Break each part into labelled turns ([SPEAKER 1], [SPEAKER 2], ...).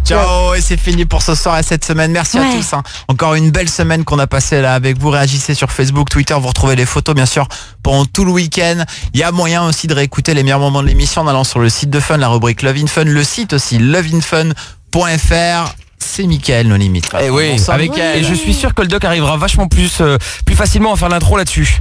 [SPEAKER 1] Ciao, et c'est fini pour ce soir et cette semaine. Merci à tous. Encore une belle semaine qu'on a passée là avec vous. Réagissez sur Facebook, Twitter, vous retrouvez les photos bien sûr pendant tout le week-end. Il y a moyen aussi de réécouter les meilleurs moments de l'émission en allant sur le site de Fun, la rubrique Love in Fun, le site aussi loveinfun.fr. C'est Mickaël, nos limites.
[SPEAKER 2] Et oui, avec elle. Et je suis sûr que le doc arrivera vachement plus facilement à faire l'intro là-dessus.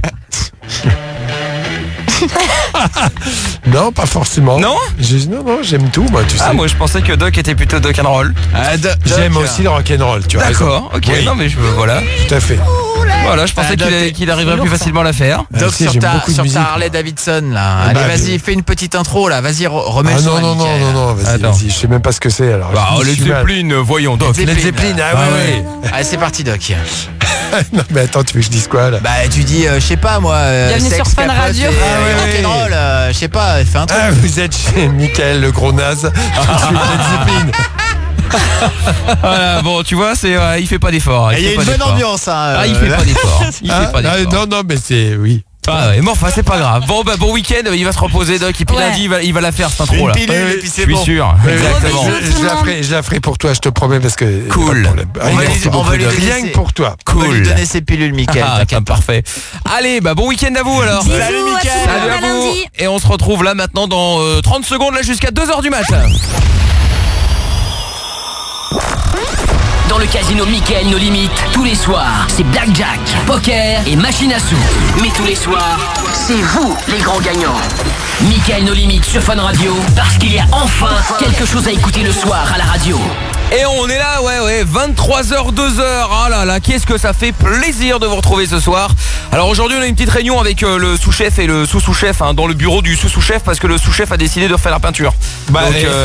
[SPEAKER 3] Non, pas forcément.
[SPEAKER 2] Non,
[SPEAKER 3] non, j'aime tout, moi, tu sais.
[SPEAKER 2] Ah, moi je pensais que Doc était plutôt Doc and Roll.
[SPEAKER 3] J'aime aussi le rock'n'roll, tu vois.
[SPEAKER 2] D'accord, ok. Oui. Non, mais voilà.
[SPEAKER 3] Tout à fait.
[SPEAKER 2] Voilà, je pensais qu'il arriverait plus facilement à la faire.
[SPEAKER 1] Doc, sur ta Harley Davidson, là. Allez, vas-y, fais une petite intro, là. Vas-y, remets le son.
[SPEAKER 3] Non, vas-y, je sais même pas ce que c'est, alors.
[SPEAKER 2] Les Zeppelin, voyons, Doc.
[SPEAKER 3] Les Zeppelin, oui.
[SPEAKER 1] Allez, c'est parti, Doc.
[SPEAKER 3] Non, mais attends, tu veux que je dise quoi, là?
[SPEAKER 1] Bah, tu dis, je sais pas, moi.
[SPEAKER 4] Bienvenue sur Fun Radio.
[SPEAKER 1] Rock'n'roll, je sais pas, fais un truc.
[SPEAKER 3] Ah, vous êtes chez Mickaël, le gros naze.
[SPEAKER 2] Voilà, bon, tu vois, il fait pas d'effort.
[SPEAKER 1] Il y a une bonne ambiance.
[SPEAKER 2] Il fait pas d'effort.
[SPEAKER 3] Non, mais c'est... Oui.
[SPEAKER 2] Ah ouais, mais enfin c'est pas grave. Bon week-end, il va se reposer Doc et puis lundi il va la faire cette intro là.
[SPEAKER 1] Une pilule et puis c'est
[SPEAKER 2] bon. Je suis sûr. Exactement.
[SPEAKER 3] Je la ferai pour toi, je te promets, parce que
[SPEAKER 2] cool.
[SPEAKER 1] On va lui
[SPEAKER 3] rien que pour toi.
[SPEAKER 1] Cool. On va lui donner ses pilules, Mickaël.
[SPEAKER 2] Parfait. Allez, bon week-end à vous alors.
[SPEAKER 4] Bisous,
[SPEAKER 1] salut Mickaël.
[SPEAKER 2] Salut à vous. Et on se retrouve là maintenant dans 30 secondes là jusqu'à 2h du matin.
[SPEAKER 5] Dans le casino Mickaël No Limites, tous les soirs, c'est blackjack, poker et machine à sous. Mais tous les soirs, c'est vous les grands gagnants. Mickaël No Limites sur Fun Radio, parce qu'il y a enfin quelque chose à écouter le soir à la radio.
[SPEAKER 2] Et on est là, 23h, 2h. Ah là là, qu'est-ce que ça fait plaisir de vous retrouver ce soir. Alors aujourd'hui, on a une petite réunion avec le sous-chef et le sous-sous-chef dans le bureau du sous-sous-chef parce que le sous-chef a décidé de refaire la peinture.
[SPEAKER 1] Pour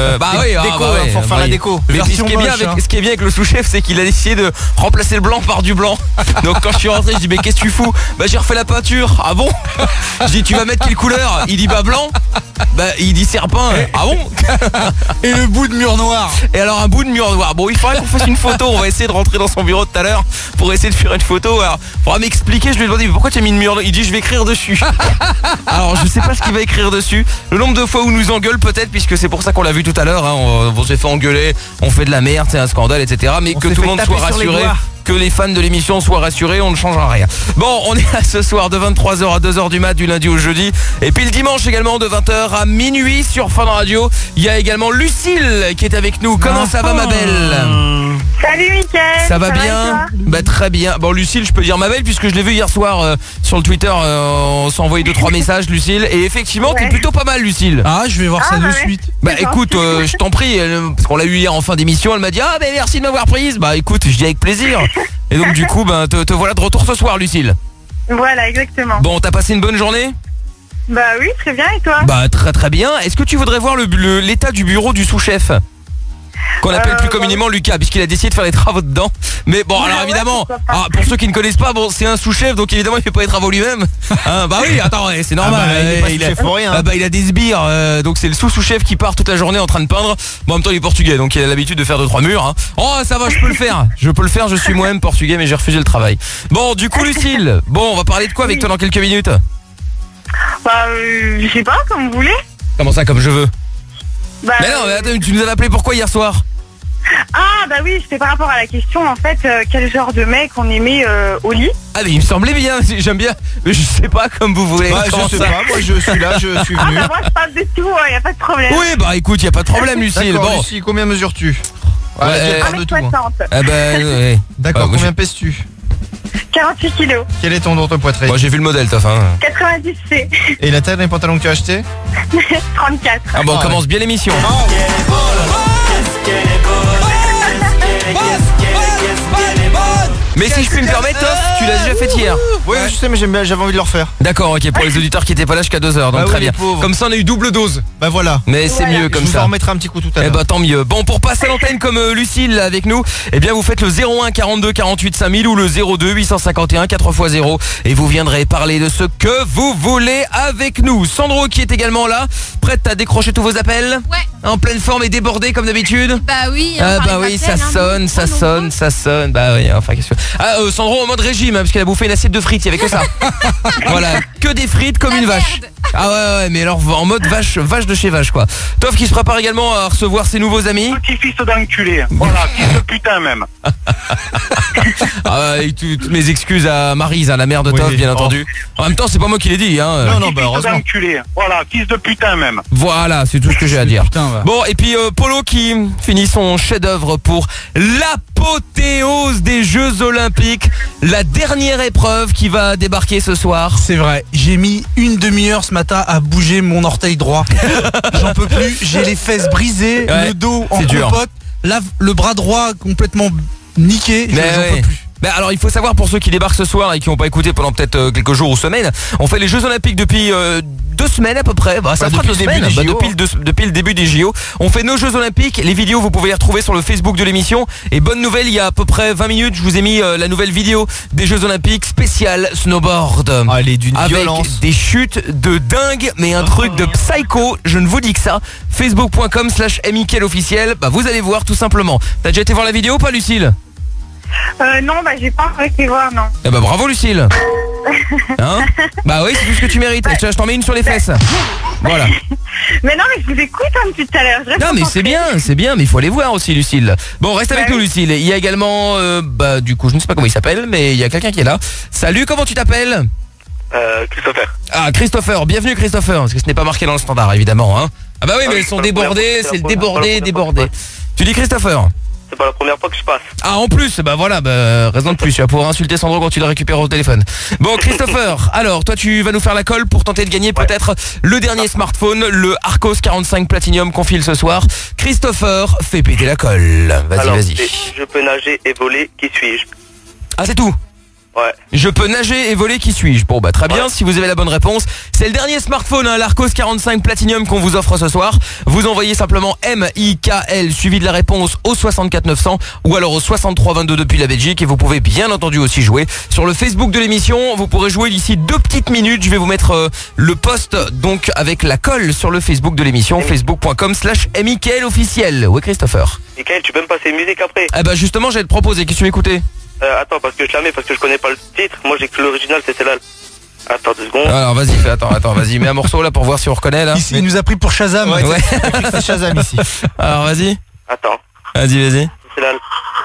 [SPEAKER 1] faire la déco.
[SPEAKER 2] Mais ce qui est bien avec le sous-chef, c'est qu'il a décidé de remplacer le blanc par du blanc. Donc quand je suis rentré, je dis mais qu'est-ce que tu fous? J'ai refait la peinture. Ah bon? Je dis tu vas mettre quelle couleur? Il dit blanc. Il dit serpent. Ah bon?
[SPEAKER 1] Et le bout de mur noir.
[SPEAKER 2] Et alors un bout de mur noir. Bon, il faudrait qu'on fasse une photo. On va essayer de rentrer dans son bureau tout à l'heure pour essayer de faire une photo. Alors, il faudra m'expliquer. Je lui ai demandé mais pourquoi tu as mis une mur. Il dit je vais écrire dessus. Alors je sais pas ce qu'il va écrire dessus. Le nombre de fois où nous engueule peut-être, puisque c'est pour ça qu'on l'a vu tout à l'heure. On s'est fait engueuler, on fait de la merde, c'est un scandale, etc. Mais que tout le monde soit rassuré. Que les fans de l'émission soient rassurés, on ne changera rien. Bon, on est là ce soir de 23h à 2h du mat, du lundi au jeudi. Et puis le dimanche également de 20h à minuit sur Fun Radio. Il y a également Lucille qui est avec nous. Comment ça va ma belle?
[SPEAKER 6] Salut Mickaël.
[SPEAKER 2] Ça va bien? Très bien. Bon Lucille, je peux dire ma belle puisque je l'ai vu hier soir sur le Twitter. On s'est envoyé 2-3 messages Lucille. Et effectivement t'es plutôt pas mal Lucille.
[SPEAKER 1] Ah je vais voir ça de suite.
[SPEAKER 2] Écoute, je t'en prie, parce qu'on l'a eu hier en fin d'émission. Elle m'a dit merci de m'avoir prise. Écoute, je dis avec plaisir. Et donc du coup te voilà de retour ce soir Lucille.
[SPEAKER 6] Voilà, exactement.
[SPEAKER 2] Bon, t'as passé une bonne journée?
[SPEAKER 6] Oui, très bien, et toi?
[SPEAKER 2] Très très bien. Est-ce que tu voudrais voir l'état du bureau du sous-chef qu'on appelle plus communément Lucas, puisqu'il a décidé de faire les travaux dedans. Mais bon, alors évidemment, pour ceux qui ne connaissent pas, c'est un sous-chef, donc évidemment il fait pas les travaux lui-même. Oui, attends, c'est normal. Il a des sbires, donc c'est le sous-sous-chef qui part toute la journée en train de peindre. Bon, en même temps il est portugais, donc il a l'habitude de faire 2-3 murs. Oh, ça va, je peux le faire. Je suis moi-même portugais, mais j'ai refusé le travail. Bon, du coup Lucille, on va parler de quoi avec toi dans quelques minutes?
[SPEAKER 6] Je sais pas, comme vous voulez.
[SPEAKER 2] Comment ça, comme je veux? Mais non, mais attends, tu nous avais appelé pourquoi hier soir?
[SPEAKER 6] Oui, c'était par rapport à la question en fait, quel genre de mec on aimait au lit.
[SPEAKER 2] Mais il me semblait bien, j'aime bien, mais je sais pas comme vous voulez.
[SPEAKER 1] Je sais pas, moi je suis là, je suis venu.
[SPEAKER 6] Moi je parle de tout, y a pas de problème.
[SPEAKER 2] Oui, écoute, y a pas de problème Lucille.
[SPEAKER 1] D'accord, Lucie, combien mesures-tu?
[SPEAKER 6] 1m60.
[SPEAKER 1] D'accord, combien pèses-tu?
[SPEAKER 6] 48 kilos.
[SPEAKER 1] Quel est ton nom de poitrine?
[SPEAKER 2] Moi j'ai vu le modèle, Toff.
[SPEAKER 6] 90C.
[SPEAKER 1] Et la taille des pantalons que tu as acheté?
[SPEAKER 6] 34.
[SPEAKER 2] On commence bien l'émission. Mais si je puis me permettre, Toff, tu l'as déjà fait hier.
[SPEAKER 1] Oui, je sais, mais j'avais envie de le refaire.
[SPEAKER 2] D'accord, ok, pour les auditeurs qui étaient pas là jusqu'à 2h, donc très bien. Comme ça on a eu double dose.
[SPEAKER 1] Voilà.
[SPEAKER 2] Mais c'est mieux comme ça.
[SPEAKER 1] Je vous en remettrai un petit coup tout à l'heure.
[SPEAKER 2] Tant mieux. Bon, pour passer à l'antenne comme Lucille avec nous, vous faites le 01 42 48 5000 ou le 02 851 4x0 et vous viendrez parler de ce que vous voulez avec nous. Sandro qui est également là, prête à décrocher tous vos appels?
[SPEAKER 4] Ouais.
[SPEAKER 2] En pleine forme et débordée comme d'habitude?
[SPEAKER 4] Oui.
[SPEAKER 2] Ça sonne. Oui, enfin qu'est-ce que... Sandro en mode régime, parce qu'elle a bouffé une assiette de frites, il y avait que ça. Voilà, que des frites comme une vache. Ah ouais, mais alors en mode vache de chez vache quoi. Toff qui se prépare également à recevoir ses nouveaux amis.
[SPEAKER 4] Petit-fils d'enculé. Voilà, fils de putain même.
[SPEAKER 2] Avec toutes mes excuses à Maryse, la mère de Toff, bien entendu. En même temps, c'est pas moi qui l'ai dit, hein.
[SPEAKER 4] Non, fils d'enculé. Voilà, fils de putain même.
[SPEAKER 2] Voilà, c'est tout ce que j'ai à dire. Bon, et puis Polo qui finit son chef-d'œuvre pour l'apothéose des Jeux Olympiques, la dernière épreuve qui va débarquer ce soir.
[SPEAKER 7] C'est vrai, j'ai mis une demi-heure ce matin à bouger mon orteil droit. J'en peux plus, j'ai les fesses brisées, le dos en compote, là le bras droit complètement niqué, j'en peux plus.
[SPEAKER 2] Bah alors il faut savoir pour ceux qui débarquent ce soir et qui n'ont pas écouté pendant peut-être quelques jours ou semaines, on fait les Jeux Olympiques depuis 2 semaines à peu près. Ça fera 2 semaines. Depuis le début des JO. On fait nos Jeux Olympiques. Les vidéos vous pouvez les retrouver sur le Facebook de l'émission. Et bonne nouvelle, il y a à peu près 20 minutes, je vous ai mis la nouvelle vidéo des Jeux Olympiques spécial snowboard.
[SPEAKER 1] Elle est d'une
[SPEAKER 2] avec
[SPEAKER 1] violence.
[SPEAKER 2] des chutes de dingue, mais un truc de psycho. Je ne vous dis que ça. Facebook.com/Mickaël officiel. Bah vous allez voir tout simplement. T'as déjà été voir la vidéo ou pas, Lucille?
[SPEAKER 6] Non, j'ai pas encore été voir, non.
[SPEAKER 2] Eh bah bravo Lucille. Hein? Bah oui, c'est tout ce que tu mérites. Je t'en mets une sur les fesses. Voilà.
[SPEAKER 6] Mais non, mais je vous écoute depuis tout à l'heure.
[SPEAKER 2] Non mais c'est bien, mais il faut aller voir aussi Lucille. Bon, reste avec nous Lucille. Il y a également, du coup, je ne sais pas comment il s'appelle, mais il y a quelqu'un qui est là. Salut, comment tu t'appelles?
[SPEAKER 4] Christopher.
[SPEAKER 2] Ah, Christopher, bienvenue Christopher, parce que ce n'est pas marqué dans le standard évidemment, hein. Ah bah oui, mais ils sont débordés, c'est débordé. Tu dis Christopher?
[SPEAKER 4] C'est pas la première fois que je passe.
[SPEAKER 2] Ah en plus, bah voilà, raison de plus, tu vas pouvoir insulter Sandro quand tu le récupères au téléphone. Bon Christopher, alors toi tu vas nous faire la colle pour tenter de gagner peut-être le dernier smartphone, le Arcos 45 Platinum qu'on file ce soir. Christopher, fais péter la colle. Vas-y.
[SPEAKER 4] Je peux nager et voler, qui suis-je?
[SPEAKER 2] Ah c'est tout?
[SPEAKER 4] Ouais.
[SPEAKER 2] Je peux nager et voler, qui suis-je? Bon bah très bien, si vous avez la bonne réponse, c'est le dernier smartphone, l'Arcos 45 Platinum qu'on vous offre ce soir. Vous envoyez simplement MIKL suivi de la réponse au 64 900 ou alors au 63 22 depuis la Belgique, et vous pouvez bien entendu aussi jouer sur le Facebook de l'émission. Vous pourrez jouer d'ici 2 petites minutes. Je vais vous mettre le post donc avec la colle sur le Facebook de l'émission, facebook.com/Mickaël officiel. Ouais Christopher.
[SPEAKER 4] Mickaël, tu peux me passer une musique après?
[SPEAKER 2] Eh bah justement j'allais te proposer, qu'est-ce que tu veux écouter?
[SPEAKER 4] Attends, parce que je la mets, parce que je connais pas le titre. Moi j'ai que l'original, c'est celle-là. Attends 2 secondes.
[SPEAKER 2] Alors vas-y, vas-y, mets un morceau là pour voir si on reconnaît là.
[SPEAKER 7] Ici, il nous a pris pour Shazam.
[SPEAKER 1] Ouais. C'est Shazam ici.
[SPEAKER 2] Alors vas-y.
[SPEAKER 4] Attends.
[SPEAKER 2] Vas-y.
[SPEAKER 4] C'est là.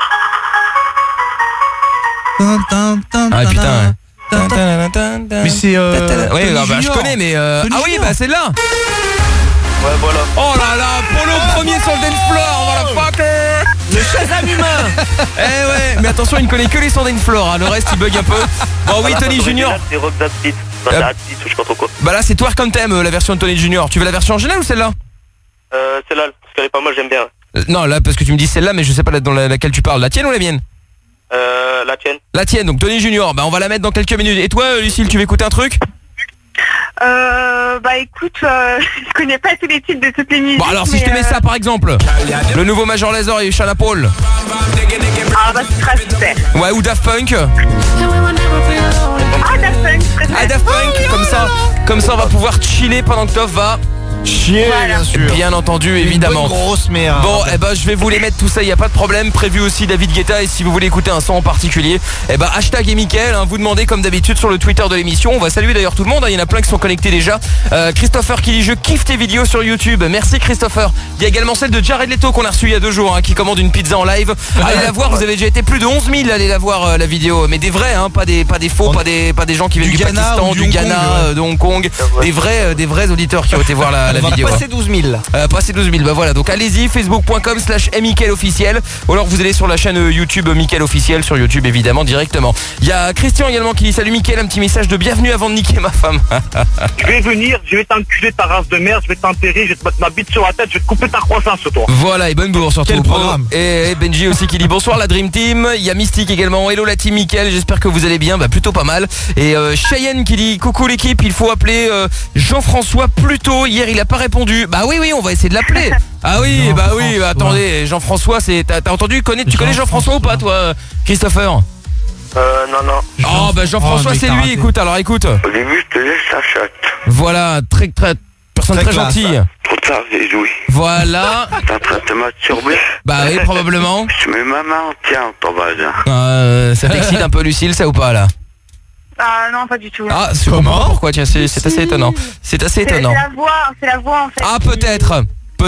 [SPEAKER 2] Ah putain.
[SPEAKER 7] Mais c'est
[SPEAKER 2] Ouais,
[SPEAKER 7] Tony
[SPEAKER 2] bah, je
[SPEAKER 7] Junior.
[SPEAKER 2] connais, mais
[SPEAKER 7] Tony
[SPEAKER 2] ah oui,
[SPEAKER 7] Junior.
[SPEAKER 2] bah c'est là.
[SPEAKER 4] Ouais, voilà.
[SPEAKER 2] Oh là là, Polo premier sur le dance floor, motherfucker.
[SPEAKER 1] Le Shazam humain.
[SPEAKER 2] Eh ouais, mais attention, il ne connaît que les sons dance floor, hein. Le reste il bug un peu. Bon oui, Tony Junior.
[SPEAKER 4] C'est Rock That Beat. C'est That Beat ou je sais pas trop quoi.
[SPEAKER 2] Bah là c'est Twerk Anthem, la version de Tony Junior. Tu veux la version originale ou celle-là?
[SPEAKER 4] Celle-là, parce qu'elle est pas mal, j'aime bien.
[SPEAKER 2] Non, là parce que tu me dis celle-là, mais je sais pas dans laquelle tu parles. La tienne ou la mienne?
[SPEAKER 4] La tienne.
[SPEAKER 2] La tienne, donc Tony Junior. Bah on va la mettre dans quelques minutes. Et toi Lucille, tu veux écouter un truc?
[SPEAKER 6] Écoute, je connais pas tous les titres de toutes les musiques.
[SPEAKER 2] Bon alors si je te mets ça par exemple, le nouveau Major Lazer et Sean Paul.
[SPEAKER 6] Ah bah ce sera super.
[SPEAKER 2] Ouais, ou Daft Punk.
[SPEAKER 6] Ah Daft Punk, très bien.
[SPEAKER 2] Ah Daft Punk, comme ça on va pouvoir chiller pendant que Toff va
[SPEAKER 1] Chier,
[SPEAKER 6] Voilà.
[SPEAKER 1] bien sûr.
[SPEAKER 2] bien entendu
[SPEAKER 1] Une
[SPEAKER 2] évidemment.
[SPEAKER 1] bonne grosse merde.
[SPEAKER 2] Bon, je vais vous les mettre tout ça, il n'y a pas de problème. Prévu aussi David Guetta, et si vous voulez écouter un son en particulier, hashtag et Mickaël, vous demandez comme d'habitude sur le Twitter de l'émission. On va saluer d'ailleurs tout le monde, il y en a plein qui sont connectés déjà. Christopher qui dit je kiffe tes vidéos sur YouTube. Merci Christopher. Il y a également celle de Jared Leto qu'on a reçue il y a 2 jours, qui commande une pizza en live. Allez la voir, vous avez déjà été plus de 11 000, allez la voir la vidéo. Mais des vrais, pas des faux, pas des gens qui viennent du
[SPEAKER 7] Ghana
[SPEAKER 2] Pakistan,
[SPEAKER 7] ou du
[SPEAKER 2] du
[SPEAKER 7] Hong
[SPEAKER 2] Ghana,
[SPEAKER 7] Kong,
[SPEAKER 2] de Hong Kong. Des vrais auditeurs qui ont été voir la
[SPEAKER 1] On va
[SPEAKER 2] vidéo.
[SPEAKER 1] passer 12 000.
[SPEAKER 2] Passer 12 000, bah voilà, donc allez-y, facebook.com/Mickaël officiel, ou alors vous allez sur la chaîne YouTube Mickaël officiel, sur YouTube évidemment directement. Il y a Christian également qui dit salut Mickaël, un petit message de bienvenue avant de niquer ma femme.
[SPEAKER 4] Je vais venir, je vais t'enculer ta race de merde, je vais t'enterrer, je vais te mettre ma bite sur la tête, je vais te couper ta croissance sur toi.
[SPEAKER 2] Voilà, et bonne bourre surtout.
[SPEAKER 1] Quel programme.
[SPEAKER 2] Et Benji aussi qui dit bonsoir la Dream Team. Il y a Mystique également, hello la team Mickaël, j'espère que vous allez bien, plutôt pas mal. Et Cheyenne qui dit coucou l'équipe, il faut appeler Jean-François plus tôt, hier il a pas répondu. Bah oui, on va essayer de l'appeler. Ah oui, attendez, Jean-François, t'as entendu, tu connais Jean-François ou pas toi, Christopher?
[SPEAKER 4] Non.
[SPEAKER 2] Oh bah Jean-François
[SPEAKER 7] mais
[SPEAKER 2] c'est
[SPEAKER 7] t'as
[SPEAKER 2] lui,
[SPEAKER 7] raté.
[SPEAKER 2] écoute.
[SPEAKER 4] Au début, je te laisse la chatte.
[SPEAKER 2] Voilà, très personne
[SPEAKER 1] Très
[SPEAKER 2] très
[SPEAKER 1] classe,
[SPEAKER 2] gentille.
[SPEAKER 1] ouais.
[SPEAKER 4] Trop
[SPEAKER 8] t'avais joué.
[SPEAKER 2] Voilà.
[SPEAKER 8] T'es en train de te masturber?
[SPEAKER 2] Bah oui, probablement.
[SPEAKER 8] Mais maman, tiens, ton vagin.
[SPEAKER 2] Ça t'excite un peu, Lucille, ça ou pas, là?
[SPEAKER 6] Ah non, pas du tout.
[SPEAKER 2] Ah, je comprends pas pourquoi, tiens, c'est assez étonnant. C'est assez étonnant.
[SPEAKER 6] C'est la voix en fait.
[SPEAKER 2] Ah, peut-être.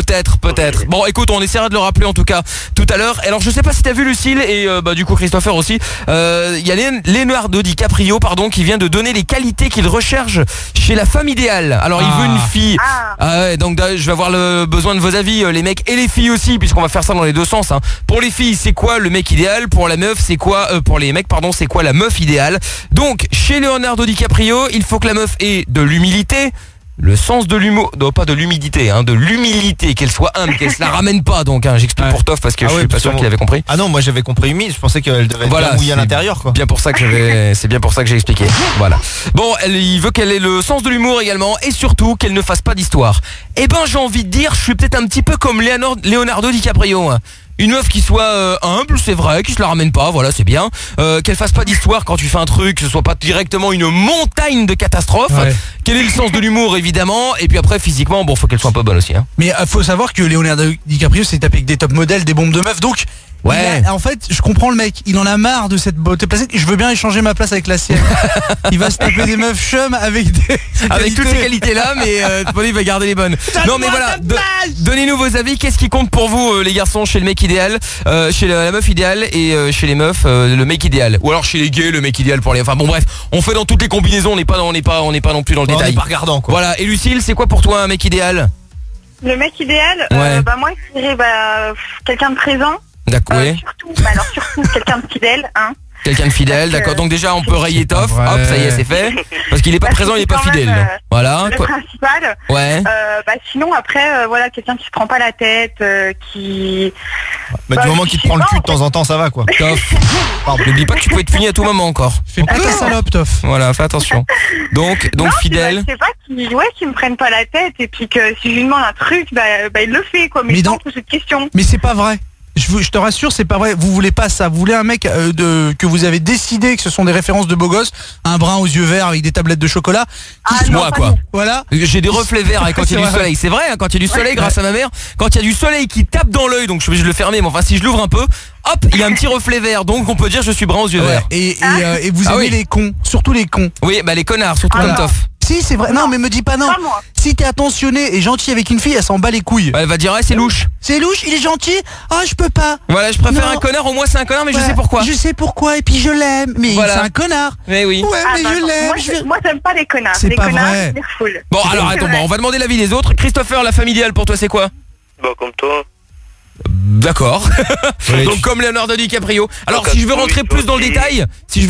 [SPEAKER 2] Bon, écoute, on essaiera de le rappeler en tout cas tout à l'heure. Alors, je sais pas si t'as vu Lucille et du coup Christopher aussi. Il y a Leonardo DiCaprio, qui vient de donner les qualités qu'il recherche chez la femme idéale. Alors, il veut une fille. Donc je vais avoir le besoin de vos avis, les mecs et les filles aussi, puisqu'on va faire ça dans les deux sens. Hein. Pour les filles, c'est quoi le mec idéal? Pour la meuf, c'est quoi pour les mecs, c'est quoi la meuf idéale? Donc, chez Leonardo DiCaprio, il faut que la meuf ait de l'humilité. Le sens de l'humour, non pas de l'humidité, de l'humilité, qu'elle soit humble, qu'elle se la ramène pas donc. J'explique pour Toff parce que je suis pas sûr qu'il avait compris.
[SPEAKER 1] Ah non, moi j'avais compris humide, je pensais qu'elle devait être bien mouillée à l'intérieur quoi.
[SPEAKER 2] Bien pour ça que c'est bien pour ça que j'ai expliqué. Voilà. Bon, il veut qu'elle ait le sens de l'humour également et surtout qu'elle ne fasse pas d'histoire. Eh ben j'ai envie de dire, je suis peut-être un petit peu comme Leonardo DiCaprio. Une meuf qui soit humble, c'est vrai, qui se la ramène pas, voilà, c'est bien. Qu'elle fasse pas d'histoire quand tu fais un truc, que ce soit pas directement une montagne de catastrophes. Ouais. Quel est le sens de l'humour, évidemment. Et puis après, physiquement, faut qu'elle soit un peu bonne aussi.
[SPEAKER 7] Mais faut savoir que Leonardo DiCaprio s'est tapé avec des top modèles, des bombes de meufs, donc...
[SPEAKER 2] Ouais.
[SPEAKER 7] En fait, je comprends le mec. Il en a marre de cette beauté placée. Je veux bien échanger ma place avec la sienne. Il va se taper des meufs chum avec
[SPEAKER 2] toutes ces qualités-là, mais il va garder les bonnes. Non, mais voilà. Donnez-nous vos avis. Qu'est-ce qui compte pour vous, les garçons, chez le mec idéal, chez la meuf idéale et chez les meufs, le mec idéal. Ou alors chez les gays, le mec idéal pour les. Enfin bon, bref, on fait dans toutes les combinaisons. On n'est pas non plus dans le détail.
[SPEAKER 1] On n'est pas regardant quoi.
[SPEAKER 2] Voilà. Et Lucille, c'est quoi pour toi un mec idéal?
[SPEAKER 6] Le mec idéal, moi, je dirais quelqu'un de présent.
[SPEAKER 2] D'accord,
[SPEAKER 6] surtout quelqu'un de fidèle, hein.
[SPEAKER 2] Quelqu'un de fidèle, d'accord. Donc déjà on peut rayer Toff. Hop, ça y est, c'est fait. Parce qu'il est pas présent, il est pas fidèle. Voilà.
[SPEAKER 6] Le principal.
[SPEAKER 2] Ouais.
[SPEAKER 6] Sinon après, quelqu'un qui se prend pas la tête, qui.
[SPEAKER 1] Mais du moment qu'il te prend le cul de temps en temps, ça va quoi.
[SPEAKER 2] Toff. N'oublie pas que tu peux être puni à tout moment encore.
[SPEAKER 7] Fais pas ta salope, Toff.
[SPEAKER 2] Voilà, fais attention. Donc fidèle.
[SPEAKER 6] C'est pas qu'il me prenne pas la tête et puis que si je lui demande un truc, il le fait quoi. Mais sans cette question.
[SPEAKER 7] Mais c'est pas vrai. Je te rassure, c'est pas vrai. Vous voulez pas ça. Vous voulez un mec que vous avez décidé que ce sont des références de beaux gosses, un brun aux yeux verts avec des tablettes de chocolat.
[SPEAKER 2] Moi quoi.
[SPEAKER 7] Voilà.
[SPEAKER 2] J'ai des reflets verts quand il y a du soleil. C'est vrai, quand il y a du soleil grâce à ma mère. Quand il y a du soleil qui tape dans l'œil, donc je suis obligé de le fermer. Mais enfin, si je l'ouvre un peu, hop, il y a un petit reflet vert. Donc on peut dire je suis brun aux yeux verts.
[SPEAKER 7] Et vous aimez les cons, surtout les cons.
[SPEAKER 2] Oui, les connards, surtout comme Toff.
[SPEAKER 7] Si, c'est vrai. Non, mais me dis pas non. Si t'es attentionné et gentil avec une fille, elle s'en bat les couilles.
[SPEAKER 2] Elle va dire c'est louche.
[SPEAKER 7] C'est louche, il est gentil. Oh, je peux pas.
[SPEAKER 2] Voilà, je préfère un connard. Au moins c'est un connard, mais je sais pourquoi.
[SPEAKER 7] Je sais pourquoi et puis je l'aime. Mais c'est un connard.
[SPEAKER 2] Mais oui.
[SPEAKER 7] Ouais, mais je l'aime.
[SPEAKER 6] Moi, j'aime pas les connards.
[SPEAKER 7] C'est pas
[SPEAKER 6] connards,
[SPEAKER 7] vrai.
[SPEAKER 6] c'est full.
[SPEAKER 2] Bon, alors attends, on va demander l'avis des autres. Christopher, la femme idéale pour toi, c'est quoi?
[SPEAKER 8] Comme toi.
[SPEAKER 2] D'accord. Donc comme Leonardo DiCaprio. Alors si je veux rentrer plus dans le détail,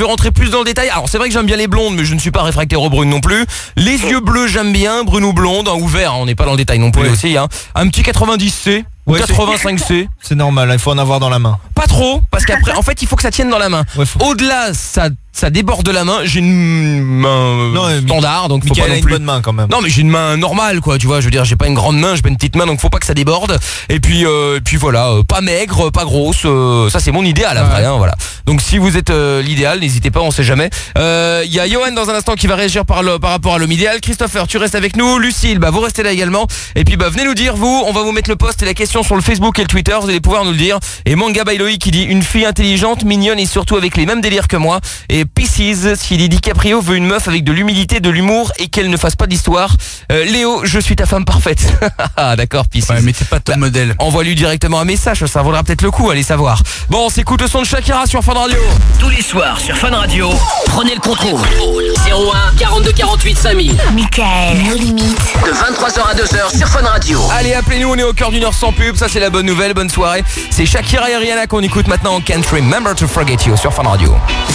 [SPEAKER 2] alors c'est vrai que j'aime bien les blondes, mais je ne suis pas réfractaire aux brunes non plus. Les yeux bleus j'aime bien, brune ou blonde, ou vert, on n'est pas dans le détail non plus aussi. Un petit 90C ou 85C.
[SPEAKER 1] C'est normal, il faut en avoir dans la main.
[SPEAKER 2] Pas trop, parce qu'après en fait il faut que ça tienne dans la main. Au-delà ça déborde de la main. J'ai une main standard, donc faut pas non plus.
[SPEAKER 1] Une bonne main quand même.
[SPEAKER 2] Non mais j'ai une main normale quoi, tu vois. Je veux dire, j'ai pas une grande main, j'ai pas une petite main, donc faut pas que ça déborde. Et puis voilà, pas maigre, pas grosse. Ça c'est mon idéal après. Voilà. Donc si vous êtes l'idéal, n'hésitez pas, on sait jamais. Il y a Johan dans un instant qui va réagir par rapport à l'homme idéal. Christopher, tu restes avec nous. Lucille, vous restez là également. Et puis venez nous dire vous. On va vous mettre le post et la question sur le Facebook et le Twitter. Vous allez pouvoir nous le dire. Et Manga by Loïc qui dit une fille intelligente, mignonne et surtout avec les mêmes délires que moi. Et Pisces qui dit DiCaprio veut une meuf avec de l'humilité, de l'humour et qu'elle ne fasse pas d'histoire. Léo, je suis ta femme parfaite. Ah d'accord, Pisces.
[SPEAKER 7] Ouais, mais t'es pas ton modèle.
[SPEAKER 2] Envoie-lui directement un message, ça vaudra peut-être le coup, allez savoir. Bon, on s'écoute le son de Shakira sur Fun Radio.
[SPEAKER 5] Tous les soirs sur Fun Radio, prenez le contrôle. 01 42 48 5000.
[SPEAKER 9] Mickaël, nos limites.
[SPEAKER 5] De 23h à 2h sur Fun Radio.
[SPEAKER 2] Allez, appelez-nous, on est au cœur d'une heure sans pub, ça c'est la bonne nouvelle, bonne soirée. C'est Shakira et Rihanna qu'on écoute maintenant en Can't Remember to Forget You sur Fun Radio.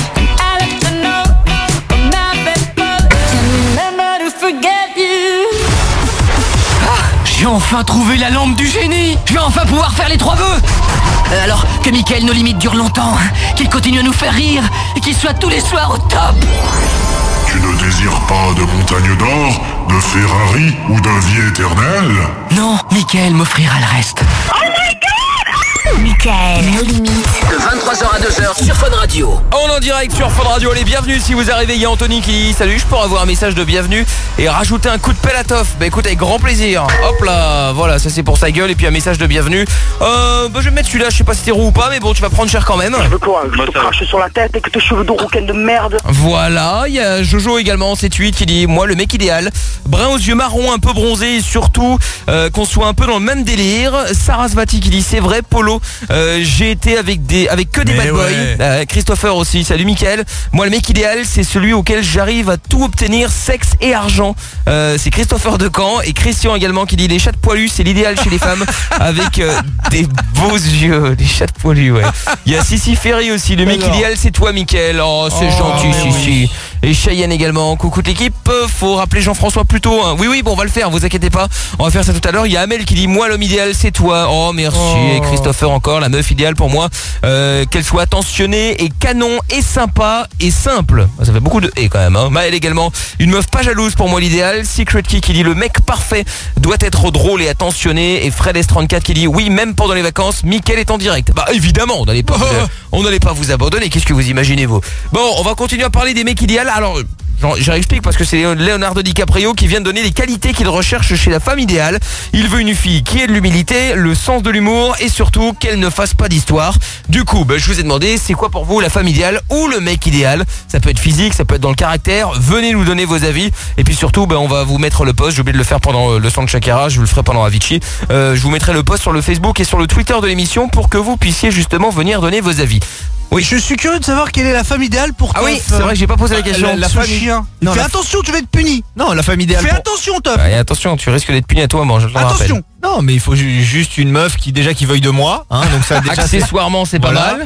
[SPEAKER 5] J'ai enfin trouvé la lampe du génie. Je vais enfin pouvoir faire les 3 vœux. Alors que Mickaël nos limites dure longtemps, qu'il continue à nous faire rire et qu'il soit tous les soirs au top.
[SPEAKER 10] Tu ne désires pas de montagne d'or, de Ferrari ou de vie éternelle?
[SPEAKER 5] Non, Mickaël m'offrira le reste.
[SPEAKER 6] Oh my god!
[SPEAKER 9] Mickaël, nos limites.
[SPEAKER 5] De 23h à 2h sur Fun Radio.
[SPEAKER 2] On est en direct sur Fun Radio, allez, bienvenue si vous arrivez, il y a Anthony qui dit salut, je pourrais avoir un message de bienvenue et rajouter un coup de pelle à Toff. Bah écoute, avec grand plaisir. Hop là, voilà, ça c'est pour sa gueule et puis un message de bienvenue. Je vais mettre celui-là, je sais pas si t'es roux ou pas, mais bon, tu vas prendre cher quand même.
[SPEAKER 6] Je veux quoi? Je te crache sur la tête avec tes cheveux de rouquin de merde.
[SPEAKER 2] Voilà, il y a Jojo également, 7-8 qui dit moi le mec idéal, brun aux yeux marrons, un peu bronzé et surtout qu'on soit un peu dans le même délire. Sarasvati qui dit c'est vrai Polo, j'ai été avec que des bad boys. Ouais. Christopher aussi, salut Mickaël. Moi le mec idéal c'est celui auquel j'arrive à tout obtenir, sexe et argent. C'est Christopher de Caen et Christian également qui dit les chats de poilus c'est l'idéal chez les femmes avec des beaux yeux, les chats de poilus, ouais. Il y a Sissi Ferry aussi, le mec idéal c'est toi Mickaël. Oh c'est gentil Sissi. Et Cheyenne également, coucou l'équipe. Faut rappeler Jean-François plus tôt, hein. Oui bon on va le faire, vous inquiétez pas. On va faire ça tout à l'heure. Il y a Amel qui dit moi l'homme idéal c'est toi. Oh merci. Et Christopher encore, la meuf idéale pour moi, qu'elle soit attentionnée et canon et sympa et simple. Ça fait beaucoup de et quand même, hein. Maëlle également, une meuf pas jalouse pour moi l'idéal. Secret Key qui dit le mec parfait doit être drôle et attentionné. Et Fred S34 qui dit oui même pendant les vacances Mickaël est en direct. Bah évidemment on n'allait pas vous abandonner. Qu'est-ce que vous imaginez vous? Bon on va continuer à parler des mecs idéaux. Alors je réexplique parce que c'est Leonardo DiCaprio qui vient de donner les qualités qu'il recherche chez la femme idéale. Il veut une fille qui ait de l'humilité, le sens de l'humour et surtout qu'elle ne fasse pas d'histoire. Du coup, je vous ai demandé, c'est quoi pour vous la femme idéale ou le mec idéal? Ça peut être physique, ça peut être dans le caractère. Venez nous donner vos avis. Et puis surtout, on va vous mettre le post. J'ai oublié de le faire pendant le son de Shakira, je vous le ferai pendant Avicii. Je vous mettrai le post sur le Facebook et sur le Twitter de l'émission pour que vous puissiez justement venir donner vos avis. Oui.
[SPEAKER 7] Je suis curieux de savoir quelle est la femme idéale pour Toff.
[SPEAKER 2] Ah oui, c'est vrai que j'ai pas posé la question.
[SPEAKER 7] La femme chien. Non, fais attention, tu vas être puni.
[SPEAKER 1] Non, la femme idéale.
[SPEAKER 7] Fais attention, Toff.
[SPEAKER 2] Ouais, attention, tu risques d'être puni à toi, je te le rappelle.
[SPEAKER 7] Attention.
[SPEAKER 1] Non, mais il faut juste une meuf qui veuille de moi, hein, donc ça déjà
[SPEAKER 2] accessoirement c'est pas mal.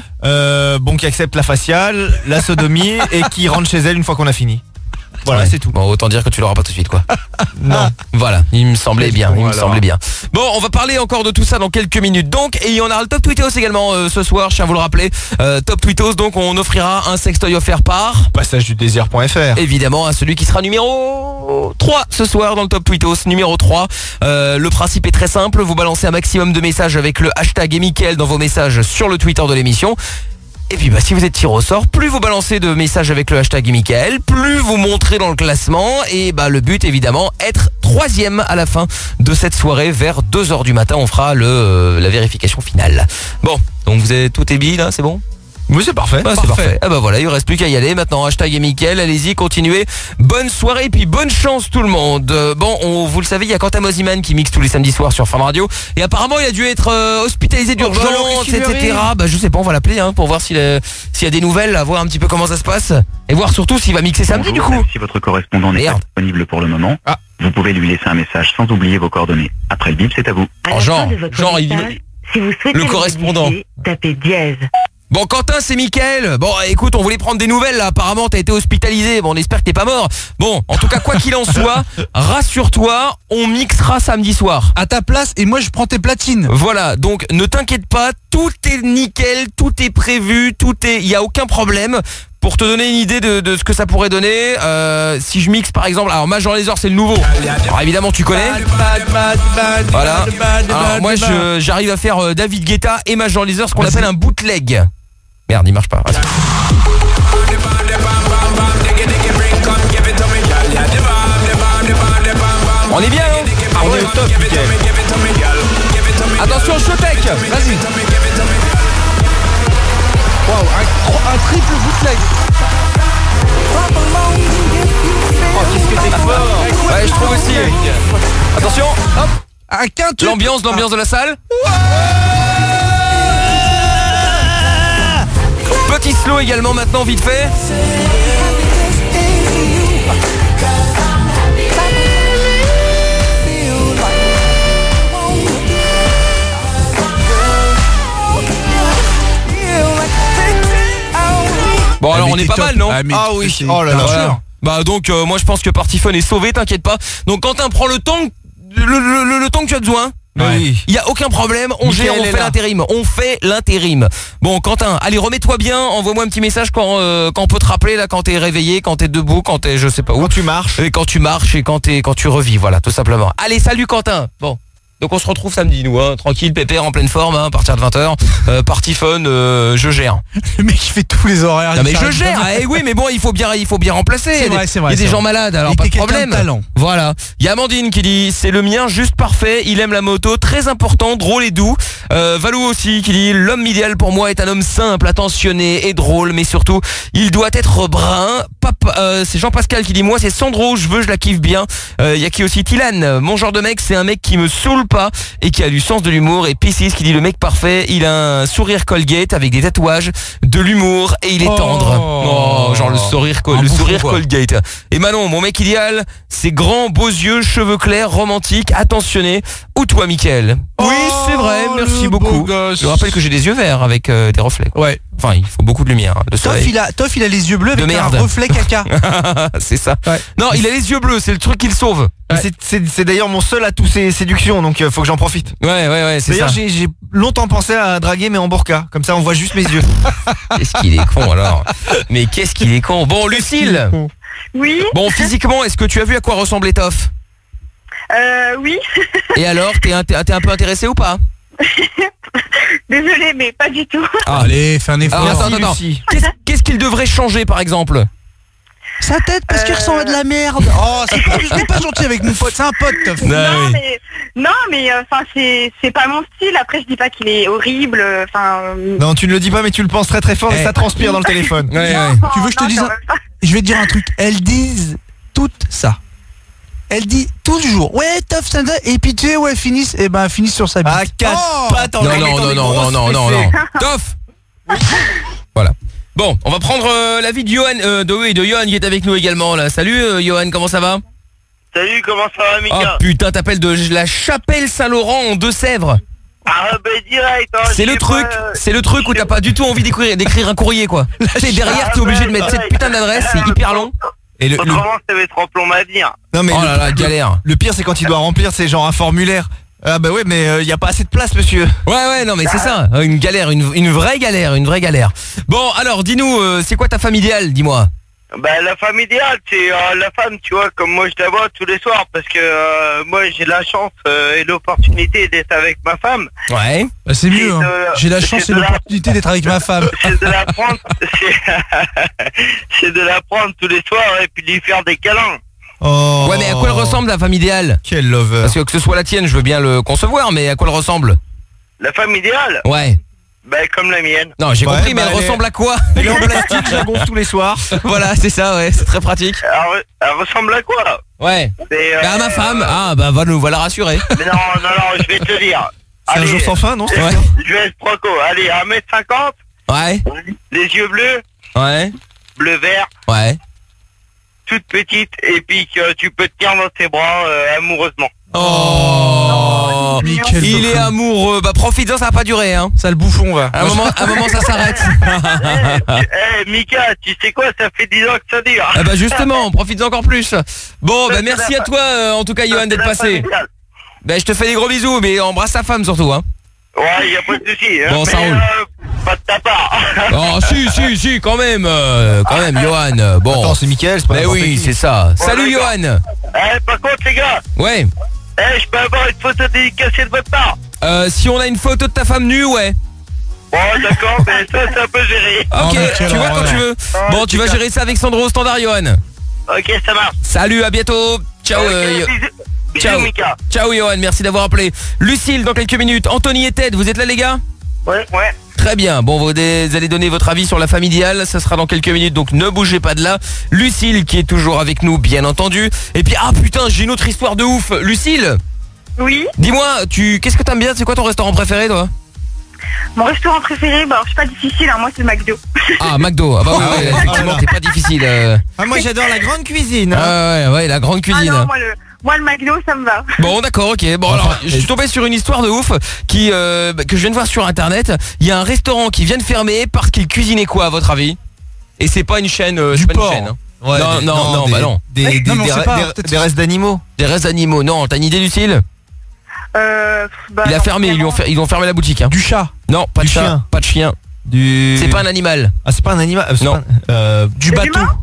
[SPEAKER 1] Qui accepte la faciale, la sodomie et qui rentre chez elle une fois qu'on a fini. Voilà, ouais. C'est tout.
[SPEAKER 2] Bon, autant dire que tu l'auras pas tout de suite, quoi.
[SPEAKER 1] Non.
[SPEAKER 2] Voilà, il me semblait bien. Bon, on va parler encore de tout ça dans quelques minutes. Donc, et on aura le Top Tweetos également ce soir, je tiens à vous le rappeler. Top Tweetos, donc on offrira un sextoy offert par
[SPEAKER 1] passageduDésir.fr.
[SPEAKER 2] Évidemment, à celui qui sera numéro 3 ce soir dans le Top Tweetos, numéro 3. Le principe est très simple, vous balancez un maximum de messages avec le hashtag et Mickaël dans vos messages sur le Twitter de l'émission. Et puis si vous êtes tiré au sort, plus vous balancez de messages avec le hashtag Mickaël, plus vous montrez dans le classement. Et le but évidemment, être 3e à la fin de cette soirée vers 2h du matin. On fera la vérification finale. Bon, donc vous avez tout est billes là, c'est bon?
[SPEAKER 1] Oui, c'est parfait.
[SPEAKER 2] C'est parfait. Voilà, il ne reste plus qu'à y aller. Maintenant, hashtag et Mickaël, allez-y, continuez. Bonne soirée, puis bonne chance tout le monde. Vous le savez, il y a Quentin Mosiman qui mixe tous les samedis soirs sur Fun Radio. Et apparemment, il a dû être hospitalisé d'urgence, etc. Je sais pas, on va l'appeler pour voir s'il y a des nouvelles, voir un petit peu comment ça se passe. Et voir surtout s'il va mixer samedi du coup.
[SPEAKER 11] Même si votre correspondant n'est pas disponible pour le moment, vous pouvez lui laisser un message sans oublier vos coordonnées. Après le bip, c'est à vous.
[SPEAKER 6] Si vous souhaitez
[SPEAKER 2] le correspondant,
[SPEAKER 6] tapez dièse.
[SPEAKER 2] Bon Quentin, c'est Mickaël. Bon écoute, on voulait prendre des nouvelles là. Apparemment t'as été hospitalisé. Bon on espère que t'es pas mort. Bon en tout cas quoi qu'il en soit, rassure-toi, on mixera samedi soir
[SPEAKER 7] à ta place et moi je prends tes platines.
[SPEAKER 2] Voilà, donc ne t'inquiète pas, tout est nickel, tout est prévu, il y a aucun problème. Pour te donner une idée de ce que ça pourrait donner, si je mixe par exemple, alors Major Lazer c'est le nouveau. Alors évidemment tu connais. Voilà. Alors moi j'arrive à faire David Guetta et Major Lazer, ce qu'on appelle un bootleg. Merde, il marche pas. On est bien, hein?
[SPEAKER 1] On est au top, Mickaël.
[SPEAKER 2] Attention, Showtech. Vas-y.
[SPEAKER 7] Wow, un triple bootleg.
[SPEAKER 1] Oh, qu'est-ce que t'es fort.
[SPEAKER 2] Ouais, je trouve aussi. Attention, hop.
[SPEAKER 7] Un quintuple.
[SPEAKER 2] L'ambiance de la salle. Petit slow également maintenant, vite fait. Bon alors on est pas mal non?
[SPEAKER 1] Ah oui, oh là là.
[SPEAKER 2] Voilà. Donc moi je pense que Partyphone est sauvé, t'inquiète pas. Donc Quentin prend le temps le temps que tu as besoin.
[SPEAKER 1] Oui.
[SPEAKER 2] Il y a aucun problème, on fait l'intérim. Bon Quentin, allez remets-toi bien, envoie-moi un petit message quand on peut te rappeler là, quand t'es réveillé, quand t'es debout, quand t'es je sais pas où.
[SPEAKER 1] Quand tu marches.
[SPEAKER 2] Et quand tu marches et quand tu revis, voilà, tout simplement. Allez, salut Quentin. Bon. Donc on se retrouve samedi, nous, hein, tranquille, pépère, en pleine forme, hein, à partir de 20h. Party fun, je gère.
[SPEAKER 7] Le mec qui fait tous les horaires.
[SPEAKER 2] Non mais je gère, oui, mais bon, il faut bien remplacer.
[SPEAKER 7] C'est vrai.
[SPEAKER 2] Il y a des gens malades, alors pas de problème. Voilà. Il y a Amandine qui dit, c'est le mien, juste parfait. Il aime la moto, très important, drôle et doux. Valou aussi qui dit, l'homme idéal pour moi est un homme simple, attentionné et drôle, mais surtout, il doit être brun. C'est Jean-Pascal qui dit, moi c'est Sandro, je la kiffe bien. Il y a qui aussi Tilan, mon genre de mec, c'est un mec qui me saoule pas et qui a du sens de l'humour. Et Piscis qui dit, le mec parfait, il a un sourire Colgate avec des tatouages, de l'humour et il est tendre. Genre le sourire Colgate. Et Manon, mon mec idéal, c'est grand, beaux yeux, cheveux clairs, romantique, attentionné. Ou toi, Mickaël? Oui, c'est vrai, merci beaucoup. Je rappelle que j'ai des yeux verts avec des reflets. Ouais. Enfin, il faut beaucoup de lumière.
[SPEAKER 7] Toff, il a les yeux bleus avec un reflet caca.
[SPEAKER 2] C'est ça. Ouais. Non, il a les yeux bleus, c'est le truc qui le sauve.
[SPEAKER 12] Ouais. C'est d'ailleurs mon seul atout, c'est séduction, donc faut que j'en profite.
[SPEAKER 2] Ouais, c'est ça.
[SPEAKER 12] D'ailleurs, j'ai longtemps pensé à draguer, mais en burqa. Comme ça, on voit juste mes yeux.
[SPEAKER 2] Qu'est-ce qu'il est con alors. Mais qu'est-ce qu'il est con. Bon, Lucille.
[SPEAKER 6] Oui.
[SPEAKER 2] Bon, physiquement, est-ce que tu as vu à quoi ressemblait Toff?
[SPEAKER 6] Oui.
[SPEAKER 2] Et alors, t'es un peu intéressé ou pas?
[SPEAKER 6] Désolée, mais pas du tout.
[SPEAKER 7] Allez, fais un effort.
[SPEAKER 2] Alors, attends. Qu'est-ce qu'il devrait changer, par exemple?
[SPEAKER 7] Sa tête, parce qu'il ressemble à de la merde. Oh, je n'ai pas gentil avec mon pote, c'est un pote.
[SPEAKER 6] Non, mais c'est pas mon style. Après, je dis pas qu'il est horrible.
[SPEAKER 12] Non, tu ne le dis pas, mais tu le penses très très fort et ça transpire dans le téléphone.
[SPEAKER 7] Tu veux que je te dise Je vais te dire un truc. Elles disent toutes ça. Elle dit toujours, ouais, Toff, ça et puis tu sais, finissent sur sa bite.
[SPEAKER 12] Ah, 4 pattes en
[SPEAKER 2] Non. Toff. Voilà. Bon, on va prendre l'avis de Johan, de Johan qui est avec nous également là. Salut Johan, comment ça va?
[SPEAKER 8] Salut, comment ça va, Mika?
[SPEAKER 2] Oh putain, t'appelles de la Chapelle Saint-Laurent en Deux-Sèvres.
[SPEAKER 8] Ah bah direct, hein,
[SPEAKER 2] c'est le truc où t'as pas du tout envie d'écrire un courrier quoi. C'est derrière, t'es obligé de mettre cette putain d'adresse, c'est hyper long.
[SPEAKER 8] Et autrement, ça va être trop long à dire.
[SPEAKER 12] Non mais
[SPEAKER 2] oh là là, galère.
[SPEAKER 12] Le pire, c'est quand il doit remplir, c'est genre un formulaire. Ah bah ouais, mais il y a pas assez de place, monsieur.
[SPEAKER 2] Ouais, non mais c'est ça, une galère, une vraie galère. Bon, alors dis-nous, c'est quoi ta femme idéale, dis-moi?
[SPEAKER 8] Bah la femme idéale, c'est la femme, tu vois, comme moi je la vois tous les soirs, parce que moi j'ai la chance et l'opportunité d'être avec ma femme.
[SPEAKER 2] Ouais.
[SPEAKER 7] Bah, c'est mieux. J'ai la chance et l'opportunité d'être avec ma femme.
[SPEAKER 8] C'est de la prendre, c'est de la prendre tous les soirs et puis de lui faire des câlins.
[SPEAKER 2] Oh. Ouais, mais à quoi elle ressemble la femme idéale?
[SPEAKER 12] Quel lover.
[SPEAKER 2] Parce que ce soit la tienne, je veux bien le concevoir, mais à quoi elle ressemble?
[SPEAKER 8] La femme idéale?
[SPEAKER 2] Ouais.
[SPEAKER 8] Bah comme la mienne.
[SPEAKER 2] Non, j'ai compris, mais elle ressemble à quoi?
[SPEAKER 12] Elle est en plastique, je la gonfle tous les soirs.
[SPEAKER 2] Voilà, c'est ça, ouais, c'est très pratique.
[SPEAKER 8] Elle ressemble à quoi?
[SPEAKER 2] Ouais. Bah à ma femme. Ah bah va la rassurer.
[SPEAKER 8] Mais non, je vais te dire.
[SPEAKER 12] C'est un jour sans fin, non?
[SPEAKER 2] Ouais.
[SPEAKER 8] Je vais être proco. Allez, 1m50.
[SPEAKER 2] Ouais.
[SPEAKER 8] Les yeux bleus.
[SPEAKER 2] Ouais.
[SPEAKER 8] Bleu vert.
[SPEAKER 2] Ouais.
[SPEAKER 8] Toute petite et puis que tu peux te tenir dans tes bras amoureusement.
[SPEAKER 2] Oh, il est amoureux. Bah profites-en, ça va pas durer hein.
[SPEAKER 7] Ça le bouffon va.
[SPEAKER 2] À un moment ça s'arrête.
[SPEAKER 8] Mika, tu sais quoi, ça fait 10 ans que ça dure.
[SPEAKER 2] Ah bah justement, profites-en encore plus. Bon bah merci à toi en tout cas Johan d'être passé. Bah je te fais des gros bisous, mais embrasse ta femme surtout hein.
[SPEAKER 8] Ouais, y a pas de soucis.
[SPEAKER 2] Bon, ça roule.
[SPEAKER 8] Pas de ta part.
[SPEAKER 2] Oh si, quand même, Johan. Bon.
[SPEAKER 12] Attends, c'est Mickaël, c'est pas.
[SPEAKER 2] Mais oui, c'est ça. Salut Johan.
[SPEAKER 8] Par contre les gars.
[SPEAKER 2] Ouais.
[SPEAKER 8] Je peux avoir une photo dédicacée de votre part?
[SPEAKER 2] Si on a une photo de ta femme nue, ouais.
[SPEAKER 8] Bon d'accord, mais ça c'est un peu géré.
[SPEAKER 2] Ok, tu vois quand tu veux. Bon, tu vas gérer ça avec Sandro au standard, Johan.
[SPEAKER 8] Ok, ça marche.
[SPEAKER 2] Salut, à bientôt. Ciao. Ciao. Ciao Johan, merci d'avoir appelé. Lucille dans quelques minutes. Anthony et Ted, vous êtes là les gars?
[SPEAKER 8] Ouais.
[SPEAKER 2] Très bien, bon vous allez donner votre avis sur la femme idéale, ça sera dans quelques minutes, donc ne bougez pas de là. Lucille qui est toujours avec nous, bien entendu. Et puis, ah putain, j'ai une autre histoire de ouf. Lucille?
[SPEAKER 6] Oui.
[SPEAKER 2] Dis-moi, qu'est-ce que t'aimes bien? C'est quoi ton restaurant préféré toi?
[SPEAKER 6] Mon restaurant préféré, bah c'est pas difficile, moi c'est le McDo.
[SPEAKER 2] Ah McDo, ah bah oui, effectivement t'es pas difficile.
[SPEAKER 12] Moi j'adore la grande cuisine.
[SPEAKER 2] Ouais, la grande cuisine.
[SPEAKER 6] Ah non, moi le McDo ça me va.
[SPEAKER 2] Bon d'accord, ok. Bon alors je suis tombé sur une histoire de ouf que je viens de voir sur internet. Il y a un restaurant qui vient de fermer parce qu'il cuisinait quoi à votre avis? Et c'est pas une chaîne,
[SPEAKER 12] du porc.
[SPEAKER 2] Chaîne, hein. Ouais, non, bah non.
[SPEAKER 12] Des restes d'animaux.
[SPEAKER 2] Des restes d'animaux, non, t'as une idée Lucille? Il a fermé, ils ont fermé la boutique hein.
[SPEAKER 7] Du chat?
[SPEAKER 2] Non, pas de chat, pas de chien. C'est pas un animal.
[SPEAKER 12] Ah c'est pas un animal.
[SPEAKER 2] Non.
[SPEAKER 12] Du bateau.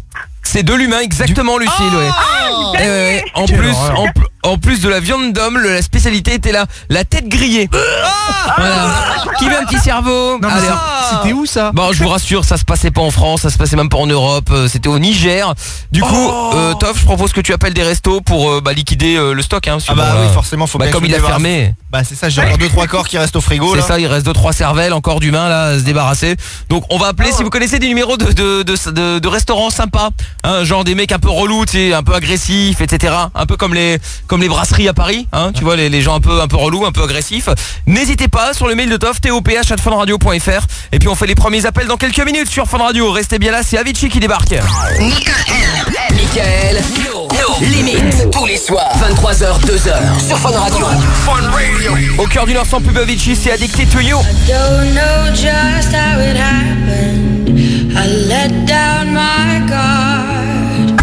[SPEAKER 2] C'est de l'humain, exactement, Lucille. Ouais. En plus de la viande d'homme, la spécialité était là, la tête grillée. Voilà. Qui veut un petit cerveau?
[SPEAKER 7] Non, mais c'était où ça?
[SPEAKER 2] Bon, je vous rassure, ça se passait pas en France, ça se passait même pas en Europe, c'était au Niger. Du coup, Toff, je propose que tu appelles des restos pour liquider le stock. Hein,
[SPEAKER 12] oui, forcément, faut bien
[SPEAKER 2] comme
[SPEAKER 12] que
[SPEAKER 2] il a fermé.
[SPEAKER 12] Bah c'est ça, j'ai encore 2-3 corps qui restent au frigo.
[SPEAKER 2] C'est ça, il reste 2-3 cervelles encore d'humains là à se débarrasser. Donc on va appeler, si vous connaissez des numéros de restaurants sympas, hein, genre des mecs un peu relous, tu sais, un peu agressifs, etc. Un peu comme les brasseries à Paris, hein, tu vois, les gens un peu relous, un peu agressifs. N'hésitez pas sur le mail de Toff, toph@funradio.fr. Et puis on fait les premiers appels dans quelques minutes sur Fun Radio. Restez bien là, c'est Avicii qui débarque.
[SPEAKER 5] Michael, no limite, tous les soirs, 23h, 2h, sur Fun Radio. Fun Radio.
[SPEAKER 2] Au cœur du Nord sans pub, Avicii, c'est Addicted to You.
[SPEAKER 13] I don't know just how it happened. I let down my guard.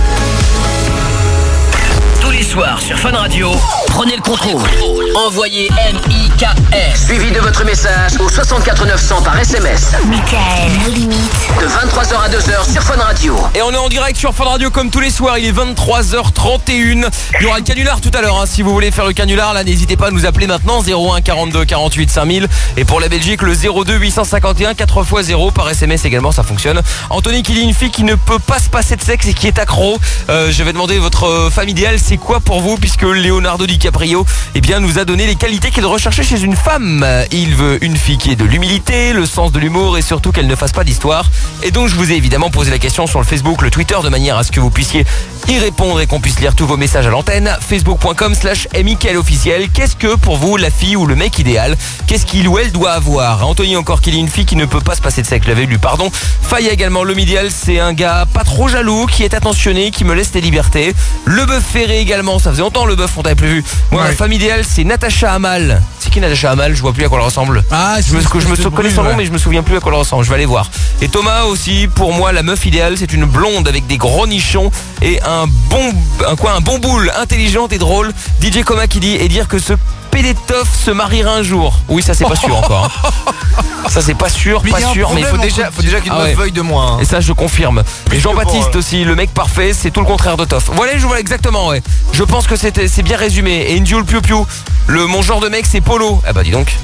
[SPEAKER 5] Tous les soirs sur Fun Radio, prenez le contrôle. Envoyez MIKL, suivi de votre message au 64 900 par SMS.
[SPEAKER 9] Michael, nos limites.
[SPEAKER 5] De 23h à 2h sur Fun Radio.
[SPEAKER 2] Et on est en direct sur Fun Radio comme tous les soirs, il est 23h31. Il y aura le canular tout à l'heure, hein. Si vous voulez faire le canular, là n'hésitez pas à nous appeler maintenant, 01 42 48 5000. Et pour la Belgique, le 02 851 4x0 par SMS également, ça fonctionne. Anthony qui dit une fille qui ne peut pas se passer de sexe et qui est accro. Je vais demander votre femme idéale, c'est quoi pour vous, puisque Leonardo DiCaprio nous a donné les qualités qu'il recherchait chez une femme. Il veut une fille qui ait de l'humilité, le sens de l'humour et surtout qu'elle ne fasse pas d'histoire. Et donc je vous ai évidemment posé la question sur le Facebook, le Twitter, de manière à ce que vous puissiez y répondre et qu'on puisse lire tous vos messages à l'antenne. Facebook.com/MIKLofficiel. Qu'est-ce que pour vous la fille ou le mec idéal? Qu'est-ce qu'il ou elle doit avoir? Anthony encore qu'il y ait une fille qui ne peut pas se passer de sexe, je l'avais lu, pardon. Faye également, l'homme idéal c'est un gars pas trop jaloux, qui est attentionné, qui me laisse des libertés. Le bœuf ferré également, ça faisait longtemps le bœuf, on t'avait plus vu. Moi la femme idéale c'est Natacha Hamal. C'est qui Natacha Hamal? Je vois plus à quoi elle ressemble. Je me connais son nom mais je me souviens plus à quoi elle ressemble. Je vais aller voir. Et Thomas aussi, pour moi la meuf idéale c'est une blonde avec des gros nichons et un bon boule, intelligente et drôle. DJ Coma qui dit, et dire que ce Pélétoff se mariera un jour. Oui, ça c'est pas sûr encore. Ça c'est pas sûr, mais il faut déjà qu'une meuf veuille de moi. Et ça je confirme. Et Jean-Baptiste aussi, le mec parfait, c'est tout le contraire de Toff. Voilà, je vois exactement, ouais. Je pense que c'est bien résumé. Et Indioul Piu Piu, mon genre de mec c'est Polo. Ah bah dis donc.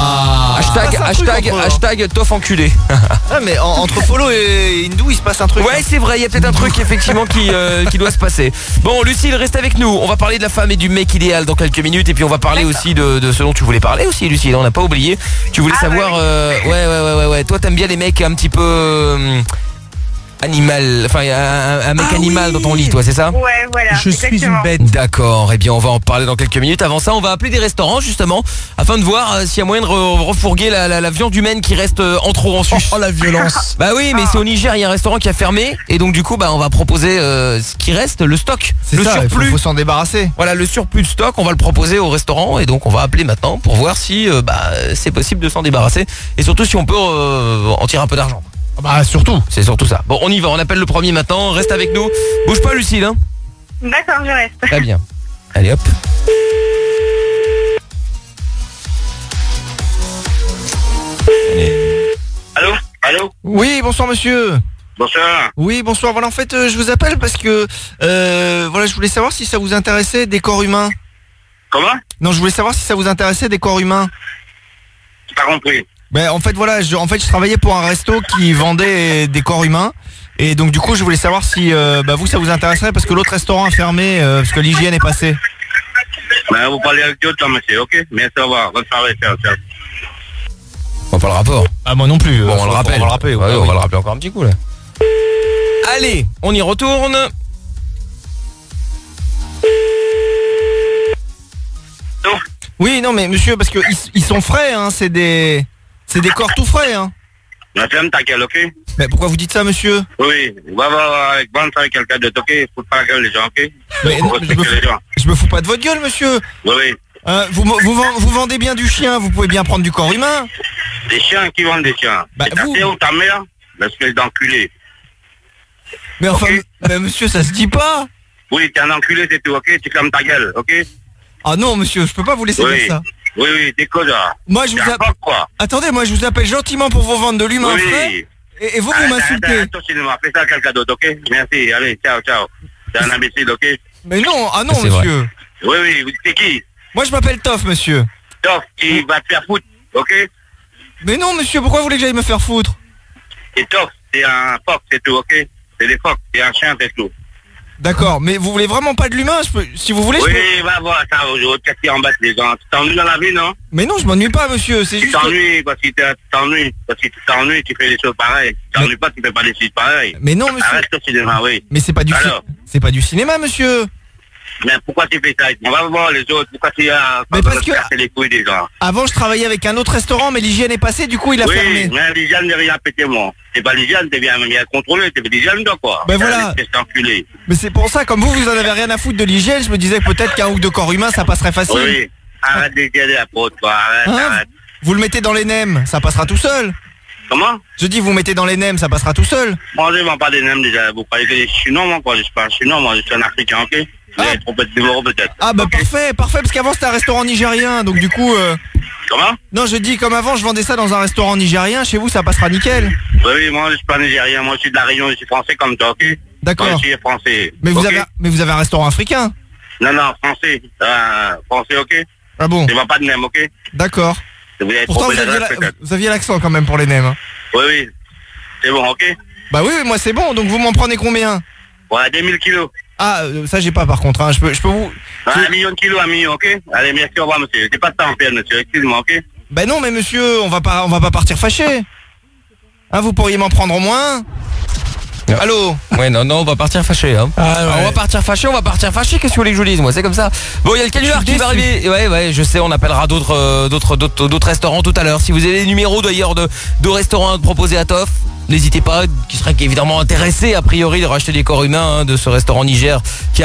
[SPEAKER 2] Hashtag Toff enculé.
[SPEAKER 12] Mais entre Polo et Hindou il se passe un truc.
[SPEAKER 2] Ouais, c'est vrai, il y a peut-être un truc effectivement qui doit se passer. Bon, Lucille, reste avec nous. On va parler de la femme et du mec idéal dans quelques minutes. Et puis on va parler aussi de ce dont tu voulais parler aussi, Lucille. On n'a pas oublié. Tu voulais savoir. Ouais. Toi, t'aimes bien les mecs un petit peu animal, enfin un mec animal dans ton lit, toi, c'est ça?
[SPEAKER 6] Ouais, voilà.
[SPEAKER 7] Je suis une bête.
[SPEAKER 2] D'accord. Eh bien, on va en parler dans quelques minutes. Avant ça, on va appeler des restaurants justement afin de voir s'il y a moyen de refourguer la viande humaine qui reste en trop en sus.
[SPEAKER 7] Oh la violence.
[SPEAKER 2] Bah oui, mais c'est au Niger, il y a un restaurant qui a fermé et donc du coup, on va proposer ce qui reste, le stock,
[SPEAKER 12] c'est
[SPEAKER 2] le
[SPEAKER 12] ça,
[SPEAKER 2] surplus.
[SPEAKER 12] Il faut s'en débarrasser.
[SPEAKER 2] Voilà, le surplus de stock, on va le proposer au restaurant et donc on va appeler maintenant pour voir si c'est possible de s'en débarrasser et surtout si on peut en tirer un peu d'argent.
[SPEAKER 12] Bah surtout.
[SPEAKER 2] C'est surtout ça. Bon, on y va, on appelle le premier maintenant. Reste avec nous. Bouge pas, Lucille, hein.
[SPEAKER 6] D'accord, je reste.
[SPEAKER 2] Très bien. Allez, hop.
[SPEAKER 8] Allô.
[SPEAKER 12] Oui, bonsoir monsieur.
[SPEAKER 8] Bonsoir.
[SPEAKER 12] Oui, bonsoir. Voilà, en fait, je vous appelle parce que je voulais savoir si ça vous intéressait des corps humains.
[SPEAKER 8] Comment?
[SPEAKER 12] Non, je voulais savoir si ça vous intéressait des corps humains.
[SPEAKER 8] J'ai pas compris.
[SPEAKER 12] Ben en fait voilà, je travaillais pour un resto qui vendait des corps humains et donc du coup je voulais savoir si vous ça vous intéresserait parce que l'autre restaurant a fermé parce que l'hygiène est passée.
[SPEAKER 8] Vous parlez avec d'autres monsieur, ok? Merci, au revoir. Bonne soirée, ciao.
[SPEAKER 2] On pas le rapport.
[SPEAKER 12] Ah moi non plus.
[SPEAKER 2] Bon, on le rappelle.
[SPEAKER 12] On va le rappeler.
[SPEAKER 2] On va le rappeler encore un petit coup là. Allez, on y retourne.
[SPEAKER 12] Oui, non mais monsieur, parce que ils sont frais, hein, c'est des corps tout frais, hein.
[SPEAKER 8] Ferme ta gueule, ok?
[SPEAKER 12] Mais pourquoi vous dites ça, monsieur?
[SPEAKER 8] Oui, va avec quelqu'un de toqué, faut pas la gueule les gens, ok?
[SPEAKER 12] Mais non, je me fous pas de votre gueule, monsieur.
[SPEAKER 8] Oui.
[SPEAKER 12] Vous vendez bien du chien, vous pouvez bien prendre du corps humain.
[SPEAKER 8] Des chiens qui vendent des chiens.
[SPEAKER 12] Bah,
[SPEAKER 8] ta sœur ou ta mère, l'espèce d'enculé.
[SPEAKER 12] Mais enfin, mais monsieur, ça se dit pas.
[SPEAKER 8] Oui, t'es un enculé, c'est tout, ok? Tu fermes ta gueule, ok?
[SPEAKER 12] Ah non, monsieur, je peux pas vous laisser dire ça.
[SPEAKER 8] Oui, des causes.
[SPEAKER 12] Moi, je vous appelle. Attendez, moi, je vous appelle gentiment pour vous vendre de l'humain frais. Et vous m'insultez.
[SPEAKER 8] Arrête au cinéma, fais ça à quelqu'un d'autre, ok? Merci, allez, ciao. T'es un imbécile, ok?
[SPEAKER 12] Mais non, ah non,
[SPEAKER 2] C'est
[SPEAKER 12] monsieur.
[SPEAKER 8] Oui, c'est qui?
[SPEAKER 12] Moi, je m'appelle Toff, monsieur.
[SPEAKER 8] Toff, qui va te faire foutre, ok?
[SPEAKER 12] Mais non, monsieur, pourquoi vous voulez que j'aille me faire foutre?
[SPEAKER 8] Et Toff, c'est un phoque, c'est tout, ok? C'est des phoques, c'est un chien, c'est tout.
[SPEAKER 12] D'accord, mais vous voulez vraiment pas de l'humain? Si vous voulez,
[SPEAKER 8] Oui,
[SPEAKER 12] je peux...
[SPEAKER 8] va voir ça, je vais te casser en bas, les gars. Tu t'ennuies dans la vie, non?
[SPEAKER 12] Mais non, je m'ennuie pas, monsieur, c'est
[SPEAKER 8] Tu
[SPEAKER 12] juste...
[SPEAKER 8] t'ennuies parce que tu t'ennuies, tu fais des choses pareilles. Tu t'ennuies pas, tu fais pas des choses pareilles.
[SPEAKER 12] Mais non, monsieur...
[SPEAKER 8] Arrête au cinéma, oui.
[SPEAKER 12] Mais c'est pas du
[SPEAKER 8] Alors
[SPEAKER 12] c'est pas du cinéma, monsieur.
[SPEAKER 8] Mais pourquoi tu fais ça? On va voir les autres, pourquoi tu as...
[SPEAKER 12] Mais parce que...
[SPEAKER 8] casser les couilles des gens.
[SPEAKER 12] Avant, je travaillais avec un autre restaurant, mais l'hygiène est passée, du coup, il a fermé.
[SPEAKER 8] Oui, mais l'hygiène n'est rien pété, moi. C'est pas l'hygiène, t'es bien contrôlé, t'es l'hygiène de quoi?
[SPEAKER 12] Ben voilà.
[SPEAKER 8] C'est enculé.
[SPEAKER 12] Mais c'est pour ça, comme vous en avez rien à foutre de l'hygiène, je me disais que peut-être qu'un ou deux corps humains, ça passerait facile.
[SPEAKER 8] Oui, arrête de gueuler à pote, toi, arrête.
[SPEAKER 12] Vous le mettez dans les nems, ça passera tout seul.
[SPEAKER 8] Comment?
[SPEAKER 12] Je dis, vous mettez dans les nems, ça passera tout seul.
[SPEAKER 8] Moi, je ne vends pas des nems déjà. Vous croyez que je suis non, moi, quoi? Je suis pas chinois, moi, je suis un Africain, ok? Vous avez trompé de numéro, peut-être.
[SPEAKER 12] Ah bah parfait, parce qu'avant c'était un restaurant nigérien, donc du coup...
[SPEAKER 8] Comment?
[SPEAKER 12] Non, je dis, comme avant, je vendais ça dans un restaurant nigérien, chez vous, ça passera nickel.
[SPEAKER 8] Oui, moi, je suis pas nigérien, moi, je suis de la Réunion, je suis français comme toi, ok?
[SPEAKER 12] D'accord.
[SPEAKER 8] Moi, je suis français.
[SPEAKER 12] Mais
[SPEAKER 8] ok?
[SPEAKER 12] vous avez un restaurant africain?
[SPEAKER 8] Non, français. Français, ok?
[SPEAKER 12] Ah bon?
[SPEAKER 8] Je vends pas de nems, ok?
[SPEAKER 12] D'accord.
[SPEAKER 8] Vous avez
[SPEAKER 12] Pourtant,
[SPEAKER 8] trompé l'adresse, peut-être.
[SPEAKER 12] vous aviez l'accent quand même pour les nems. Hein.
[SPEAKER 8] Oui. C'est bon, ok?
[SPEAKER 12] Bah oui, moi c'est bon, donc vous m'en prenez combien?
[SPEAKER 8] Ouais, 2000 kilos.
[SPEAKER 12] Ah, ça j'ai pas par contre, hein. je peux vous...
[SPEAKER 8] 1 million de kilos, 1 million, ok? Allez, merci, au revoir, monsieur. C'est pas ça en peine, monsieur, excuse-moi, ok?
[SPEAKER 12] Ben non, mais monsieur, on va pas partir fâché. Hein, vous pourriez m'en prendre au moins. Allô?
[SPEAKER 2] Ouais, non, on va partir fâché, hein. Alors, on va partir fâché, qu'est-ce que vous voulez que je vous dise, moi, c'est comme ça. Bon, il y a le canular qui va arriver. Ouais, je sais, on appellera d'autres restaurants tout à l'heure. Si vous avez des numéros d'ailleurs de restaurants à proposer à Toff, n'hésitez pas, qui serait évidemment intéressé a priori de racheter des corps humains de ce restaurant au Niger qui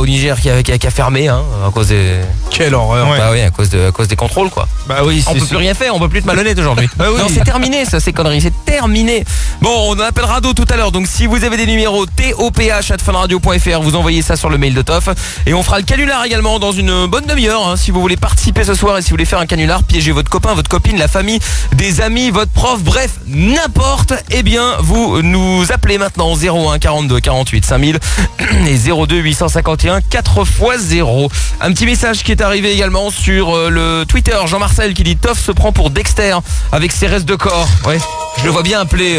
[SPEAKER 2] a fermé à cause des...
[SPEAKER 12] Quelle horreur.
[SPEAKER 2] Bah oui, à cause des contrôles quoi.
[SPEAKER 12] Bah oui,
[SPEAKER 2] on peut plus rien faire, on peut plus être malhonnête aujourd'hui.
[SPEAKER 12] Bah oui.
[SPEAKER 2] Non, c'est terminé ça, ces conneries, c'est terminé. Bon, on en appellera d'autres tout à l'heure. Donc si vous avez des numéros toph@funradio.fr, vous envoyez ça sur le mail de Toff et on fera le canular également dans une bonne demi-heure hein, si vous voulez participer ce soir et si vous voulez faire un canular, piéger votre copain, votre copine, la famille, des amis, votre prof, bref, n'importe. Eh bien, vous nous appelez maintenant 01 42 48 5000 et 02 851 4x0. Un petit message qui est arrivé également sur le Twitter, Jean-Marcel qui dit Toff se prend pour Dexter avec ses restes de corps. Ouais, je le vois bien appeler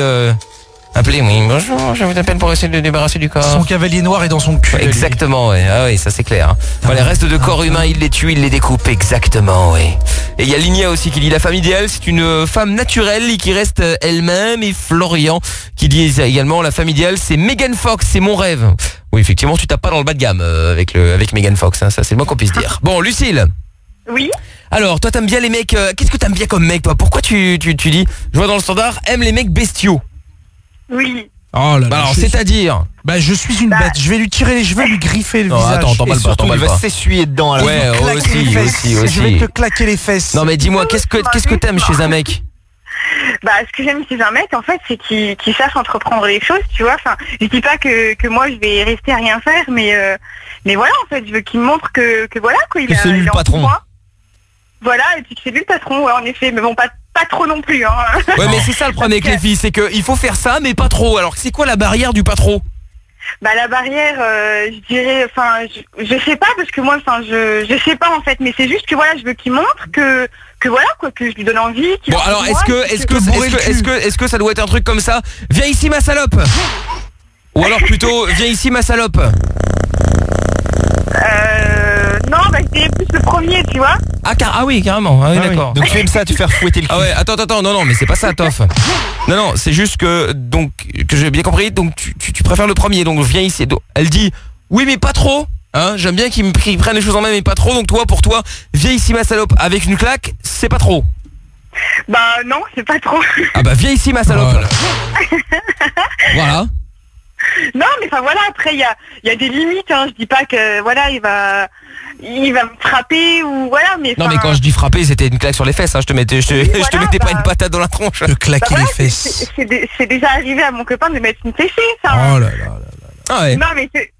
[SPEAKER 2] oui, bonjour, je vous appelle pour essayer de débarrasser du corps.
[SPEAKER 7] Son cavalier noir est dans son cul.
[SPEAKER 2] Ouais, exactement, ouais. Ah oui, ça c'est clair. Bon, les restes de corps humains, il les tue, il les découpe, exactement, oui. Et il y a Linia aussi qui dit la femme idéale, c'est une femme naturelle et qui reste elle-même. Et Florian qui dit également la femme idéale, c'est Megan Fox, c'est mon rêve. Oui, effectivement, tu tapes pas dans le bas de gamme avec Megan Fox, hein, ça c'est le moins qu'on puisse dire. Bon, Lucille.
[SPEAKER 6] Oui.
[SPEAKER 2] Alors, toi t'aimes bien les mecs, qu'est-ce que t'aimes bien comme mec, toi? Pourquoi tu dis, je vois dans le standard, aime les mecs bestiaux?
[SPEAKER 6] Oui.
[SPEAKER 7] Oh là là.
[SPEAKER 2] Alors, c'est-à-dire?
[SPEAKER 7] Bah je suis une bête, je vais lui tirer les cheveux, lui griffer le
[SPEAKER 2] non,
[SPEAKER 7] visage.
[SPEAKER 2] Attends,
[SPEAKER 12] Et surtout, il va s'essuyer dedans là.
[SPEAKER 2] Ouais, aussi.
[SPEAKER 7] Je vais te claquer les fesses.
[SPEAKER 2] Non mais dis-moi, qu'est-ce que t'aimes chez un mec?
[SPEAKER 6] Bah, ce que j'aime chez un mec, en fait, c'est qu'il sache entreprendre les choses, tu vois. Enfin, je dis pas que moi, je vais rester à rien faire, mais voilà, en fait, je veux qu'il me montre que voilà, quoi. Il
[SPEAKER 12] c'est lui le patron.
[SPEAKER 6] Voilà, et puis que c'est lui le patron, ouais, en effet, mais bon, pas trop non plus, hein.
[SPEAKER 2] Ouais, mais c'est ça le problème avec les filles, c'est qu'il faut faire ça, mais pas trop. Alors, c'est quoi la barrière du pas trop?
[SPEAKER 6] Bah, la barrière, je dirais, enfin, je sais pas, parce que moi, enfin, je sais pas, en fait, mais c'est juste que voilà, je veux qu'il montre que voilà, quoi, que je lui donne envie.
[SPEAKER 2] Bon, alors, est-ce que ça doit être un truc comme ça? Viens ici, ma salope! Ou alors plutôt, viens ici, ma salope!
[SPEAKER 6] Non, bah je dirais plus le premier, tu vois.
[SPEAKER 2] Ah oui, carrément. Ah oui, d'accord.
[SPEAKER 12] Donc tu aimes ça, te faire fouetter le cul.
[SPEAKER 2] Ah ouais, attends, non, mais c'est pas ça, Toff. Non, c'est juste que j'ai bien compris. Donc tu préfères le premier. Donc viens ici. Donc, elle dit oui, mais pas trop. Hein, j'aime bien qu'ils prennent les choses en main, mais pas trop. Donc pour toi, viens ici, ma salope. Avec une claque, c'est pas trop.
[SPEAKER 6] Bah non, c'est pas trop.
[SPEAKER 2] Ah bah viens ici, ma salope. Voilà.
[SPEAKER 6] Non, mais enfin voilà, après il y a des limites, hein. Je dis pas que voilà, il va me frapper ou voilà, mais
[SPEAKER 2] non, mais quand je dis frapper, c'était une claque sur les fesses, hein. Je te mettais pas une patate dans la tronche.
[SPEAKER 7] De claquer les fesses.
[SPEAKER 6] C'est déjà arrivé à mon copain de mettre une fessée, ça.
[SPEAKER 7] Oh là là là là.
[SPEAKER 2] Ah ouais.
[SPEAKER 6] Non, mais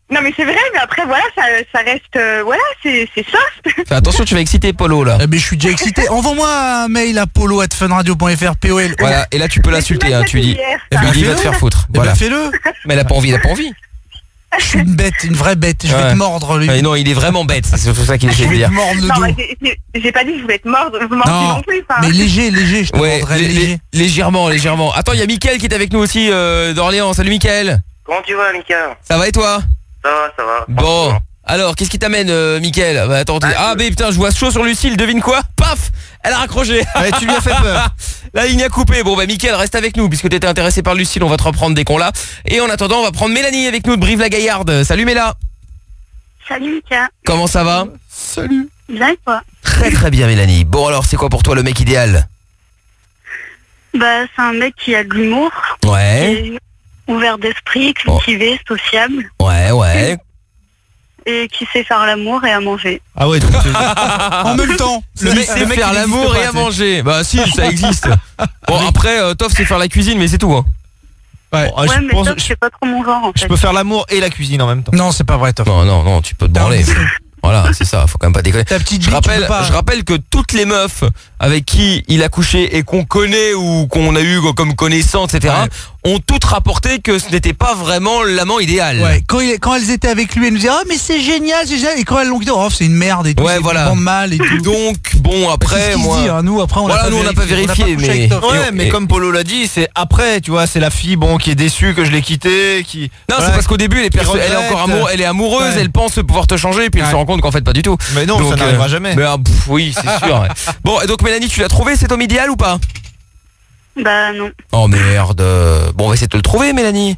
[SPEAKER 6] Non mais c'est vrai, mais après voilà, ça reste, voilà, c'est soft.
[SPEAKER 2] Fais attention, tu vas exciter Polo là.
[SPEAKER 7] Mais je suis déjà excité. Envoie-moi un mail à polo@funradio.fr, POL.
[SPEAKER 2] Voilà, et là tu peux l'insulter, hein, tu dis. Il va te faire foutre.
[SPEAKER 7] Voilà. Fais-le.
[SPEAKER 2] Mais elle a pas envie,
[SPEAKER 7] Je suis une bête, une vraie bête. Je vais te mordre, lui.
[SPEAKER 2] Non, il est vraiment bête. C'est surtout ça qu'il essaie de dire.
[SPEAKER 7] Je vais te mordre le dos.
[SPEAKER 6] J'ai pas dit que je voulais te mordre non plus.
[SPEAKER 7] Mais léger, je te mordrai léger.
[SPEAKER 2] Légèrement. Attends, il y a Mickaël qui est avec nous aussi d'Orléans. Salut Mickaël.
[SPEAKER 8] Comment tu vas, Mickaël?
[SPEAKER 2] Ça va et toi?
[SPEAKER 8] Ça va.
[SPEAKER 2] Bon. Alors, qu'est-ce qui t'amène, Mickaël? Bah attends, putain, je vois chaud sur Lucille, devine quoi? Paf! Elle a raccroché.
[SPEAKER 12] Ouais, tu lui as fait peur.
[SPEAKER 2] La ligne a coupé. Bon bah Mickaël, reste avec nous puisque t'étais intéressé par Lucille, on va te reprendre dès qu'on l'a. Et en attendant, on va prendre Mélanie avec nous de Brive-la-Gaillarde. Salut Méla.
[SPEAKER 6] Salut Mika.
[SPEAKER 2] Comment ça va?
[SPEAKER 7] Salut.
[SPEAKER 6] Bien et toi?
[SPEAKER 2] Très très bien Mélanie. Bon alors, c'est quoi pour toi le mec idéal?
[SPEAKER 6] Bah c'est un mec qui a de l'humour.
[SPEAKER 2] Ouais.
[SPEAKER 6] Ouvert d'esprit, cultivé, sociable.
[SPEAKER 2] Ouais.
[SPEAKER 6] Et qui sait faire l'amour et à manger.
[SPEAKER 7] Ah ouais, donc en même temps.
[SPEAKER 2] Le mec sait faire l'amour et à manger. Bah si, ça existe. Bon après, Toff sait faire la cuisine, mais c'est tout. Hein.
[SPEAKER 6] Ouais, mais Toff, c'est pas trop mon genre en fait.
[SPEAKER 12] Je peux faire l'amour et la cuisine en même temps.
[SPEAKER 7] Non, c'est pas vrai, Toff.
[SPEAKER 2] Non, tu peux te branler. Voilà, c'est ça, faut quand même pas déconner.
[SPEAKER 7] Je
[SPEAKER 2] rappelle que toutes les meufs avec qui il a couché et qu'on connaît ou qu'on a eu comme connaissance, etc., ont toutes rapporté que ce n'était pas vraiment l'amant idéal.
[SPEAKER 7] Ouais, quand elles étaient avec lui, elles nous disaient « Oh mais c'est génial !» Et quand elles l'ont dit « Oh c'est une merde » et tout,
[SPEAKER 2] ouais, voilà.
[SPEAKER 7] Mal et tout.
[SPEAKER 2] Donc, bon, après,
[SPEAKER 7] moi... Dit, hein, nous, après, on
[SPEAKER 2] n'a pas vérifié.
[SPEAKER 12] Mais comme Polo l'a dit, c'est après, tu vois, c'est la fille qui est déçue que je l'ai quittée, qui...
[SPEAKER 2] Non, c'est parce qu'au début, elle est amoureuse, elle pense pouvoir te changer, et puis elle se rend compte qu'en fait, pas du tout.
[SPEAKER 12] Mais non, donc, ça n'arrivera jamais.
[SPEAKER 2] Mais, oui, c'est sûr. Ouais. Bon, et donc Mélanie, tu l'as trouvé cet homme idéal ou pas?
[SPEAKER 6] Bah non.
[SPEAKER 2] Oh merde. Bon, on va essayer de te le trouver, Mélanie.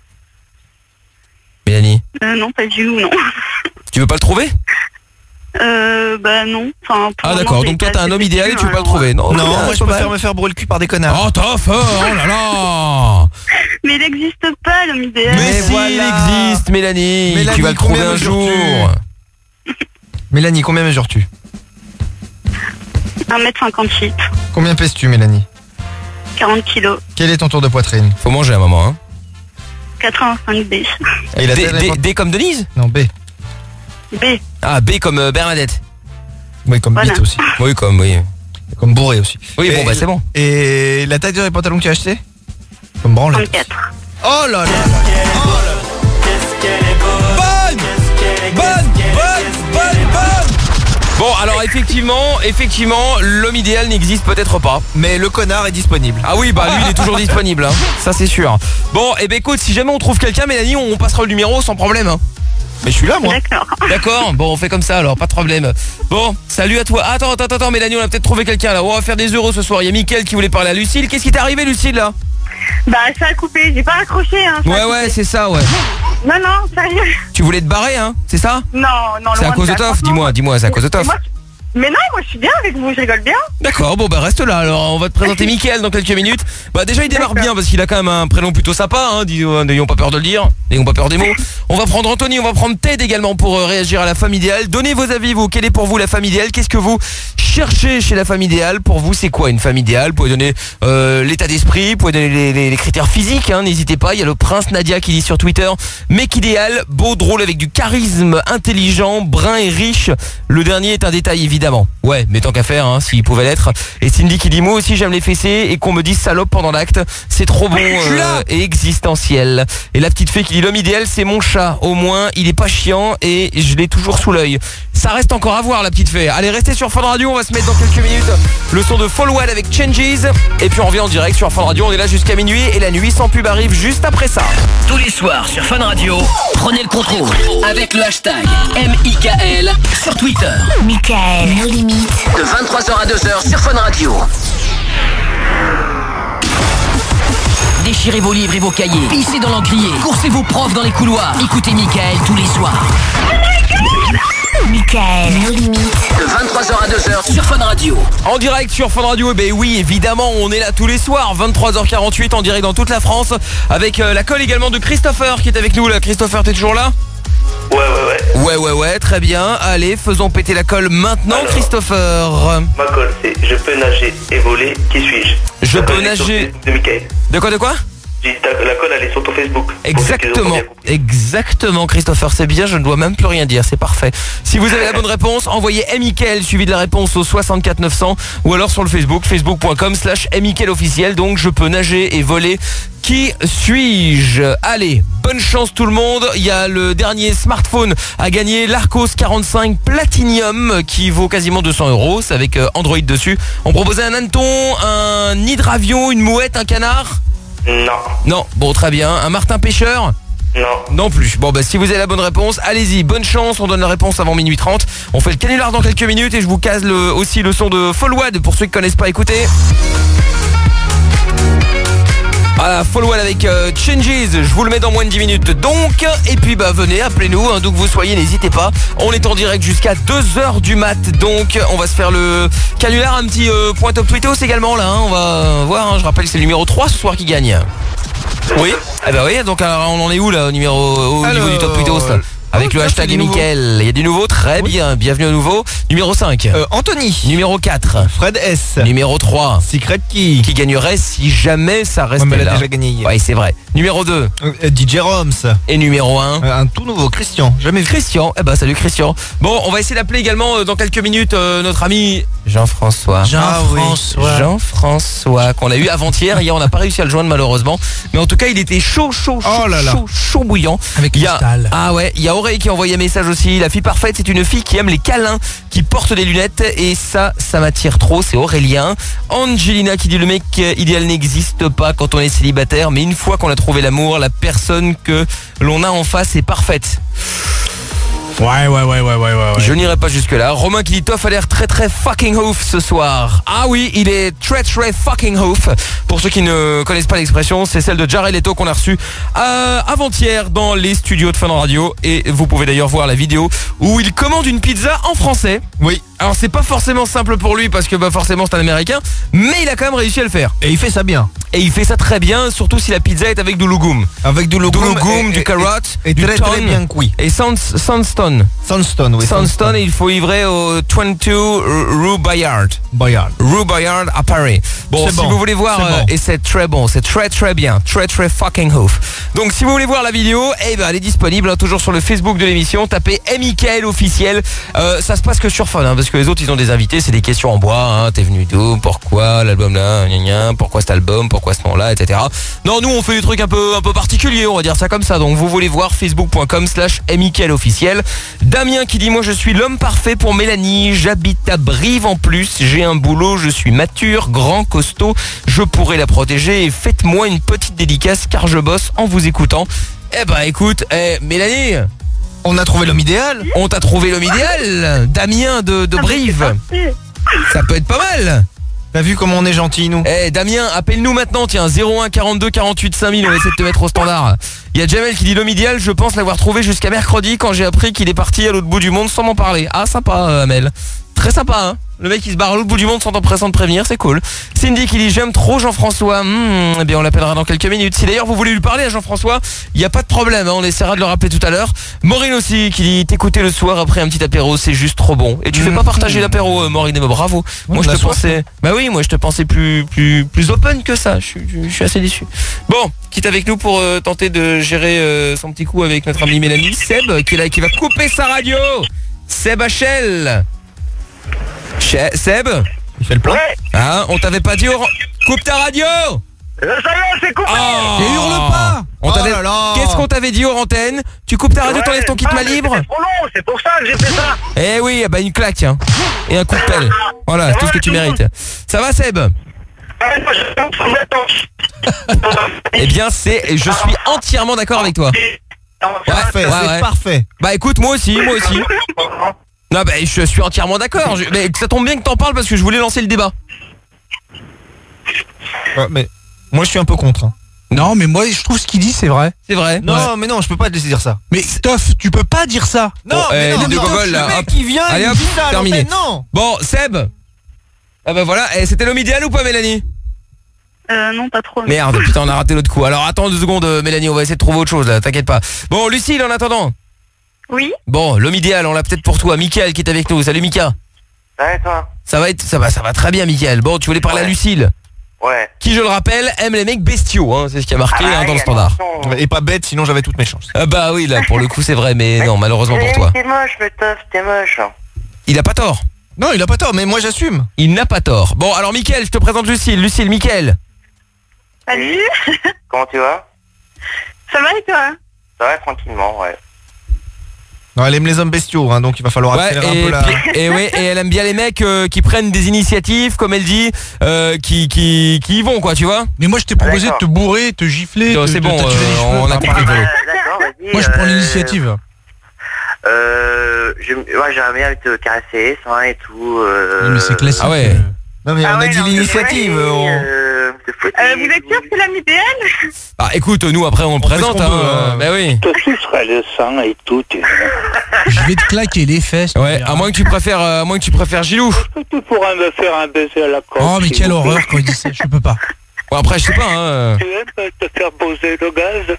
[SPEAKER 6] Non, pas du tout, non.
[SPEAKER 2] Tu veux pas le trouver?
[SPEAKER 6] Bah non. Enfin,
[SPEAKER 2] ah d'accord, donc toi t'as un homme idéal et tu veux pas le trouver? Non,
[SPEAKER 12] moi je préfère me faire brûler le cul par des connards.
[SPEAKER 2] Oh Toff, oh là là.
[SPEAKER 6] Mais il n'existe pas l'homme idéal.
[SPEAKER 2] Mais si, il existe, Mélanie. Tu vas le trouver un jour.
[SPEAKER 12] Mélanie, combien mesures-tu?
[SPEAKER 6] 1m58.
[SPEAKER 12] Combien pèses-tu, Mélanie?
[SPEAKER 6] 40 kilos.
[SPEAKER 12] Quel est ton tour de poitrine?
[SPEAKER 2] Faut manger à un moment, hein.
[SPEAKER 6] 85B.
[SPEAKER 2] Et D comme Denise?
[SPEAKER 12] Non, B.
[SPEAKER 6] B.
[SPEAKER 2] Ah, B comme Bernadette.
[SPEAKER 12] Oui, comme bite aussi.
[SPEAKER 2] Oui,
[SPEAKER 12] comme bourré aussi.
[SPEAKER 2] Oui, bon, bah c'est bon.
[SPEAKER 12] Et la taille des pantalons que tu as acheté? Comme branlette.
[SPEAKER 6] 34.
[SPEAKER 12] Oh là là.
[SPEAKER 2] Bonne. Bon, alors effectivement, l'homme idéal n'existe peut-être pas.
[SPEAKER 12] Mais le connard est disponible.
[SPEAKER 2] Ah oui, bah lui il est toujours disponible, hein. Ça c'est sûr. Bon, et ben écoute, si jamais on trouve quelqu'un, Mélanie, on passera le numéro sans problème, hein.
[SPEAKER 12] Mais je suis là, moi.
[SPEAKER 2] D'accord, bon, on fait comme ça alors, pas de problème. Bon, salut à toi. Attends, Mélanie, on a peut-être trouvé quelqu'un là. On va faire des euros ce soir. Il y a Mickaël qui voulait parler à Lucille. Qu'est-ce qui t'est arrivé, Lucille, là?
[SPEAKER 6] Bah, ça a coupé, j'ai pas raccroché, hein.
[SPEAKER 2] Ouais, c'est ça, ouais.
[SPEAKER 6] Non, sérieux.
[SPEAKER 2] Tu voulais te barrer, hein, c'est ça?
[SPEAKER 6] Non.
[SPEAKER 2] C'est à cause de Toff, dis-moi, c'est à cause de Toff.
[SPEAKER 6] Mais non, moi je suis bien avec vous, je rigole bien.
[SPEAKER 2] D'accord, bon bah reste là, alors on va te présenter Mickaël dans quelques minutes. Bah déjà il démarre bien parce qu'il a quand même un prénom plutôt sympa, hein, n'ayons pas peur de le dire, n'ayons pas peur des mots. On va prendre Anthony, on va prendre Ted également pour réagir à la femme idéale. Donnez vos avis, vous, quelle est pour vous la femme idéale? Qu'est-ce que vous cherchez chez la femme idéale? Pour vous c'est quoi une femme idéale? Vous pouvez donner l'état d'esprit, vous pouvez donner les critères physiques, hein, n'hésitez pas. Il y a le prince Nadia qui dit sur Twitter: mec idéal, beau, drôle, avec du charisme, intelligent, brun et riche. Le dernier est un détail évidemment. Ouais, mais tant qu'à faire, hein, s'il pouvait l'être. Et Cindy qui dit: moi aussi j'aime les fessées et qu'on me dise salope pendant l'acte, c'est trop bon et existentiel. Et la petite fée qui dit: l'homme idéal c'est mon chat, au moins il est pas chiant et je l'ai toujours sous l'œil. Ça reste encore à voir, la petite fée. Allez, restez sur Fun Radio, on va se mettre dans quelques minutes le son de Followed avec Changes. Et puis on revient en direct sur Fun Radio, on est là jusqu'à minuit et la nuit sans pub arrive juste après ça.
[SPEAKER 5] Tous les soirs sur Fun Radio, prenez le contrôle avec le hashtag MIKL sur Twitter.
[SPEAKER 9] Mickaël, nos limites.
[SPEAKER 5] De 23h à 2h sur Fun Radio. Déchirez vos livres et vos cahiers, pissez dans l'encrier, coursez vos profs dans les couloirs. Écoutez Mickaël tous les soirs.
[SPEAKER 9] Mickaël, nos limites.
[SPEAKER 5] De 23h à 2h sur Fun Radio.
[SPEAKER 2] En direct sur Fun Radio, et ben oui, évidemment, on est là tous les soirs, 23h48 en direct dans toute la France, avec la colle également de Christopher qui est avec nous là. Christopher, t'es toujours là? Ouais, très bien. Allez, faisons péter la colle maintenant. Alors, Christopher.
[SPEAKER 8] Ma colle, c'est je peux nager et voler. Qui suis-je?
[SPEAKER 2] Je peux nager.
[SPEAKER 8] De Mickaël.
[SPEAKER 2] De quoi?
[SPEAKER 8] La colle, elle est sur ton Facebook.
[SPEAKER 2] Exactement, Christopher, c'est bien, je ne dois même plus rien dire, c'est parfait. Si vous avez la bonne réponse, envoyez Mickaël suivi de la réponse au 64 900 ou alors sur le Facebook, facebook.com/Mickaël officiel. Donc je peux nager et voler. Qui suis-je? Allez, bonne chance tout le monde. Il y a le dernier smartphone à gagner, l'Arcos 45 Platinum qui vaut quasiment 200 €. C'est avec Android dessus. On proposait un hanneton, un hydravion, une mouette, un canard. Non, bon très bien. Un martin pêcheur? Non plus. Bon bah si vous avez la bonne réponse, allez-y, bonne chance, on donne la réponse avant minuit 30. On fait le canular dans quelques minutes et je vous case aussi le son de Followad pour ceux qui connaissent pas, écoutez. Voilà, Followad avec Changes, je vous le mets dans moins de 10 minutes donc. Et puis bah venez, appelez-nous, d'où que vous soyez, n'hésitez pas. On est en direct jusqu'à 2h du mat. Donc on va se faire le canular, un petit point top tweetos également là, on va voir, je rappelle que c'est le numéro 3 ce soir qui gagne. Oui. Ah bah oui, donc alors, on en est où là au niveau du top tweetos là? Avec le hashtag Mickaël. Il y a du nouveau, très bien. Bienvenue au nouveau. Numéro 5.
[SPEAKER 12] Anthony.
[SPEAKER 2] Numéro 4.
[SPEAKER 12] Fred S.
[SPEAKER 2] Numéro 3.
[SPEAKER 12] Secret Key.
[SPEAKER 2] Qui gagnerait si jamais ça restait
[SPEAKER 12] mais
[SPEAKER 2] là.
[SPEAKER 12] elle a déjà gagné hier.
[SPEAKER 2] Ouais, c'est vrai. Numéro 2.
[SPEAKER 12] DJ Roms.
[SPEAKER 2] Et numéro 1.
[SPEAKER 12] Un tout nouveau, Christian. Jamais vu.
[SPEAKER 2] Christian. Eh ben, salut Christian. Bon, on va essayer d'appeler également dans quelques minutes notre ami Jean-François. Jean-François qu'on a eu avant-hier. Hier, on n'a pas réussi à le joindre malheureusement. Mais en tout cas, il était chaud bouillant.
[SPEAKER 7] Avec Cristal.
[SPEAKER 2] Ah ouais, il y a Aurélie qui a envoyé un message aussi. La fille parfaite, c'est une fille qui aime les câlins, qui porte des lunettes et ça m'attire trop, c'est Aurélien. Angelina qui dit le mec idéal n'existe pas quand on est célibataire, mais une fois qu'on a trouvé l'amour, la personne que l'on a en face est parfaite.
[SPEAKER 7] Ouais.
[SPEAKER 2] Je n'irai pas jusque là. Romain qui dit Toff a l'air très fucking ouf ce soir. Ah oui, il est très fucking ouf. Pour ceux qui ne connaissent pas l'expression, c'est celle de Jared Leto qu'on a reçue avant-hier dans les studios de Fun Radio. Et vous pouvez d'ailleurs voir la vidéo où il commande une pizza en français.
[SPEAKER 12] Oui.
[SPEAKER 2] Alors c'est pas forcément simple pour lui parce que forcément c'est un américain, mais il a quand même réussi à le faire.
[SPEAKER 12] Et il fait ça bien.
[SPEAKER 2] Et il fait ça très bien, surtout si la pizza est avec du lougum.
[SPEAKER 12] Avec du lougum,
[SPEAKER 2] du carotte,
[SPEAKER 12] et
[SPEAKER 2] du
[SPEAKER 12] très bien cuit.
[SPEAKER 2] Et Sandstone, oui. Sandstone, il faut livrer au 22 Rue Bayard. Rue Bayard à Paris. Bon, si vous voulez voir, et c'est très bon, c'est très bien, très fucking ouf. Donc si vous voulez voir la vidéo, elle est disponible toujours sur le Facebook de l'émission. Tapez Mickaël officiel. Ça se passe que sur Fun, parce que les autres ils ont des invités, c'est des questions en bois. T'es venu d'où, pourquoi l'album là, pourquoi cet album, pourquoi ce nom là, etc. Non, nous on fait des trucs un peu particuliers, on va dire ça comme ça. Donc vous voulez voir facebook.com/Mickaël officiel. Damien qui dit moi je suis l'homme parfait pour Mélanie, j'habite à Brive en plus, j'ai un boulot, je suis mature, grand, costaud, je pourrais la protéger et faites-moi une petite dédicace car je bosse en vous écoutant. Eh ben écoute, Mélanie,
[SPEAKER 12] on a trouvé l'homme idéal.
[SPEAKER 2] On t'a trouvé l'homme idéal, Damien de Brive. Ça peut être pas mal.
[SPEAKER 12] T'as vu comment on est gentil nous?
[SPEAKER 2] Damien, appelle-nous maintenant, tiens, 01 42 48 5000, on va essayer de te mettre au standard. Il y a Jamel qui dit l'homme idéal, je pense l'avoir trouvé jusqu'à mercredi quand j'ai appris qu'il est parti à l'autre bout du monde sans m'en parler. Ah sympa Amel. Très sympa hein. Le mec il se barre à l'autre bout du monde sans t'empressant de prévenir, c'est cool. Cindy qui dit j'aime trop Jean-François. Eh bien on l'appellera dans quelques minutes. Si d'ailleurs vous voulez lui parler à Jean-François, il n'y a pas de problème, on essaiera de le rappeler tout à l'heure. Maureen aussi qui dit t'écouter le soir après un petit apéro, c'est juste trop bon. Et tu fais pas partager l'apéro Maureen, bravo. Moi je te pensais moi je te pensais plus open que ça. Je suis assez déçu. Bon, quitte avec nous pour tenter de gérer son petit coup avec notre ami Mélanie. Seb qui est là, qui va couper sa radio. Seb HL. Seb,
[SPEAKER 12] il fait le plein.
[SPEAKER 2] Ah, on t'avait pas dit coupe ta radio.
[SPEAKER 8] Ça y est, c'est coupé.
[SPEAKER 2] Et hurle pas. Qu'est-ce qu'on t'avait dit hors antenne? Tu coupes ta radio, t'enlèves ton kit main libre.
[SPEAKER 8] C'est trop long, c'est pour ça que j'ai fait ça.
[SPEAKER 2] Eh oui, bah une claque hein. Et un coup de pelle. Voilà, tout ce que tu mérites. Ça va Seb? Eh bien je suis entièrement d'accord avec toi.
[SPEAKER 12] Parfait, c'est parfait.
[SPEAKER 2] Bah écoute, moi aussi. Non bah je suis entièrement d'accord. Mais ça tombe bien que t'en parles parce que je voulais lancer le débat.
[SPEAKER 12] Ouais, mais moi je suis un peu contre. Hein.
[SPEAKER 7] Non mais moi je trouve ce qu'il dit c'est vrai.
[SPEAKER 2] C'est vrai.
[SPEAKER 12] Non mais non, je peux pas te laisser dire ça.
[SPEAKER 7] Mais Toff, tu peux pas dire ça.
[SPEAKER 12] Non, mais non,
[SPEAKER 2] les deux gogoles là.
[SPEAKER 12] Le mec qui vient,
[SPEAKER 2] allez,
[SPEAKER 12] il dit ça,
[SPEAKER 2] terminé.
[SPEAKER 12] Non.
[SPEAKER 2] Bon Seb. Ah bah voilà, c'était l'homme idéal ou pas Mélanie?
[SPEAKER 6] Non, pas trop.
[SPEAKER 2] Merde, putain, on a raté l'autre coup. Alors attends 2 secondes Mélanie, on va essayer de trouver autre chose là, t'inquiète pas. Bon Lucille en attendant.
[SPEAKER 6] Oui.
[SPEAKER 2] Bon, l'homme idéal, on l'a peut-être pour toi, Mickaël qui est avec nous. Salut Mika.
[SPEAKER 8] Ouais, toi.
[SPEAKER 2] Ça va très bien Mickaël. Bon, tu voulais parler à Lucille.
[SPEAKER 8] Ouais.
[SPEAKER 2] Qui, je le rappelle, aime les mecs bestiaux, hein, c'est ce qui a marqué dans le standard.
[SPEAKER 12] Et pas bête, sinon j'avais toutes mes chances.
[SPEAKER 2] Ah bah oui, là, pour le coup, c'est vrai, mais non, malheureusement pour toi.
[SPEAKER 8] T'es moche, le teuf, t'es moche.
[SPEAKER 2] Il a pas tort.
[SPEAKER 12] Non, il a pas tort, mais moi j'assume.
[SPEAKER 2] Il n'a pas tort. Bon, alors Mickaël, je te présente Lucille. Lucille, Mickaël.
[SPEAKER 6] Salut.
[SPEAKER 8] Comment tu vas?
[SPEAKER 6] Ça va et toi?
[SPEAKER 8] Ça va tranquillement, ouais.
[SPEAKER 12] Non, elle aime les hommes bestiaux, hein, donc il va falloir accélérer un peu là.
[SPEAKER 2] Et elle aime bien les mecs qui prennent des initiatives, comme elle dit, qui y vont, quoi, tu vois.
[SPEAKER 7] Mais moi, je t'ai proposé de te bourrer, te gifler.
[SPEAKER 2] C'est bon, on a compris.
[SPEAKER 8] D'accord, vas-y.
[SPEAKER 7] Moi, je prends l'initiative.
[SPEAKER 8] J'aimerais bien te caresser, ça et tout.
[SPEAKER 7] Mais c'est classique.
[SPEAKER 2] Ah ouais.
[SPEAKER 12] Non mais on a dit l'initiative.
[SPEAKER 6] Vous êtes sûr que c'est l'ami d'elle?
[SPEAKER 2] Ah écoute, nous après on le présente, hein. Bah oui.
[SPEAKER 8] Toi tu seras le sang et tout.
[SPEAKER 7] Je vais te claquer les fesses.
[SPEAKER 2] Ouais, à moins que tu préfères Gilou.
[SPEAKER 8] Tu pourras me faire un baiser à la côte.
[SPEAKER 7] Oh mais quelle horreur quand il dit ça, je peux pas.
[SPEAKER 2] Bon après je sais pas, hein.
[SPEAKER 8] Tu aimes te faire poser le gaz?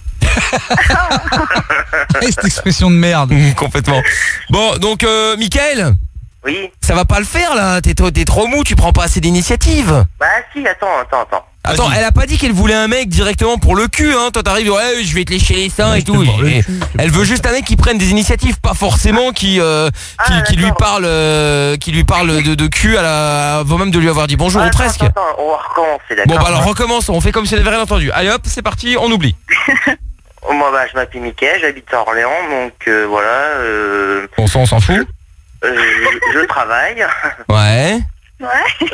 [SPEAKER 7] Cette expression de merde.
[SPEAKER 2] Complètement. Bon donc Mickaël.
[SPEAKER 8] Oui.
[SPEAKER 2] Ça va pas le faire là, t'es trop mou, tu prends pas assez d'initiative.
[SPEAKER 8] Bah si, attends.
[SPEAKER 2] Attends, elle a pas dit qu'elle voulait un mec directement pour le cul, hein. Toi t'arrives, ouais, je vais te lécher les seins et tout. Elle veut juste un mec qui prenne des initiatives, pas forcément qui lui parle de cul avant même de lui avoir dit bonjour ou presque.
[SPEAKER 8] Attends, on va recommencer, d'accord.
[SPEAKER 2] Bon bah alors recommençons, on fait comme si elle avait rien entendu. Allez hop, c'est parti, on oublie.
[SPEAKER 8] Moi bah je m'appelle Mickaël, j'habite à Orléans, donc voilà.
[SPEAKER 2] Bon ça on s'en fout.
[SPEAKER 8] Je travaille.
[SPEAKER 2] Ouais.
[SPEAKER 6] Ouais.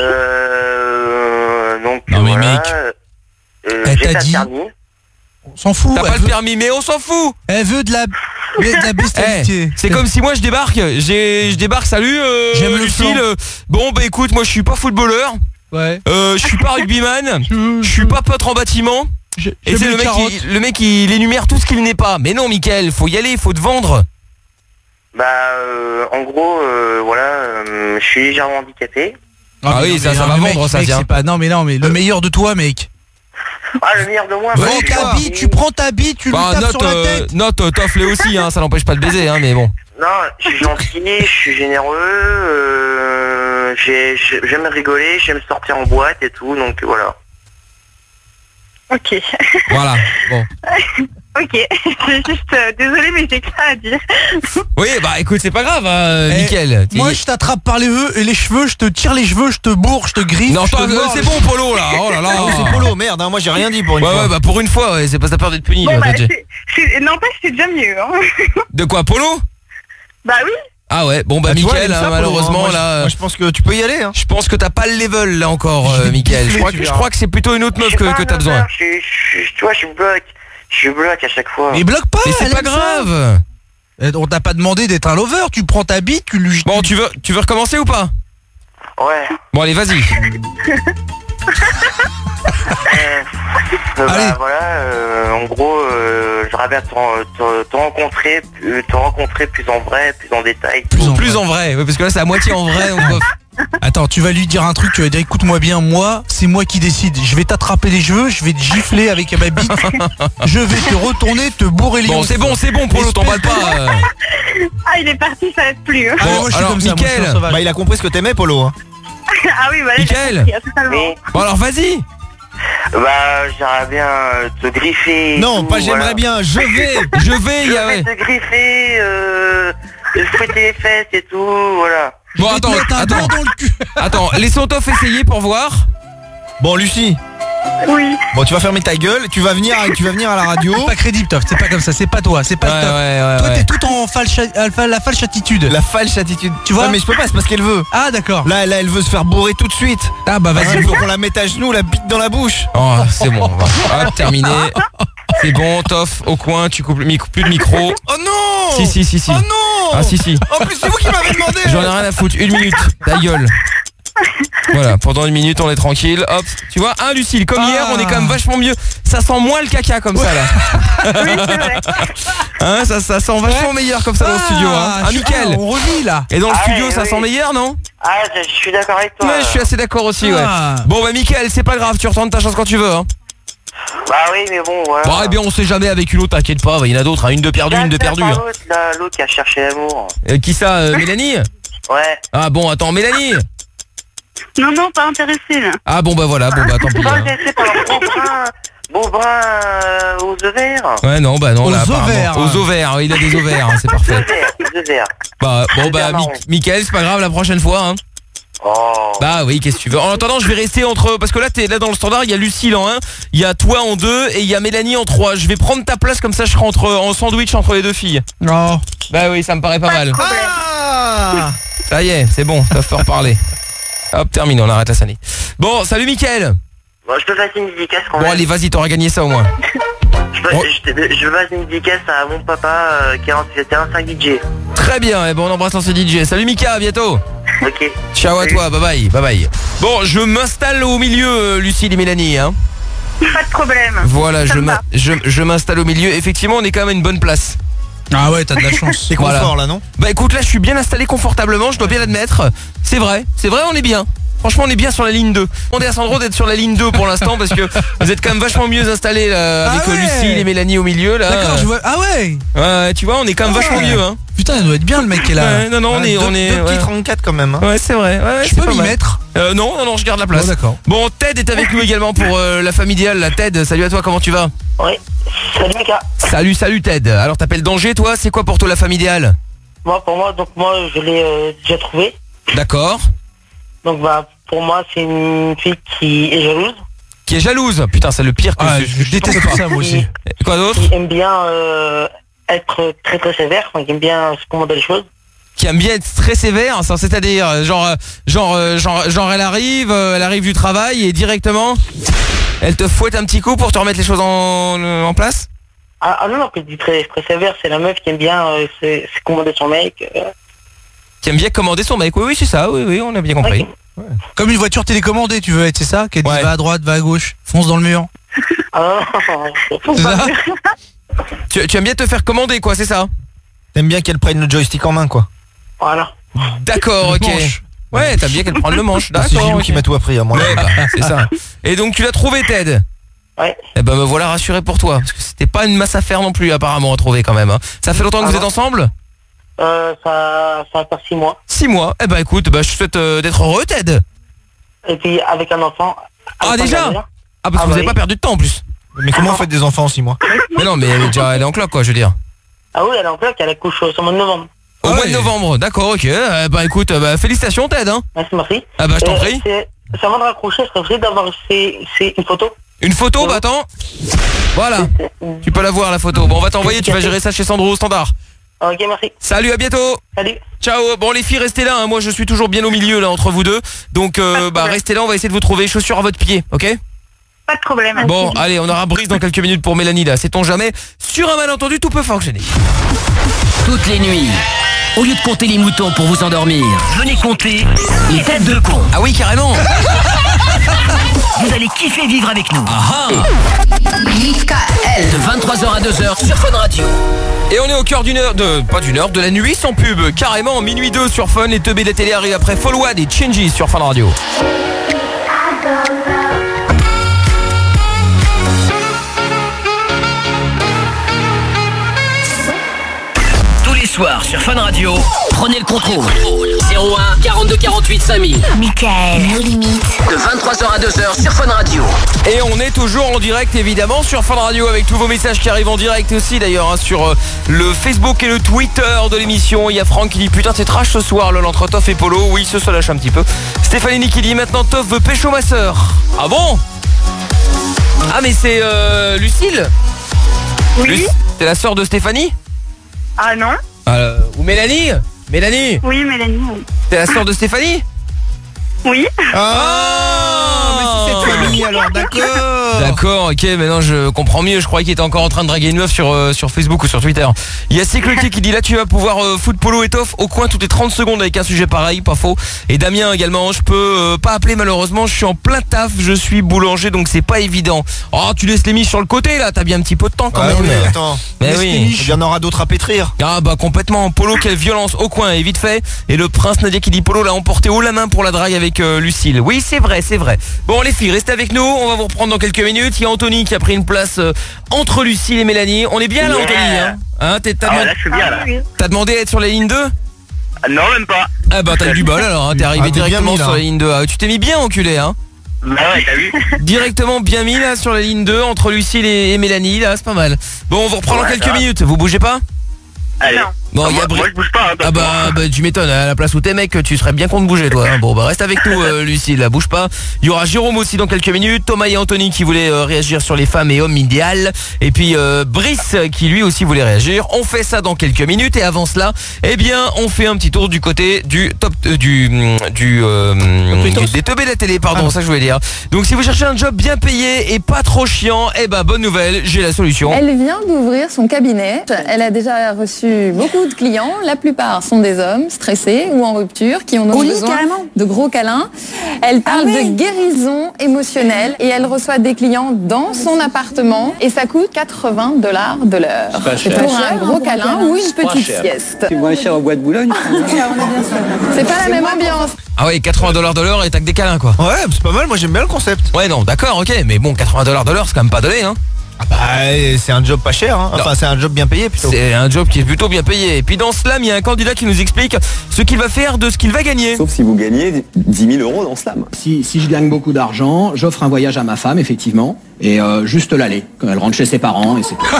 [SPEAKER 8] Donc
[SPEAKER 2] non mais
[SPEAKER 8] voilà.
[SPEAKER 2] mec,
[SPEAKER 7] elle t'a dit. On s'en fout.
[SPEAKER 2] T'as pas le permis, mais on s'en fout.
[SPEAKER 7] Elle veut de la bestialité.
[SPEAKER 2] C'est comme si moi je débarque. Je débarque. Salut.
[SPEAKER 7] J'aime le
[SPEAKER 2] Lucille. Bon bah écoute, moi je suis pas footballeur.
[SPEAKER 7] Ouais.
[SPEAKER 2] Je suis pas rugbyman. Je suis pas peintre en bâtiment. Et c'est le mec il énumère tout ce qu'il n'est pas. Mais non, Mickaël, faut y aller, faut te vendre.
[SPEAKER 8] Bah en gros voilà, je suis légèrement handicapé.
[SPEAKER 2] Ah oui, ça va vendre, ça tient.
[SPEAKER 7] Non mais le meilleur de toi, mec.
[SPEAKER 8] Ah le meilleur de moi.
[SPEAKER 7] Tu prends ta bite, tu lui tapes sur la tête.
[SPEAKER 2] Note, t'offles aussi, hein, ça n'empêche pas de baiser, hein, mais bon.
[SPEAKER 8] Non, je suis gentil, je suis généreux, j'aime rigoler, j'aime sortir en boîte et tout, donc voilà.
[SPEAKER 6] Ok.
[SPEAKER 2] Voilà, bon.
[SPEAKER 6] Ok, c'est juste désolé mais j'ai que ça à dire.
[SPEAKER 2] Oui bah écoute c'est pas grave Mickaël.
[SPEAKER 7] Moi je t'attrape par les cheveux, je te tire les cheveux, je te bourre, je te griffe.
[SPEAKER 2] Non c'est bon Polo là. Oh là là.
[SPEAKER 12] C'est Polo, merde, hein, moi j'ai rien dit pour une fois.
[SPEAKER 2] Ouais bah pour une fois c'est pas ta peur d'être puni.
[SPEAKER 6] Bon, n'empêche c'est déjà mieux hein.
[SPEAKER 2] De quoi Polo?
[SPEAKER 6] Bah oui.
[SPEAKER 2] Ah ouais, bon bah Mickaël malheureusement là.
[SPEAKER 12] Moi je pense que tu peux y aller hein.
[SPEAKER 2] Je pense que t'as pas le level là encore Mickaël. Je crois que c'est plutôt une autre meuf que t'as besoin.
[SPEAKER 8] Tu vois je bloque à chaque fois.
[SPEAKER 7] Mais bloque pas.
[SPEAKER 2] Mais c'est pas grave.
[SPEAKER 7] On t'a pas demandé d'être un lover, tu prends ta bite, tu lui...
[SPEAKER 2] Bon tu veux recommencer ou pas?
[SPEAKER 8] Ouais.
[SPEAKER 2] Bon allez vas-y.
[SPEAKER 8] Bah, voilà, en gros, j'aimerais bien te rencontrer plus en vrai, plus en détail.
[SPEAKER 2] Plus en vrai, parce que là c'est à moitié en vrai.
[SPEAKER 7] Attends, tu vas lui dire un truc, tu vas dire écoute-moi bien, moi, c'est moi qui décide. Je vais t'attraper les cheveux, je vais te gifler avec ma bite, je vais te retourner, te bourrer les
[SPEAKER 2] Bon, c'est bon, Polo, t'emballes pas.
[SPEAKER 6] Ah, il est parti, ça reste plus. Hein.
[SPEAKER 2] Bon, alors, Mickaël,
[SPEAKER 12] il a compris ce que t'aimais, Polo. Hein.
[SPEAKER 6] Ah oui, voilà.
[SPEAKER 2] Mickaël. Bon, alors vas-y.
[SPEAKER 8] Bah, j'aimerais bien te griffer.
[SPEAKER 12] Non, pas j'aimerais bien, je vais
[SPEAKER 8] te griffer, te fouetter les fesses et tout, voilà.
[SPEAKER 2] Bon, attends, laissons Toff essayer pour voir.
[SPEAKER 12] Bon, Lucie.
[SPEAKER 6] Oui.
[SPEAKER 12] Bon, tu vas fermer ta gueule, tu vas venir à la radio.
[SPEAKER 7] C'est pas crédible, Toff, c'est pas comme ça, c'est pas toi, c'est pas Toff. Toi, t'es tout en la falche attitude.
[SPEAKER 12] La falche attitude.
[SPEAKER 7] Tu vois?
[SPEAKER 12] Ouais, mais je peux pas, c'est parce qu'elle veut.
[SPEAKER 7] Ah, d'accord.
[SPEAKER 12] Là, elle veut se faire bourrer tout de suite.
[SPEAKER 7] Ah, bah vas-y.
[SPEAKER 12] Il faut qu'on la mette à genoux, la bite dans la bouche.
[SPEAKER 2] Oh, c'est bon, hop, terminé. C'est bon, Toff, au coin, tu coupes plus le micro.
[SPEAKER 12] Oh non!
[SPEAKER 2] Si.
[SPEAKER 12] Oh non!
[SPEAKER 2] Ah, si.
[SPEAKER 12] En plus, c'est vous qui m'avez demandé.
[SPEAKER 2] J'en ai rien à foutre, 1 minute, ta gueule. Voilà, pendant 1 minute on est tranquille. Hop, tu vois, Lucille, comme hier on est quand même vachement mieux. Ça sent moins le caca comme ça là.
[SPEAKER 6] Oui, c'est vrai.
[SPEAKER 2] Hein, ça sent vachement meilleur comme ça dans le studio hein. Mickaël,
[SPEAKER 7] on revit là.
[SPEAKER 2] Et dans le studio ça sent meilleur, non?
[SPEAKER 8] Ah, je suis d'accord avec toi.
[SPEAKER 2] Ouais, je suis assez d'accord aussi, ouais. Bon bah Mickaël, c'est pas grave, tu retentes ta chance quand tu veux hein.
[SPEAKER 8] Bah oui, mais bon, voilà.
[SPEAKER 2] Bon, eh bien on sait jamais avec une autre, t'inquiète pas, il y en a d'autres, hein. Une de perdue, une de perdue hein.
[SPEAKER 8] L'autre qui a cherché l'amour.
[SPEAKER 2] Qui ça, Mélanie?
[SPEAKER 8] Ouais.
[SPEAKER 2] Ah bon, attends, Mélanie.
[SPEAKER 6] Non, pas intéressé là.
[SPEAKER 2] Ah bon bah voilà, bon bah tant pis.
[SPEAKER 8] Pas
[SPEAKER 2] hein.
[SPEAKER 8] intéressé par un beau brun aux ovaires.
[SPEAKER 2] Ouais non bah non
[SPEAKER 7] Aux
[SPEAKER 2] là apparemment.
[SPEAKER 7] ovaires.
[SPEAKER 2] Aux ovaires, il a des ovaires, hein, c'est parfait.
[SPEAKER 8] Deux verres.
[SPEAKER 2] Bah bon bah
[SPEAKER 8] Super marrant.
[SPEAKER 2] Mickaël, c'est pas grave la prochaine fois hein.
[SPEAKER 8] Oh.
[SPEAKER 2] Bah oui, qu'est-ce que tu veux. En attendant, je vais rester entre parce que là t'es là dans le standard, il y a Lucille en 1, il y a toi en 2 et il y a Mélanie en 3. Je vais prendre ta place comme ça je serai en sandwich entre les deux filles.
[SPEAKER 7] Non.
[SPEAKER 2] Bah oui, ça me paraît pas mal.
[SPEAKER 12] Ah
[SPEAKER 2] Ça y est, c'est bon, ça peut reparler. Hop, terminé, on arrête la sonnette. Bon, salut Mickaël.
[SPEAKER 8] Bon, je peux passer une dédicace quand
[SPEAKER 2] Bon
[SPEAKER 8] même.
[SPEAKER 2] allez, vas-y, t'auras gagné ça au moins.
[SPEAKER 8] Je passe une dédicace à mon papa qui était un 5 DJ.
[SPEAKER 2] Très bien, et bon, on embrasse ce DJ. Salut Mika, à bientôt.
[SPEAKER 8] Ok.
[SPEAKER 2] Ciao à toi, bye bye. Bon, je m'installe au milieu, Lucille et Mélanie, hein.
[SPEAKER 6] Pas de problème.
[SPEAKER 2] Voilà,
[SPEAKER 6] Ça me va.
[SPEAKER 2] je m'installe au milieu. Effectivement, on est quand même à une bonne place.
[SPEAKER 7] Ah ouais, t'as de la chance.
[SPEAKER 12] C'est confort là, non?
[SPEAKER 2] Bah écoute, là je suis bien installé confortablement, je dois bien l'admettre. C'est vrai, on est bien. Franchement, on est bien sur la ligne 2. Demandez à Sandro d'être sur la ligne 2 pour l'instant parce que vous êtes quand même vachement mieux installés là, avec
[SPEAKER 7] ouais.
[SPEAKER 2] Lucille et Mélanie au milieu là.
[SPEAKER 7] D'accord, je vois. Ah ouais.
[SPEAKER 2] Ouais, tu vois, on est quand même vachement mieux hein.
[SPEAKER 7] Putain, il doit être bien le mec qui est là.
[SPEAKER 2] Ouais, non, on est
[SPEAKER 12] Deux petits 34 quand même. Hein.
[SPEAKER 2] Ouais, c'est vrai. Ouais,
[SPEAKER 7] Je
[SPEAKER 2] c'est
[SPEAKER 7] peux
[SPEAKER 2] pas
[SPEAKER 7] m'y
[SPEAKER 2] mal.
[SPEAKER 7] mettre.
[SPEAKER 2] Non, je garde la place.
[SPEAKER 7] Oh, d'accord.
[SPEAKER 2] Bon, Ted est avec nous également pour la famille idéale. La Ted, salut à toi, comment tu vas?
[SPEAKER 8] Oui. Salut Mika.
[SPEAKER 2] Salut Ted. Alors t'appelles Danger, toi, c'est quoi pour toi la famille idéale?
[SPEAKER 8] Moi, je l'ai déjà trouvé.
[SPEAKER 2] D'accord.
[SPEAKER 8] Donc pour moi, c'est une fille qui est jalouse.
[SPEAKER 2] Qui est jalouse? Putain, c'est le pire que
[SPEAKER 7] je déteste ça moi aussi.
[SPEAKER 2] Quoi d'autre?
[SPEAKER 8] Qui aime bien être très très sévère, qui aime bien se commander les choses.
[SPEAKER 2] Qui aime bien être très sévère, ça, c'est-à-dire genre elle arrive du travail et directement elle te fouette un petit coup pour te remettre les choses en place.
[SPEAKER 8] Ah non, que je dis très très sévère, c'est la meuf qui aime bien se commander son mec.
[SPEAKER 2] Qui aime bien commander son mec. Oui, c'est ça, oui, on a bien compris.
[SPEAKER 7] Ouais. Comme une voiture télécommandée, tu veux être, c'est ça? Qu'elle dit va à droite, va à gauche, fonce dans le mur.
[SPEAKER 8] Ah non,
[SPEAKER 7] c'est ça.
[SPEAKER 2] Tu aimes bien te faire commander, quoi, c'est ça?
[SPEAKER 12] T'aimes bien qu'elle prenne le joystick en main, quoi.
[SPEAKER 8] Voilà.
[SPEAKER 2] D'accord, ok. Ouais, t'aimes bien qu'elle prenne le manche.
[SPEAKER 12] C'est
[SPEAKER 2] D'accord.
[SPEAKER 12] Gilou qui m'a tout appris à moi.
[SPEAKER 2] Ouais, bah, c'est ça. Et donc tu l'as trouvé, Ted?
[SPEAKER 8] Ouais.
[SPEAKER 2] Eh ben me voilà rassuré pour toi, parce que c'était pas une masse à faire non plus apparemment à trouver quand même. Hein. Ça fait longtemps que vous êtes ensemble?
[SPEAKER 8] Ça va faire 6 mois.
[SPEAKER 2] 6 mois. Eh ben écoute, je te souhaite d'être heureux, Ted.
[SPEAKER 8] Et puis avec un enfant.
[SPEAKER 2] Ah déjà? Ah parce que vous avez pas perdu de temps en plus.
[SPEAKER 12] Mais comment vous faites des enfants en 6 mois?
[SPEAKER 2] Mais non, mais elle est en cloque quoi, je veux dire.
[SPEAKER 8] Ah oui, elle est en cloque, elle accouche au mois de novembre.
[SPEAKER 2] Au mois de novembre, d'accord, ok. Bah écoute, félicitations Ted. Hein.
[SPEAKER 8] Merci.
[SPEAKER 2] Ah bah je t'en prie.
[SPEAKER 8] Ça va de raccrocher, je serais obligé d'avoir une photo.
[SPEAKER 2] Une photo, bah attends. Voilà. Tu peux la voir la photo. Bon, on va t'envoyer, tu vas gérer ça chez Sandro au standard.
[SPEAKER 8] Ok, merci.
[SPEAKER 2] Salut, à bientôt.
[SPEAKER 8] Salut.
[SPEAKER 2] Ciao. Bon les filles, restez là, hein. Moi je suis toujours bien au milieu là entre vous deux. Donc restez là, on va essayer de vous trouver chaussures à votre pied, ok?
[SPEAKER 6] Pas de problème.
[SPEAKER 2] Bon, allez, on aura Brice dans quelques minutes pour Mélanie là. Sait-on jamais? Sur un malentendu, tout peut fonctionner.
[SPEAKER 5] Toutes les nuits, au lieu de compter les moutons pour vous endormir, venez compter les têtes de con.
[SPEAKER 2] Ah oui, carrément.
[SPEAKER 5] Vous allez kiffer vivre avec nous.
[SPEAKER 9] Mickaël.
[SPEAKER 5] De 23h à 2h sur Fun Radio.
[SPEAKER 2] Et on est au cœur de la nuit sans pub. Carrément, minuit 2 sur Fun. Les teubés de la télé arrivent après Follow One et Changes sur Fun Radio.
[SPEAKER 5] Tous les soirs sur Fun Radio, prenez le contrôle. 01 42 48 5000.
[SPEAKER 9] Mickaël, nos limites.
[SPEAKER 5] De 23h à 2h sur Fun Radio.
[SPEAKER 2] Et on est toujours en direct évidemment sur Fun Radio avec tous vos messages qui arrivent en direct aussi d'ailleurs sur le Facebook et le Twitter de l'émission. Il y a Franck qui dit putain c'est trash ce soir entre Toff et Polo. Oui, se lâche un petit peu. Stéphanie qui dit maintenant Toff veut pécho ma sœur. Ah bon? Ah mais c'est Lucille?
[SPEAKER 6] Oui.
[SPEAKER 2] C'est la sœur de Stéphanie?
[SPEAKER 6] Ah non.
[SPEAKER 2] Ou Mélanie? Mélanie?
[SPEAKER 6] Oui, Mélanie. Oui.
[SPEAKER 2] C'est la sœur de Stéphanie?
[SPEAKER 6] Oui.
[SPEAKER 12] Mais si c'est famille alors, d'accord.
[SPEAKER 2] D'accord, ok, maintenant je comprends mieux. Je croyais qu'il était encore en train de draguer une meuf sur Facebook ou sur Twitter. Il y a Cycloquet qui dit là tu vas pouvoir foot Polo et Toff au coin toutes les 30 secondes avec un sujet pareil, pas faux. Et Damien également, je peux pas appeler malheureusement, je suis en plein taf, je suis boulanger donc c'est pas évident. Oh tu laisses les miches sur le côté là, t'as bien un petit peu de temps quand même.
[SPEAKER 12] Oui, attends.
[SPEAKER 2] Mais oui.
[SPEAKER 12] Il y en aura d'autres à pétrir.
[SPEAKER 2] Ah bah complètement, Polo quelle violence au coin et vite fait. Et le prince Nadia qui dit Polo l'a emporté haut la main pour la drague avec Lucille. Oui c'est vrai. Bon les filles, restez avec nous, on va vous reprendre dans quelques minutes. Il y a Anthony qui a pris une place entre Lucille et Mélanie. On est bien là Anthony hein,
[SPEAKER 8] là je suis bien là.
[SPEAKER 2] T'as demandé à être sur la ligne 2?
[SPEAKER 8] Non, même pas.
[SPEAKER 2] Ah bah t'as eu du bol alors, hein, t'es arrivé directement sur la ligne 2. Tu t'es mis bien enculé, hein.
[SPEAKER 8] Bah ouais, t'as vu.
[SPEAKER 2] Directement bien mis là sur la ligne 2 entre Lucille et Mélanie, là c'est pas mal. Bon, on vous reprend dans quelques minutes, vous bougez pas?
[SPEAKER 8] Allez.
[SPEAKER 2] Bon,
[SPEAKER 8] moi je bouge pas.
[SPEAKER 2] Ah bah tu m'étonnes, à la place où t'es mec, tu serais bien con de bouger toi. Bon bah reste avec nous Lucille, là, bouge pas. Il y aura Jérôme aussi dans quelques minutes, Thomas et Anthony qui voulaient réagir sur les femmes et hommes idéal, et puis Brice qui lui aussi voulait réagir. On fait ça dans quelques minutes et avant cela, eh bien on fait un petit tour du côté du top des teubés de la télé, pardon, ça je voulais dire. Donc si vous cherchez un job bien payé et pas trop chiant, eh ben bonne nouvelle, j'ai la solution.
[SPEAKER 14] Elle vient d'ouvrir son cabinet. Elle a déjà reçu beaucoup de clients. La plupart sont des hommes stressés ou en rupture qui ont donc besoin de gros câlins. Elle parle de guérison émotionnelle et elle reçoit des clients dans son appartement et ça coûte $80 de l'heure. C'est pour un gros câlin ou une petite sieste.
[SPEAKER 15] C'est moins cher au bois de Boulogne.
[SPEAKER 14] C'est pas la même ambiance.
[SPEAKER 2] Ah ouais, $80 de l'heure et t'as que des câlins quoi.
[SPEAKER 12] Ouais, c'est pas mal, moi j'aime bien le concept.
[SPEAKER 2] Ouais non, d'accord, ok, mais bon, $80 de l'heure c'est quand même pas donné, hein.
[SPEAKER 12] Ah bah c'est un job pas cher, hein. Enfin c'est un job bien payé plutôt.
[SPEAKER 2] C'est un job qui est plutôt bien payé. Et puis dans Slam, il y a un candidat qui nous explique ce qu'il va faire de ce qu'il va gagner.
[SPEAKER 15] Sauf si vous gagnez 10 000 € dans Slam.
[SPEAKER 16] Si je gagne beaucoup d'argent, j'offre un voyage à ma femme, effectivement, et juste l'aller, quand elle rentre chez ses parents, et c'est tout.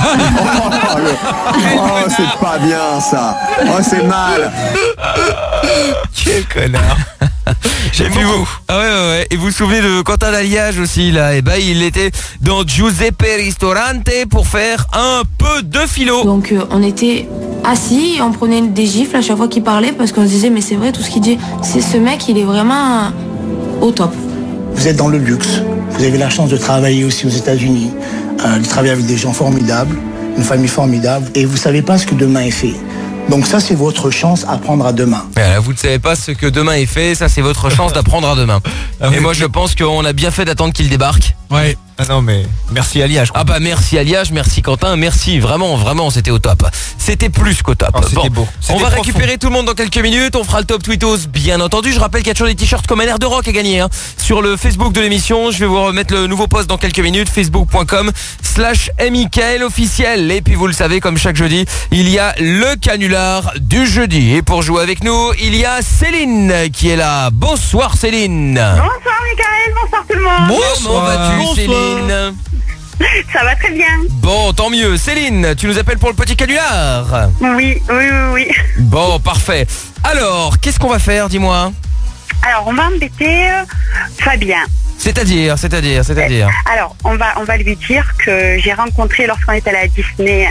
[SPEAKER 15] Oh, c'est pas bien ça. Oh, c'est mal.
[SPEAKER 12] Quel connard.
[SPEAKER 2] J'aime beaucoup. Ah ouais. Et vous vous souvenez de Quentin d'Alliage aussi là? Et bah il était dans Giuseppe Ristorante pour faire un peu de philo.
[SPEAKER 17] Donc on était assis et on prenait des gifles à chaque fois qu'il parlait parce qu'on se disait mais c'est vrai tout ce qu'il dit. C'est ce mec, il est vraiment au top.
[SPEAKER 18] Vous êtes dans le luxe. Vous avez la chance de travailler aussi aux États-Unis, de travailler avec des gens formidables, une famille formidable, et vous savez pas ce que demain est fait. Donc ça, c'est votre chance à prendre à demain.
[SPEAKER 2] Vous ne savez pas ce que demain est fait, ça c'est votre chance d'apprendre à demain. Et moi je pense qu'on a bien fait d'attendre qu'il débarque.
[SPEAKER 12] Ouais. Ah non mais merci Aliage.
[SPEAKER 2] Ah bah merci Aliage, merci Quentin, merci, vraiment c'était au top. C'était plus qu'au top.
[SPEAKER 12] C'était beau.
[SPEAKER 2] On va récupérer tout le monde dans quelques minutes, on fera le top tweetos bien entendu. Je rappelle qu'il y a toujours des t-shirts comme un air de rock à gagner sur le Facebook de l'émission. Je vais vous remettre le nouveau post dans quelques minutes, facebook.com/Mickaël officiel. Et puis vous le savez, comme chaque jeudi, il y a le canular du jeudi. Et pour jouer avec nous, il y a Céline qui est là. Bonsoir Céline.
[SPEAKER 6] Bonsoir Mickaël, bonsoir tout le monde.
[SPEAKER 2] Comment vas-tu Céline?
[SPEAKER 6] Ça va très bien.
[SPEAKER 2] Bon, tant mieux. Céline, tu nous appelles pour le petit canular?
[SPEAKER 6] Oui.
[SPEAKER 2] Bon, parfait. Alors, qu'est-ce qu'on va faire, dis-moi?
[SPEAKER 6] Alors, on va embêter Fabien.
[SPEAKER 2] C'est-à-dire
[SPEAKER 6] Alors, on va lui dire que j'ai rencontré, lorsqu'on était à la Disney,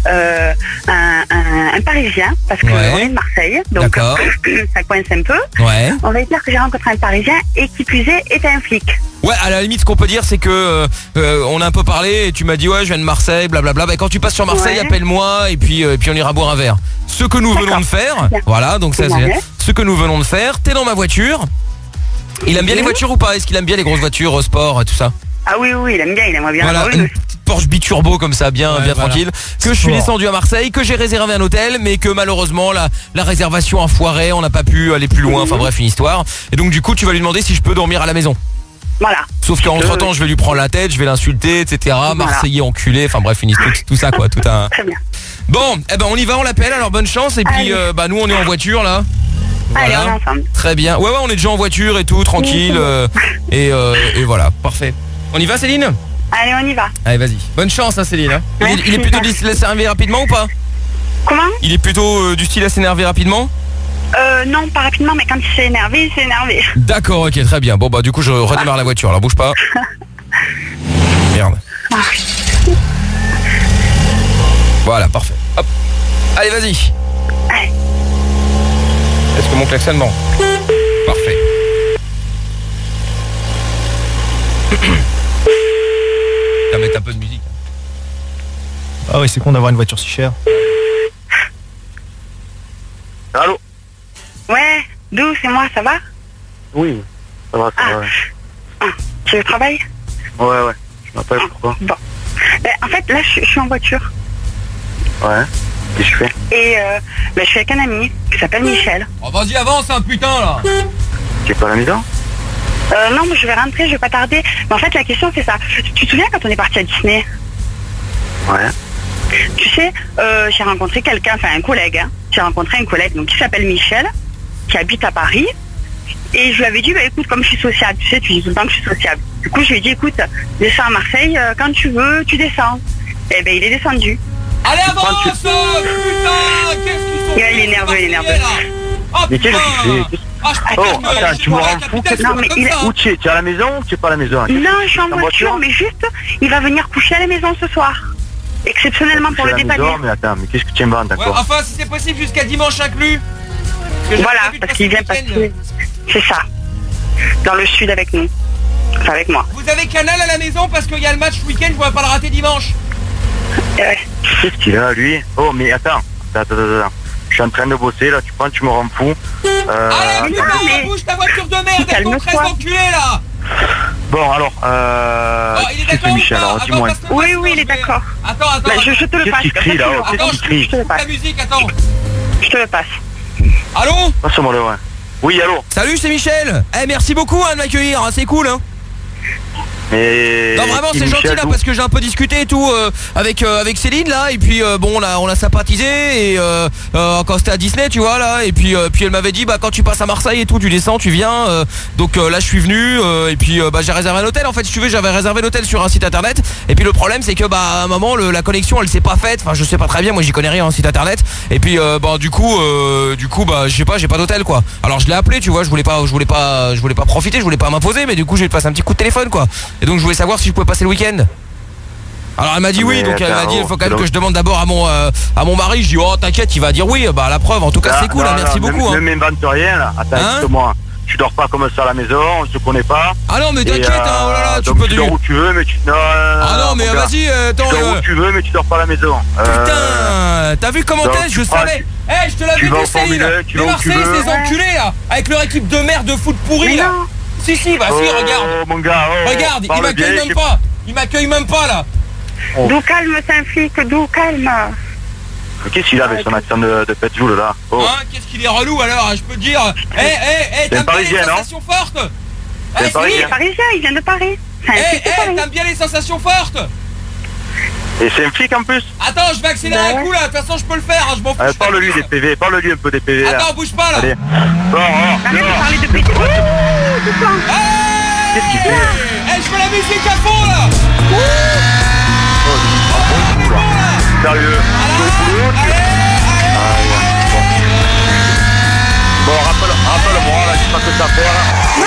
[SPEAKER 6] un Parisien, parce qu'on est de Marseille, donc ça coince un peu.
[SPEAKER 2] Ouais.
[SPEAKER 6] On va lui dire que j'ai rencontré un Parisien et qui plus est, était un flic.
[SPEAKER 2] Ouais, à la limite, ce qu'on peut dire, c'est que on a un peu parlé et tu m'as dit ouais, je viens de Marseille, blablabla. Bah, quand tu passes sur Marseille, appelle-moi et puis on ira boire un verre. Ce que nous venons de faire, voilà, donc ça c'est ce que nous venons de faire. T'es dans ma voiture. Il aime bien les voitures ou pas? Est-ce qu'il aime bien les grosses voitures, sport, tout ça?
[SPEAKER 6] Ah oui, il aime bien, il aimerait bien.
[SPEAKER 2] Voilà, une petite Porsche biturbo comme ça, bien tranquille. Que je suis descendu à Marseille, que j'ai réservé un hôtel, mais que malheureusement la réservation a foiré, on n'a pas pu aller plus loin. Enfin bref, une histoire. Et donc du coup, tu vas lui demander si je peux dormir à la maison.
[SPEAKER 6] Voilà.
[SPEAKER 2] Sauf qu'entre temps, je vais lui prendre la tête, je vais l'insulter, etc. Marseillais enculé, enfin bref, tout ça quoi, tout un.
[SPEAKER 6] Très bien.
[SPEAKER 2] Bon, on y va, on l'appelle. Alors bonne chance. Et puis, nous, on est en voiture là. Voilà.
[SPEAKER 6] Allez, on est ensemble.
[SPEAKER 2] Très bien. Ouais, on est déjà en voiture et tout, tranquille. Et voilà, parfait. On y va, Céline?
[SPEAKER 6] Allez, on y va.
[SPEAKER 2] Allez, vas-y. Bonne chance, Céline. Il est plutôt du style à s'énerver rapidement ou pas?
[SPEAKER 6] Comment?
[SPEAKER 2] Il est plutôt du style à s'énerver rapidement?
[SPEAKER 6] Non, pas rapidement, mais quand il s'est énervé, il s'est énervé.
[SPEAKER 2] D'accord, ok, très bien. Bon, du coup, je redémarre la voiture. Alors, bouge pas. Merde. Voilà, parfait. Hop. Allez, vas-y.
[SPEAKER 6] Allez.
[SPEAKER 2] Est-ce que mon klaxon bon? Parfait. Ça va mettre un peu de musique.
[SPEAKER 12] Ah oui, c'est con d'avoir une voiture si chère.
[SPEAKER 8] Allô?
[SPEAKER 6] Ouais, d'où c'est moi, ça va?
[SPEAKER 8] Oui, ça va, ça va.
[SPEAKER 6] Tu travailles?
[SPEAKER 8] Ouais, je m'appelle, pourquoi?
[SPEAKER 6] Bon. En fait, là, je suis en voiture.
[SPEAKER 8] Ouais, qu'est-ce que je fais?
[SPEAKER 6] Et je suis avec un ami qui s'appelle Michel.
[SPEAKER 2] Oh, vas-y, avance, putain, là.
[SPEAKER 8] Tu es pas à la maison?
[SPEAKER 6] Non, mais je vais rentrer, je vais pas tarder. Mais en fait, la question, c'est ça. Tu te souviens quand on est parti à Disney?
[SPEAKER 8] Ouais.
[SPEAKER 6] Tu sais, j'ai rencontré quelqu'un, enfin un collègue. J'ai rencontré un collègue donc, qui s'appelle Michel. qui habite à Paris. Et je lui avais dit, bah écoute, comme je suis sociable, tu sais, tu dis tout le temps que je suis sociable. Du coup, je lui ai dit, écoute, descends à Marseille, quand tu veux, tu descends. Et ben il est descendu.
[SPEAKER 2] Allez, avance, putain, qu'est-ce qu'ils sont...
[SPEAKER 6] Il est nerveux, il est nerveux.
[SPEAKER 4] Mais qu'est-ce que tu fais? Oh, attends, tu me rends fou.
[SPEAKER 6] Non, mais il est...
[SPEAKER 4] Où tu es? Tu es à la maison ou tu es pas à la maison?
[SPEAKER 6] Non, je suis en voiture, mais juste, il va venir coucher à la maison ce soir. Exceptionnellement pour le dépanner.
[SPEAKER 4] Mais attends, mais qu'est-ce que tu inventes, d'accord?
[SPEAKER 2] Ouais, enfin, si c'est possible, jusqu'à dimanche inclus.
[SPEAKER 6] Voilà, parce qu'il vient passer. C'est ça. Dans le sud avec nous. Enfin, avec moi.
[SPEAKER 2] Vous avez Canal à la maison parce qu'il y a le match week-end, je ne pourrais pas le rater dimanche.
[SPEAKER 4] Qu'est-ce qu'il a, lui? Oh, mais attends. Je suis en train de bosser, là, tu me rends fou.
[SPEAKER 2] Allez, putain, bouge ta voiture de merde, elle est très enculée, là.
[SPEAKER 4] Bon, alors,
[SPEAKER 2] il est d'accord
[SPEAKER 4] Michel, alors dis-moi.
[SPEAKER 6] Oui, il est d'accord.
[SPEAKER 2] Attends.
[SPEAKER 6] Bah, je te le passe.
[SPEAKER 4] Qu'est-ce qu'il crie, là? Qu'est-ce qu'il crie?
[SPEAKER 2] La musique, attends.
[SPEAKER 6] Je te le passe.
[SPEAKER 2] Allô?
[SPEAKER 4] Passe-moi le, ouais. Oui, allô?
[SPEAKER 2] Salut, c'est Michel. Merci beaucoup de m'accueillir, c'est cool, hein.
[SPEAKER 4] Mais...
[SPEAKER 2] Non, vraiment, c'est gentil là parce que j'ai un peu discuté et tout avec Céline là, et puis bon, on a sympathisé et quand c'était à Disney, tu vois là, et puis elle m'avait dit bah quand tu passes à Marseille et tout, tu descends, tu viens, donc là je suis venu et puis bah j'ai réservé un hôtel en fait, si tu veux, j'avais réservé l'hôtel sur un site internet, et puis le problème c'est que bah à un moment la connexion elle s'est pas faite, enfin je sais pas très bien, moi j'y connais rien en site internet, et puis bah du coup bah je sais pas, j'ai pas d'hôtel quoi. Alors je l'ai appelé, tu vois, je voulais pas profiter, je voulais pas m'imposer, mais du coup je vais te passer un petit coup de téléphone quoi. Et donc je voulais savoir si je pouvais passer le week-end. Alors elle m'a dit oui, donc elle m'a dit il faut quand même que je demande d'abord à mon mari. Je dis oh t'inquiète, il va dire oui, bah la preuve, en tout cas c'est cool, merci beaucoup.
[SPEAKER 4] Ne m'invente rien là, attends, écoute-moi. Tu dors pas comme ça à la maison, on se connaît pas.
[SPEAKER 2] Ah non mais t'inquiète, oh là là, tu peux
[SPEAKER 4] dors où tu veux, mais tu...
[SPEAKER 2] Ah non mais vas-y, attends.
[SPEAKER 4] Tu dors où tu veux, mais tu dors pas à la maison.
[SPEAKER 2] Putain, t'as vu comment t'es? Je savais. Eh, je te l'avais dit, Céline. Les Marseillais, ces enculés là, avec leur équipe de merde de foot pourri là. Si, bah si, regarde.
[SPEAKER 4] Mon gars,
[SPEAKER 2] regarde, il m'accueille même pas. Il m'accueille même pas là.
[SPEAKER 6] D'où calme, c'est un flic, d'où calme.
[SPEAKER 4] Qu'est-ce qu'il a avec son accent de Petjoule là?
[SPEAKER 2] Hein, qu'est-ce qu'il est relou alors, je peux te dire. T'aimes bien les sensations fortes?
[SPEAKER 6] Oui, parisien, il vient de Paris.
[SPEAKER 2] T'aimes bien les sensations fortes?
[SPEAKER 4] Et c'est un flic en plus?
[SPEAKER 2] Attends, je vais accélérer un coup là, de toute façon je peux le faire, je m'en fous.
[SPEAKER 4] Parle-lui des PV, parle-lui un peu des PV.
[SPEAKER 2] Attends, bouge pas là.
[SPEAKER 4] Allez.
[SPEAKER 6] Parler de PV.
[SPEAKER 2] Qu'est-ce qu'il fait? Je fais la musique à fond là.
[SPEAKER 4] Sérieux? Bon, rappelle-moi là, j'ai pas que ça faire.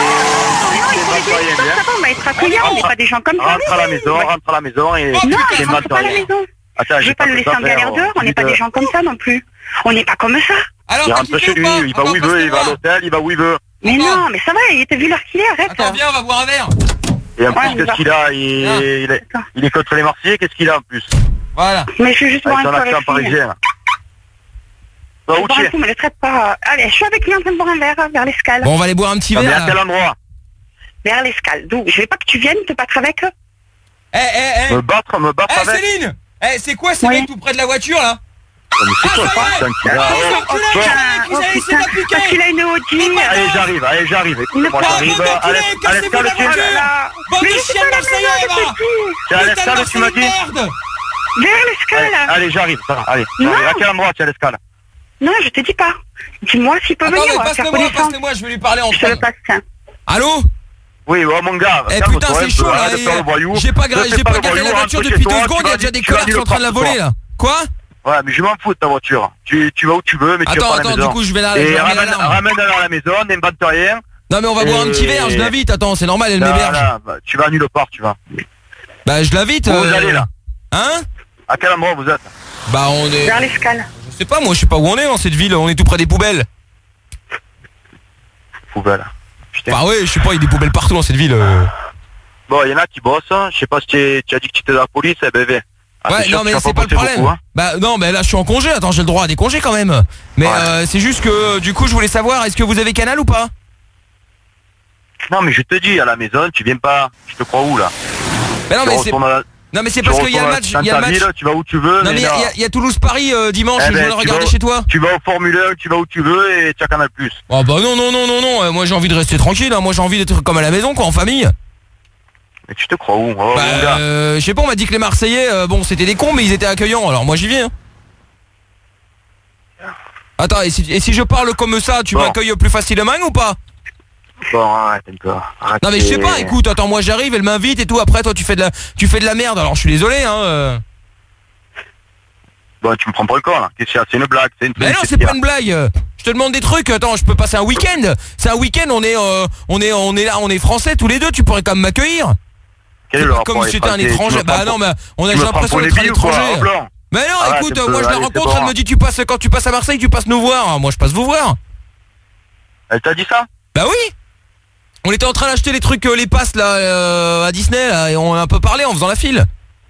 [SPEAKER 6] On va être accueillant, on n'est pas des gens comme ça.
[SPEAKER 4] Rentre à la maison et...
[SPEAKER 6] Non, je rentre pas à la maison. Je vais pas le laisser en galère dehors, on n'est pas des gens comme ça non plus. On n'est pas comme ça.
[SPEAKER 4] Il rentre chez lui, il va où il veut, il va à l'hôtel, il va où il veut.
[SPEAKER 6] Mais non, mais ça va, t'as vu l'heure qu'il est, arrête.
[SPEAKER 2] Attends, viens, on va boire un verre.
[SPEAKER 4] Et en plus, qu'est-ce qu'il a? Il est contre les Marseillais, qu'est-ce qu'il a en plus?
[SPEAKER 2] Voilà.
[SPEAKER 6] Mais je suis juste boire un
[SPEAKER 4] peu avec lui.
[SPEAKER 6] parisien. Où tu es? Me le traite pas. Allez, je suis avec lui en train de boire un verre vers l'Escale.
[SPEAKER 2] Bon, on va aller boire un petit verre.
[SPEAKER 4] À quel endroit?
[SPEAKER 6] Vers l'Escale. D'où? Je veux pas que tu viennes te battre avec eux.
[SPEAKER 4] Me battre avec?
[SPEAKER 2] Céline, c'est quoi ces mecs tout près de la voiture là?
[SPEAKER 4] Mais c'est quoi ça qu'il a?
[SPEAKER 6] Parce qu'il a une Audi.
[SPEAKER 4] Allez, j'arrive. Écoute-moi, j'arrive. À l'Escale, tu m'as dit?
[SPEAKER 2] Bande de chiens de Marseillais, va!
[SPEAKER 4] C'est à l'Escale, tu m'as dit?
[SPEAKER 6] Vers l'Escale.
[SPEAKER 4] Allez, j'arrive. Allez, à quel endroit tu es à l'Escale?
[SPEAKER 6] Non, je te dis pas. Dis-moi s'il peut venir.
[SPEAKER 2] Passe-le-moi, je vais lui parler en
[SPEAKER 6] Je te le passe.
[SPEAKER 2] Allô?
[SPEAKER 4] Oui, mon gars.
[SPEAKER 2] Putain, c'est chaud là. J'ai pas garé la voiture depuis 2 secondes, il y a déjà des connards qui sont en train de la voler là. Quoi?
[SPEAKER 4] Ouais, mais je m'en fous de ta voiture. Tu vas où tu veux, mais tu vas pas à la maison.
[SPEAKER 2] Attends, du coup, je vais là.
[SPEAKER 4] Et ramène-la à la maison, n'invente rien.
[SPEAKER 2] Non, mais on va boire un petit verre, je l'invite. Attends, c'est normal, elle m'héberge.
[SPEAKER 4] Tu vas nulle part, tu vas.
[SPEAKER 2] Bah, je l'invite.
[SPEAKER 4] Où vous allez là?
[SPEAKER 2] Hein?
[SPEAKER 4] À quel endroit vous êtes?
[SPEAKER 2] Bah, on est...
[SPEAKER 6] Vers l'Escale.
[SPEAKER 2] Je sais pas, moi, je sais pas où on est dans cette ville. On est tout près des poubelles.
[SPEAKER 4] Poubelles.
[SPEAKER 2] Bah ouais, je sais pas, il y a des poubelles partout dans cette ville.
[SPEAKER 4] Bon, il y en a qui bossent. Je sais pas si tu as dit que tu étais dans la police, bébé.
[SPEAKER 2] Ouais, non mais c'est pas le problème.
[SPEAKER 4] Beaucoup, hein.
[SPEAKER 2] Bah non, mais là je suis en congé. Attends, j'ai le droit à des congés quand même. Mais c'est juste que du coup je voulais savoir, est-ce que vous avez Canal ou pas?
[SPEAKER 4] Non mais je te dis, à la maison, tu viens pas. Je te crois où là?
[SPEAKER 2] Mais non mais c'est... Non mais c'est parce qu'il y a le match.
[SPEAKER 4] Tu vas où tu veux.
[SPEAKER 2] Non mais il y a Toulouse-Paris dimanche. Je vais le regarder chez toi.
[SPEAKER 4] Tu vas au Formule 1, tu vas où tu veux et tu as Canal+.
[SPEAKER 2] Oh bah non. Moi j'ai envie de rester tranquille. Moi j'ai envie d'être comme à la maison quoi, en famille.
[SPEAKER 4] Mais tu te crois où?
[SPEAKER 2] Je sais pas, on m'a dit que les Marseillais, bon c'était des cons mais ils étaient accueillants, alors moi j'y viens. Attends, et si je parle comme ça, tu m'accueilles plus facilement ou pas?
[SPEAKER 4] Bon, arrête encore.
[SPEAKER 2] Non mais je sais pas, écoute, attends, moi j'arrive, elle m'invite et tout, après toi tu fais de la merde, alors je suis désolé hein.
[SPEAKER 4] Bon, tu me prends pour le corps là. C'est une blague, c'est une.
[SPEAKER 2] Mais non, c'est pas une blague. Je te demande des trucs. Attends, je peux passer un week-end. C'est un week-end, on est là, on est français tous les deux. Tu pourrais quand même m'accueillir. Comme si c'était un étranger. Bah non, mais j'ai l'impression d'être un étranger. Mais non, écoute, moi je la rencontre, elle me dit quand tu passes à Marseille, tu passes nous voir. Moi je passe vous voir.
[SPEAKER 4] Elle t'a dit ça?
[SPEAKER 2] Bah oui. On était en train d'acheter les trucs, les passes là à Disney là, et on a un peu parlé en faisant la file.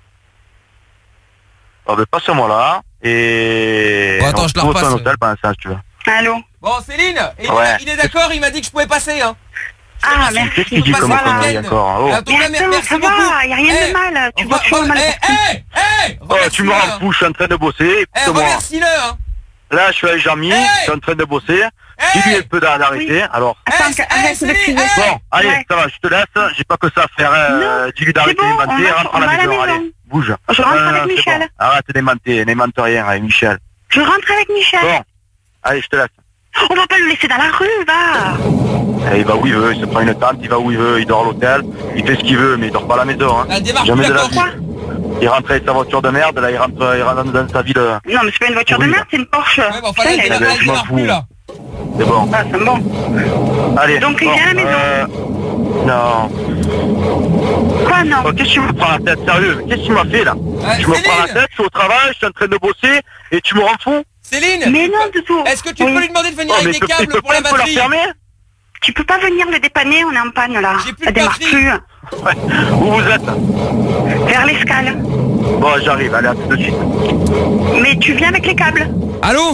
[SPEAKER 4] Oh, ben passe-moi là et...
[SPEAKER 2] Bon, attends, je la repasse.
[SPEAKER 4] Un hôtel, pas un singe, tu veux.
[SPEAKER 6] Allô?
[SPEAKER 2] Bon, Céline, il est d'accord, il m'a dit que je pouvais passer, hein.
[SPEAKER 6] Ah, merci.
[SPEAKER 4] Qu'est-ce qu'il dit comme connerie encore? Oh.
[SPEAKER 6] Merci beaucoup. Il n'y a rien de mal. Tu vois toujours mal.
[SPEAKER 4] Tu me rends fou, je suis en train de bosser.
[SPEAKER 2] Remercie-le, hein.
[SPEAKER 4] Là, je suis avec Jean-Mi, je suis en train de bosser. Dis-lui un peu d'arrêter, alors.
[SPEAKER 6] Arrête de crier.
[SPEAKER 4] Bon, allez, ça va, je te laisse. J'ai pas que ça à faire. Dis-lui d'arrêter les mentir, rentre à la maison, allez. Bouge.
[SPEAKER 6] Je rentre avec Michel.
[SPEAKER 4] Bon. Arrête de n'aimante rien avec Michel.
[SPEAKER 6] Je rentre avec Michel.
[SPEAKER 4] Bon, allez, je te laisse.
[SPEAKER 6] On va pas le laisser dans la rue, va.
[SPEAKER 4] Il va où il veut, il se prend une tente, il va où il veut, il dort à l'hôtel, il fait ce qu'il veut, mais il dort pas à la maison. Hein. Jamais de la vie. Il rentre avec sa voiture de merde, là il rentre dans sa ville.
[SPEAKER 6] Non mais c'est pas une voiture de merde, c'est une Porsche.
[SPEAKER 2] Ouais, bon, enfin,
[SPEAKER 4] je m'en fous là. C'est bon.
[SPEAKER 6] Ah, c'est bon.
[SPEAKER 4] Allez.
[SPEAKER 6] Donc il vient à la maison.
[SPEAKER 4] Non.
[SPEAKER 6] Quoi non?
[SPEAKER 4] Qu'est-ce que tu me prends la tête, sérieux? Qu'est-ce que tu m'as fait là? Tu me prends la tête, je suis au travail, je suis en train de bosser et tu me rends fou?
[SPEAKER 2] Céline!
[SPEAKER 6] Mais non du tout.
[SPEAKER 2] Est-ce que tu peux lui demander de venir avec des câbles pour la batterie?
[SPEAKER 6] Tu peux pas venir le dépanner, on est en panne là.
[SPEAKER 2] J'ai plus
[SPEAKER 6] ça
[SPEAKER 2] de
[SPEAKER 6] démarre
[SPEAKER 2] batterie.
[SPEAKER 6] plus.
[SPEAKER 4] Ouais. Où vous êtes?
[SPEAKER 6] Vers l'escale.
[SPEAKER 4] Bon, j'arrive, allez, à tout de suite.
[SPEAKER 6] Mais tu viens avec les câbles.
[SPEAKER 2] Allô?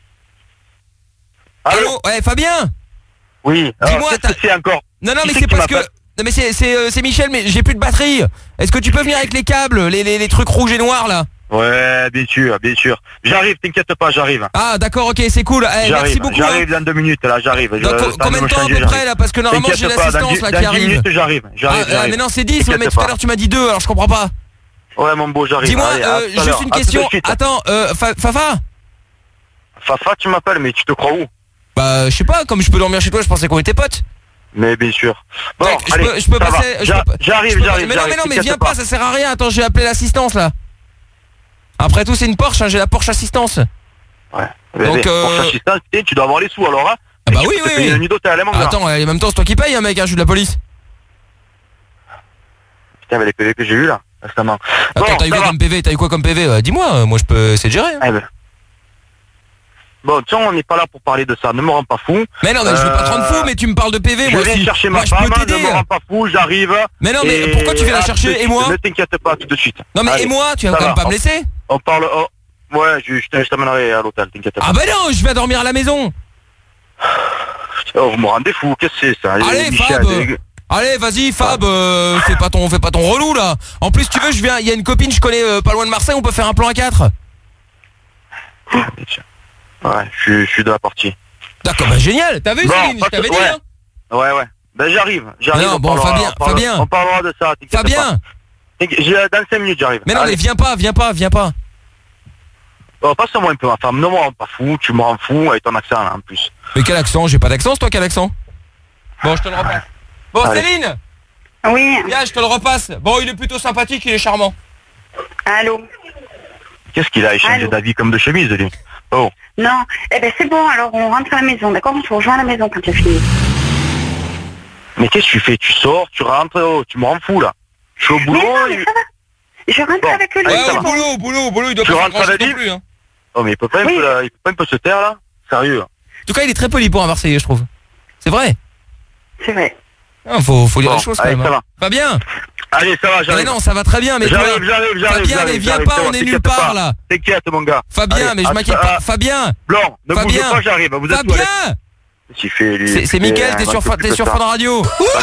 [SPEAKER 2] Allô? Ouais, Fabien?
[SPEAKER 4] Oui.
[SPEAKER 2] Dis-moi,
[SPEAKER 4] c'est encore.
[SPEAKER 2] Non, mais c'est parce que... Non mais c'est Michel, mais j'ai plus de batterie. Est-ce que tu peux venir avec les câbles, les trucs rouges et noirs là?
[SPEAKER 4] Ouais, bien sûr, bien sûr. J'arrive, t'inquiète pas, j'arrive.
[SPEAKER 2] Ah d'accord, ok, c'est cool. Merci beaucoup.
[SPEAKER 4] J'arrive dans 2 minutes là, j'arrive.
[SPEAKER 2] Combien de temps à peu près là? Parce que normalement j'ai l'assistance là qui arrive.
[SPEAKER 4] Dans 10 minutes j'arrive.
[SPEAKER 2] Mais non, c'est 10, mais tout à l'heure tu m'as dit 2, alors je comprends pas.
[SPEAKER 4] Ouais mon beau, j'arrive.
[SPEAKER 2] Dis-moi, juste une question. Attends, Fafa?
[SPEAKER 4] Fafa, tu m'appelles, mais tu te crois où?
[SPEAKER 2] Bah je sais pas, comme je peux dormir chez toi, je pensais qu'on était potes.
[SPEAKER 4] Mais bien sûr. Bon,
[SPEAKER 2] donc,
[SPEAKER 4] allez,
[SPEAKER 2] je peux passer.
[SPEAKER 4] J'arrive.
[SPEAKER 2] Mais non, mais viens pas, ça sert à rien. Attends, j'ai appelé l'assistance là. Après tout, c'est une Porsche, hein, j'ai la Porsche assistance.
[SPEAKER 4] Ouais.
[SPEAKER 2] Donc
[SPEAKER 4] Porsche assistance, tu dois avoir les sous alors, hein.
[SPEAKER 2] Ah bah oui.
[SPEAKER 4] Une nuit d'hôtel, mon gars.
[SPEAKER 2] Attends, en même temps, c'est toi qui paye, hein, mec, hein, je suis de la police.
[SPEAKER 4] Putain, mais les PV que j'ai eu là, récemment.
[SPEAKER 2] Attends, t'as eu quoi comme PV? Dis-moi, moi je peux essayer de gérer. Hein.
[SPEAKER 4] Bon, tiens, on n'est pas là pour parler de ça, ne me rends pas fou.
[SPEAKER 2] Mais non, mais je veux pas te rendre fou, mais tu me parles de PV, moi aussi.
[SPEAKER 4] Je viens chercher ma femme, ne me rends pas fou, j'arrive.
[SPEAKER 2] Mais non, mais pourquoi tu viens la chercher, et moi?
[SPEAKER 4] Ne t'inquiète pas, tout de suite.
[SPEAKER 2] Non mais et moi, tu vas quand même pas me laisser?
[SPEAKER 4] On parle... Ouais, je t'amènerai à l'hôtel, t'inquiète pas.
[SPEAKER 2] Ah bah non, je vais dormir à la maison.
[SPEAKER 4] Oh, vous me rendez fou, qu'est-ce que c'est ça?
[SPEAKER 2] Allez, Fab. Allez, vas-y, Fab, fais pas ton relou là. En plus, tu veux, il y a une copine, je connais pas loin de Marseille, on peut faire un plan à 4.
[SPEAKER 4] Ouais, je suis de la partie.
[SPEAKER 2] D'accord, bah génial, t'as vu Céline, je t'avais dit hein.
[SPEAKER 4] Ouais. Ben j'arrive.
[SPEAKER 2] Non, bon, Fabien.
[SPEAKER 4] On parlera de ça,
[SPEAKER 2] Fabien.
[SPEAKER 4] Dans 5 minutes, j'arrive.
[SPEAKER 2] Mais non, mais viens pas.
[SPEAKER 4] Oh, passe-moi un peu ma femme, ne me rends pas fou, tu me rends fou avec ton accent là en plus.
[SPEAKER 2] Mais quel accent? J'ai pas d'accent, c'est toi quel accent? Bon, je te le repasse. Bon, allez. Céline.
[SPEAKER 6] Oui.
[SPEAKER 2] Viens, je te le repasse. Bon, il est plutôt sympathique, il est charmant.
[SPEAKER 6] Allô?
[SPEAKER 4] Qu'est-ce qu'il a échangé d'avis comme de chemise, lui? Oh.
[SPEAKER 6] Non, eh ben c'est bon, alors on rentre à la maison, d'accord? On se rejoint à la maison quand tu as fini.
[SPEAKER 4] Mais qu'est-ce que tu fais? Tu sors, tu rentres, tu me rends fou là. Je suis au boulot.
[SPEAKER 6] Mais non, mais ça va. Je rentre avec lui.
[SPEAKER 2] Ouais, au boulot, il doit pas
[SPEAKER 4] rentrer avec lui
[SPEAKER 2] plus, hein.
[SPEAKER 4] Oh mais il peut pas un peu se taire là? Sérieux?
[SPEAKER 2] En tout cas, il est très poli pour un Marseillais, je trouve. C'est vrai.
[SPEAKER 6] C'est vrai.
[SPEAKER 2] Ah, faut dire les choses quand même.
[SPEAKER 4] Ça va.
[SPEAKER 2] Fabien.
[SPEAKER 4] Allez, ça va, j'arrive.
[SPEAKER 2] Mais non, ça va très bien, mais
[SPEAKER 4] j'arrive.
[SPEAKER 2] Fabien, mais viens pas, on est nulle part là.
[SPEAKER 4] T'inquiète mon gars.
[SPEAKER 2] Fabien, mais je m'inquiète pas. Fabien.
[SPEAKER 4] Blanc, ne bouge pas, j'arrive. Vous êtes
[SPEAKER 2] Fabien. C'est Mickaël, t'es sur Fun Radio.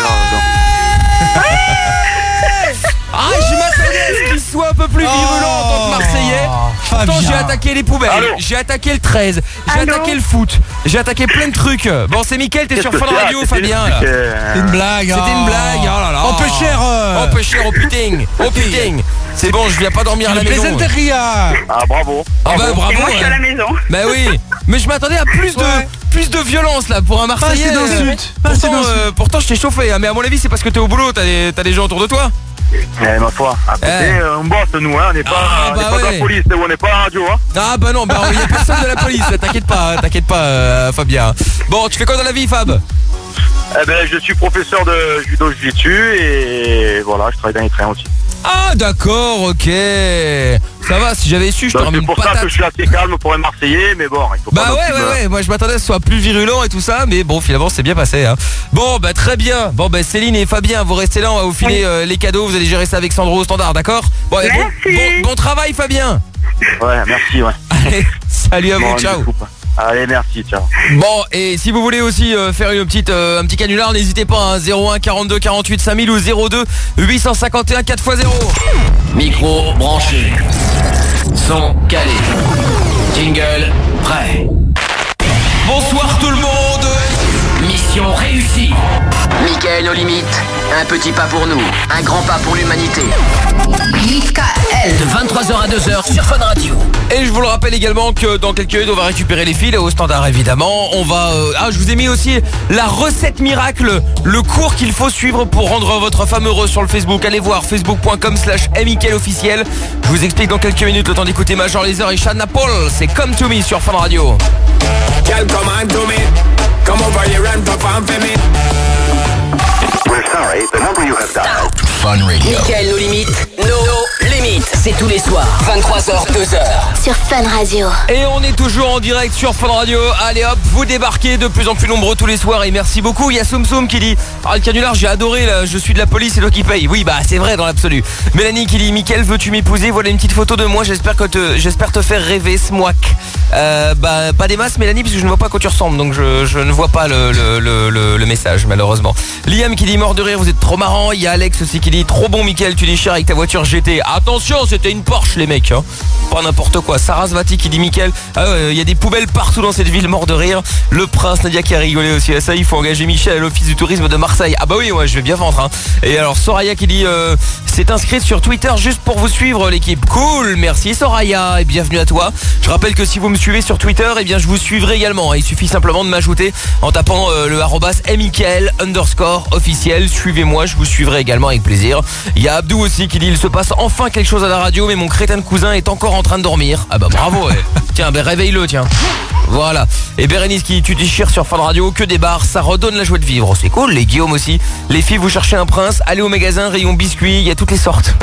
[SPEAKER 2] Ah, je m'attendais à ce qu'il soit un peu plus virulent en tant que Marseillais. Pourtant, j'ai attaqué les poubelles, j'ai attaqué le 13, j'ai attaqué le foot, j'ai attaqué plein de trucs. Bon, c'est Mickaël, t'es sur Fun Radio, Fabien.
[SPEAKER 7] C'était une blague.
[SPEAKER 2] C'était une blague, oh là là.
[SPEAKER 7] On peut cher.
[SPEAKER 2] Oh putain. C'est bon, je viens pas dormir à la maison.
[SPEAKER 7] Ah
[SPEAKER 4] bravo.
[SPEAKER 2] Ah bah bravo.
[SPEAKER 6] Et moi, je suis à la maison.
[SPEAKER 2] Bah oui. Mais je m'attendais à plus de violence là pour un Marseillais.
[SPEAKER 7] Pas assez d'insultes.
[SPEAKER 2] Pourtant je t'ai chauffé, hein, mais à mon avis c'est parce que t'es au boulot, t'as des gens autour de toi.
[SPEAKER 4] Ma foi, à côté, on bosse nous, hein, on n'est pas, pas de la police, on n'est pas à la radio. Hein.
[SPEAKER 2] Ah bah non, il y a personne de la police, t'inquiète pas, Fabien. Bon, tu fais quoi dans la vie, Fab?
[SPEAKER 4] Eh ben, je suis professeur de judo jiu-jitsu et voilà, je travaille dans les trains aussi.
[SPEAKER 2] Ah d'accord, ok. Ça va, si j'avais su, je t'aurais mis une patate.
[SPEAKER 4] C'est pour ça que je suis assez calme pour un Marseillais, mais bon, il faut pas...
[SPEAKER 2] ouais, moi je m'attendais à ce soit plus virulent et tout ça, mais bon, finalement c'est bien passé. Hein. Bon, bah très bien. Bon, bah Céline et Fabien, vous restez là, on va vous filer les cadeaux, vous allez gérer ça avec Sandro au standard, d'accord? Bon, bon travail, Fabien.
[SPEAKER 4] Ouais, merci, ouais.
[SPEAKER 2] Allez, salut à vous, ciao.
[SPEAKER 4] Allez, merci, ciao.
[SPEAKER 2] Bon, et si vous voulez aussi faire un petit canular, n'hésitez pas, hein, 01 42 48 5000 ou 02 851 4x0.
[SPEAKER 5] Micro branché. Son calé. Jingle prêt.
[SPEAKER 2] Bonsoir tout le monde.
[SPEAKER 5] Mission réussie. Mickaël nos limites. Un petit pas pour nous, un grand pas pour l'humanité. Mickaël. De 23h à 2h sur Fun Radio.
[SPEAKER 2] Et je vous le rappelle également que dans quelques minutes on va récupérer les fils au standard évidemment. On va je vous ai mis aussi la recette miracle, le cours qu'il faut suivre pour rendre votre femme heureuse sur le Facebook. Allez voir facebook.com/mickaël-officiel. Je vous explique dans quelques minutes, le temps d'écouter Major Lazer et Shana Paul. C'est Come to Me sur Fun Radio.
[SPEAKER 19] Girl, come on to me. Come over here and perform for me.
[SPEAKER 10] We're sorry, the number you have dialed.
[SPEAKER 5] Fun Radio. Mickaël nos limites. Nos limites. C'est tous les soirs, 23h, 2h.
[SPEAKER 9] Sur Fun Radio.
[SPEAKER 2] Et on est toujours en direct sur Fun Radio. Allez hop, vous débarquez de plus en plus nombreux tous les soirs. Et merci beaucoup. Il y a Soum Soum qui dit le canular, j'ai adoré là, je suis de la police, c'est toi qui paye. Oui, bah c'est vrai dans l'absolu. Mélanie qui dit Mickaël, veux-tu m'épouser? Voilà une petite photo de moi, j'espère te faire rêver, smouac. Pas des masses, Mélanie, parce que je ne vois pas quand tu ressembles, donc je ne vois pas le message, malheureusement. Liam qui dit mort de rire, vous êtes trop marrant. Il y a Alex aussi qui dit trop bon, Mickaël, tu déchires avec ta voiture GT. Attention, c'était une Porsche, les mecs, hein. Pas n'importe quoi. Sarah Svati qui dit Mickaël, il y a des poubelles partout dans cette ville, mort de rire. Le Prince, Nadia qui a rigolé aussi à ça. Il faut engager Michel à l'office du tourisme de Marseille. Ah bah oui, moi je vais bien vendre, hein. Et alors Soraya qui dit c'est inscrite sur Twitter juste pour vous suivre, l'équipe. Cool, merci Soraya et bienvenue à toi. Je rappelle que si vous me suivez sur Twitter, eh bien je vous suivrai également. Il suffit simplement de m'ajouter en tapant le @mickaël_officiel. Suivez-moi, je vous suivrai également avec plaisir. Il y a Abdou aussi qui dit il se passe enfin quelque chose à la radio, mais mon crétin de cousin est encore en train de dormir. Ah bah bravo, ouais. Tiens, réveille-le, tiens. Voilà. Et Bérénice qui tu déchires sur Fun Radio, que des bars, ça redonne la joie de vivre. C'est cool. Les Guillaume aussi. Les filles, vous cherchez un prince, allez au magasin, rayon biscuits, il y a toutes les sortes.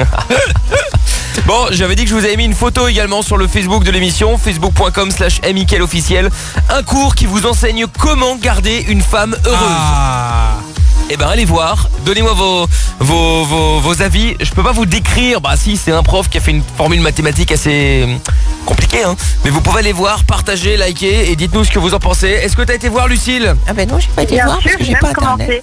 [SPEAKER 2] Bon, j'avais dit que je vous avais mis une photo également sur le Facebook de l'émission, facebook.com/mickaël-officiel. Un cours qui vous enseigne comment garder une femme heureuse. Eh ben allez voir, donnez-moi vos avis. Je peux pas vous décrire, bah si, c'est un prof qui a fait une formule mathématique assez compliquée, hein. Mais vous pouvez aller voir, partager, liker et dites-nous ce que vous en pensez. Est-ce que t'as été voir Lucille?
[SPEAKER 6] Ah ben non, j'ai pas été voir parce que j'ai pas internet.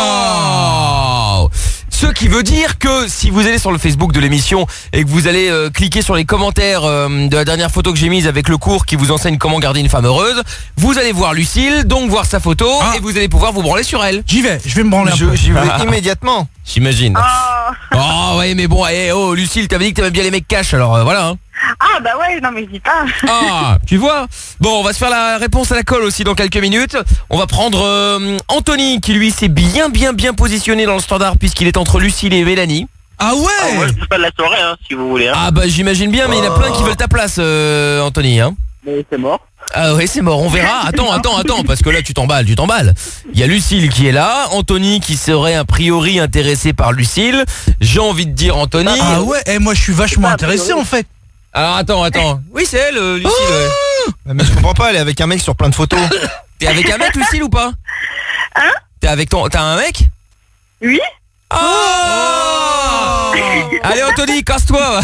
[SPEAKER 2] Waouh! Ce qui veut dire que si vous allez sur le Facebook de l'émission et que vous allez cliquer sur les commentaires de la dernière photo que j'ai mise avec le cours qui vous enseigne comment garder une femme heureuse, vous allez voir Lucille, donc voir sa photo et vous allez pouvoir vous branler sur elle.
[SPEAKER 7] J'y vais me branler un peu.
[SPEAKER 12] J'y vais immédiatement.
[SPEAKER 2] J'imagine. Oh ouais, mais bon, Lucille, t'avais dit que t'aimais bien les mecs cash, alors voilà, hein.
[SPEAKER 6] Ah bah ouais, non mais je dis pas.
[SPEAKER 2] Ah, tu vois. Bon, on va se faire la réponse à la colle aussi dans quelques minutes. On va prendre Anthony qui lui s'est bien positionné dans le standard puisqu'il est entre Lucille et Mélanie. Ah ouais.
[SPEAKER 8] Moi je peux pas de la soirée, hein, si vous voulez, hein.
[SPEAKER 2] Ah bah j'imagine bien, mais il y en a plein qui veulent ta place, Anthony, hein.
[SPEAKER 8] Mais c'est mort.
[SPEAKER 2] Ah ouais, c'est mort, on verra. Attends, parce que là tu t'emballes. Il y a Lucille qui est là, Anthony qui serait a priori intéressé par Lucille. J'ai envie de dire Anthony.
[SPEAKER 7] Ah ouais, moi je suis vachement intéressé en fait.
[SPEAKER 2] Alors attends. Oui, c'est elle, Lucille. Ouais.
[SPEAKER 12] Mais je comprends pas, elle est avec un mec sur plein de photos.
[SPEAKER 2] T'es avec un mec, Lucille, ou pas?
[SPEAKER 6] Hein?
[SPEAKER 2] T'as un mec?
[SPEAKER 6] Oui.
[SPEAKER 2] Oh Allez Anthony, casse-toi.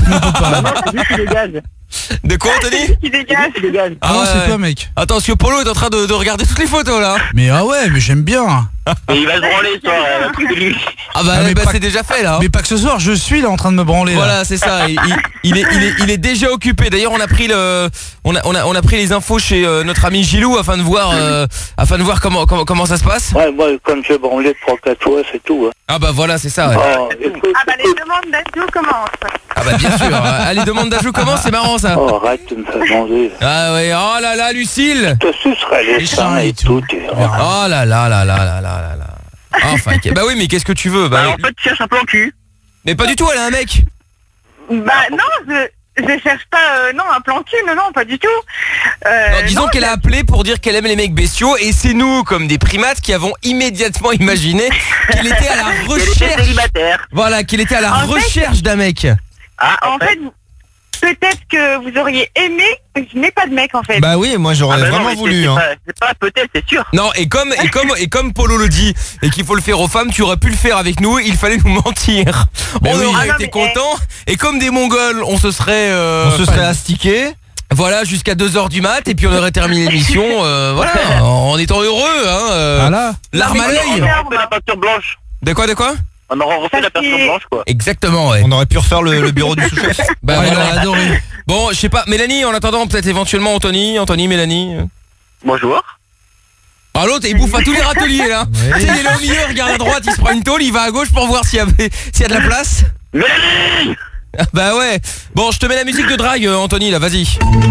[SPEAKER 2] De quoi, Anthony?
[SPEAKER 6] Qui dégage.
[SPEAKER 7] Ah non, c'est toi, mec.
[SPEAKER 2] Attends, parce que Polo est en train de regarder toutes les photos là.
[SPEAKER 7] Mais ah ouais, mais j'aime bien.
[SPEAKER 8] Mais il va se branler ce soir, lui.
[SPEAKER 2] Ah bah, c'est déjà fait là.
[SPEAKER 7] Mais pas que ce soir, je suis là en train de me branler.
[SPEAKER 2] Voilà,
[SPEAKER 7] là.
[SPEAKER 2] c'est ça. Il est déjà occupé. D'ailleurs, on a pris on a pris les infos chez notre ami Gilou afin de voir comment ça se passe.
[SPEAKER 8] Ouais, moi, comme je vais branler 3-4 fois, c'est tout. Hein.
[SPEAKER 2] Ah bah voilà, c'est ça. Ouais.
[SPEAKER 6] Les demandes d'Ajou commencent.
[SPEAKER 2] Ah bah bien sûr. Les demandes d'Ajou commencent, c'est marrant ça.
[SPEAKER 8] Oh, arrête de me faire manger.
[SPEAKER 2] Ah ouais, oh là là, Lucille.
[SPEAKER 8] Toi, ce serait les seins et tout.
[SPEAKER 2] Oh là là là là là là là. Enfin, bah oui, mais qu'est-ce que tu veux?
[SPEAKER 8] Bah en fait, tu cherches un plan cul.
[SPEAKER 2] Mais pas du tout, elle a un mec.
[SPEAKER 6] Bah non, je cherche pas un plan cul, non, pas du tout.
[SPEAKER 2] Disons qu'elle a appelé pour dire qu'elle aime les mecs bestiaux et c'est nous, comme des primates, qui avons immédiatement imaginé qu'elle était à la recherche. Voilà, qu'elle était à la recherche d'un mec.
[SPEAKER 6] Ah, en fait, peut-être que vous auriez aimé que je n'ai pas de mec en fait.
[SPEAKER 12] Bah oui, moi j'aurais vraiment voulu.
[SPEAKER 8] C'est pas peut-être, c'est sûr.
[SPEAKER 2] Non, et comme Polo le dit et qu'il faut le faire aux femmes, tu aurais pu le faire avec nous, il fallait nous mentir. On aurait été contents et comme des Mongols, on se serait
[SPEAKER 12] astiqué.
[SPEAKER 2] Voilà, jusqu'à 2h du mat et puis on aurait terminé l'émission voilà, en étant heureux
[SPEAKER 7] voilà.
[SPEAKER 2] L'arme à l'œil.
[SPEAKER 8] On a la peinture blanche.
[SPEAKER 2] De quoi
[SPEAKER 8] On aurait refait la peinture blanche quoi.
[SPEAKER 2] Exactement, ouais.
[SPEAKER 12] On aurait pu refaire le bureau du sous-chef.
[SPEAKER 2] Bah ouais, on a adoré. Bon, je sais pas, Mélanie, en attendant, peut-être éventuellement Anthony, Mélanie.
[SPEAKER 8] Bonjour.
[SPEAKER 2] Ah l'autre, il bouffe à tous les râteliers là. Tu sais, il est là au milieu, regarde à droite, il se prend une tôle, il va à gauche pour voir s'il y a de la place.
[SPEAKER 8] Mélanie.
[SPEAKER 2] Bah ouais. Bon, je te mets la musique de drague, Anthony, là, vas-y.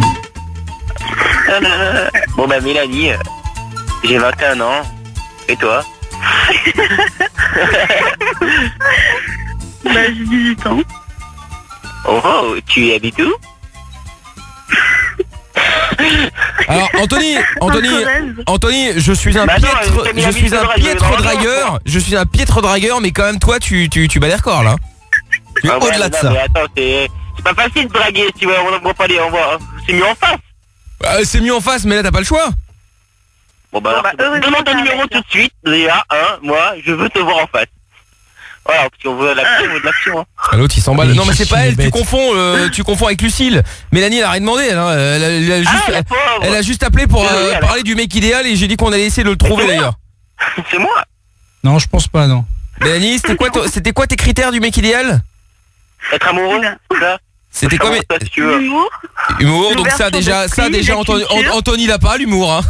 [SPEAKER 8] Bon bah Mélanie, j'ai 21 ans. Et toi?
[SPEAKER 6] Bah j'ai 18 ans.
[SPEAKER 8] Oh, tu habites où?
[SPEAKER 2] Alors Anthony, je suis un piètre dragueur, mais quand même toi tu bats les records là. Tu es au-delà de ça.
[SPEAKER 8] Mais attends, c'est pas facile de draguer, tu vois, on voit pas les c'est mieux en face.
[SPEAKER 2] C'est mieux en face, mais là t'as pas le choix.
[SPEAKER 8] Bon bah, demande ton numéro tout de suite, déjà, moi je veux te voir en face. Voilà, parce qu'on veut l'action, on veut de l'action. Hein.
[SPEAKER 2] L'autre il s'emballe. Non mais c'est pas elle, tu confonds avec Lucille. Mélanie elle a rien demandé, elle a juste appelé pour parler du mec idéal et j'ai dit qu'on allait essayer de le trouver d'ailleurs.
[SPEAKER 8] C'est moi.
[SPEAKER 7] Non, je pense pas, non.
[SPEAKER 2] Mélanie, c'était quoi tes critères du mec idéal?
[SPEAKER 8] Être amoureux, ça.
[SPEAKER 2] C'était quoi Humour, donc ça déjà Anthony l'a pas, l'humour hein.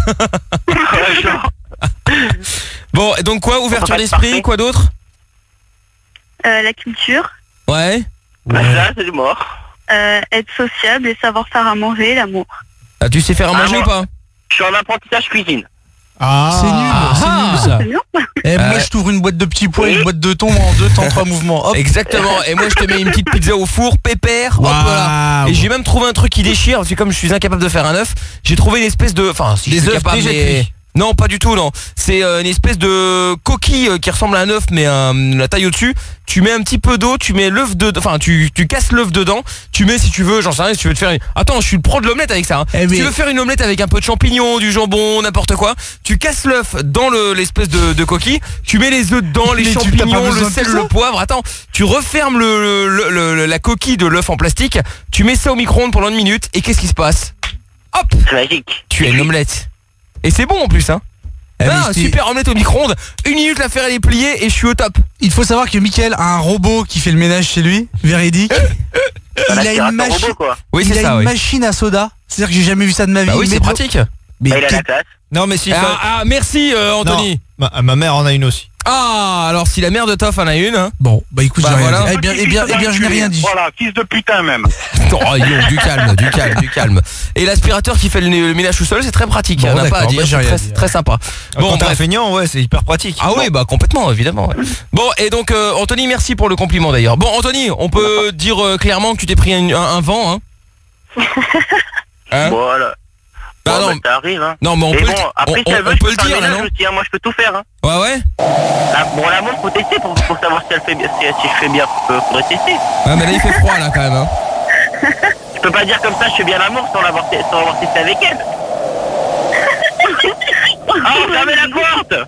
[SPEAKER 2] Bon, et donc quoi, ouverture d'esprit, quoi d'autre?
[SPEAKER 6] La culture.
[SPEAKER 2] Ouais.
[SPEAKER 8] Bah ça, c'est l'humour.
[SPEAKER 6] Être sociable et savoir faire à manger, l'amour.
[SPEAKER 2] Ah, tu sais faire à manger ou pas?
[SPEAKER 8] Je suis en apprentissage cuisine.
[SPEAKER 7] Ah, c'est nul ça. Et moi je t'ouvre une boîte de petits pois et une boîte de thon en 2 temps 3 mouvements. Hop.
[SPEAKER 2] Exactement. Et moi je te mets une petite pizza au four, pépère. Hop là. Et j'ai même trouvé un truc qui déchire parce que comme je suis incapable de faire un œuf, j'ai trouvé une espèce de, enfin si des œufs capable, mais... Non, pas du tout, non. C'est une espèce de coquille qui ressemble à un œuf, mais la taille au-dessus. Tu mets un petit peu d'eau, tu mets l'œuf dedans, enfin tu casses l'œuf dedans. Tu mets si tu veux, j'en sais rien, si tu veux te faire une... Attends, je suis le pro de l'omelette avec ça. Hein. Si tu veux faire une omelette avec un peu de champignons, du jambon, n'importe quoi, tu casses l'œuf dans l'espèce de coquille. Tu mets les œufs dedans, les champignons, le sel, le poivre. Attends, tu refermes la coquille de l'œuf en plastique. Tu mets ça au micro-ondes pendant 1 minute et qu'est-ce qui se passe? Hop,
[SPEAKER 8] c'est magique.
[SPEAKER 2] Tu as une omelette. Et c'est bon en plus hein. Super omelette au micro-ondes, 1 minute la faire elle est pliée et je suis au top.
[SPEAKER 7] Il faut savoir que Mickaël a un robot qui fait le ménage chez lui, véridique. Il a une machine.
[SPEAKER 2] Oui, c'est ça,
[SPEAKER 7] une machine à soda. C'est-à-dire que j'ai jamais vu ça de ma vie.
[SPEAKER 2] Bah oui, c'est pratique.
[SPEAKER 8] Mais il a la classe.
[SPEAKER 12] Non mais si
[SPEAKER 2] merci Anthony.
[SPEAKER 12] Non, ma mère en a une aussi.
[SPEAKER 2] Ah, alors si la mère de Toff en a une hein.
[SPEAKER 7] Bon, bah écoute, j'ai
[SPEAKER 2] voilà.
[SPEAKER 7] rien dit. Eh bien, je n'ai rien dit.
[SPEAKER 8] Voilà, fils de putain même.
[SPEAKER 2] Oh, du calme. Et l'aspirateur qui fait le ménage tout seul, c'est très pratique.
[SPEAKER 7] Bon,
[SPEAKER 2] on n'a pas à dire, c'est très sympa.
[SPEAKER 12] Bon, quand t'es feignant, ouais, c'est hyper pratique.
[SPEAKER 2] Ah oui, bah complètement, évidemment. Ouais. Bon, et donc Anthony, merci pour le compliment d'ailleurs. Bon, Anthony, on peut dire clairement que tu t'es pris un vent, hein.
[SPEAKER 8] Voilà.
[SPEAKER 2] Bah non,
[SPEAKER 8] ça arrive hein.
[SPEAKER 2] Non mais on peut le dire là, non
[SPEAKER 8] aussi, hein. Moi je peux tout faire hein.
[SPEAKER 2] Ouais.
[SPEAKER 8] Bon la montre faut tester pour savoir si elle fait bien, si je fais bien, faudrait tester.
[SPEAKER 2] Ah mais là il fait froid là quand même hein.
[SPEAKER 8] Je peux pas dire comme ça je fais bien l'amour sans l'avoir testé avec elle. Ah fermez la porte.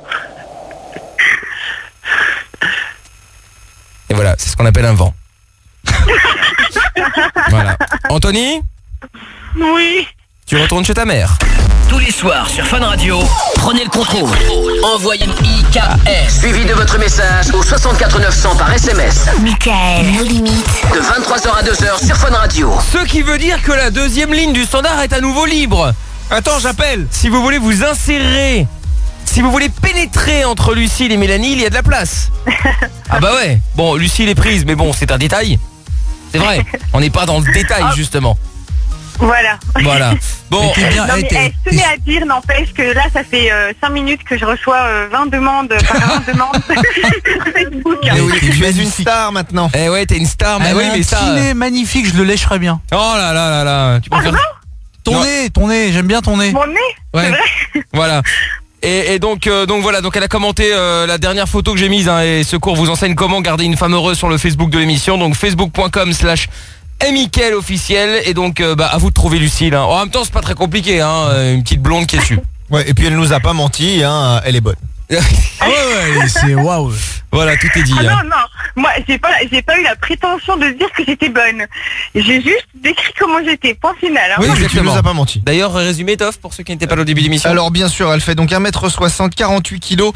[SPEAKER 2] Et voilà, c'est ce qu'on appelle un vent. Voilà. Anthony ?
[SPEAKER 6] Oui.
[SPEAKER 2] Tu retournes chez ta mère.
[SPEAKER 5] Tous les soirs sur Fun Radio, prenez le contrôle. Envoyez IKL suivi de votre message au 64 900 par SMS.
[SPEAKER 9] Michael, nos limites.
[SPEAKER 5] De 23h à 2h sur Fun Radio.
[SPEAKER 2] Ce qui veut dire que la deuxième ligne du standard est à nouveau libre.
[SPEAKER 12] Attends, j'appelle.
[SPEAKER 2] Si vous voulez vous insérer, si vous voulez pénétrer entre Lucille et Mélanie, il y a de la place. Ah bah ouais. Bon, Lucille est prise, mais bon, c'est un détail. C'est vrai, on n'est pas dans le détail justement.
[SPEAKER 6] Voilà.
[SPEAKER 2] Voilà. Bon,
[SPEAKER 6] non, mais, je tenais à dire, n'empêche que là, ça fait 5 minutes que je reçois 20 demandes par 20 demandes sur Facebook.
[SPEAKER 12] Tu es une star maintenant.
[SPEAKER 2] Eh ouais, t'es une star, mais oui, mais ça.
[SPEAKER 7] Un nez magnifique, je le lècherais bien.
[SPEAKER 2] Oh là là là là. Tu préfères...
[SPEAKER 7] Ton nez, j'aime bien ton nez.
[SPEAKER 6] Mon nez,
[SPEAKER 2] ouais.
[SPEAKER 6] C'est vrai.
[SPEAKER 2] Voilà. Et donc voilà, donc elle a commenté la dernière photo que j'ai mise et Secours vous enseigne comment garder une femme heureuse sur le Facebook de l'émission, donc facebook.com/Michael officiel, et donc à vous de trouver Lucille. Hein. En même temps c'est pas très compliqué, hein, une petite blonde qui est dessus.
[SPEAKER 12] Ouais, et puis elle nous a pas menti, hein, elle est bonne.
[SPEAKER 7] Ah ouais, c'est waouh.
[SPEAKER 2] Voilà, tout est dit.
[SPEAKER 6] Ah non, moi j'ai pas eu la prétention de dire que j'étais bonne. J'ai juste décrit comment j'étais, point final. Hein.
[SPEAKER 12] Oui, mais tu nous as pas menti.
[SPEAKER 2] D'ailleurs, résumé Toff pour ceux qui n'étaient pas au début de l'émission.
[SPEAKER 12] Alors bien sûr, elle fait donc 1m60, 48 kg,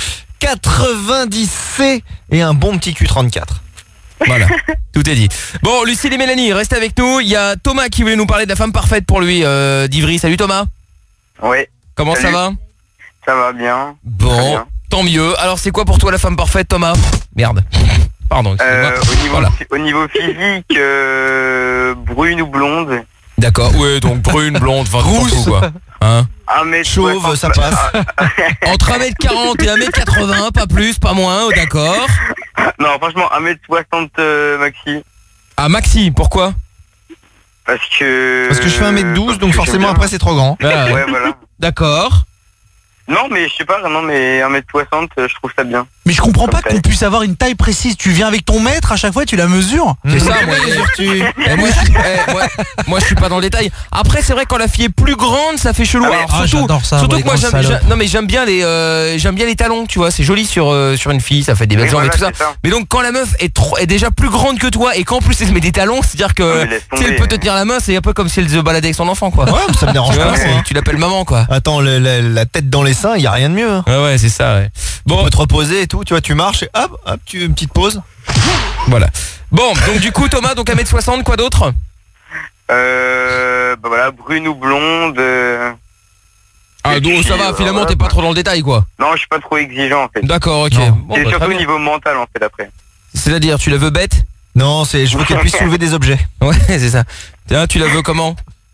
[SPEAKER 12] 90C et un bon petit Q34.
[SPEAKER 2] Voilà, tout est dit. Bon, Lucille et Mélanie, restez avec nous. Il y a Thomas qui voulait nous parler de la femme parfaite pour lui, d'Ivry. Salut Thomas.
[SPEAKER 8] Oui.
[SPEAKER 2] Comment
[SPEAKER 8] Salut.
[SPEAKER 2] ça va?
[SPEAKER 8] Ça va bien.
[SPEAKER 2] Bon, bien. Tant mieux. Alors c'est quoi pour toi la femme parfaite, Thomas? Merde. Pardon.
[SPEAKER 8] Au niveau physique, brune ou blonde?
[SPEAKER 2] D'accord, ouais, donc brune, blonde, enfin rousse quoi. Hein?
[SPEAKER 12] Chauve, ça passe.
[SPEAKER 2] Entre 1m40 et 1m80, pas plus, pas moins, d'accord.
[SPEAKER 8] Non, franchement, 1m60 maxi.
[SPEAKER 2] Ah, maxi, pourquoi?
[SPEAKER 8] Parce que
[SPEAKER 12] je fais 1m12, donc forcément après c'est trop grand.
[SPEAKER 8] Ouais, voilà.
[SPEAKER 2] D'accord.
[SPEAKER 8] Non, mais je sais pas, non, mais 1m60, je trouve ça bien.
[SPEAKER 7] Mais je comprends pas qu'on puisse avoir une taille précise. Tu viens avec ton mètre, à chaque fois tu la mesures.
[SPEAKER 2] C'est ça, moi, moi je suis pas dans le détail. Après c'est vrai quand la fille est plus grande, ça fait chelou. Alors, surtout que moi j'aime bien les talons, tu vois, c'est joli sur une fille, ça fait des belles jambes et tout ça. Mais donc quand la meuf est déjà plus grande que toi et qu'en plus elle se met des talons, c'est-à-dire que si elle peut te tenir la main, c'est un peu comme si elle se baladait avec son enfant quoi.
[SPEAKER 12] Ouais, ça me dérange pas.
[SPEAKER 2] Tu l'appelles maman quoi.
[SPEAKER 12] Attends, la tête dans les seins, y a rien de mieux. Hein.
[SPEAKER 2] Ouais, c'est ça, ouais.
[SPEAKER 12] Bon, tu peux te reposer et tout, tu vois, tu marches et hop, tu une petite pause.
[SPEAKER 2] Voilà. Bon, donc du coup Thomas, donc 1m60, quoi d'autre?
[SPEAKER 8] Voilà, brune ou blonde.
[SPEAKER 2] Ah donc ça va, finalement t'es pas trop dans le détail quoi.
[SPEAKER 8] Non, je suis pas trop exigeant en fait.
[SPEAKER 2] D'accord, ok.
[SPEAKER 8] Bon, c'est surtout au niveau mental en fait après.
[SPEAKER 2] C'est-à-dire, tu la veux bête?
[SPEAKER 12] Non, je veux qu'elle puisse soulever des objets.
[SPEAKER 2] Ouais, c'est ça. Tiens, tu la veux comment?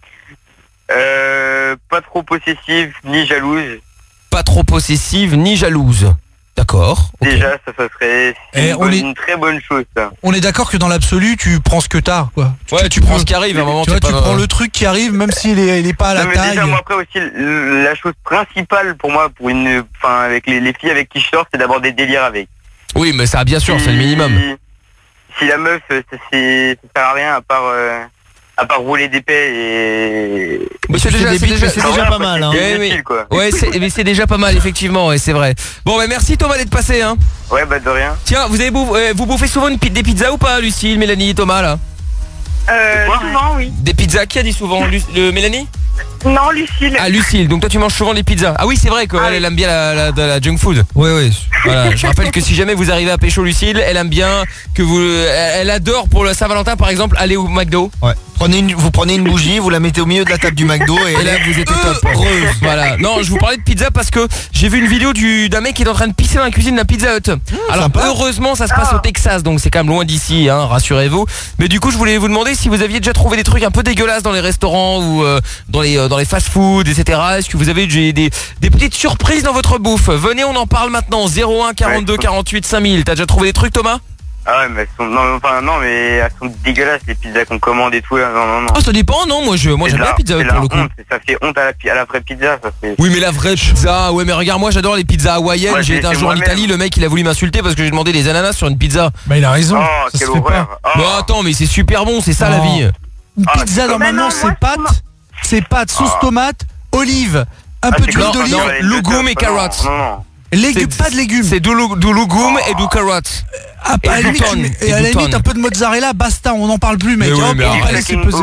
[SPEAKER 8] Pas trop possessive ni jalouse.
[SPEAKER 2] Pas trop possessive ni jalouse. D'accord. Okay.
[SPEAKER 8] Déjà, ça serait une très bonne chose, ça.
[SPEAKER 7] On est d'accord que dans l'absolu, tu prends ce que t'as, quoi.
[SPEAKER 2] Ouais, tu prends ce qui arrive à un moment.
[SPEAKER 7] Tu vois, tu prends le truc qui arrive, même s'il est pas à la taille.
[SPEAKER 8] Déjà, moi, après aussi, la chose principale pour moi, avec les filles avec qui je sors, c'est d'avoir des délires avec.
[SPEAKER 2] Oui, mais ça, bien sûr, c'est le minimum.
[SPEAKER 8] Si la meuf, ça sert à rien à part rouler des paix et...
[SPEAKER 2] Mais c'est déjà pas mal, hein. Ouais, c'est déjà pas mal, effectivement, ouais, c'est vrai. Bon, bah merci Thomas d'être passé, hein.
[SPEAKER 8] Ouais, bah de rien.
[SPEAKER 2] Tiens, vous bouffez souvent des pizzas ou pas, Lucille, Mélanie, Thomas, là?
[SPEAKER 6] Souvent, oui.
[SPEAKER 2] Des pizzas, qui a dit souvent? Mélanie?
[SPEAKER 6] Non, Lucille.
[SPEAKER 2] Ah, Lucille, donc toi tu manges souvent des pizzas. Ah oui, c'est vrai qu'elle aime bien la junk food.
[SPEAKER 12] Oui.
[SPEAKER 2] Voilà, je rappelle que si jamais vous arrivez à pécho Lucille, elle aime bien elle adore pour le Saint-Valentin par exemple aller au McDo.
[SPEAKER 12] Ouais. Vous prenez une bougie, vous la mettez au milieu de la table du McDo et
[SPEAKER 2] là vous êtes heureuse. Voilà. Non, je vous parlais de pizza parce que j'ai vu une vidéo d'un mec qui est en train de pisser dans la cuisine de la Pizza Hut. Alors sympa. Heureusement ça se passe au Texas, donc c'est quand même loin d'ici, hein, rassurez-vous. Mais du coup je voulais vous demander si vous aviez déjà trouvé des trucs un peu dégueulasses dans les restaurants ou dans les fast-food, etc. Est-ce que vous avez des petites surprises dans votre bouffe? Venez, on en parle maintenant. 01 42 48 5000. T'as déjà trouvé des trucs, Thomas?
[SPEAKER 8] Ah ouais, mais elles sont... non, mais elles sont dégueulasses, les pizzas qu'on commande et tout. Non.
[SPEAKER 2] Ah, ça dépend, non? Moi j'aime bien la pizza pour le coup.
[SPEAKER 8] Ça fait honte à la vraie pizza, ça fait...
[SPEAKER 2] Oui, mais la vraie pizza, ouais, mais regarde, moi j'adore les pizzas hawaïennes. Ouais, j'ai été un jour en Italie, le mec il a voulu m'insulter parce que j'ai demandé des ananas sur une pizza.
[SPEAKER 7] Bah il a raison.
[SPEAKER 8] Oh, quelle horreur.
[SPEAKER 2] Bon, attends, mais c'est super bon, c'est ça la vie.
[SPEAKER 7] Une pizza normalement c'est pâte, sauce tomate, olive, un peu d'huile d'olive,
[SPEAKER 2] légumes et carottes.
[SPEAKER 8] Non.
[SPEAKER 7] Pas de légumes.
[SPEAKER 2] C'est du légumes et du carottes.
[SPEAKER 7] À la limite un peu de mozzarella, basta, on n'en parle plus mec.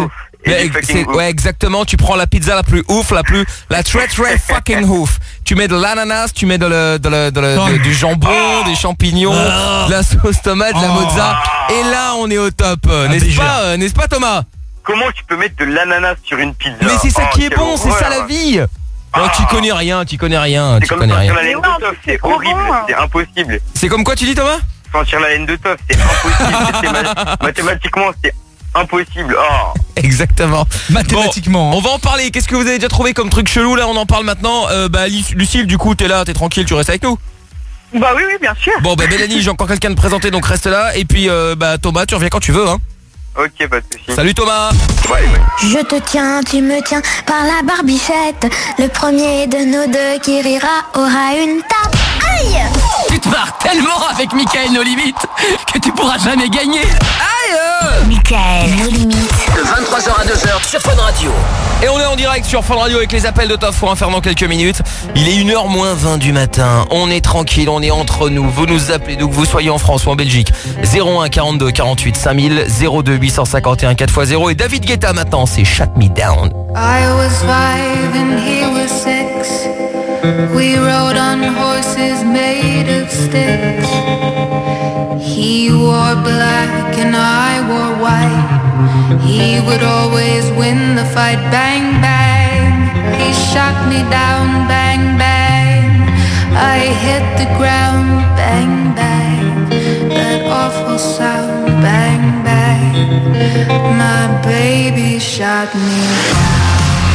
[SPEAKER 2] Ouais, exactement, tu prends la pizza la plus ouf, la très fucking ouf. Tu mets de l'ananas, tu mets du jambon, des champignons, de la sauce tomate, de la mozza. Et là, on est au top, n'est-ce pas Thomas?
[SPEAKER 4] Comment tu peux mettre de l'ananas sur une pizza?
[SPEAKER 2] Mais c'est ça qui est bon, c'est ça la vie. Non, tu connais rien.
[SPEAKER 4] C'est comme sentir la laine de tof, c'est horrible, c'est impossible.
[SPEAKER 2] C'est comme quoi tu dis Thomas?
[SPEAKER 4] Sentir la laine de tof, c'est impossible. Mathématiquement, c'est impossible.
[SPEAKER 2] Exactement.
[SPEAKER 7] Mathématiquement.
[SPEAKER 2] Bon, on va en parler. Qu'est-ce que vous avez déjà trouvé comme truc chelou là? On en parle maintenant. Lucille, du coup, t'es là, t'es tranquille, tu restes avec nous?
[SPEAKER 6] Bah oui, bien sûr.
[SPEAKER 2] Bon, Mélanie, j'ai encore quelqu'un de présenter, donc reste là. Et puis, Thomas, tu reviens quand tu veux, hein.
[SPEAKER 4] Ok, pas de soucis.
[SPEAKER 2] Salut Thomas.
[SPEAKER 4] Ouais.
[SPEAKER 9] Je te tiens, tu me tiens par la barbichette. Le premier de nous deux qui rira aura une tape. Aïe!
[SPEAKER 5] Tu te marres tellement avec Mickaël No Limites que tu pourras jamais gagner. Aïe!
[SPEAKER 9] Mickaël No Limites.
[SPEAKER 5] De 23h à 2h sur Fun Radio.
[SPEAKER 2] Et on est en direct sur Fun Radio avec les appels de Toff pour en faire dans quelques minutes. Il est 1h moins 20 du matin. On est tranquille, on est entre nous. Vous nous appelez, d'où que vous soyez en France ou en Belgique. 01 42 48 5000 02 851 4x0. Et David Guetta maintenant, c'est Shut Me Down.
[SPEAKER 13] I was 5 and he was 6. We rode on horses made of sticks. He wore black and I wore white. He would always win the fight. Bang, bang. He shot me down. Bang, bang. I hit the ground. Bang, bang. That awful sound. Bang, bang. My baby shot me down.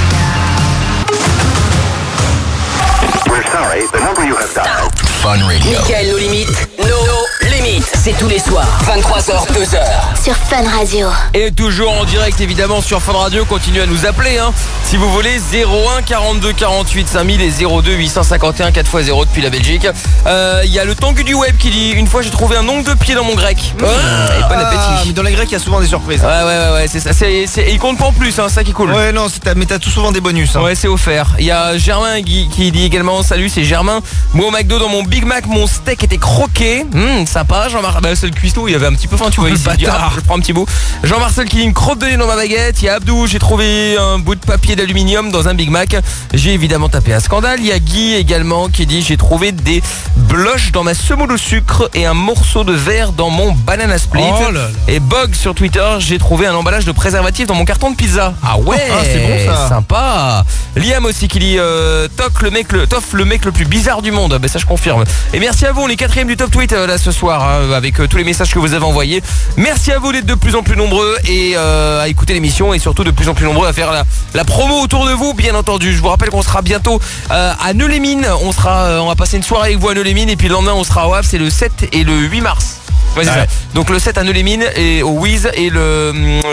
[SPEAKER 10] We're sorry, the number you have dialed.
[SPEAKER 5] Fun Radio. Mickaël No Limites, No Limites. C'est tous les soirs, 23h, 2h.
[SPEAKER 9] Sur Fun Radio.
[SPEAKER 2] Et toujours en direct évidemment sur Fun Radio. Continuez à nous appeler si vous voulez. 01 42 48 5000 et 02 851 4x0 depuis la Belgique. Il y a le Tangu du web qui dit: une fois j'ai trouvé un ongle de pied dans mon grec. Et bon appétit.
[SPEAKER 12] Mais dans les grecs il y a souvent des surprises.
[SPEAKER 2] Ouais, c'est ça. Et il compte pas en plus, ça qui est cool.
[SPEAKER 12] Ouais, non, mais t'as tout souvent des bonus.
[SPEAKER 2] Ouais, c'est offert. Il y a Germain qui dit également: salut, c'est Germain. Moi au McDo, dans mon Big Mac, mon steak était croqué. Sympa. Jean-Marc, c'est le cuistot, il avait un petit peu faim, tu vois. Il s'est dit, je prends un petit bout. Jean-Marcel qui dit: une crotte de nez dans ma baguette. Il y a Abdou: j'ai trouvé un bout de papier d'aluminium dans un Big Mac. J'ai évidemment tapé un scandale. Il y a Guy également qui dit: j'ai trouvé des bloches dans ma semoule au sucre et un morceau de verre dans mon banana split. Et Bog sur Twitter: j'ai trouvé un emballage de préservatif dans mon carton de pizza. Ah ouais,
[SPEAKER 12] c'est bon ça.
[SPEAKER 2] Sympa. Liam aussi qui dit: Toff le mec le plus bizarre du monde. Ça je confirme. Et merci à vous, les 4e du top tweet là ce soir, avec tous les messages que vous avez envoyés. Merci à vous d'être de plus en plus nombreux et à écouter l'émission, et surtout de plus en plus nombreux à faire la promo autour de vous, bien entendu. Je vous rappelle qu'on sera bientôt à Neu-les-Mines. On va passer une soirée avec vous à Neu-les-Mines, et puis le lendemain on sera au Havre. C'est le 7 et le 8 mars. Ouais, c'est ça. Donc le 7 à Neu-les-Mines et au Wiz, et le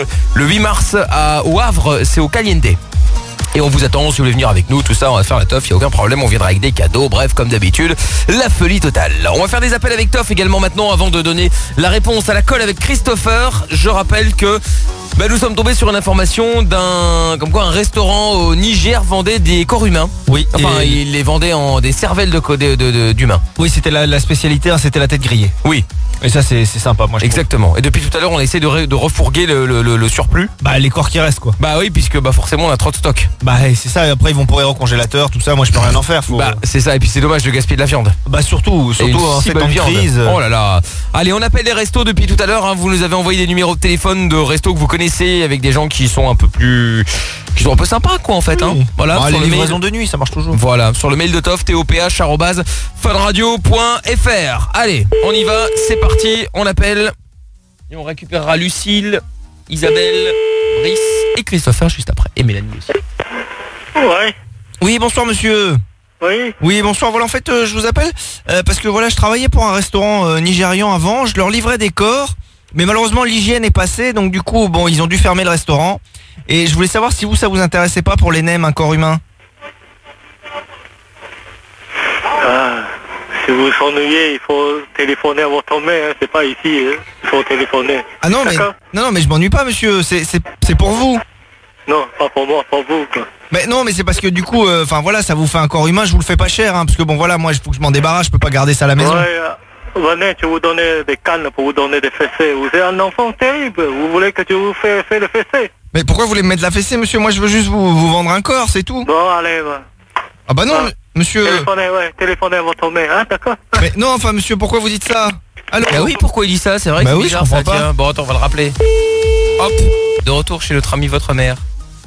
[SPEAKER 2] 8 mars au Havre, c'est au Caliente. Et on vous attend, si vous voulez venir avec nous, tout ça, on va faire la teuf, il n'y a aucun problème, on viendra avec des cadeaux, bref, comme d'habitude, la folie totale. On va faire des appels avec Toff également maintenant, avant de donner la réponse à la colle avec Christopher. Je rappelle que nous sommes tombés sur une information comme quoi un restaurant au Niger vendait des corps humains.
[SPEAKER 12] Oui.
[SPEAKER 2] Enfin, il les vendait en des cervelles d'humains.
[SPEAKER 12] Oui, c'était la spécialité, c'était la tête grillée.
[SPEAKER 2] Oui.
[SPEAKER 12] Et ça c'est sympa, moi je
[SPEAKER 2] Exactement. Trouve. Et depuis tout à l'heure on essaie de refourguer le surplus.
[SPEAKER 12] Les corps qui restent quoi.
[SPEAKER 2] Oui, puisque forcément on a trop de stock.
[SPEAKER 12] C'est ça, et après ils vont pourrir au congélateur, tout ça, moi je peux rien en faire.
[SPEAKER 2] C'est ça, et puis c'est dommage de gaspiller de la viande.
[SPEAKER 12] Surtout en cette temps de crise.
[SPEAKER 2] Oh là là. Allez, on appelle les restos depuis tout à l'heure, vous nous avez envoyé des numéros de téléphone de restos que vous connaissez, avec des gens qui sont un peu sympas quoi en fait. Voilà,
[SPEAKER 12] sur les livraisons de nuit, ça marche toujours.
[SPEAKER 2] Voilà, sur le mail de Toff, toph@funradio.fr. Allez, on y va, c'est parti, on appelle et on récupérera Lucille, Isabelle, Brice et Christopher juste après, et Mélanie aussi.
[SPEAKER 8] Ouais.
[SPEAKER 12] Oui, bonsoir monsieur. Oui, bonsoir. Voilà, en fait, je vous appelle parce que voilà, je travaillais pour un restaurant nigérian avant, je leur livrais des corps, mais malheureusement l'hygiène est passée, donc du coup, ils ont dû fermer le restaurant. Et je voulais savoir si ça vous intéressait pas pour les nems, un corps humain.
[SPEAKER 8] Si vous vous ennuyez, il faut téléphoner à votre main, c'est pas ici, il faut téléphoner.
[SPEAKER 12] Ah non, mais je m'ennuie pas monsieur, c'est pour vous.
[SPEAKER 8] Non, pas pour moi, pour vous quoi.
[SPEAKER 12] Mais non, mais c'est parce que du coup, ça vous fait un corps humain, je vous le fais pas cher, parce que moi il faut que je m'en débarrasse, je peux pas garder ça à la maison.
[SPEAKER 20] venez, je vous donne des cannes pour vous donner des fessées. Vous êtes un enfant terrible, vous voulez que je vous fasse le fessé.
[SPEAKER 12] Mais pourquoi vous voulez me mettre la fessée, monsieur? Moi, je veux juste vous vendre un corps, c'est tout.
[SPEAKER 20] Bon, allez, ouais.
[SPEAKER 12] Ah bah non, monsieur...
[SPEAKER 20] Téléphonez à votre mère, hein, d'accord?
[SPEAKER 12] Mais non, enfin, monsieur, pourquoi vous dites ça?
[SPEAKER 2] Alors, bah oui, pourquoi il dit ça? C'est vrai que c'est bizarre, ça, tiens. Bon, attends, on va le rappeler. Hop, de retour chez notre ami votre mère.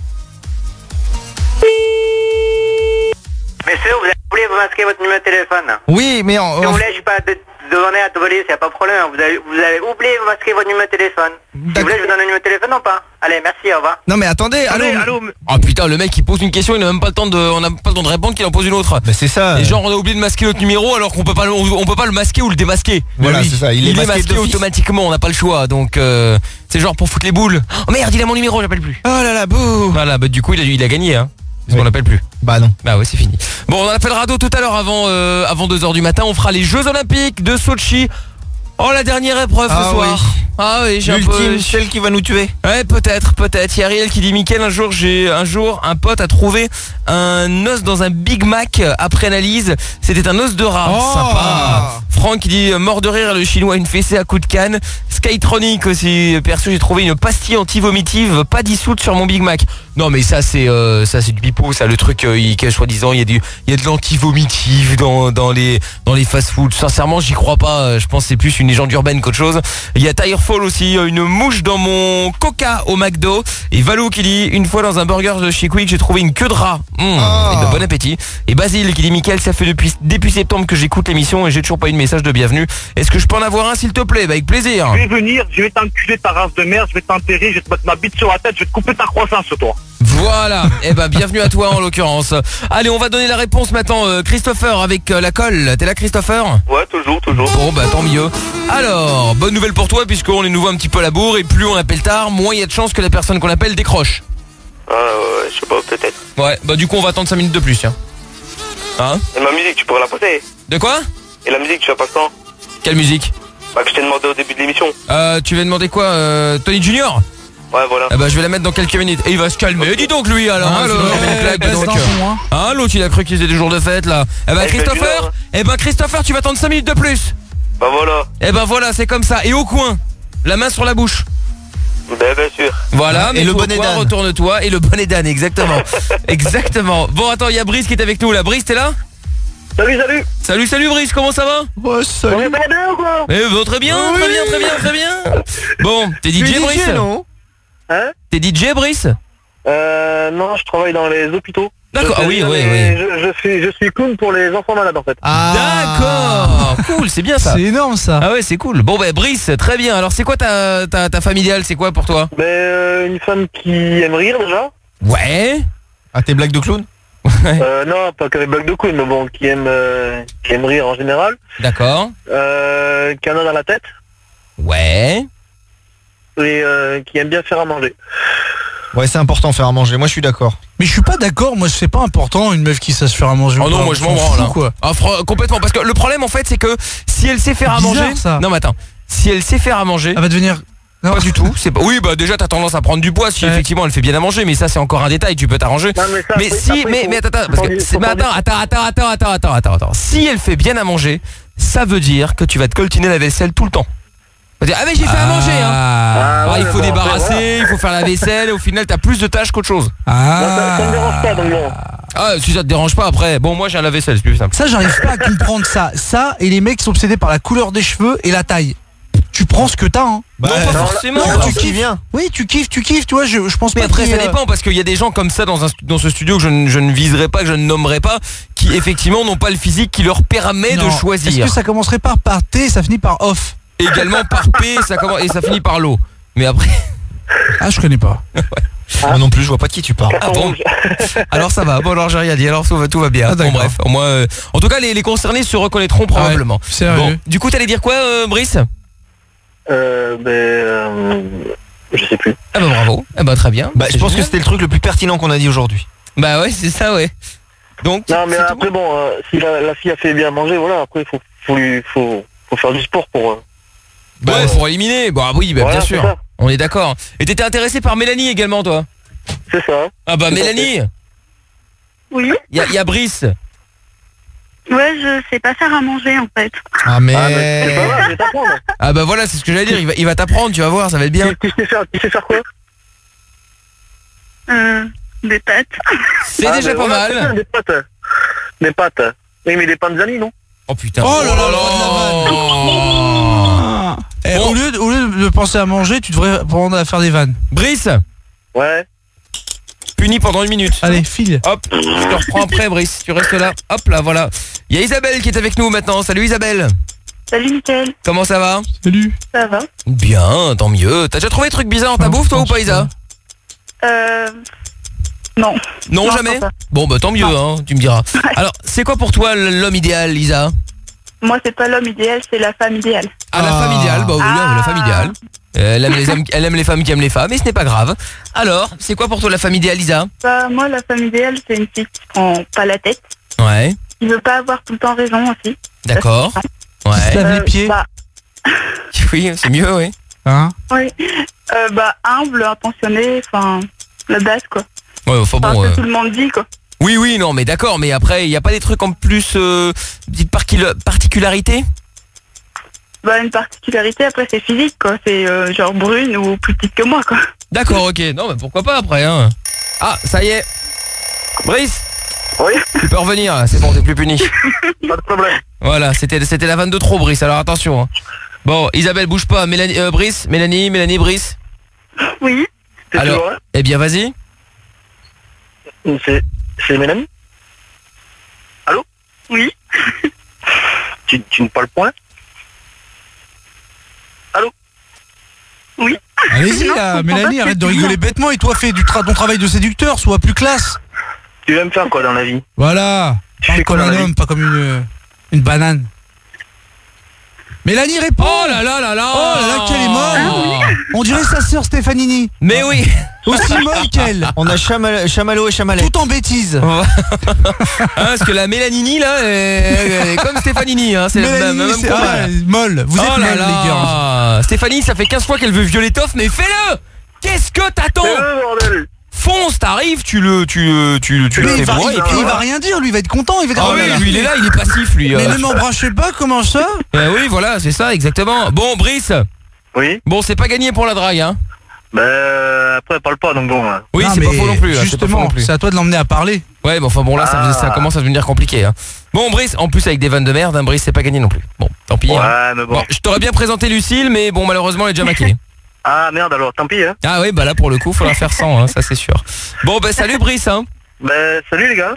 [SPEAKER 8] Messieurs, vous avez oublié de masquer votre numéro de téléphone.
[SPEAKER 12] Oui, mais
[SPEAKER 8] si vous voulez, je suis pas donner à te voler, c'est pas de problème. Vous avez oublié de masquer votre numéro de téléphone. Si vous voulez, je vous donne le numéro de téléphone ou pas? Allez, merci, au revoir.
[SPEAKER 12] Non mais attendez, allô.
[SPEAKER 2] Oh putain, le mec il pose une question, il n'a même pas le temps on n'a pas le temps de répondre, qu'il en pose une autre.
[SPEAKER 12] Bah c'est ça.
[SPEAKER 2] Et genre on a oublié de masquer notre numéro alors qu'on peut pas le masquer ou le démasquer.
[SPEAKER 12] Voilà, c'est ça. Il est
[SPEAKER 2] masqué automatiquement, on n'a pas le choix. Donc c'est genre pour foutre les boules. Oh merde, il a mon numéro, j'appelle plus.
[SPEAKER 12] Oh là là, bouh.
[SPEAKER 2] Voilà, bah du coup il a gagné hein. Parce qu'on l'appelle plus.
[SPEAKER 12] Bah non.
[SPEAKER 2] Bah ouais, c'est fini. Bon, on appellera Rado tout à l'heure avant 2h du matin, on fera les Jeux Olympiques de Sochi. Oh, la dernière épreuve ce soir.
[SPEAKER 12] Oui.
[SPEAKER 2] Ah oui, j'ai un peu...
[SPEAKER 12] L'ultime, celle qui va nous tuer.
[SPEAKER 2] Ouais, peut-être. Il y a Ariel qui dit, Mickaël, un jour, un pote a trouvé un os dans un Big Mac après analyse. C'était un os de rat.
[SPEAKER 12] Oh.
[SPEAKER 2] Sympa. Franck qui dit, mort de rire, le chinois une fessée à coup de canne. Skytronic aussi, perso, j'ai trouvé une pastille anti-vomitive pas dissoute sur mon Big Mac. Non mais ça c'est du pipeau, ça, le truc soi-disant il y a de l'anti-vomitive dans les fast-foods. Sincèrement, j'y crois pas, je pense que c'est plus une légende urbaine qu'autre chose. Il y a Tirefall aussi, une mouche dans mon Coca au McDo. Et Valou qui dit, une fois dans un burger de chez Quick, j'ai trouvé une queue de rat. Bon appétit. Et Basile qui dit, Mickaël, ça fait depuis septembre que j'écoute l'émission et j'ai toujours pas eu de message de bienvenue. Est-ce que je peux en avoir un s'il te plaît? Bah avec plaisir.
[SPEAKER 20] Je vais venir, je vais t'enculer ta race de merde, je vais t'enterrer, je vais te mettre ma bite sur la tête, je vais te couper ta croissance sur toi.
[SPEAKER 2] Voilà, et ben bienvenue à toi en l'occurrence. Allez, on va donner la réponse maintenant. Christopher avec la colle. T'es là, Christopher?
[SPEAKER 20] Ouais, toujours.
[SPEAKER 2] Bon bah tant mieux. Alors, bonne nouvelle pour toi puisqu'on est nouveau un petit peu à la bourre et plus on appelle tard, moins il y a de chances que la personne qu'on appelle décroche.
[SPEAKER 20] Ah ouais, je sais pas, peut-être.
[SPEAKER 2] Ouais, bah du coup on va attendre 5 minutes de plus, tiens. Hein?
[SPEAKER 20] Et ma musique, tu pourrais la passer?
[SPEAKER 2] De quoi?
[SPEAKER 20] Et la musique, tu la passes quand?
[SPEAKER 2] Quelle musique?
[SPEAKER 20] Bah que je t'ai demandé au début de l'émission.
[SPEAKER 2] Tu vas demander quoi? Tony Junior?
[SPEAKER 20] Ouais, voilà.
[SPEAKER 2] Eh bah je vais la mettre dans quelques minutes. Et il va se calmer. Dis donc lui alors. L'autre il a cru qu'ils étaient des jours de fête là. Eh ben Christopher, tu vas attendre 5 minutes de plus.
[SPEAKER 20] Bah voilà.
[SPEAKER 2] Eh ben voilà, c'est comme ça. Et au coin, la main sur la bouche.
[SPEAKER 20] Ben bien sûr.
[SPEAKER 2] Voilà, mais
[SPEAKER 12] et le bonnet d'âne.
[SPEAKER 2] Retourne-toi et le bonnet d'âne, exactement. Exactement. Bon attends, il y a Brice qui est avec nous là. Brice, t'es là?
[SPEAKER 20] Salut.
[SPEAKER 2] Salut Brice, comment ça va?
[SPEAKER 12] Ouais, salut.
[SPEAKER 20] On est pas bien ou quoi?
[SPEAKER 2] Très bien. Bon, t'es DJ Brice?
[SPEAKER 12] Non?
[SPEAKER 20] Hein?
[SPEAKER 2] T'es DJ Brice?
[SPEAKER 20] Non, je travaille dans les hôpitaux.
[SPEAKER 2] D'accord, ah oui.
[SPEAKER 20] Je suis clown pour les enfants malades en fait.
[SPEAKER 2] D'accord, cool, c'est bien ça.
[SPEAKER 7] C'est énorme ça.
[SPEAKER 2] Ah ouais, c'est cool. Bon bah Brice, très bien. Alors c'est quoi ta familiale, c'est quoi pour toi?
[SPEAKER 20] Une femme qui aime rire déjà.
[SPEAKER 2] Ouais.
[SPEAKER 12] Ah, tes blagues de clown?
[SPEAKER 20] Non, pas que les blagues de clown, mais bon, qui aime rire en général.
[SPEAKER 2] D'accord.
[SPEAKER 20] Qui en a dans la tête.
[SPEAKER 2] Ouais.
[SPEAKER 20] Et qui aime bien faire à manger.
[SPEAKER 12] Ouais, c'est important faire à manger, moi je suis d'accord.
[SPEAKER 7] Mais je suis pas d'accord, moi c'est pas important une meuf qui sache faire à manger.
[SPEAKER 2] Oh non, moi je m'en branle quoi. Complètement, parce que le problème en fait c'est que si elle sait faire à manger,
[SPEAKER 7] ça.
[SPEAKER 2] Non mais attends, si elle sait faire à manger,
[SPEAKER 7] elle va devenir...
[SPEAKER 2] Non, pas du tout. C'est pas... Oui, bah déjà t'as tendance à prendre du poids si effectivement elle fait bien à manger, mais ça c'est encore un détail, tu peux t'arranger. Attends. Si elle fait bien à manger, ça veut dire que tu vas te coltiner la vaisselle tout le temps. Ah mais j'ai fait à manger hein. Il faut débarrasser, il faut faire la vaisselle, et au final t'as plus de tâches qu'autre chose.
[SPEAKER 20] Ça me dérange pas donc non.
[SPEAKER 2] Ah si ça te dérange pas après, bon moi j'ai un lave-vaisselle, c'est plus simple.
[SPEAKER 7] Ça j'arrive pas à comprendre ça. Ça et les mecs sont obsédés par la couleur des cheveux et la taille. Tu prends ce que t'as hein.
[SPEAKER 2] Bah, non pas forcément.
[SPEAKER 7] Tu kiffes. Oui tu kiffes, tu vois, je pense pas.
[SPEAKER 2] Mais après ça dépend parce qu'il y a des gens comme ça dans ce studio que je ne viserai pas, que je ne nommerai pas, qui effectivement n'ont pas le physique qui leur permet de choisir.
[SPEAKER 7] Est-ce que ça commencerait par T et ça finit par off?
[SPEAKER 2] Également par P, et ça finit par l'eau. Mais après...
[SPEAKER 7] Ah, je connais pas.
[SPEAKER 2] Ouais.
[SPEAKER 12] Moi non plus, je vois pas de qui tu parles.
[SPEAKER 2] Ah bon. Alors ça va, bon alors j'ai rien dit, alors tout va bien. Bon bref, au moins... en tout cas, les concernés se reconnaîtront probablement.
[SPEAKER 7] Sérieux.
[SPEAKER 2] Bon, du coup, t'allais dire quoi, Brice?
[SPEAKER 20] Je sais plus.
[SPEAKER 2] Ah bah bravo, très bien.
[SPEAKER 12] Bah je pense que c'était le truc le plus pertinent qu'on a dit aujourd'hui.
[SPEAKER 2] Bah ouais, c'est ça, ouais. Donc...
[SPEAKER 20] Non mais après bon, si la fille a fait bien manger, voilà, après il faut faire du sport pour...
[SPEAKER 2] Bah pour éliminer, bah oui, bah, voilà, bien sûr. On est d'accord. Et t'étais intéressé par Mélanie également, toi?
[SPEAKER 20] C'est ça.
[SPEAKER 2] Ah bah Mélanie.
[SPEAKER 6] Oui.
[SPEAKER 2] Il y a Brice.
[SPEAKER 6] Ouais, je sais pas faire à manger en fait.
[SPEAKER 2] Ah mais...
[SPEAKER 8] C'est pas grave, je vais t'apprendre.
[SPEAKER 2] Ah bah voilà, c'est ce que j'allais dire, il va t'apprendre, tu vas voir, ça va être bien.
[SPEAKER 8] Tu sais faire quoi?
[SPEAKER 6] Des pâtes.
[SPEAKER 2] C'est déjà pas mal.
[SPEAKER 8] Bien, des pâtes. Des pâtes. Oui, mais des pains de amis, non?
[SPEAKER 2] Oh putain.
[SPEAKER 7] Oh là là là. Au lieu de penser à manger, tu devrais prendre à faire des vannes.
[SPEAKER 2] Brice.
[SPEAKER 8] Ouais.
[SPEAKER 2] Puni pendant 1 minute.
[SPEAKER 7] Allez, file.
[SPEAKER 2] Hop, je te reprends après, Brice. Tu restes là. Hop là, voilà. Il y a Isabelle qui est avec nous maintenant. Salut Isabelle.
[SPEAKER 6] Salut Mickaël.
[SPEAKER 2] Comment ça va?
[SPEAKER 7] Salut.
[SPEAKER 6] Ça va?
[SPEAKER 2] Bien, tant mieux. T'as déjà trouvé des trucs bizarres dans ta bouffe, toi, ou pas, Isa?
[SPEAKER 6] Non.
[SPEAKER 2] Non, jamais? Bon, bah tant mieux, hein, tu me diras. Alors, c'est quoi pour toi l'homme idéal, Lisa?
[SPEAKER 6] Moi, c'est pas l'homme idéal, c'est la femme idéale.
[SPEAKER 2] Ah, la femme idéale, bah oui, la femme idéale. Elle aime les femmes qui aiment les femmes, et ce n'est pas grave. Alors, c'est quoi pour toi la femme idéale, Lisa?
[SPEAKER 6] Bah, moi, la femme idéale, c'est une fille qui prend pas la tête.
[SPEAKER 2] Ouais.
[SPEAKER 6] Qui veut pas avoir tout le temps raison aussi.
[SPEAKER 2] D'accord. Ouais.
[SPEAKER 7] Qui se lave les pieds.
[SPEAKER 6] Bah,
[SPEAKER 2] oui, c'est mieux, oui.
[SPEAKER 7] Hein?
[SPEAKER 6] oui. Humble, attentionné, enfin, la base, quoi.
[SPEAKER 2] Ouais, enfin bon.
[SPEAKER 6] Enfin, que tout le monde dit, quoi.
[SPEAKER 2] Oui, non, mais d'accord, mais après, il n'y a pas des trucs en plus, petite particularité?
[SPEAKER 6] Bah, une particularité, après, c'est physique, quoi. C'est genre brune ou plus petite que moi, quoi.
[SPEAKER 2] D'accord, ok. Non, mais pourquoi pas après, hein. Ah, ça y est. Brice?
[SPEAKER 8] Oui.
[SPEAKER 2] Tu peux revenir, là, c'est bon, t'es plus puni.
[SPEAKER 8] Pas de problème.
[SPEAKER 2] Voilà, c'était la vanne de trop, Brice, alors attention. Hein. Bon, Isabelle, bouge pas. Brice, Mélanie, Brice.
[SPEAKER 6] Oui.
[SPEAKER 2] Alors, eh bien, vas-y.
[SPEAKER 8] C'est Mélanie? Allô?
[SPEAKER 6] Oui.
[SPEAKER 8] Tu ne parles point? Allô?
[SPEAKER 6] Oui.
[SPEAKER 7] Allez-y là, Mélanie, arrête de rigoler bêtement et toi fais ton travail de séducteur, sois plus classe.
[SPEAKER 8] Tu vas me faire quoi dans la vie?
[SPEAKER 7] Voilà. Parle comme un homme, pas comme une banane. Mélanie répond.
[SPEAKER 2] Oh là là là là.
[SPEAKER 7] Oh là là, qu'elle est molle. On dirait sa sœur Stéphanini.
[SPEAKER 2] Mais oui.
[SPEAKER 7] Aussi molle qu'elle.
[SPEAKER 12] On a Chamallow et Chamalette.
[SPEAKER 7] Tout en bêtises.
[SPEAKER 2] Parce que la Mélanini là est comme Stéphanini, hein. C'est la même
[SPEAKER 7] molle. Vous êtes molle, les gars.
[SPEAKER 2] Stéphanie, ça fait 15 fois qu'elle veut violer Toff, mais fais-le. Qu'est-ce que t'attends? Fonce, t'arrives, tu le
[SPEAKER 7] il va rien dire, lui il va être content, il va dire
[SPEAKER 2] ah oui, lui il est là, il est passif lui.
[SPEAKER 7] Mais ne m'embrachez pas, comment ça?
[SPEAKER 2] Oui, voilà, c'est ça exactement. Bon, Brice.
[SPEAKER 8] Oui.
[SPEAKER 2] Bon, c'est pas gagné pour la drague, hein.
[SPEAKER 8] Après elle parle pas, donc bon.
[SPEAKER 2] Oui, c'est pas faux non plus.
[SPEAKER 7] Justement, c'est à toi de l'emmener à parler.
[SPEAKER 2] Ouais, bon, enfin bon là, ça commence à devenir compliqué. Hein. Bon, Brice, en plus avec des vannes de merde, hein, Brice, c'est pas gagné non plus. Bon, tant pis.
[SPEAKER 8] Ouais,
[SPEAKER 2] hein.
[SPEAKER 8] mais bon.
[SPEAKER 2] Je t'aurais bien présenté Lucille, mais bon, malheureusement, elle est déjà maquillée.
[SPEAKER 8] Ah merde, alors tant pis, hein.
[SPEAKER 2] Ah oui, bah là pour le coup, faudra faire 100, hein, ça c'est sûr. Bon, bah salut Brice, hein.
[SPEAKER 8] Bah salut les gars.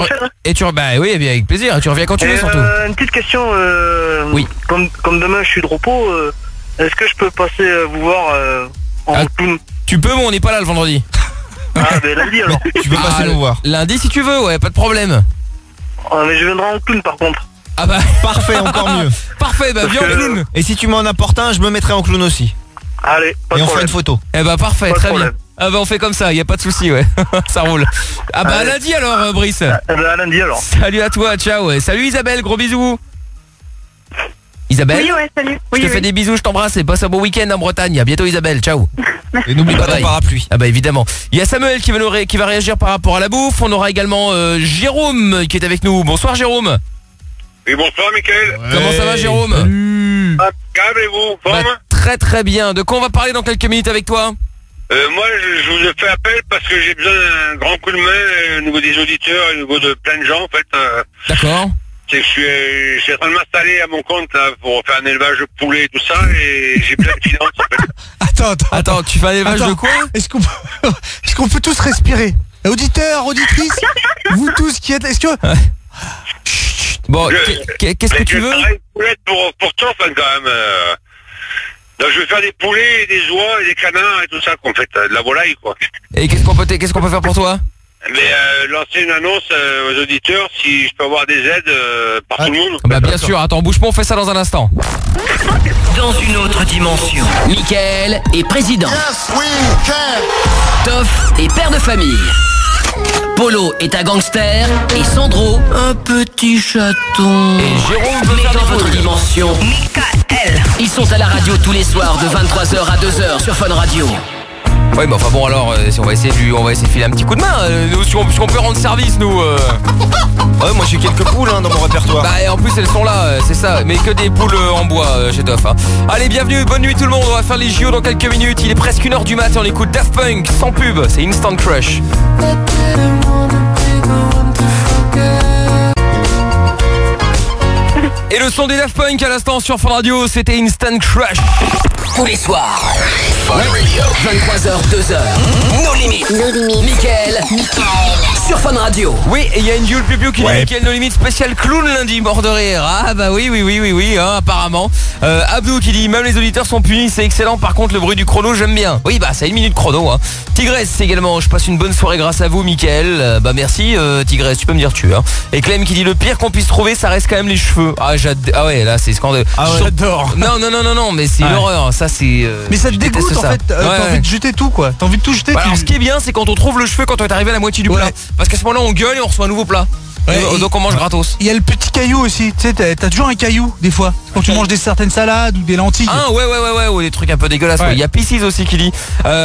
[SPEAKER 2] Bah oui, eh bien, avec plaisir. Tu reviens quand tu veux surtout.
[SPEAKER 8] Une petite question.
[SPEAKER 2] Oui.
[SPEAKER 8] Comme demain je suis de repos, est-ce que je peux passer vous voir en clown?
[SPEAKER 2] Tu peux, mais on n'est pas là le vendredi.
[SPEAKER 8] Ah, mais lundi alors.
[SPEAKER 2] Tu peux passer nous voir. Lundi si tu veux, ouais, pas de problème.
[SPEAKER 8] Ah, mais je viendrai en clown par contre.
[SPEAKER 2] Ah bah
[SPEAKER 12] parfait, encore mieux.
[SPEAKER 2] Parfait, bah viens en clown.
[SPEAKER 12] Et si tu m'en apportes un, je me mettrai en clown aussi.
[SPEAKER 8] Allez, pas de problème.
[SPEAKER 12] Et on fait une photo.
[SPEAKER 2] Eh bah parfait, très bien. Ah bah on fait comme ça, y a pas de souci, ouais. Ça roule. Ah bah à lundi alors, Brice.
[SPEAKER 8] À lundi alors.
[SPEAKER 2] Salut à toi, ciao. Ouais. Salut Isabelle, gros bisous. Isabelle?
[SPEAKER 6] Oui, ouais, salut.
[SPEAKER 2] Je te fais des bisous, je t'embrasse et passe un bon week-end en Bretagne. À bientôt Isabelle, ciao. Et n'oublie pas ton parapluie. Ah bah évidemment. Il y a Samuel qui va réagir par rapport à la bouffe. On aura également Jérôme qui est avec nous. Bonsoir Jérôme.
[SPEAKER 21] Oui, bonsoir Mickaël.
[SPEAKER 2] Ouais. Comment ça va Jérôme?
[SPEAKER 21] Impeccable, et vous? Forme?
[SPEAKER 2] Très très bien. De quoi on va parler dans quelques minutes avec toi?
[SPEAKER 21] Moi je vous fais appel parce que j'ai besoin d'un grand coup de main au niveau des auditeurs, au niveau de plein de gens en fait.
[SPEAKER 2] D'accord.
[SPEAKER 21] C'est que je suis en train de m'installer à mon compte là, pour faire un élevage de poulets et tout ça, et j'ai plein de finances en fait.
[SPEAKER 2] Attends, tu fais un élevage de quoi?
[SPEAKER 7] Est-ce qu'on peut tous respirer? Auditeurs, auditrices, vous tous qui êtes... Est-ce que...
[SPEAKER 2] Bon, qu'est-ce que tu veux?
[SPEAKER 21] Pour toi, enfin, quand même. Donc je vais faire des poulets, et des oies, et des canards et tout ça, en fait, de la volaille, quoi.
[SPEAKER 2] Et qu'est-ce qu'on peut faire pour toi?
[SPEAKER 21] Mais lancer une annonce aux auditeurs si je peux avoir des aides par tout le monde.
[SPEAKER 2] Bah bien sûr, attends, bouge pas, on fait ça dans un instant.
[SPEAKER 5] Dans une autre dimension, Mickaël est président.
[SPEAKER 15] Yes, we can.
[SPEAKER 5] Toff est père de famille. Polo est un gangster et Sandro un petit chaton.
[SPEAKER 2] Et Jérôme
[SPEAKER 5] mais dans votre dimension, Mickaël. Ils sont à la radio tous les soirs de 23h à 2h sur Fun Radio.
[SPEAKER 2] Ouais, mais enfin bon alors, si on va essayer de filer un petit coup de main, nous, si on peut rendre service nous.
[SPEAKER 12] Ouais, moi j'ai quelques poules dans mon répertoire.
[SPEAKER 2] Bah et en plus elles sont là, c'est ça, mais que des poules en bois chez Toff. Allez, bienvenue, bonne nuit tout le monde, on va faire les JO dans quelques minutes. Il est presque 1h du matin, on écoute Daft Punk sans pub, c'est Instant Crush. Et le son des Daft Punk à l'instant sur Fun Radio, c'était Instant Crush.
[SPEAKER 5] Tous les soirs, Fun Radio, 23h, 2h, nos limites. Mickaël, sur Fun Radio.
[SPEAKER 2] Oui, et il y a une Jules Piu qui dit Mickaël No Limite spécial clown lundi, mort de rire. Ah bah oui, hein, apparemment. Abdou qui dit même les auditeurs sont punis, c'est excellent. Par contre le bruit du chrono j'aime bien. Oui bah c'est 1 minute chrono hein. Tigresse également, je passe une bonne soirée grâce à vous Mickaël. Bah merci Tigresse, tu peux me dire tu hein. Et Clem qui dit le pire qu'on puisse trouver ça reste quand même les cheveux. Ah ouais là c'est scandaleux.
[SPEAKER 7] Ah ouais, j'adore.
[SPEAKER 2] Non mais c'est l'horreur. Ça c'est.
[SPEAKER 7] Mais ça te dégoûte en fait. T'as envie de jeter tout quoi. T'as envie de tout jeter.
[SPEAKER 2] Bah, alors ce qui est bien c'est quand on trouve le cheveu quand on est arrivé à la moitié du plat. Parce qu'à ce moment-là on gueule et on reçoit un nouveau plat. Donc on mange gratos.
[SPEAKER 7] Il y a le petit caillou aussi. Tu sais t'as toujours un caillou des fois quand tu manges certaines salades ou des lentilles.
[SPEAKER 2] Ah ouais ou des trucs un peu dégueulasses. Il y a Piscis aussi qui dit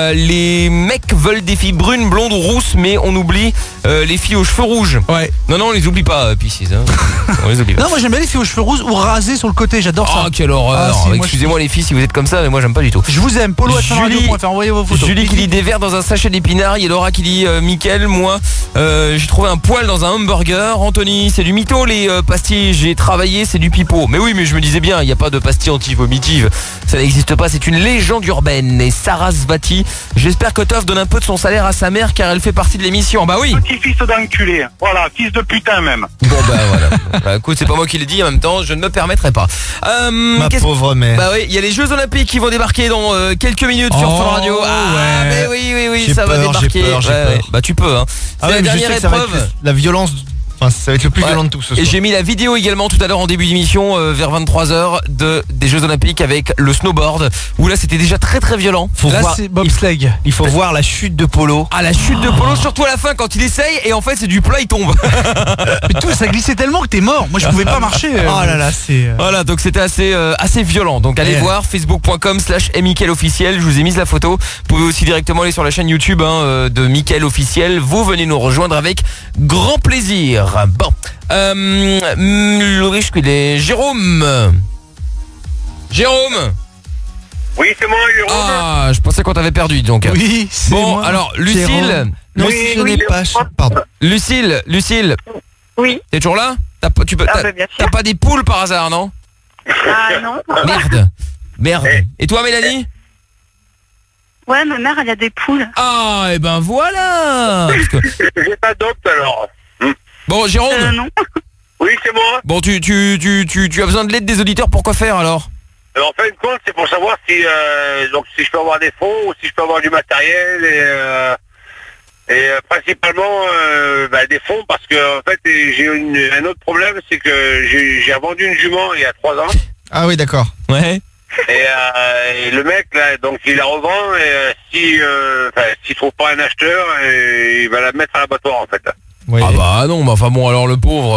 [SPEAKER 2] les mecs veulent des filles brunes, blondes ou rousses, mais on oublie les filles aux cheveux rouges.
[SPEAKER 7] Ouais.
[SPEAKER 2] Non on les oublie pas Piscis hein. On les oublie pas.
[SPEAKER 7] Non moi j'aime bien les filles aux cheveux rouges ou rasées sur le côté, j'adore ça.
[SPEAKER 2] Oh quelle horreur. Excusez-moi les filles si vous êtes comme ça mais moi j'aime pas du tout.
[SPEAKER 7] Je vous aime. Polo à faire envoyer vos photos.
[SPEAKER 2] Julie qui dit des verres dans un sachet d'épinards. Il y a Laura qui dit Mickaël moi j'ai trouvé un poil dans un hamburger. Anthony c'est du mytho les pastilles, j'ai travaillé c'est du pipeau. Mais oui mais je me disais bien il n'y a pas de pastilles anti-vomitives. Ça n'existe pas, c'est une légende urbaine. Et Sarah Svati, j'espère que Toff donne un peu de son salaire à sa mère car elle fait partie de l'émission. Bah oui.
[SPEAKER 21] Petit fils d'enculé. Voilà, fils de putain même.
[SPEAKER 2] Bon bah voilà. Bah écoute, c'est pas moi qui l'ai dit en même temps, je ne me permettrai pas.
[SPEAKER 12] Ma pauvre mère.
[SPEAKER 2] Bah oui, il y a les Jeux Olympiques qui vont débarquer dans quelques minutes sur Fun Radio. Ah mais oui, ça va débarquer.
[SPEAKER 12] J'ai peur.
[SPEAKER 2] Bah tu peux hein. C'est la dernière épreuve.
[SPEAKER 12] La violence. Enfin, ça va être le plus violent de tout ce soir.
[SPEAKER 2] Et j'ai mis la vidéo également tout à l'heure en début d'émission vers 23h des Jeux Olympiques avec le snowboard où là c'était déjà très très violent.
[SPEAKER 7] C'est bobsleigh.
[SPEAKER 12] Il faut voir la chute de Polo.
[SPEAKER 2] Ah la chute de Polo surtout à la fin quand il essaye et en fait c'est du plat il tombe.
[SPEAKER 7] Mais tout ça glissait tellement que t'es mort. Moi je pouvais pas marcher.
[SPEAKER 12] Oh là là c'est.
[SPEAKER 2] Voilà donc c'était assez violent. Donc allez voir facebook.com/Mickaël officiel. Je vous ai mis la photo. Vous pouvez aussi directement aller sur la chaîne YouTube de Mickaël officiel. Vous venez nous rejoindre avec grand plaisir. Bon, le riche qu'il est Jérôme.
[SPEAKER 21] Oui, c'est moi, Jérôme.
[SPEAKER 2] Ah, je pensais qu'on t'avait perdu donc.
[SPEAKER 7] Oui, c'est
[SPEAKER 2] bon,
[SPEAKER 7] moi.
[SPEAKER 2] alors Lucille. Lucille.
[SPEAKER 6] Oui.
[SPEAKER 2] T'es toujours là? T'as pas des poules par hasard, non?
[SPEAKER 6] Ah non.
[SPEAKER 2] Merde. Et toi, Mélanie?
[SPEAKER 6] Ouais, ma mère, elle a des poules.
[SPEAKER 2] Ah, et ben voilà.
[SPEAKER 21] J'ai pas d'opte alors.
[SPEAKER 2] Bon, Jérôme.
[SPEAKER 6] Non.
[SPEAKER 21] Oui, c'est moi.
[SPEAKER 2] Bon, tu as besoin de l'aide des auditeurs pour quoi faire alors?
[SPEAKER 21] En fin de compte, c'est pour savoir si je peux avoir des fonds ou si je peux avoir du matériel et principalement des fonds parce que en fait j'ai un autre problème, c'est que j'ai vendu une jument il y a 3 ans.
[SPEAKER 12] Ah oui, d'accord.
[SPEAKER 2] Ouais.
[SPEAKER 21] Et le mec là, donc il la revend et s'il trouve pas un acheteur, il va la mettre à l'abattoir en fait.
[SPEAKER 2] Oui. Ah bah non, mais enfin bon alors le pauvre.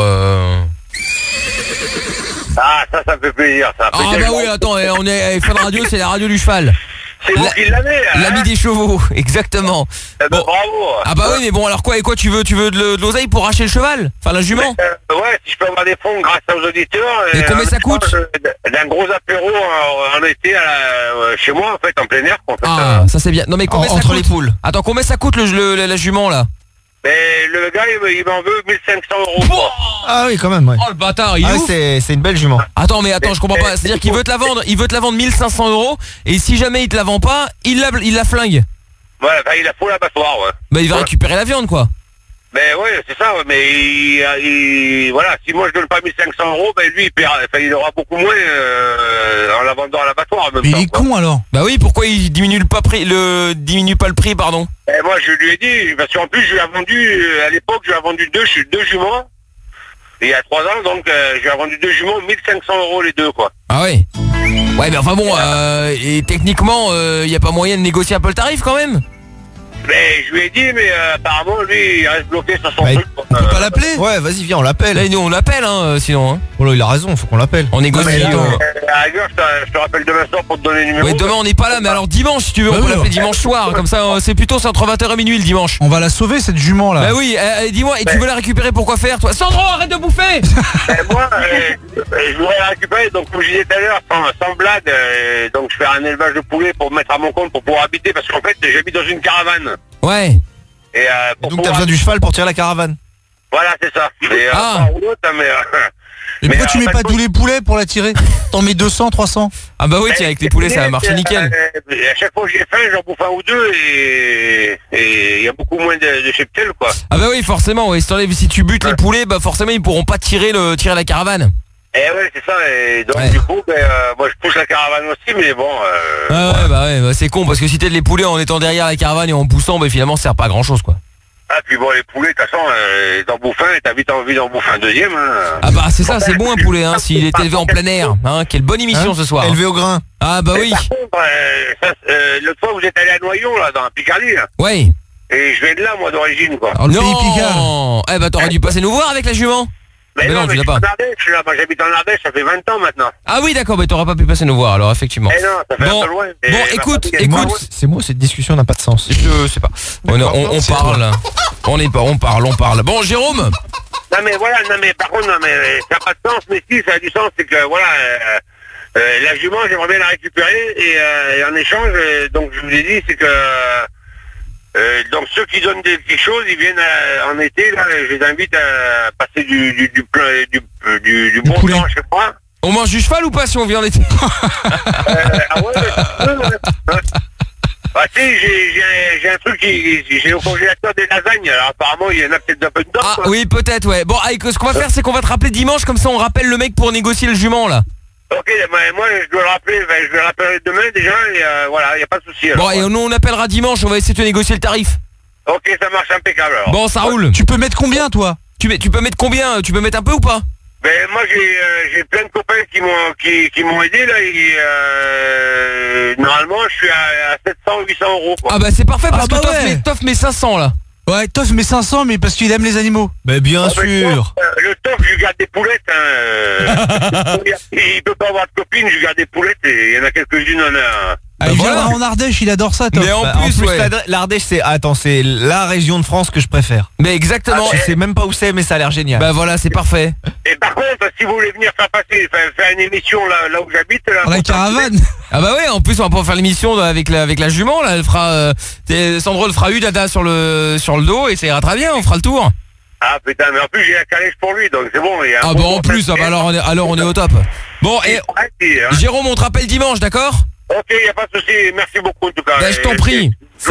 [SPEAKER 21] Ah ça me fait plaisir ça.
[SPEAKER 2] Ah bah oui attends, on est Fun Radio, c'est la radio du cheval.
[SPEAKER 21] C'est vous qui l'avez hein.
[SPEAKER 2] L'ami des chevaux, exactement.
[SPEAKER 21] Bon. Bravo.
[SPEAKER 2] Ah bah oui mais bon alors quoi tu veux de l'oseille pour racheter le cheval? Enfin la jument?
[SPEAKER 21] Ouais, si je peux avoir des fonds grâce aux auditeurs.
[SPEAKER 2] Et combien ça coûte?
[SPEAKER 21] D'un gros apéro en été chez moi en fait, en plein air en fait.
[SPEAKER 2] Ah ça c'est bien. Non mais combien ça coûte?
[SPEAKER 12] Entre les poules.
[SPEAKER 2] Attends, combien ça coûte la jument là?
[SPEAKER 21] Mais le gars il m'en veut 1500 €.
[SPEAKER 12] Ah oui quand même ouais.
[SPEAKER 2] Oh le bâtard, il
[SPEAKER 12] c'est une belle jument.
[SPEAKER 2] Attends je comprends pas, c'est-à-dire qu'il veut te la vendre 1500 € et si jamais il te la vend pas, il la flingue.
[SPEAKER 21] Ouais, il a faut l'abattoir ouais.
[SPEAKER 2] Bah il va récupérer la viande quoi.
[SPEAKER 21] Mais ouais, c'est ça, mais voilà, si moi je donne pas 1500 €, lui il aura beaucoup moins en la vendant à l'abattoir.
[SPEAKER 7] Mais il est con alors.
[SPEAKER 2] Bah oui, pourquoi il diminue pas le prix, pardon?
[SPEAKER 21] Et moi je lui ai dit, parce qu'en plus je lui ai vendu, à l'époque je lui ai vendu deux juments, il y a 3 ans, donc je lui ai vendu 2 juments, 1500 € les deux quoi.
[SPEAKER 2] Ah ouais. Ouais mais enfin bon, et techniquement, il y a pas moyen de négocier un peu le tarif quand même?
[SPEAKER 21] Mais je lui ai dit, mais apparemment lui il reste bloqué sur son truc.
[SPEAKER 12] On peut pas l'appeler? Ouais, vas-y viens, on l'appelle.
[SPEAKER 2] Là, nous on l'appelle sinon. Hein.
[SPEAKER 12] Oh là, il a raison, faut qu'on l'appelle.
[SPEAKER 2] On négocie.
[SPEAKER 21] À la rigueur, je te rappelle demain soir pour te donner le numéro.
[SPEAKER 2] Oui, demain on n'est pas là, mais alors dimanche si tu veux, on peut l'appeler dimanche soir. Comme ça, c'est plutôt entre 20h et minuit le dimanche.
[SPEAKER 7] On va la sauver cette jument là.
[SPEAKER 2] Bah oui, dis-moi, et tu veux la récupérer pour quoi faire toi? Sandro, arrête de bouffer.
[SPEAKER 21] Moi, je voudrais la récupérer, donc comme je disais tout à l'heure, sans blague, donc je fais un élevage de poulets pour me mettre à mon compte pour pouvoir habiter, parce qu'en fait j'habite dans une caravane.
[SPEAKER 2] Ouais.
[SPEAKER 21] Et
[SPEAKER 12] donc t'as besoin du cheval pour tirer la caravane.
[SPEAKER 21] Voilà, c'est ça. Et
[SPEAKER 7] mais pourquoi tu mets pas tous les poulets pour la tirer? T'en mets 200, 300?
[SPEAKER 2] Ah bah oui, tiens, avec les poulets ça va marcher nickel.
[SPEAKER 21] À chaque fois que j'ai faim, j'en bouffe un ou deux et il y a beaucoup moins de cheptels quoi.
[SPEAKER 2] Ah bah oui, forcément, ouais. Si tu butes les poulets, bah forcément ils pourront pas tirer la caravane.
[SPEAKER 21] Eh ouais, c'est ça, et donc du coup, moi je pousse la caravane aussi, mais bon...
[SPEAKER 2] bah c'est con, parce que si t'aides les poulets en étant derrière la caravane et en poussant, bah finalement ça sert pas à grand chose quoi.
[SPEAKER 21] Ah puis bon, les poulets, de toute façon, t'en bouffes un et t'as vite envie d'en bouffer un deuxième. Hein.
[SPEAKER 2] Ah bah c'est ça, c'est bon un poulet, hein, s'il est élevé en plein air. Hein, quelle bonne émission ce soir.
[SPEAKER 12] Élevé au grain.
[SPEAKER 2] Ah bah oui.
[SPEAKER 21] Par contre, l'autre fois vous êtes allé à Noyon, là, dans la Picardie. Là.
[SPEAKER 2] Ouais.
[SPEAKER 21] Et je viens de là, moi, d'origine, quoi.
[SPEAKER 2] Alors, le pays Picard. Eh bah t'aurais dû passer nous voir avec la jument.
[SPEAKER 21] Mais non, tu l'as pas. Je suis là, moi j'habite en Ardèche, ça fait 20 ans maintenant.
[SPEAKER 2] Ah oui d'accord, mais t'auras pas pu passer nous voir alors effectivement.
[SPEAKER 21] Eh non, ça fait un peu loin.
[SPEAKER 2] Bon, écoute.
[SPEAKER 12] C'est moi, cette discussion n'a pas de sens.
[SPEAKER 2] Je sais pas. On parle. On parle. Bon, Jérôme.
[SPEAKER 21] Non mais par contre, ça n'a pas de sens, mais si, ça a du sens, c'est que voilà, la jument, j'aimerais bien la récupérer et en échange, donc je vous ai dit, c'est que donc ceux qui donnent quelque chose, ils viennent en été, là, je les invite à passer du bon temps chez moi.
[SPEAKER 2] On mange du cheval ou pas si on vient en été?
[SPEAKER 21] Ah ouais. Bah si, j'ai un truc, j'ai au congélateur des lasagnes, alors apparemment il y en a peut-être un peu dedans.
[SPEAKER 2] Ah oui, peut-être, ouais. Bon, ce qu'on va faire, c'est qu'on va te rappeler dimanche, comme ça on rappelle le mec pour négocier le jument, là.
[SPEAKER 21] Ok, moi je dois le rappeler, je vais le rappeler demain déjà, et voilà, il n'y a pas de souci.
[SPEAKER 2] Bon, et nous on appellera dimanche, on va essayer de négocier le tarif.
[SPEAKER 21] Ok, ça marche impeccable alors.
[SPEAKER 2] Bon, ça roule.
[SPEAKER 7] Tu peux mettre combien, toi?
[SPEAKER 2] Tu peux mettre combien? Tu peux mettre un peu ou pas?
[SPEAKER 21] Ben moi j'ai plein de copains qui m'ont aidé là et normalement je suis à 700-800 €. Quoi.
[SPEAKER 2] Ah bah c'est parfait parce que Toff met 500 là.
[SPEAKER 7] Ouais, Toff met 500 mais parce qu'il aime les animaux.
[SPEAKER 12] Mais bien sûr.
[SPEAKER 21] Le Toff, je lui garde des poulettes. Hein. Il peut pas avoir de copine, je lui garde des poulettes et il y en a quelques-unes
[SPEAKER 7] il viendra en Ardèche, il adore ça, Toff.
[SPEAKER 12] Mais en plus l'Ardèche c'est la région de France que je préfère.
[SPEAKER 2] Mais exactement.
[SPEAKER 12] Je sais même pas où c'est mais ça a l'air génial.
[SPEAKER 2] Bah voilà, c'est parfait.
[SPEAKER 21] Et par contre, si vous voulez venir faire une émission là où j'habite
[SPEAKER 7] dans la caravane.
[SPEAKER 2] Ah bah ouais, en plus on va pouvoir faire l'émission avec la jument là, elle fera Sandro le fera dada sur le dos et ça ira très bien, on fera le tour.
[SPEAKER 21] Ah putain, mais en plus j'ai la calèche pour lui, donc c'est bon.
[SPEAKER 2] Ah bah en plus, alors on est au top. Bon et Jérôme, on te rappelle dimanche, d'accord?
[SPEAKER 21] Ok, y a pas de souci, merci beaucoup en tout cas.
[SPEAKER 2] Bah, je t'en prie.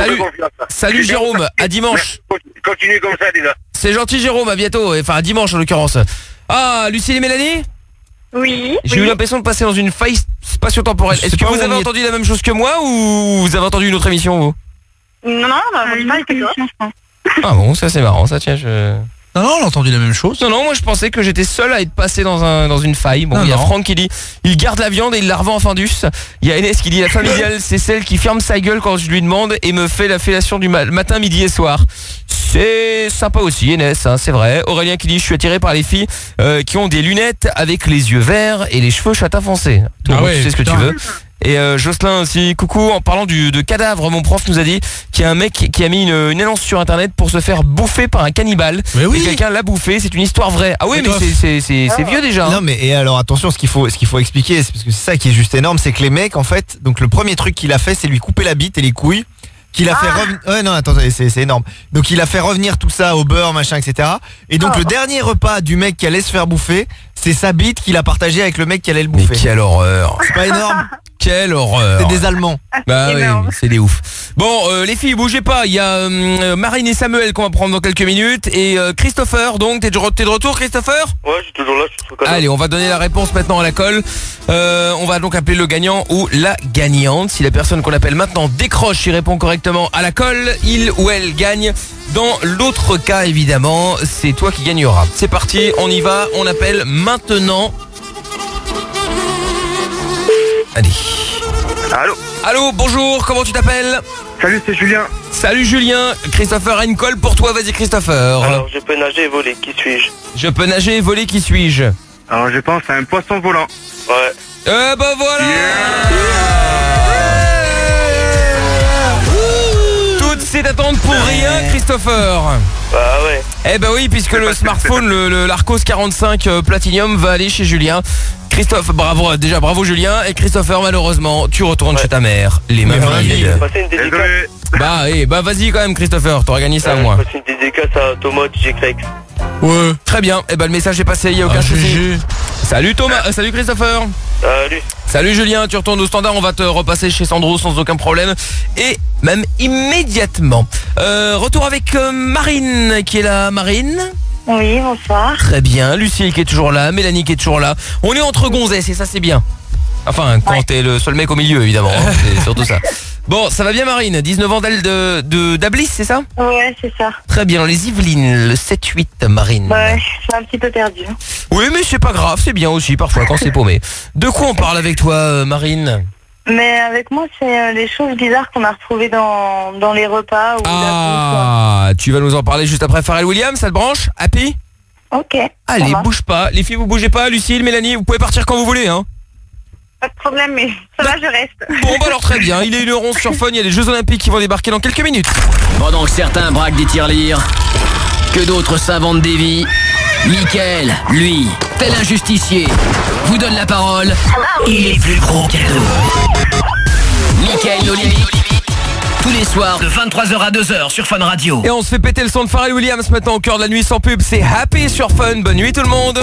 [SPEAKER 2] Salut Jérôme, à dimanche.
[SPEAKER 21] Continue comme ça déjà.
[SPEAKER 2] C'est gentil Jérôme, à bientôt, enfin à dimanche en l'occurrence. Ah, Lucille et Mélanie?
[SPEAKER 6] Oui.
[SPEAKER 2] J'ai eu l'impression de passer dans une faille spatio-temporelle. Est-ce que vous avez entendu la même chose que moi ou vous avez entendu une autre émission vous?
[SPEAKER 6] Non, on a entendu pas l'émission, je pense.
[SPEAKER 2] Ah bon, ça c'est marrant, ça tiens,
[SPEAKER 7] Non, on a entendu la même chose.
[SPEAKER 2] Non, moi je pensais que j'étais seul à être passé dans une faille. Bon, il y a Franck qui dit, il garde la viande et il la revend en Findus. Il y a Enes qui dit, la femme idéale c'est celle qui ferme sa gueule quand je lui demande et me fait la fellation du matin, midi et soir. C'est sympa aussi Enes, hein, c'est vrai. Aurélien qui dit, je suis attiré par les filles qui ont des lunettes avec les yeux verts et les cheveux châtain foncé. Toi, tu sais ce que tu veux. Et Jocelyn aussi, coucou, en parlant de cadavre, mon prof nous a dit qu'il y a un mec qui a mis une annonce sur internet pour se faire bouffer par un cannibale.
[SPEAKER 7] Mais oui.
[SPEAKER 2] Et quelqu'un l'a bouffé, c'est une histoire vraie. Ah oui, mais c'est vieux déjà.
[SPEAKER 12] Non mais et alors attention, ce qu'il faut expliquer, c'est parce que c'est ça qui est juste énorme, c'est que les mecs en fait, donc le premier truc qu'il a fait, c'est lui couper la bite et les couilles. Qu'il a fait revenir. Ouais, non, attends, c'est énorme. Donc il a fait revenir tout ça au beurre, machin, etc. Et donc le dernier repas du mec qui allait se faire bouffer, c'est sa bite qu'il a partagé avec le mec qui allait le bouffer.
[SPEAKER 2] Mais quelle horreur.
[SPEAKER 12] C'est pas énorme?
[SPEAKER 2] Quelle horreur.
[SPEAKER 12] C'est des Allemands.
[SPEAKER 2] Bah oui, c'est des ouf. Bon, les filles, bougez pas. Il y a Marine et Samuel qu'on va prendre dans quelques minutes. Et Christopher, donc, t'es de retour, Christopher?
[SPEAKER 21] Ouais, je suis toujours là.
[SPEAKER 2] Allez, on va donner la réponse maintenant à la colle. On va donc appeler le gagnant ou la gagnante. Si la personne qu'on appelle maintenant décroche, il répond correctement à la colle, il ou elle gagne. Dans l'autre cas, évidemment, c'est toi qui gagneras. C'est parti, on y va. On appelle maintenant. Allez. Allô, bonjour, comment tu t'appelles?
[SPEAKER 21] Salut, c'est Julien.
[SPEAKER 2] Salut Julien, Christopher a une colle pour toi, vas-y Christopher.
[SPEAKER 20] Alors, je peux nager et voler, qui suis-je?
[SPEAKER 2] Je peux nager et voler, qui suis-je?
[SPEAKER 21] Alors je pense à un poisson volant.
[SPEAKER 8] Ouais.
[SPEAKER 2] Bah voilà. Toutes ces attentes pour rien, Christopher.
[SPEAKER 8] Bah ouais.
[SPEAKER 2] Eh bah oui, puisque le smartphone, l'Arcos 45 Platinum va aller chez Julien. Christophe, bravo, déjà bravo Julien. Et Christopher, malheureusement, tu retournes chez ta mère. Les mains vides. Bah vas-y quand même Christopher, t'auras gagné ça au moins.
[SPEAKER 8] C'est une dédicace à Thomas DJ Crex.
[SPEAKER 2] Ouais. Très bien, et le message est passé, il n'y a aucun souci. Salut Thomas, salut Christopher.
[SPEAKER 8] Salut.
[SPEAKER 2] Salut Julien, tu retournes au standard, on va te repasser chez Sandro sans aucun problème. Et même immédiatement. Retour avec Marine qui est là. Marine.
[SPEAKER 6] Oui, bonsoir.
[SPEAKER 2] Très bien, Lucille qui est toujours là, Mélanie qui est toujours là. On est entre gonzesses et ça c'est bien. Enfin, quand t'es le seul mec au milieu évidemment, c'est surtout ça. Bon, ça va bien Marine, 19 ans d'Ablis, c'est ça?
[SPEAKER 6] Ouais, c'est ça.
[SPEAKER 2] Très bien, dans les Yvelines, le 7-8 Marine.
[SPEAKER 6] Ouais, je suis un petit peu perdue.
[SPEAKER 2] Oui, mais c'est pas grave, c'est bien aussi parfois quand c'est paumé. De quoi on parle avec toi Marine?
[SPEAKER 6] Mais avec moi, c'est les choses bizarres qu'on a retrouvées dans les repas. Ou
[SPEAKER 2] tu vas nous en parler juste après Pharrell Williams, ça te branche? Happy?
[SPEAKER 6] Ok.
[SPEAKER 2] Allez, bouge pas. Les filles, vous bougez pas. Lucille, Mélanie, vous pouvez partir quand vous voulez, hein?
[SPEAKER 6] Pas de problème, mais ça va, je reste.
[SPEAKER 2] Bon, bah alors très bien. Il est 1h11 sur Fun. Il y a les Jeux Olympiques qui vont débarquer dans quelques minutes.
[SPEAKER 5] Pendant que certains braquent des tirelires, que d'autres s'inventent des vies, Mickaël, lui, tel un justicier, vous donne la parole et les plus gros cadeaux. Mickaël No Limites, tous les soirs de 23h à 2h sur Fun Radio.
[SPEAKER 2] Et on se fait péter le son de Pharrell Williams maintenant au cœur de la nuit sans pub. C'est Happy sur Fun. Bonne nuit tout le monde.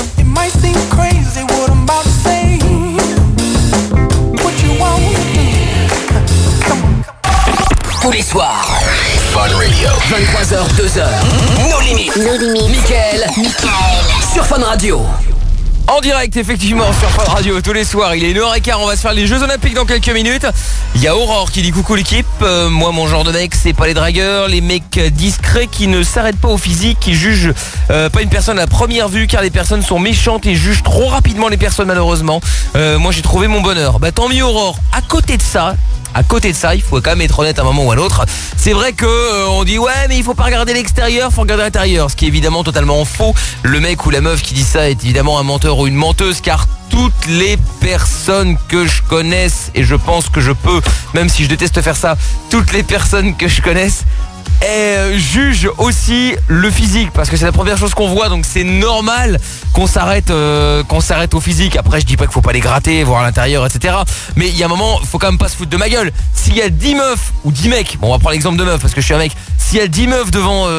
[SPEAKER 5] Tous les soirs, Fun Radio, 23h, 2h, No Limites, Mickaël, sur Fun Radio.
[SPEAKER 2] En direct effectivement sur Fun Radio tous les soirs, il est 1h15, on va se faire les Jeux Olympiques dans quelques minutes. Il y a Aurore qui dit coucou l'équipe, moi mon genre de mec c'est pas les dragueurs, les mecs discrets qui ne s'arrêtent pas au physique, qui jugent pas une personne à la première vue car les personnes sont méchantes et jugent trop rapidement les personnes malheureusement. Moi j'ai trouvé mon bonheur, bah tant mieux Aurore. À côté de ça, il faut quand même être honnête à un moment ou à l'autre. C'est vrai que on dit ouais mais il faut pas regarder l'extérieur, faut regarder l'intérieur. Ce qui est évidemment totalement faux. Le mec ou la meuf qui dit ça est évidemment un menteur ou une menteuse car toutes les personnes que je connaisse, et je pense que je peux, même si je déteste faire ça, toutes les personnes que je connaisse juge aussi le physique parce que c'est la première chose qu'on voit, donc c'est normal qu'on s'arrête au physique. Après je dis pas qu'il faut pas les gratter, voir à l'intérieur, etc. Mais il y a un moment, faut quand même pas se foutre de ma gueule. S'il y a 10 meufs ou 10 mecs, bon on va prendre l'exemple de meufs parce que je suis un mec, s'il y a 10 meufs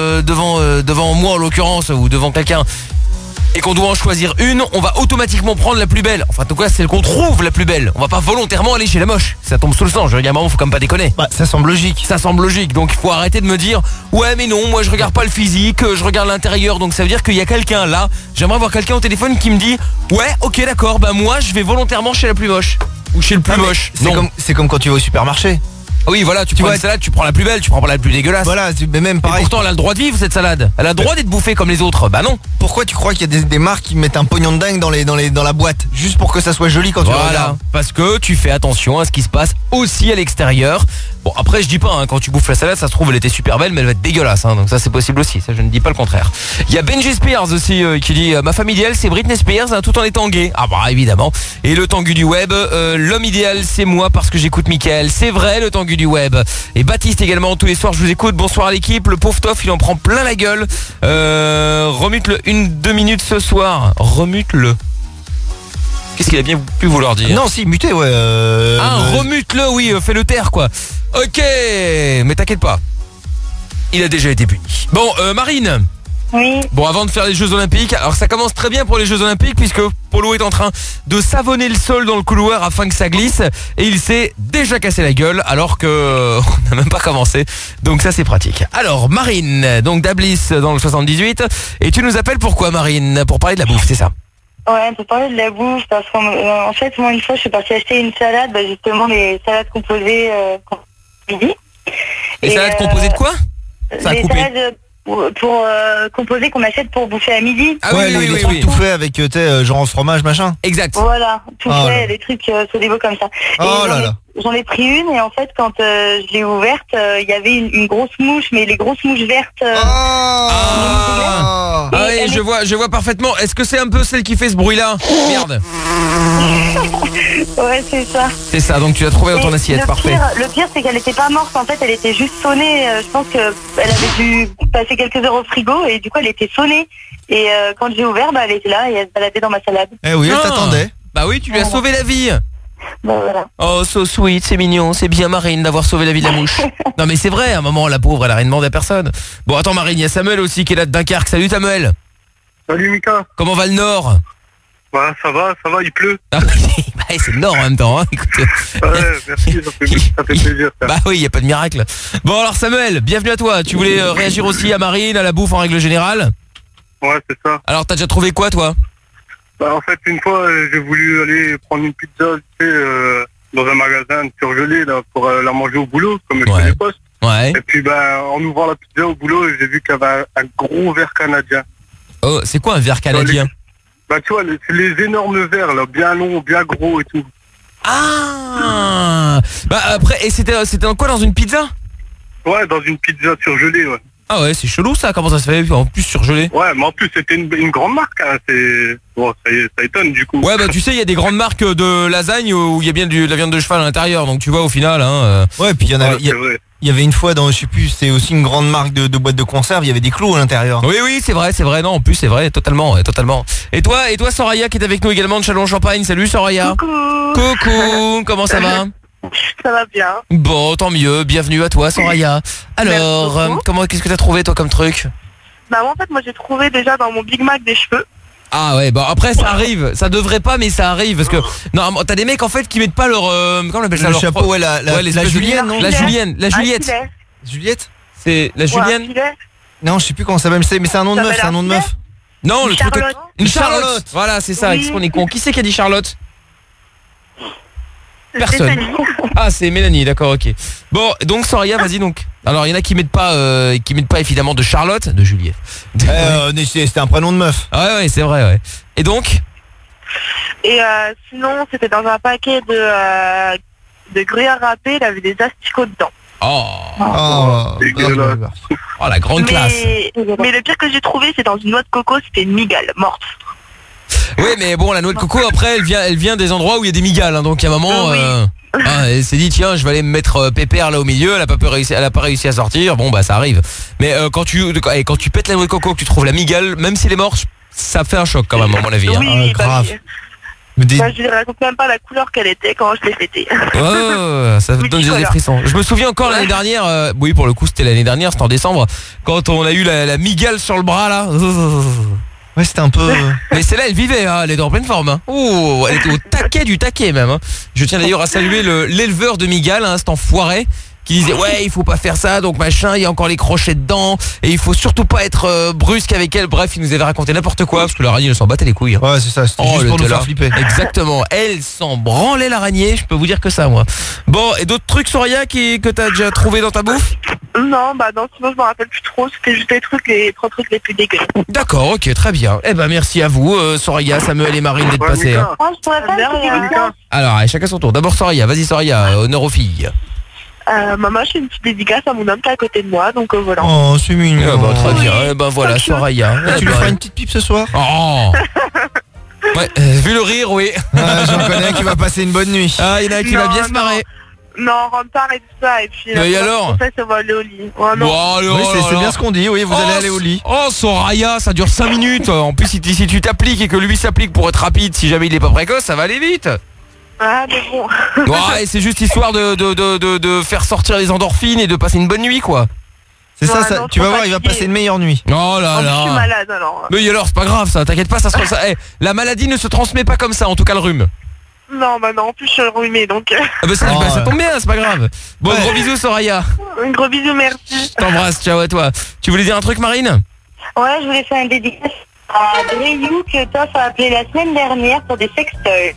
[SPEAKER 2] devant moi en l'occurrence ou devant quelqu'un et qu'on doit en choisir une, on va automatiquement prendre la plus belle. Enfin en tout cas celle qu'on trouve la plus belle. On va pas volontairement aller chez la moche. Ça tombe sous le sang. Je veux dire, à un moment faut quand même pas déconner.
[SPEAKER 12] Bah, ça semble logique.
[SPEAKER 2] Ça semble logique. Donc il faut arrêter de me dire ouais mais non, moi je regarde pas le physique, je regarde l'intérieur. Donc ça veut dire qu'il y a quelqu'un là. J'aimerais avoir quelqu'un au téléphone qui me dit ouais ok d'accord, bah moi je vais volontairement chez la plus moche ou chez le plus moche.
[SPEAKER 12] C'est comme quand tu vas au supermarché.
[SPEAKER 2] Oui voilà, tu prends une salade, tu prends la plus belle, tu prends pas la plus dégueulasse.
[SPEAKER 12] Voilà, mais même pareil.
[SPEAKER 2] Et pourtant elle a le droit de vivre cette salade. Elle a le droit d'être bouffée comme les autres. Bah non.
[SPEAKER 12] Pourquoi tu crois qu'il y a des marques qui mettent un pognon de dingue dans la boîte juste pour que ça soit joli quand tu le regardes?
[SPEAKER 2] Parce que tu fais attention à ce qui se passe aussi à l'extérieur. Bon après je dis pas quand tu bouffes la salade, ça se trouve elle était super belle mais elle va être dégueulasse donc ça c'est possible aussi, ça je ne dis pas le contraire. Il y a Benji Spears aussi qui dit ma femme idéale c'est Britney Spears tout en étant gay. Ah bah évidemment. Et le tangu du web, l'homme idéal c'est moi parce que j'écoute Mickaël. C'est vrai le tangu du web. Et Baptiste également, tous les soirs je vous écoute. Bonsoir à l'équipe, le pauvre Toff il en prend plein la gueule. Remute-le 1-2 minutes ce soir. Remute-le. Qu'est-ce qu'il a bien pu vouloir dire?
[SPEAKER 12] Non si, muté ouais.
[SPEAKER 2] Remute-le, oui, fais-le taire quoi. Ok, mais t'inquiète pas, il a déjà été puni. Bon, Marine.
[SPEAKER 6] Oui.
[SPEAKER 2] Bon, avant de faire les Jeux Olympiques, alors ça commence très bien pour les Jeux Olympiques puisque Polo est en train de savonner le sol dans le couloir afin que ça glisse et il s'est déjà cassé la gueule alors que on n'a même pas commencé. Donc ça c'est pratique. Alors Marine, donc d'Ablis dans le 78, et tu nous appelles pourquoi Marine? Pour parler de la bouffe, c'est ça?
[SPEAKER 6] Ouais, pour parler de la bouffe, parce qu'en fait, moi, une fois, je suis partie acheter une salade, justement, les salades composées midi.
[SPEAKER 2] Les salades composées de quoi? Ça a coupé.
[SPEAKER 6] Salades pour composées qu'on achète pour bouffer à midi.
[SPEAKER 12] Ah ouais, les trucs tout faits avec, genre fromage, machin.
[SPEAKER 2] Exact.
[SPEAKER 6] Voilà, tout fait, les trucs sodévo comme ça.
[SPEAKER 12] Oh là là.
[SPEAKER 6] j'en ai pris une et en fait quand je l'ai ouverte, il y avait une grosse mouche, mais les grosses mouches vertes.
[SPEAKER 2] Oui, je vois parfaitement. Est-ce que c'est un peu celle qui fait ce bruit-là? Merde.
[SPEAKER 6] Ouais, c'est ça.
[SPEAKER 2] C'est ça, donc tu l'as trouvé dans ton assiette, parfait.
[SPEAKER 6] Le pire, c'est qu'elle était pas morte, en fait, elle était juste sonnée. Je pense qu'elle avait dû passer quelques heures au frigo et du coup, elle était sonnée. Et quand j'ai ouvert, elle était là et elle se baladait dans ma salade.
[SPEAKER 12] Eh oui, elle t'attendait.
[SPEAKER 2] Bah oui, tu lui as sauvé la vie.
[SPEAKER 6] Bah voilà.
[SPEAKER 2] Oh, so sweet, c'est mignon, c'est bien Marine d'avoir sauvé la vie de la mouche. Non mais c'est vrai, à un moment, la pauvre, elle a rien demandé à personne. Bon, attends Marine, il y a Samuel aussi qui est là de Dunkerque. Salut Samuel.
[SPEAKER 21] Salut Mika.
[SPEAKER 2] Comment va le Nord?
[SPEAKER 21] Bah ça va, il pleut.
[SPEAKER 2] Ah oui, bah, c'est le Nord en même temps, hein. Écoute.
[SPEAKER 21] Ouais, merci, ça fait plaisir. Ça.
[SPEAKER 2] Bah oui, il y a pas de miracle. Bon alors Samuel, bienvenue à toi. Tu voulais réagir aussi à Marine, à la bouffe en règle générale?
[SPEAKER 21] Ouais, c'est ça.
[SPEAKER 2] Alors t'as déjà trouvé quoi toi?
[SPEAKER 21] Bah en fait, une fois, j'ai voulu aller prendre une pizza, tu sais, dans un magasin surgelé là, pour la manger au boulot, comme je fais les postes.
[SPEAKER 2] Ouais.
[SPEAKER 21] Et puis en ouvrant la pizza au boulot, j'ai vu qu'il y avait un gros verre canadien.
[SPEAKER 2] Oh, c'est quoi un verre canadien?
[SPEAKER 21] Bah tu vois, c'est les énormes verres là, bien longs, bien gros et tout.
[SPEAKER 2] Ah. Bah après, et c'était dans quoi, dans une pizza?
[SPEAKER 21] Ouais, dans une pizza surgelée, ouais.
[SPEAKER 2] Ah ouais, c'est chelou ça, comment ça se fait en plus surgelé?
[SPEAKER 21] Ouais, mais en plus c'était une grande marque, hein. C'est bon, ça étonne du coup.
[SPEAKER 2] Ouais, bah tu sais, il y a des grandes marques de lasagne où il y a bien de la viande de cheval à l'intérieur, donc tu vois au final hein.
[SPEAKER 12] Ouais, puis il y avait une fois dans, je sais plus, c'est aussi une grande marque de boîtes de conserve, il y avait des clous à l'intérieur.
[SPEAKER 2] Oui, c'est vrai, non, en plus c'est vrai, totalement. Et toi Soraya qui est avec nous également de Châlons-Champagne. Salut Soraya. Coucou, comment ça va?
[SPEAKER 6] Ça va bien.
[SPEAKER 2] Bon, tant mieux, bienvenue à toi Soraya. Alors, qu'est-ce que t'as trouvé toi comme truc?
[SPEAKER 6] Bah en fait, moi j'ai trouvé déjà dans mon Big Mac des cheveux.
[SPEAKER 2] Ah ouais, bah après ça arrive, ça devrait pas mais ça arrive parce que non, t'as des mecs en fait qui mettent pas leur comment on appelle ça,
[SPEAKER 12] le
[SPEAKER 2] leur
[SPEAKER 12] chapeau, ouais, la Julienne, non?
[SPEAKER 2] La Juliette.
[SPEAKER 12] Juliette?
[SPEAKER 2] C'est la Julienne?
[SPEAKER 12] Non, je sais plus comment ça s'appelle, mais c'est un nom de meuf, c'est un nom de meuf.
[SPEAKER 2] Non, le truc une Charlotte. Voilà, c'est ça,
[SPEAKER 6] Oui.
[SPEAKER 2] qu'est-ce qu'on est con. Qui c'est qui a dit Charlotte? Personne. Ah, c'est Mélanie, d'accord, ok. Bon, donc Soraya, vas-y donc. Alors, il y en a qui mettent pas évidemment de Charlotte, de Juliette.
[SPEAKER 12] C'était un prénom de meuf.
[SPEAKER 2] Ah ouais, c'est vrai, ouais. Et donc?
[SPEAKER 6] Et sinon, c'était dans un paquet de gruyère râpée, il avait des asticots dedans.
[SPEAKER 2] Oh, la grande classe.
[SPEAKER 6] Mais le pire que j'ai trouvé, c'est dans une noix de coco, c'était une migale morte.
[SPEAKER 2] Oui, mais bon, la noix de coco, après, elle vient des endroits où il y a des migales, hein, donc à un moment, elle s'est dit, tiens, je vais aller me mettre pépère là au milieu, elle a pas réussi à sortir, bon bah ça arrive. Mais quand tu pètes la noix de coco, que tu trouves la migale, même s'il est mort, ça fait un choc quand même à mon avis.
[SPEAKER 6] Oui,
[SPEAKER 2] grave.
[SPEAKER 6] Je ne raconte même pas la couleur qu'elle était quand je l'ai pété.
[SPEAKER 2] Oh, ça me donne des frissons. Je me souviens encore l'année dernière, oui pour le coup c'était l'année dernière, c'était en décembre, quand on a eu la migale sur le bras là.
[SPEAKER 12] Ouais, c'était un peu...
[SPEAKER 2] Mais celle-là, elle vivait, hein, elle était en pleine forme. Hein. Oh, elle était au taquet du taquet même. Hein. Je tiens d'ailleurs à saluer l'éleveur de migale, hein, cet enfoiré, qui disait ouais, il faut pas faire ça, donc machin, il y a encore les crochets dedans, et il faut surtout pas être brusque avec elle. Bref, il nous avait raconté n'importe quoi, parce que l'araignée, elle s'en battait les couilles. Hein.
[SPEAKER 12] Ouais, c'est ça, c'était juste pour nous faire flipper.
[SPEAKER 2] Exactement, elle s'en branlait l'araignée, je peux vous dire que ça, moi. Bon, et d'autres trucs, Soraya, que t'as déjà trouvé dans ta bouffe?
[SPEAKER 6] Non, sinon je me rappelle plus trop, c'était juste les trois trucs les plus dégueux.
[SPEAKER 2] D'accord, ok, très bien. Eh ben merci à vous, Soraya, Samuel et Marine d'être passés. Hein.
[SPEAKER 6] Je pourrais faire une petite
[SPEAKER 2] Alors, allez, chacun son tour. D'abord Soraya, vas-y Soraya, honneur aux filles.
[SPEAKER 6] Maman, je fais une petite dédicace à mon homme qui est à côté de moi, donc voilà.
[SPEAKER 12] Oh, c'est mignon.
[SPEAKER 2] Bah, très bien, eh ben voilà, Soraya.
[SPEAKER 12] Tu lui feras une petite pipe ce soir?
[SPEAKER 2] Oh. Ouais, vu le rire, oui.
[SPEAKER 12] J'en connais qui va passer une bonne nuit.
[SPEAKER 2] Ah, il y en a qui va bien se marrer.
[SPEAKER 6] Non, rentre tard et tout ça, et puis...
[SPEAKER 2] Et alors?
[SPEAKER 6] Ça va aller au lit. Oh, non.
[SPEAKER 2] Bon, alors,
[SPEAKER 12] oui, c'est bien ce qu'on dit, oui, vous allez aller au lit.
[SPEAKER 2] Oh, Soraya, ça dure 5 minutes. En plus, si tu t'appliques et que lui s'applique pour être rapide, si jamais il est pas précoce, ça va aller vite.
[SPEAKER 6] Ah, mais bon.
[SPEAKER 2] Ouais, c'est juste histoire de faire sortir les endorphines et de passer une bonne nuit, quoi.
[SPEAKER 12] C'est ça, ça, tu vas voir, il va passer une meilleure nuit.
[SPEAKER 2] Oh là là.
[SPEAKER 6] Je suis malade, alors.
[SPEAKER 2] Mais alors, c'est pas grave, ça, t'inquiète pas, ça la maladie ne se transmet pas comme ça, en tout cas le rhume.
[SPEAKER 6] Non, non, en plus je suis enrhumée, donc...
[SPEAKER 2] Ah bah ça tombe bien, c'est pas grave. Bon, gros bisous Soraya.
[SPEAKER 6] Un gros bisou, merci.
[SPEAKER 2] Je t'embrasse, ciao à toi. Tu voulais dire un truc, Marine?
[SPEAKER 6] Ouais, je voulais faire une dédicace à Dreyou que Toff a appelé la semaine dernière pour des sextoys.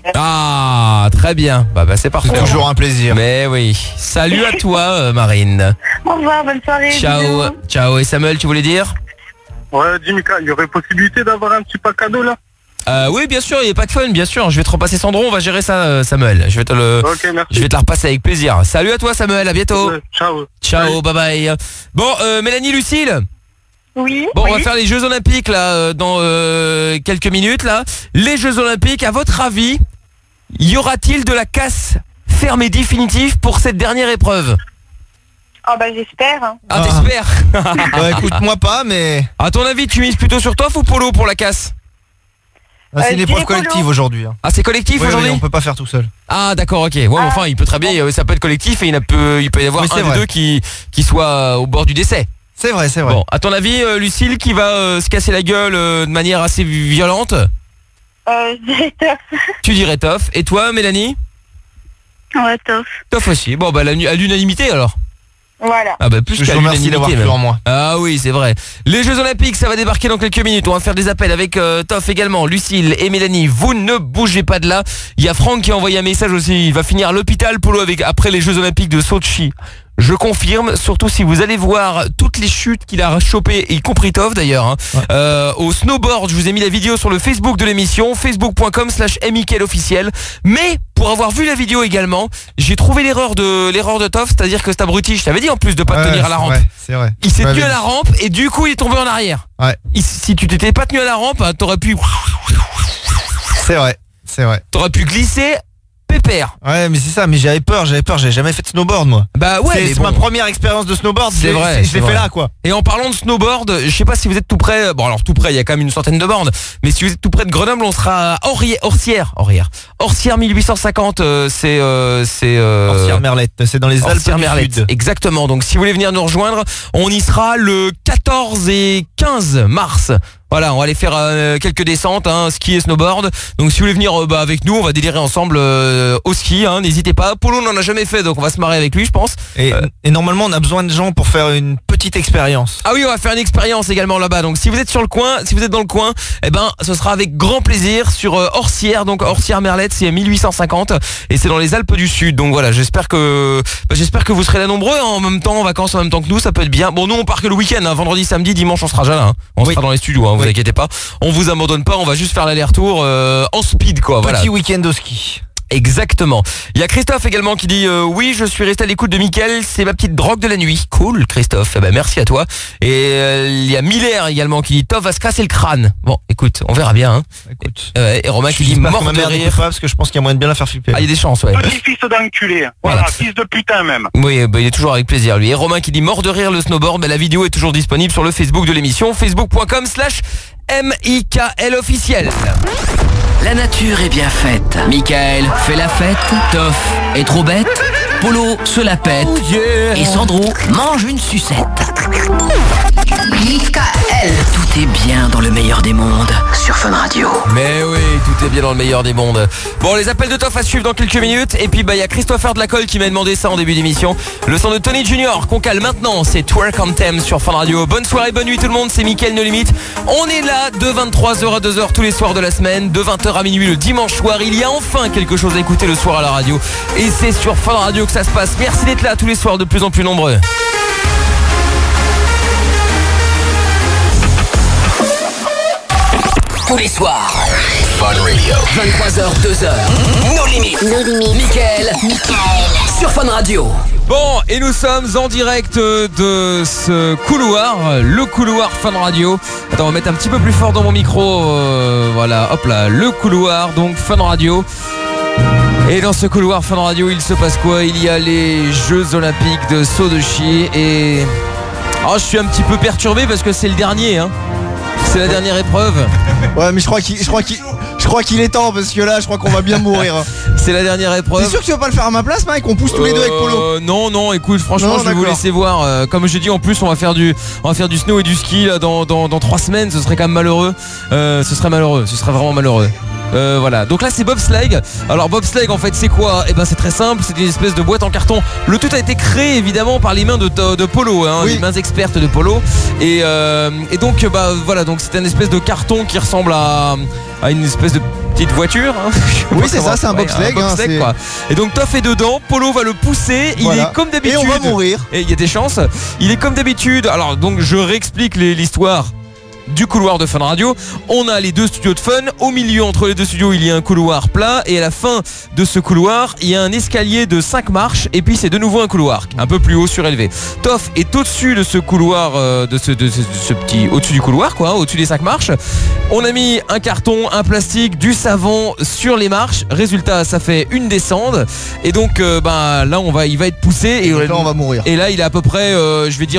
[SPEAKER 2] Ah, très bien. Bah c'est parfait.
[SPEAKER 12] C'est toujours un plaisir.
[SPEAKER 2] Mais oui. Salut à toi, Marine.
[SPEAKER 6] Au revoir, bonne soirée.
[SPEAKER 2] Ciao.
[SPEAKER 6] Bisous.
[SPEAKER 2] Ciao. Et Samuel, tu voulais dire?
[SPEAKER 21] Ouais, dis Mika, il y aurait possibilité d'avoir un petit pack cadeau là?
[SPEAKER 2] Oui, bien sûr, il n'y a pas de fun, bien sûr. Je vais te repasser Sandro, on va gérer ça, Samuel. Je vais te la repasser avec plaisir. Salut à toi, Samuel, à bientôt.
[SPEAKER 21] Ciao.
[SPEAKER 2] Ciao, bye bye. Bon, Mélanie, Lucille.
[SPEAKER 6] Oui.
[SPEAKER 2] Bon, on va faire les Jeux Olympiques là dans quelques minutes là. Les Jeux Olympiques, à votre avis, y aura-t-il de la casse ferme et définitive pour cette dernière épreuve?
[SPEAKER 6] Ah bah j'espère.
[SPEAKER 2] Ah, t'espères?
[SPEAKER 12] Bah écoute, moi pas, mais...
[SPEAKER 2] À ton avis, tu mises plutôt sur Toff ou Polo pour la casse?
[SPEAKER 12] C'est une épreuve collective aujourd'hui.
[SPEAKER 2] Ah, c'est collectif aujourd'hui?
[SPEAKER 12] On peut pas faire tout seul.
[SPEAKER 2] Ah d'accord, ok. Ouais, enfin, il peut très bien, ça peut être collectif et il peut y avoir un des deux qui soit au bord du décès.
[SPEAKER 12] C'est vrai.
[SPEAKER 2] Bon, à ton avis, Lucille, qui va se casser la gueule de manière assez violente?
[SPEAKER 6] Je dirais Toff.
[SPEAKER 2] Tu dirais Toff. Et toi, Mélanie?
[SPEAKER 6] Ouais, Toff.
[SPEAKER 2] Toff aussi. Bon, bah à l'unanimité alors.
[SPEAKER 6] Voilà.
[SPEAKER 2] Ah bah plus
[SPEAKER 12] je
[SPEAKER 2] qu'à
[SPEAKER 12] vous remercie d'avoir
[SPEAKER 2] l'unanimité
[SPEAKER 12] cru en moi.
[SPEAKER 2] Ah oui, c'est vrai. Les Jeux Olympiques, ça va débarquer dans quelques minutes. On va faire des appels avec Toff également, Lucille et Mélanie. Vous ne bougez pas de là. Il y a Franck qui a envoyé un message aussi. Il va finir à l'hôpital, Polo, après les Jeux Olympiques de Sochi. Je confirme, surtout si vous allez voir toutes les chutes qu'il a chopées, y compris Toff d'ailleurs, hein. Au snowboard. Je vous ai mis la vidéo sur le Facebook de l'émission, facebook.com/mickaël-officiel. Mais pour avoir vu la vidéo également, j'ai trouvé l'erreur de Toff, c'est-à-dire que cet abruti, je t'avais dit en plus de pas tenir à la rampe.
[SPEAKER 12] C'est vrai.
[SPEAKER 2] Il s'est tenu à la rampe et du coup il est tombé en arrière.
[SPEAKER 12] Ouais.
[SPEAKER 2] Si tu t'étais pas tenu à la rampe, t'aurais pu...
[SPEAKER 12] C'est vrai.
[SPEAKER 2] T'aurais pu glisser... Pépère.
[SPEAKER 12] Ouais, mais c'est ça, mais j'avais peur, j'ai jamais fait de snowboard moi.
[SPEAKER 2] Bah ouais,
[SPEAKER 12] c'est ma première expérience de snowboard,
[SPEAKER 2] c'est vrai.
[SPEAKER 12] Je l'ai fait là quoi.
[SPEAKER 2] Et en parlant de snowboard, je sais pas si vous êtes tout près, bon alors tout près, il y a quand même une centaine de bornes, mais si vous êtes tout près de Grenoble, on sera à Orsières 1850, c'est
[SPEAKER 12] Orsières-Merlette, c'est dans les Alpes du Sud.
[SPEAKER 2] Exactement. Donc si vous voulez venir nous rejoindre, on y sera le 14 et 15 mars. Voilà, on va aller faire quelques descentes, ski et snowboard. Donc si vous voulez venir avec nous, on va délirer ensemble au ski, n'hésitez pas. Polo n'en a jamais fait, donc on va se marrer avec lui, je pense.
[SPEAKER 12] Et normalement, on a besoin de gens pour faire une petite expérience.
[SPEAKER 2] Ah oui, on va faire une expérience également là-bas. Donc si vous êtes sur le coin, si vous êtes dans le coin, ce sera avec grand plaisir sur Orsières, donc Orsières-Merlette, c'est 1850 et c'est dans les Alpes du Sud. Donc voilà, j'espère que vous serez là nombreux en même temps, en vacances en même temps que nous, ça peut être bien. Bon, nous on part que le week-end, vendredi, samedi, dimanche, on sera déjà là. On sera dans les studios, vous inquiétez pas. On vous abandonne pas, on va juste faire l'aller-retour en speed quoi.
[SPEAKER 12] Petit week-end au ski.
[SPEAKER 2] Exactement. Il y a Christophe également qui dit oui, je suis resté à l'écoute de Mickaël, c'est ma petite drogue de la nuit. Cool Christophe, merci à toi. Et il y a Miller également qui dit Toff va se casser le crâne. Bon, écoute, on verra bien.
[SPEAKER 12] Écoute.
[SPEAKER 2] Et Romain qui dit mort de rire.
[SPEAKER 12] Pas parce que je pense qu'il y a moyen de bien la faire flipper.
[SPEAKER 2] Ah, il y a des chances, ouais.
[SPEAKER 21] Petit fils d'enculé. Voilà, fils de putain même.
[SPEAKER 2] Oui, il est toujours avec plaisir lui. Et Romain qui dit mort de rire le snowboard, la vidéo est toujours disponible sur le Facebook de l'émission, facebook.com/MIKL officiel.
[SPEAKER 5] La nature est bien faite. Mickaël fait la fête. Toff est trop bête. Polo se la pète. Oh yeah. Et Sandro mange une sucette. Mickaël. Tout est bien dans le meilleur des mondes sur Fun Radio.
[SPEAKER 2] Mais oui, tout est bien dans le meilleur des mondes. Bon, les appels de Toff à suivre dans quelques minutes. Et puis il y a Christopher Delacolle qui m'a demandé ça en début d'émission. Le son de Tony Junior qu'on cale maintenant, c'est Twerk Anthem sur Fun Radio. Bonne soirée, bonne nuit tout le monde, c'est Mickaël No Limite. On est là de 23h à 2h tous les soirs de la semaine, de 20h à minuit le dimanche soir. Il y a enfin quelque chose à écouter le soir à la radio. Et c'est sur Fun Radio que ça se passe. Merci d'être là tous les soirs, de plus en plus nombreux.
[SPEAKER 5] Tous les soirs. Fun Radio. 23h, 2h. Nos limites. Mickaël. Sur Fun Radio.
[SPEAKER 2] Bon, et nous sommes en direct de ce couloir, le couloir Fun Radio. Attends, on va mettre un petit peu plus fort dans mon micro. Voilà, hop là, le couloir, donc Fun Radio. Et dans ce couloir Fun Radio, il se passe quoi? Il y a les Jeux Olympiques de saut de ski et... je suis un petit peu perturbé parce que c'est le dernier, C'est la dernière épreuve.
[SPEAKER 12] Ouais, mais je crois qu'il est temps parce que là, je crois qu'on va bien mourir.
[SPEAKER 2] C'est la dernière épreuve.
[SPEAKER 12] T'es sûr que tu vas pas le faire à ma place, mec? On pousse tous les deux avec Polo.
[SPEAKER 2] Non, écoute, franchement, je vais vous laisser voir. Comme je dis, en plus, on va faire du snow et du ski là, dans 3 semaines. Ce serait quand même malheureux. Ce serait vraiment malheureux. Voilà, donc là c'est bobsleigh. Alors bobsleigh en fait c'est quoi? C'est très simple, c'est une espèce de boîte en carton. Le tout a été créé évidemment par les mains de Polo, les mains expertes de Polo. Et donc voilà, donc c'est une espèce de carton qui ressemble à une espèce de petite voiture.
[SPEAKER 12] Oui c'est ça, c'est un bobsleigh,
[SPEAKER 2] quoi. Et donc Toff est dedans, Polo va le pousser, il est comme d'habitude.
[SPEAKER 12] Et on va mourir.
[SPEAKER 2] Et il y a des chances. Il est comme d'habitude. Alors donc je réexplique l'histoire. du couloir de Fun Radio. On a les 2 studios de Fun. Au milieu, entre les 2 studios, il y a un couloir plat. Et à la fin de ce couloir, il y a un escalier de 5 marches. Et puis c'est de nouveau un couloir, un peu plus haut, surélevé. Toff est au-dessus de ce couloir, de ce petit, au-dessus du couloir, quoi, au-dessus des 5 marches. On a mis un carton, un plastique, du savon sur les marches. Résultat, ça fait une descente. Et donc, là, il va être poussé. Et
[SPEAKER 12] là, on va mourir.
[SPEAKER 2] Et là, il est à peu près, je vais dire,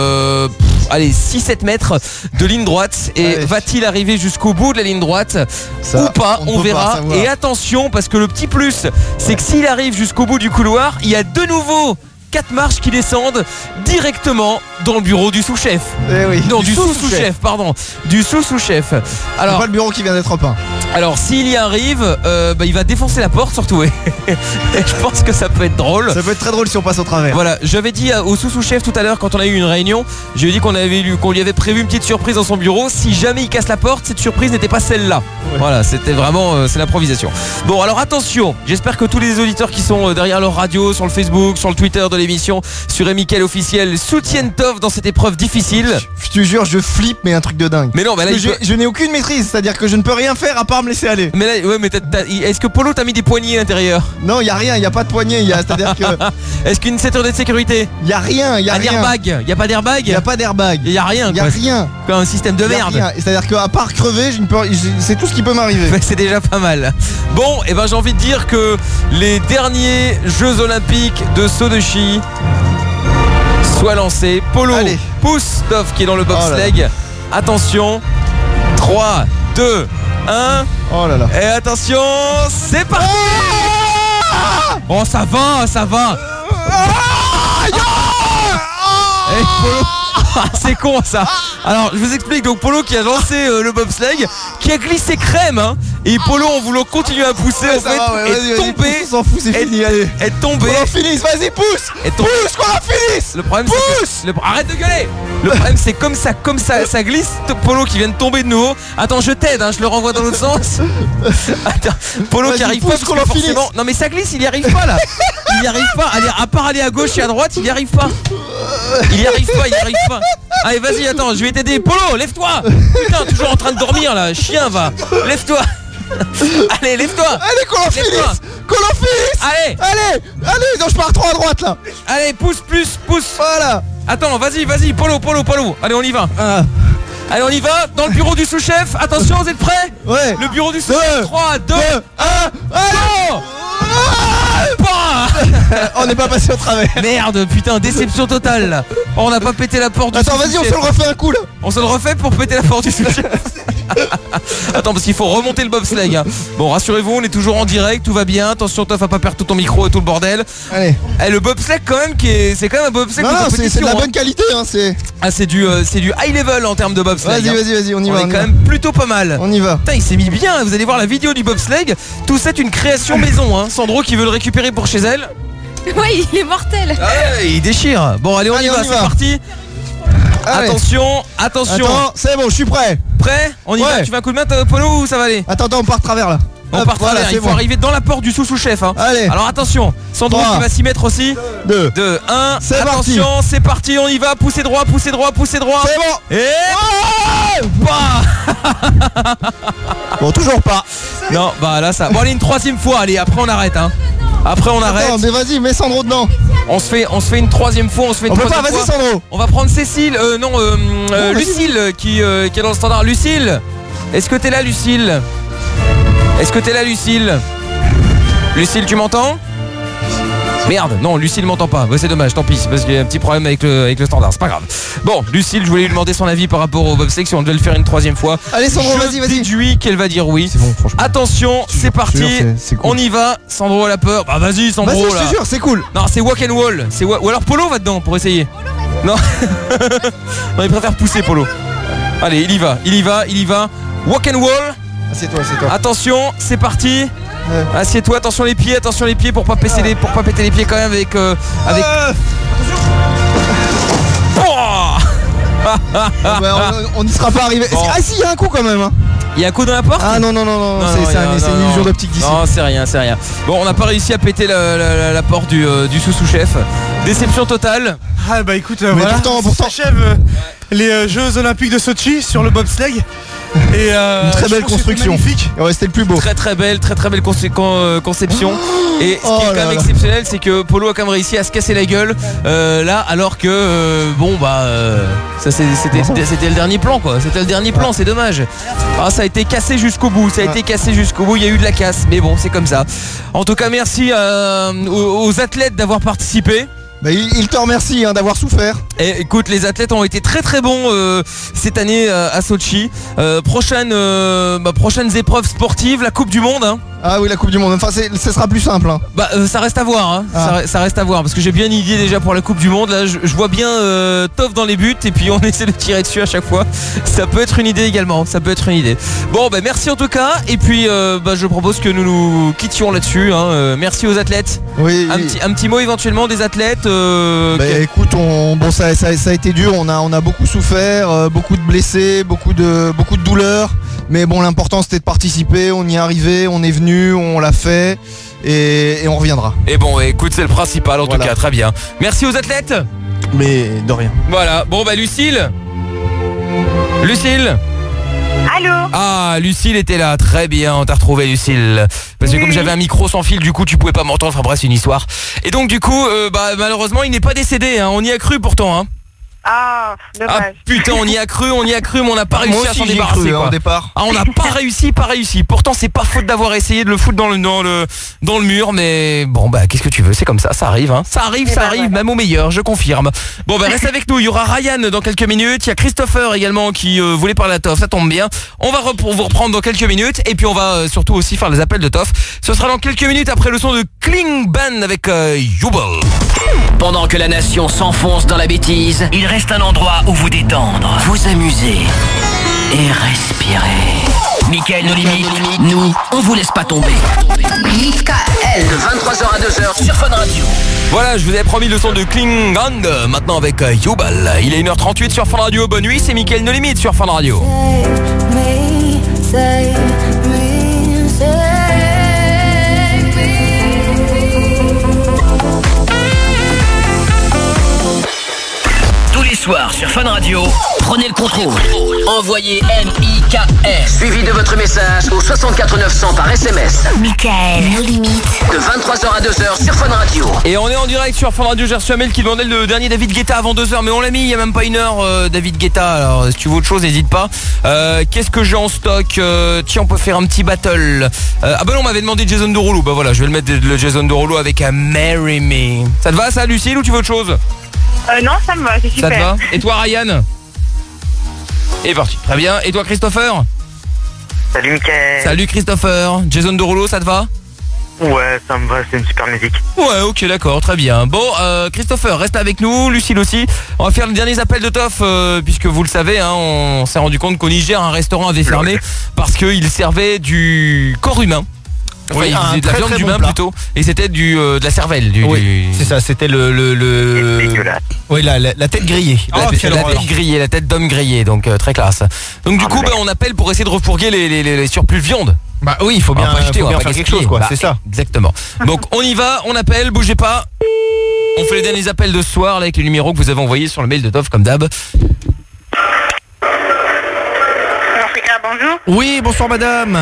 [SPEAKER 2] 6-7 mètres de ligne droite. Et va-t-il arriver jusqu'au bout de la ligne droite ou pas? On verra. Et attention, parce que le petit plus, c'est que s'il arrive jusqu'au bout du couloir, il y a de nouveau 4 marches qui descendent directement dans le bureau du sous-chef. Non, du sous-sous-chef, pardon. Du sous-sous-chef.
[SPEAKER 12] Alors, c'est pas le bureau qui vient d'être peint.
[SPEAKER 2] Alors, s'il y arrive, il va défoncer la porte surtout. Et je pense que ça peut être drôle.
[SPEAKER 12] Ça peut être très drôle si on passe au travers.
[SPEAKER 2] Voilà, j'avais dit au sous-sous-chef tout à l'heure quand on a eu une réunion, je lui ai dit qu'on lui avait prévu une petite surprise dans son bureau. Si jamais il casse la porte, cette surprise n'était pas celle-là. Voilà, c'était vraiment c'est l'improvisation. Bon, alors attention, j'espère que tous les auditeurs qui sont derrière leur radio, sur le Facebook, sur le Twitter de l'émission, sur Mickaël officiel, soutiennent Toff dans cette épreuve difficile.
[SPEAKER 12] Je te jure, je flippe, mais un truc de dingue.
[SPEAKER 2] Mais non, mais là,
[SPEAKER 12] je n'ai aucune maîtrise, c'est-à-dire que je ne peux rien faire à part me laisser aller.
[SPEAKER 2] Mais là, est-ce que Polo t'a mis des poignées à l'intérieur?
[SPEAKER 12] Non, il y a rien, il y a pas de poignée, c'est-à-dire que
[SPEAKER 2] est-ce qu'une ceinture de sécurité?
[SPEAKER 12] Il y a rien, il y a rien.
[SPEAKER 2] Airbag, il y a pas d'airbag?
[SPEAKER 12] Il y a pas d'airbag.
[SPEAKER 2] Il y a rien.
[SPEAKER 12] Il y a rien.
[SPEAKER 2] Quoi, un système de merde.
[SPEAKER 12] C'est-à-dire qu'à part crever, c'est tout ce qui peut m'arriver.
[SPEAKER 2] C'est déjà pas mal. Bon, et j'ai envie de dire que les derniers Jeux Olympiques de saut de ski soient lancés. Polo pousse Toff qui est dans le bobsleigh. Attention. 3, 2, 1.
[SPEAKER 12] Oh là là.
[SPEAKER 2] Et attention, c'est parti. Oh, ça va. Et Polo. C'est con ça. Alors je vous explique, donc Polo qui a lancé le bobsleigh, qui a glissé crème et Polo en voulant continuer à pousser est tombé.
[SPEAKER 12] S'en fout, c'est fini, allez.
[SPEAKER 2] Est tombé.
[SPEAKER 12] Qu'on en finisse, vas-y, pousse. Pousse, qu'on en finisse.
[SPEAKER 2] Le problème c'est que arrête de gueuler. Le problème c'est comme ça ça glisse. Polo qui vient de tomber de nouveau. Attends, je t'aide, je le renvoie dans l'autre sens. Attends, Polo qui arrive pas parce que forcément. Non mais ça glisse, il y arrive pas là. Il y arrive pas. Allez, à part aller à gauche et à droite, il y arrive pas. Il y arrive pas. Allez, vas-y, attends, je vais t'aider. Polo, lève-toi. Putain, toujours en train de dormir là. Chien, va. Lève-toi. Allez, lève-toi.
[SPEAKER 12] Allez, qu'on en finisse. Allez, non, je pars trop à droite là.
[SPEAKER 2] Allez, pousse.
[SPEAKER 12] Voilà.
[SPEAKER 2] Attends, vas-y, Polo. Allez, on y va. Allez, on y va dans le bureau du sous-chef. Attention, vous êtes prêts?
[SPEAKER 12] Ouais.
[SPEAKER 2] Le bureau du sous-chef. 3, 2, 1. Allez.
[SPEAKER 12] On n'est pas passé au travers.
[SPEAKER 2] Merde, putain, déception totale. Oh, on n'a pas pété la porte du
[SPEAKER 12] Attends, vas-y, on se le refait un coup là.
[SPEAKER 2] On se le refait pour péter la porte du sous-chef. Attends, parce qu'il faut remonter le bobsleigh. Bon, rassurez-vous, on est toujours en direct, tout va bien. Attention, Toff, à pas perdre tout ton micro et tout le bordel.
[SPEAKER 12] Allez.
[SPEAKER 2] Et le bobsleigh quand même c'est quand même un bobsleigh.
[SPEAKER 12] Non, c'est de la bonne qualité, c'est.
[SPEAKER 2] Ah, c'est du high level en termes de bobsleigh.
[SPEAKER 12] Vas-y, on y va.
[SPEAKER 2] On est quand même plutôt pas mal.
[SPEAKER 12] On y va.
[SPEAKER 2] Putain, il s'est mis bien. Vous allez voir la vidéo du bobsleigh. Tout ça est une création maison. Sandro qui veut le récupérer pour chez elle.
[SPEAKER 17] Ouais, il est mortel.
[SPEAKER 2] Ah ouais, il déchire. Bon, allez, on y va, c'est parti.
[SPEAKER 12] Allez.
[SPEAKER 2] Attention.
[SPEAKER 12] Attends, c'est bon, je suis prêt.
[SPEAKER 2] Prêt? On y va. Tu veux un coup de main, Polo, ou ça va aller?
[SPEAKER 12] Attends, on part de travers là.
[SPEAKER 2] On part de travers, il faut arriver dans la porte du sous-chef.
[SPEAKER 12] Allez.
[SPEAKER 2] Alors attention, Sandro
[SPEAKER 12] 3,
[SPEAKER 2] qui va s'y mettre aussi.
[SPEAKER 12] 2,
[SPEAKER 2] 1.
[SPEAKER 12] Attention,
[SPEAKER 2] c'est parti, on y va. Poussez droit.
[SPEAKER 12] C'est bon.
[SPEAKER 2] Et
[SPEAKER 12] Bon, toujours pas.
[SPEAKER 2] Non, là ça. Bon, allez, une troisième fois. Allez, après on arrête. Après on arrête.
[SPEAKER 12] Attends, mais vas-y, mets Sandro dedans.
[SPEAKER 2] On se fait une troisième fois.
[SPEAKER 12] On peut pas, vas-y Sandro.
[SPEAKER 2] On va prendre Cécile. Lucille qui est dans le standard. Lucille, est-ce que t'es là, Lucille? Lucille, tu m'entends? Merde, non, Lucille m'entend pas. C'est dommage, tant pis, parce qu'il y a un petit problème avec le standard, c'est pas grave. Bon, Lucille, je voulais lui demander son avis par rapport au bobsleigh, si on devait le faire une troisième fois.
[SPEAKER 12] Allez Sandro, vas-y.
[SPEAKER 2] Je déduis qu'elle va dire oui.
[SPEAKER 12] C'est bon, franchement.
[SPEAKER 2] Attention, c'est parti. C'est cool. On y va. Sandro a la peur. Bah vas-y, Sandro.
[SPEAKER 12] Vas-y, je te jure, c'est cool.
[SPEAKER 2] Non, c'est walk and wall. Ou alors Polo va dedans pour essayer. Non. Non, il préfère pousser Polo. Allez, il y va. Walk and wall.
[SPEAKER 12] Assieds-toi.
[SPEAKER 2] Attention, c'est parti. Ouais. Assieds-toi, attention les pieds pour pas péter les pieds quand même avec.
[SPEAKER 12] On n'y sera pas arrivé. Bon. Ah si, il y a un coup quand même.
[SPEAKER 2] Il y a un coup dans la porte?
[SPEAKER 12] Ah non, c'est une illusion d'optique d'ici.
[SPEAKER 2] Non, c'est rien. Bon, on n'a pas réussi à péter la porte du sous-chef. Déception totale.
[SPEAKER 7] Ah bah écoute, voilà, pourtant s'achève les Jeux Olympiques de Sochi sur le bobsleigh. Et
[SPEAKER 12] une très belle construction. Ouais, c'était le plus beau.
[SPEAKER 2] Très belle conception. Et ce qui est quand même exceptionnel, c'est que Polo a quand même réussi à se casser la gueule là, alors que ça c'était le dernier plan quoi. C'était le dernier plan, c'est dommage. Ah, ça a été cassé jusqu'au bout. Il y a eu de la casse, mais bon, c'est comme ça. En tout cas, merci aux athlètes d'avoir participé.
[SPEAKER 12] Bah, il te remercie d'avoir souffert.
[SPEAKER 2] Et écoute, les athlètes ont été très bons cette année à Sochi. Prochaines épreuves sportives, la Coupe du Monde. Hein.
[SPEAKER 12] Ah oui, la Coupe du Monde. Enfin, ce sera plus simple. Hein.
[SPEAKER 2] Bah, ça reste à voir. Hein. Ça reste à voir parce que j'ai bien une idée déjà pour la Coupe du Monde. Là, je vois bien Toff dans les buts et puis on essaie de tirer dessus à chaque fois. Ça peut être une idée également. Bon, bah merci en tout cas. Et puis, je propose que nous quittions là-dessus. Hein. Merci aux athlètes.
[SPEAKER 12] Oui.
[SPEAKER 2] Un petit mot éventuellement des athlètes.
[SPEAKER 12] Écoute, ça a été dur. On a beaucoup souffert, beaucoup de blessés, beaucoup de douleurs. Mais bon, l'important c'était de participer. On y est arrivé, on est venu, on l'a fait et on reviendra.
[SPEAKER 2] Et bon, écoute, c'est le principal en tout cas. Très bien. Merci aux athlètes.
[SPEAKER 12] Mais de rien.
[SPEAKER 2] Voilà. Bon, bah Lucille.
[SPEAKER 6] Allô.
[SPEAKER 2] Ah, Lucille était là, très bien, on t'a retrouvé Lucille. Parce que comme j'avais un micro sans fil, du coup tu pouvais pas m'entendre, enfin bref c'est une histoire. Et donc du coup, malheureusement il n'est pas décédé, hein. On y a cru pourtant. Hein.
[SPEAKER 6] Ah, dommage.
[SPEAKER 2] Ah putain, on y a cru, mais on n'a pas réussi à s'en débarrasser
[SPEAKER 12] au départ.
[SPEAKER 2] Ah, on n'a pas réussi. Pourtant c'est pas faute d'avoir essayé de le foutre dans le mur, mais bon bah qu'est-ce que tu veux, c'est comme ça arrive hein. Ça arrive, même au meilleur, je confirme. Bon bah reste avec nous, il y aura Ryan dans quelques minutes, il y a Christopher également qui voulait parler à Toff, ça tombe bien. On va vous reprendre dans quelques minutes et puis on va surtout aussi faire les appels de Toff. Ce sera dans quelques minutes après le son de Kling Ban avec Jubal.
[SPEAKER 5] Pendant que la nation s'enfonce dans la bêtise, il reste un endroit où vous détendre, vous amuser et respirer. Mickaël No Limite, nous, on vous laisse pas tomber. Mickaël, de 23h à 2h sur Fun Radio.
[SPEAKER 2] Voilà, je vous avais promis le son de Klingon, maintenant avec Jubal. Il est 1h38 sur Fun Radio, bonne nuit, c'est Mickaël No Limite sur Fun Radio.
[SPEAKER 13] Save me.
[SPEAKER 5] Soir sur Fun Radio, prenez le contrôle. Envoyez MIKL suivi de votre message au 64 900 par SMS.
[SPEAKER 9] Mickaël No Limite.
[SPEAKER 5] De 23h à 2h sur Fun Radio.
[SPEAKER 2] Et on est en direct sur Fun Radio. J'ai reçu un mail qui demandait le dernier David Guetta avant 2h, mais on l'a mis il y a même pas une heure. David Guetta, alors si tu veux autre chose n'hésite pas. Qu'est-ce que j'ai en stock? Tiens, on peut faire un petit battle. Ah bah non, on m'avait demandé Jason Derulo. Bah voilà, je vais le mettre le Jason Derulo avec Marry Me. Ça te va ça Lucille ou tu veux autre chose?
[SPEAKER 6] Non, ça me va, c'est super.
[SPEAKER 2] Ça te va? Et toi Ryan? Et parti, très bien. Et toi Christopher?
[SPEAKER 8] Salut Mickaël.
[SPEAKER 2] Salut Christopher. Jason Derulo, ça te va?
[SPEAKER 8] Ouais, ça me va, c'est une super musique.
[SPEAKER 2] Ouais, ok, d'accord, très bien. Bon, Christopher, reste avec nous, Lucille aussi. On va faire les derniers appels de Toff, puisque vous le savez, hein, on s'est rendu compte qu'au Niger, un restaurant avait fermé parce qu'il servait du corps humain. Enfin, il faisait de la viande d'humain plutôt. Et c'était de la cervelle.
[SPEAKER 12] C'est ça, c'était oui, la tête grillée.
[SPEAKER 2] La tête grillée, la tête d'homme grillé, donc très classe. Donc du coup, on appelle pour essayer de refourguer les surplus de viande.
[SPEAKER 12] Bah oui, il faut bien faire quelque chose, quoi. C'est ça.
[SPEAKER 2] Exactement. Donc on y va, on appelle, bougez pas. On fait les derniers appels de ce soir là, avec les numéros que vous avez envoyés sur le mail de Toff comme d'hab.
[SPEAKER 6] Bonjour.
[SPEAKER 12] Oui, bonsoir madame.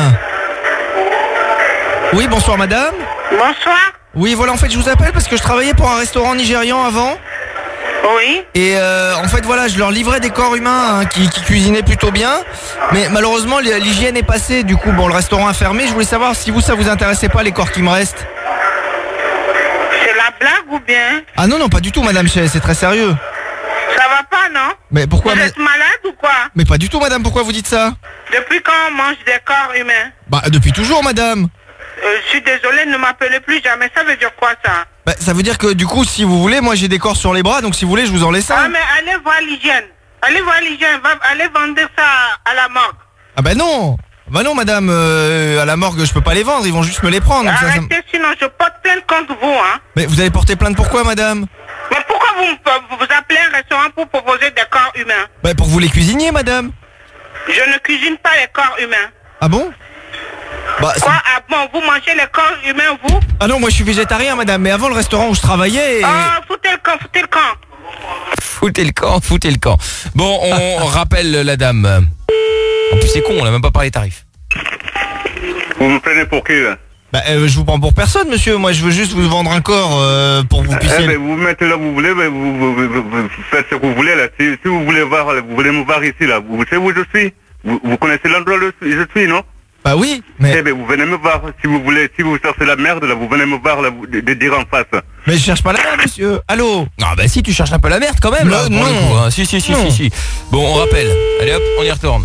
[SPEAKER 12] Oui, bonsoir madame.
[SPEAKER 6] Bonsoir.
[SPEAKER 12] Oui, voilà, en fait, je vous appelle parce que je travaillais pour un restaurant nigérian avant.
[SPEAKER 6] Oui.
[SPEAKER 12] Et en fait, voilà, je leur livrais des corps humains qui cuisinaient plutôt bien. Mais malheureusement, l'hygiène est passée. Du coup, le restaurant a fermé. Je voulais savoir si ça vous intéressait pas, les corps qui me restent.
[SPEAKER 6] C'est la blague ou bien?
[SPEAKER 12] Ah non, pas du tout, madame, c'est très sérieux.
[SPEAKER 6] Ça va pas, non?
[SPEAKER 12] Mais pourquoi?
[SPEAKER 6] Vous êtes malade ou quoi?
[SPEAKER 12] Mais pas du tout, madame, pourquoi vous dites ça?
[SPEAKER 6] Depuis quand on mange des corps humains?
[SPEAKER 12] Bah, depuis toujours, madame.
[SPEAKER 6] Je suis désolée, ne m'appelez plus jamais. Ça veut dire quoi, ça?
[SPEAKER 12] Bah, ça veut dire que du coup, si vous voulez, moi j'ai des corps sur les bras, donc si vous voulez, je vous en laisse un.
[SPEAKER 6] Ah, mais allez voir l'hygiène. Allez vendre ça à la morgue.
[SPEAKER 12] Ah bah non. Bah non, madame, à la morgue, je peux pas les vendre, ils vont juste me les prendre.
[SPEAKER 6] Arrêtez, sinon je porte plainte contre vous, hein.
[SPEAKER 12] Mais vous allez porter plainte pourquoi, madame?
[SPEAKER 6] Mais pourquoi vous appelez un restaurant pour proposer des corps humains?
[SPEAKER 12] Bah pour vous les cuisiniez, madame.
[SPEAKER 6] Je ne cuisine pas les corps humains.
[SPEAKER 12] Ah bon?
[SPEAKER 6] Bah, quoi? Ah bon, vous mangez les corps humains, vous?
[SPEAKER 12] Ah non, moi je suis végétarien, madame, mais avant le restaurant où je travaillais...
[SPEAKER 6] Ah, foutez le camp.
[SPEAKER 2] Foutez le camp. Bon, on rappelle la dame. En plus c'est con, on n'a même pas parlé tarifs.
[SPEAKER 21] Vous me prenez pour qui là?
[SPEAKER 12] Je vous prends pour personne, monsieur. Moi, je veux juste vous vendre un corps pour que vous puissiez...
[SPEAKER 21] vous mettez là où vous voulez, vous faites ce que vous voulez là. Si vous voulez voir, vous voulez me voir ici là. Vous savez où je suis? Vous connaissez l'endroit où je suis, non?
[SPEAKER 12] Bah oui, mais...
[SPEAKER 21] vous venez me voir. Si vous voulez, si vous cherchez la merde là, vous venez me voir là, de dire en face.
[SPEAKER 12] Mais je cherche pas la merde, monsieur. Allô?
[SPEAKER 2] Non, bah si, tu cherches un peu la merde quand même là.
[SPEAKER 12] Non.
[SPEAKER 2] Coup, hein. Si. Bon, on rappelle. Allez hop, on y retourne.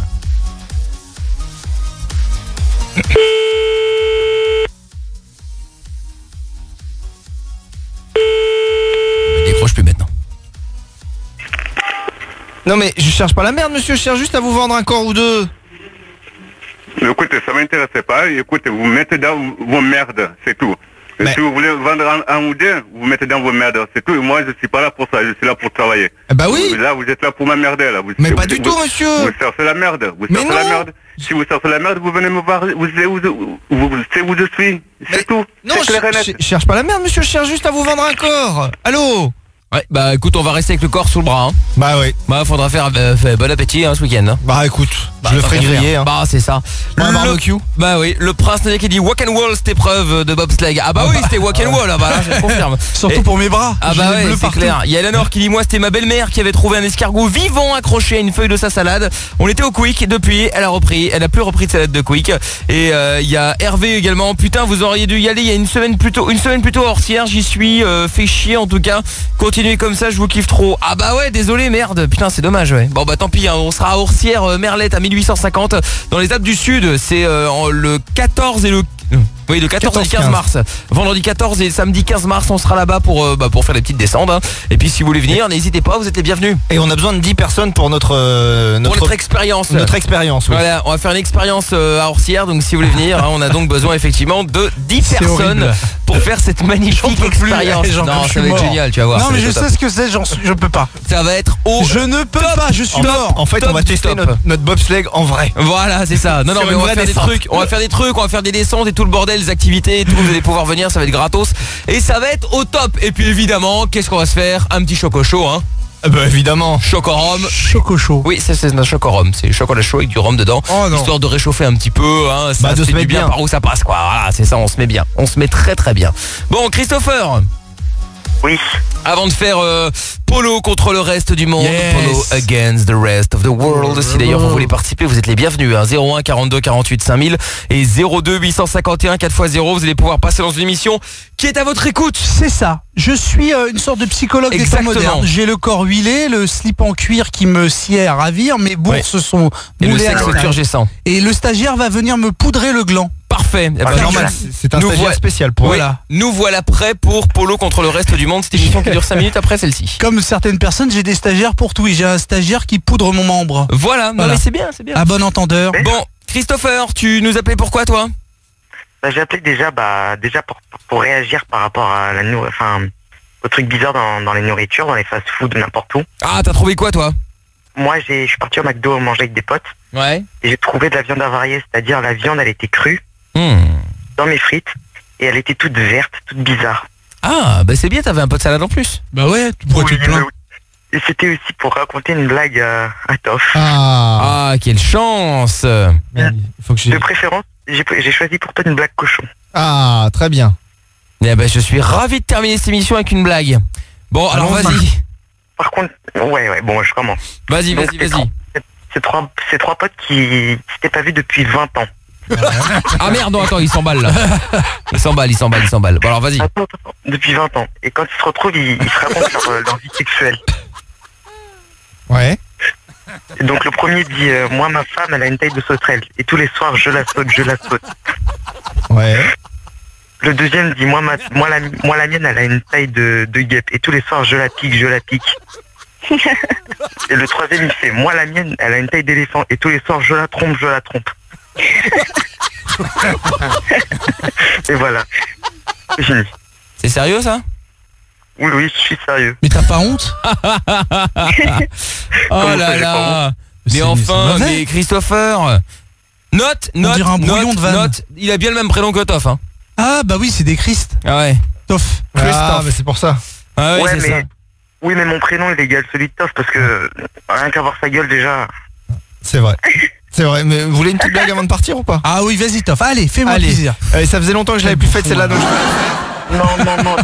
[SPEAKER 2] Décroche plus maintenant.
[SPEAKER 12] Non mais je cherche pas la merde, monsieur, je cherche juste à vous vendre un corps ou deux.
[SPEAKER 21] Écoutez, ça m'intéressait pas. Écoutez, vous mettez dans vos merdes, c'est tout. Si vous voulez vendre un ou deux, vous mettez dans vos merdes, c'est tout. Et moi, je suis pas là pour ça, je suis là pour travailler.
[SPEAKER 12] Bah oui.
[SPEAKER 21] Là, vous êtes là pour m'emmerder, là.
[SPEAKER 12] Mais pas du tout, monsieur.
[SPEAKER 21] Vous cherchez la merde. Si vous cherchez la merde, vous venez me voir, vous savez où je suis. C'est tout.
[SPEAKER 12] Non, je cherche pas la merde, monsieur, je cherche juste à vous vendre un corps. Allô?
[SPEAKER 2] Ouais, bah écoute, on va rester avec le corps sous le bras. Hein.
[SPEAKER 12] Bah oui.
[SPEAKER 2] Bah faudra faire bon appétit ce week-end. Hein.
[SPEAKER 12] Bah écoute, je le ferai griller. Hein.
[SPEAKER 2] Bah c'est ça.
[SPEAKER 12] Un barbecue.
[SPEAKER 2] Bah oui, le prince Nadia qui dit walk and wall cette épreuve de bobsleigh. Ah bah oui, c'était walk and wall. Ah bah là, je confirme.
[SPEAKER 7] Surtout pour mes bras.
[SPEAKER 2] Ah bah ouais, c'est clair. Il y a Eleanor qui dit moi c'était ma belle-mère qui avait trouvé un escargot vivant accroché à une feuille de sa salade. On était au Quick depuis, elle a plus repris de salade de Quick. Et il y a Hervé également. Putain, vous auriez dû y aller il y a une semaine plus tôt Orsières. J'y suis fait chier en tout cas. Continuez comme ça, je vous kiffe trop. Ah bah ouais, désolé, merde. Putain, c'est dommage, ouais. Bon bah tant pis, hein, on sera à Orsières Merlette à 1850 dans les Alpes du Sud. C'est le 14 et le... Oui, le 14 et 15 mars. Vendredi 14 et samedi 15 mars, on sera là-bas pour faire des petites descentes. Hein. Et puis si vous voulez venir, n'hésitez pas, vous êtes les bienvenus.
[SPEAKER 12] Et on a besoin de 10 personnes pour notre
[SPEAKER 2] expérience.
[SPEAKER 12] Notre expérience, oui.
[SPEAKER 2] Voilà, on va faire une expérience à Orsières, donc si vous voulez venir, hein, on a donc besoin effectivement de 10 personnes pour faire cette magnifique expérience. Non, ça va être génial, tu vas voir.
[SPEAKER 7] Non, mais je sais ce que c'est, je peux pas.
[SPEAKER 2] Ça va être
[SPEAKER 7] je ne peux pas, je suis mort.
[SPEAKER 12] En fait, on va tester notre bobsleigh en vrai.
[SPEAKER 2] Voilà, c'est ça. Non, mais on va faire des trucs, on va faire des descentes et tout le bordel, des activités et tout, vous allez pouvoir venir, ça va être gratos et ça va être au top. Et puis évidemment, qu'est-ce qu'on va se faire? Un petit choco chaud, hein.
[SPEAKER 12] Bah évidemment.
[SPEAKER 2] Chocorum.
[SPEAKER 7] Choco chaud.
[SPEAKER 2] Oui, c'est notre chocorum, c'est chocolat chaud avec du rhum dedans, histoire de réchauffer un petit peu, hein, ça se fait du bien par où ça passe quoi. Voilà, c'est ça, on se met bien. On se met très très bien. Bon, Christopher.
[SPEAKER 21] Oui.
[SPEAKER 2] Avant de faire Polo contre le reste du monde, Polo against the rest of the world. Si d'ailleurs vous voulez participer, vous êtes les bienvenus. Hein. 01 42 48 5000 et 02 851 4x0. Vous allez pouvoir passer dans une émission qui est à votre écoute.
[SPEAKER 7] C'est ça. Je suis une sorte de psychologue des temps modernes. J'ai le corps huilé, le slip en cuir qui me sied à ravir, mes bourses sont moulées à
[SPEAKER 2] turgescent.
[SPEAKER 7] Et le stagiaire va venir me poudrer le gland.
[SPEAKER 2] Parfait.
[SPEAKER 12] Normal. C'est un stagiaire spécial pour
[SPEAKER 2] voilà. Nous voilà prêts pour Polo contre le reste du monde. Cette émission qui dure 5 minutes après celle-ci.
[SPEAKER 7] Comme certaines personnes, j'ai des stagiaires pour tout. Et j'ai un stagiaire qui poudre mon membre.
[SPEAKER 2] Voilà. Non, mais c'est bien, c'est bien.
[SPEAKER 7] À bon entendeur.
[SPEAKER 2] Bon, Christopher, tu nous appelais pourquoi toi?
[SPEAKER 21] J'ai appelé déjà pour réagir par rapport à au truc bizarre dans les nourritures, dans les fast-food, n'importe où.
[SPEAKER 2] Ah, t'as trouvé quoi toi?
[SPEAKER 21] Moi, je suis parti au McDo manger avec des potes.
[SPEAKER 2] Ouais.
[SPEAKER 21] Et j'ai trouvé de la viande avariée, c'est-à-dire la viande, elle était crue dans mes frites et elle était toute verte, toute bizarre.
[SPEAKER 2] Ah, bah c'est bien, t'avais un peu de salade en plus.
[SPEAKER 7] Bah ouais, pourquoi tu te plains?
[SPEAKER 21] Et c'était aussi pour raconter une blague à Toff.
[SPEAKER 2] Ah, quelle chance.
[SPEAKER 21] De préférence, j'ai choisi pour toi une blague cochon.
[SPEAKER 12] Ah, très bien.
[SPEAKER 2] Eh ben, je suis ravi de terminer cette émission avec une blague. Bon, alors vas-y.
[SPEAKER 21] Par contre, ouais, bon, je commence.
[SPEAKER 2] Vas-y.
[SPEAKER 21] C'est trois potes qui s'étaient pas vus depuis 20 ans.
[SPEAKER 2] Ah merde, non, attends, ils s'emballent là. Ils s'emballent. Bon alors vas-y.
[SPEAKER 21] Attends, depuis 20 ans. Et quand ils se retrouvent, ils se racontent leur vie sexuelle.
[SPEAKER 12] Ouais.
[SPEAKER 21] Et donc le premier dit moi ma femme elle a une taille de sauterelle et tous les soirs je la saute.
[SPEAKER 12] Ouais.
[SPEAKER 21] Le deuxième dit moi la mienne elle a une taille de guêpe et tous les soirs je la pique. Et le troisième il fait moi la mienne elle a une taille d'éléphant et tous les soirs je la trompe. Et voilà. C'est fini.
[SPEAKER 2] C'est sérieux ça?
[SPEAKER 21] Oui, je suis sérieux.
[SPEAKER 7] Mais t'as pas honte?
[SPEAKER 2] Oh là là. Mais enfin, mais Christopher. Note. Il a bien le même prénom que Toff, hein.
[SPEAKER 7] Ah bah oui, c'est des Christ.
[SPEAKER 2] Ah ouais.
[SPEAKER 7] Toff.
[SPEAKER 12] Ah, mais c'est pour ça.
[SPEAKER 2] Ah ouais, c'est ça.
[SPEAKER 8] Oui, mais mon prénom il égale celui de Toff parce que rien qu'à voir sa gueule déjà.
[SPEAKER 12] C'est vrai. C'est vrai, mais vous voulez une petite blague avant de partir ou pas?
[SPEAKER 7] Ah oui, vas-y Toff, allez, fais-moi plaisir.
[SPEAKER 12] Ça faisait longtemps que je l'avais plus faite celle-là, donc
[SPEAKER 8] Non.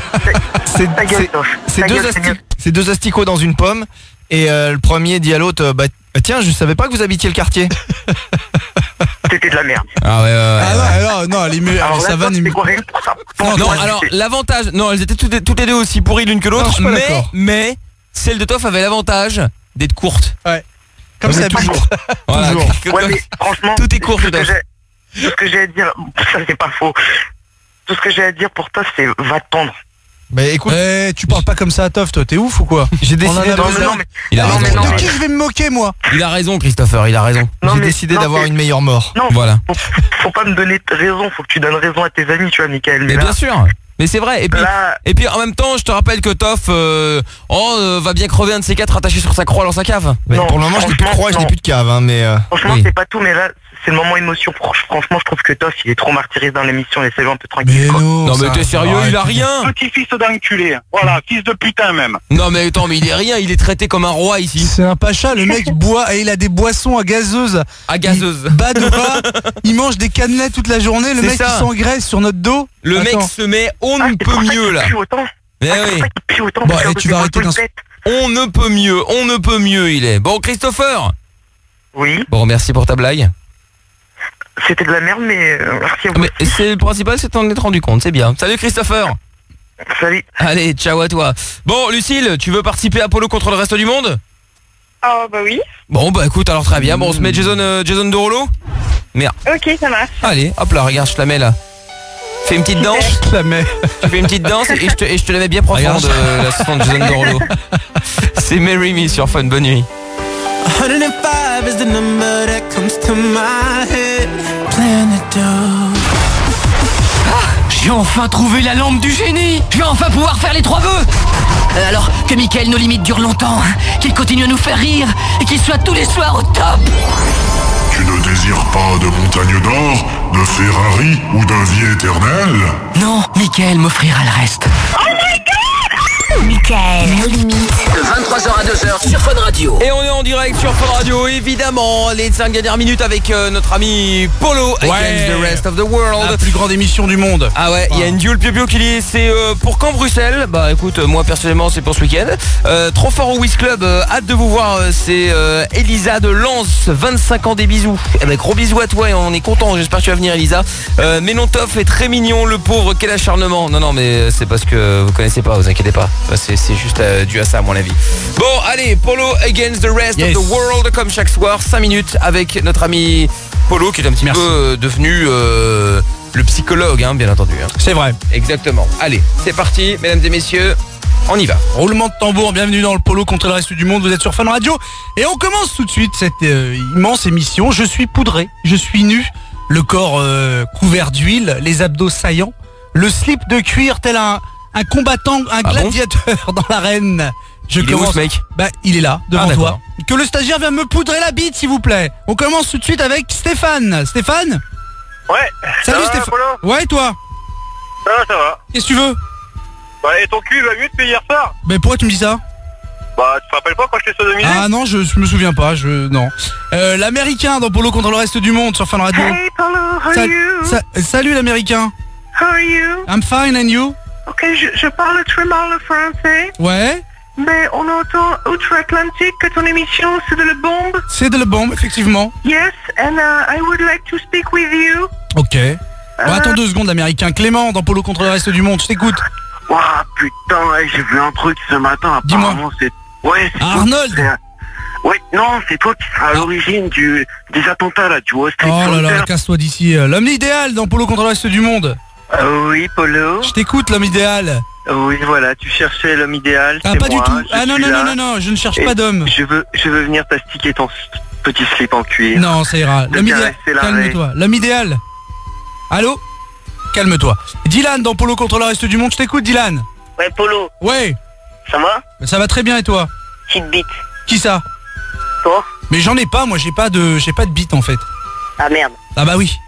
[SPEAKER 12] C'est deux asticots dans une pomme. Et le premier dit à l'autre, bah tiens, je savais pas que vous habitiez le quartier.
[SPEAKER 8] C'était de la merde.
[SPEAKER 2] Ah ouais.
[SPEAKER 7] Non, ça va.
[SPEAKER 2] Non, alors l'avantage, non, elles étaient toutes les deux aussi pourries l'une que l'autre, mais celle de Toff avait l'avantage d'être courte.
[SPEAKER 7] Ouais. Comme ça toujours.
[SPEAKER 2] Voilà.
[SPEAKER 8] Toujours. Ouais, mais franchement,
[SPEAKER 2] tout est court.
[SPEAKER 8] Tout ce que j'ai à dire, ça c'est pas faux. Tout ce que j'ai à dire pour Toff, c'est va te tendre.
[SPEAKER 7] Bah écoute, tu parles pas comme ça à Toff, toi, t'es ouf ou quoi?
[SPEAKER 12] J'ai décidé
[SPEAKER 7] de qui je vais me moquer, moi?
[SPEAKER 2] Il a raison, Christopher, il a raison.
[SPEAKER 12] J'ai décidé d'avoir une meilleure mort.
[SPEAKER 8] Non,
[SPEAKER 2] voilà.
[SPEAKER 8] Faut pas me donner raison, faut que tu donnes raison à tes amis, tu vois, Mickaël.
[SPEAKER 2] Mais bien sûr. Mais c'est vrai, et puis en même temps, je te rappelle que Toff va bien crever un de ces quatre attaché sur sa croix dans sa cave.
[SPEAKER 12] Mais pour le moment, je n'ai plus de croix, je n'ai plus de cave, hein, mais
[SPEAKER 8] franchement, c'est pas tout, mais là, c'est le moment émotion. Franchement, je trouve que Toff, il est trop martyrisé dans l'émission, laissez-le un peu tranquille.
[SPEAKER 2] Non, mais t'es sérieux, il a rien.
[SPEAKER 21] Petit fils d'enculé. Voilà, fils de putain même.
[SPEAKER 2] Non, mais attends, mais il est rien, il est traité comme un roi ici.
[SPEAKER 7] C'est un pacha, le mec boit et il a des boissons à gazeuse. Badoura, il mange des cannelés toute la journée, le mec il s'engraisse sur notre dos.
[SPEAKER 2] Le mec se met on ne peut mieux là. Mais oui.
[SPEAKER 7] Bon, et tu vas arrêter d'un...
[SPEAKER 2] On ne peut mieux il est. Bon, Christopher.
[SPEAKER 8] Oui.
[SPEAKER 2] Bon, merci pour ta blague.
[SPEAKER 8] C'était de la merde, mais merci à vous.
[SPEAKER 2] Mais c'est le principal, c'est t'en être rendu compte, c'est bien. Salut Christopher.
[SPEAKER 8] Salut.
[SPEAKER 2] Allez, ciao à toi. Bon, Lucille, tu veux participer à Polo contre le reste du monde?
[SPEAKER 6] Oh bah oui.
[SPEAKER 2] Bon bah écoute, alors très bien. Bon, on se met Jason Derulo. Merde.
[SPEAKER 6] Ok, ça marche.
[SPEAKER 2] Allez, hop là, regarde, je te la mets là. Fais une petite danse.
[SPEAKER 7] Je la mets.
[SPEAKER 2] Tu fais une petite danse et je te la mets bien profonde, l'assistant de Jason Derulo. C'est Marry Me sur Fun, bonne nuit.
[SPEAKER 13] 105 is the number that comes to my head. Planet
[SPEAKER 5] J'ai enfin trouvé la lampe du génie. Je vais enfin pouvoir faire les 3 vœux. Alors que Mickaël nos limites dure longtemps, qu'il continue à nous faire rire et qu'il soit tous les soirs au top.
[SPEAKER 10] Tu ne désires pas de montagne d'or, de Ferrari ou d'un vie éternelle?
[SPEAKER 5] Non, Mickaël m'offrira le reste.
[SPEAKER 9] Oh my god! Mickaël, nos limites.
[SPEAKER 5] De 23h à 2h sur Fun Radio.
[SPEAKER 2] Et on est en direct sur Fun Radio, évidemment. Les 5 dernières minutes avec notre ami Polo against the rest of the world.
[SPEAKER 7] La plus grande émission du monde.
[SPEAKER 2] Ah ouais, il y a une Jules Pio qui dit c'est pour quand Bruxelles? Bah écoute, moi personnellement c'est pour ce week-end. Trop fort au Wiz Club, hâte de vous voir. C'est Elisa de Lens, 25 ans, des bisous. Eh ben, gros bisous à toi et on est content, j'espère que tu vas venir Elisa. Mais non, Toff est très mignon, le pauvre, quel acharnement. Non mais c'est parce que vous connaissez pas, vous inquiétez pas. C'est juste dû à ça à mon avis. Bon allez, Polo against the rest of the world, comme chaque soir, 5 minutes avec notre ami Polo qui est un petit peu devenu le psychologue, hein, bien entendu. Hein.
[SPEAKER 7] C'est vrai.
[SPEAKER 2] Exactement. Allez, c'est parti, mesdames et messieurs, on y va.
[SPEAKER 7] Roulement de tambour, bienvenue dans le Polo contre le reste du monde, vous êtes sur Fun Radio. Et on commence tout de suite cette immense émission. Je suis poudré, je suis nu, le corps couvert d'huile, les abdos saillants, le slip de cuir tel un combattant, un gladiateur dans l'arène. Je commence.
[SPEAKER 2] Où, ce mec?
[SPEAKER 7] Bah, il est là, devant toi. Que le stagiaire vienne me poudrer la bite, s'il vous plaît. On commence tout de suite avec Stéphane. Stéphane?
[SPEAKER 21] Ouais.
[SPEAKER 7] Salut Stéphane. Ouais, toi?
[SPEAKER 21] Ça va.
[SPEAKER 7] Qu'est-ce que tu veux?
[SPEAKER 21] Bah, et ton cul va mieux depuis hier soir?
[SPEAKER 7] Mais pourquoi tu me dis ça?
[SPEAKER 21] Bah, tu te rappelles pas quand je t'ai sodomisé?
[SPEAKER 7] Ah non, je me souviens pas, non. L'américain dans Polo contre le reste du monde sur Fun Radio.
[SPEAKER 6] Hey Polo, how are you?
[SPEAKER 7] Salut l'américain.
[SPEAKER 6] How are you?
[SPEAKER 7] I'm fine, and you?
[SPEAKER 6] Ok, je parle très mal le français.
[SPEAKER 7] Ouais.
[SPEAKER 6] Mais on entend outre-Atlantique que ton émission c'est de la bombe.
[SPEAKER 7] C'est de la bombe, effectivement.
[SPEAKER 6] Yes, and I would like to speak with you.
[SPEAKER 7] Ok. Bon, attends 2 secondes, l'américain. Clément dans Polo contre le reste du monde, je t'écoute.
[SPEAKER 21] Ouah, putain, j'ai vu un truc ce matin.
[SPEAKER 7] Dis-moi.
[SPEAKER 21] C'est... Ouais, c'est
[SPEAKER 7] Arnold.
[SPEAKER 21] Ouais, non, c'est toi qui seras à l'origine des attentats là, du Wall Street.
[SPEAKER 7] Oh là là, casse-toi d'ici. L'homme idéal dans Polo contre le reste du monde.
[SPEAKER 21] Oui, Polo.
[SPEAKER 7] Je t'écoute, l'homme idéal.
[SPEAKER 21] Oui, voilà, tu cherchais l'homme idéal.
[SPEAKER 7] Ah, pas du tout. Ah non, je ne cherche pas d'homme.
[SPEAKER 21] Je veux venir t'astiquer ton petit slip en cuir.
[SPEAKER 7] Non, ça ira. L'homme idéal, calme-toi. L'homme idéal. Allô? Calme-toi. Dylan dans Polo contre le reste du monde, je t'écoute, Dylan.
[SPEAKER 8] Ouais, Polo.
[SPEAKER 7] Ouais.
[SPEAKER 8] Ça va?
[SPEAKER 7] Ça va très bien, et toi?
[SPEAKER 8] Petite bite.
[SPEAKER 7] Qui ça?
[SPEAKER 8] Toi?
[SPEAKER 7] Mais j'en ai pas, moi j'ai pas de bite en fait.
[SPEAKER 8] Ah merde.
[SPEAKER 7] Ah bah oui.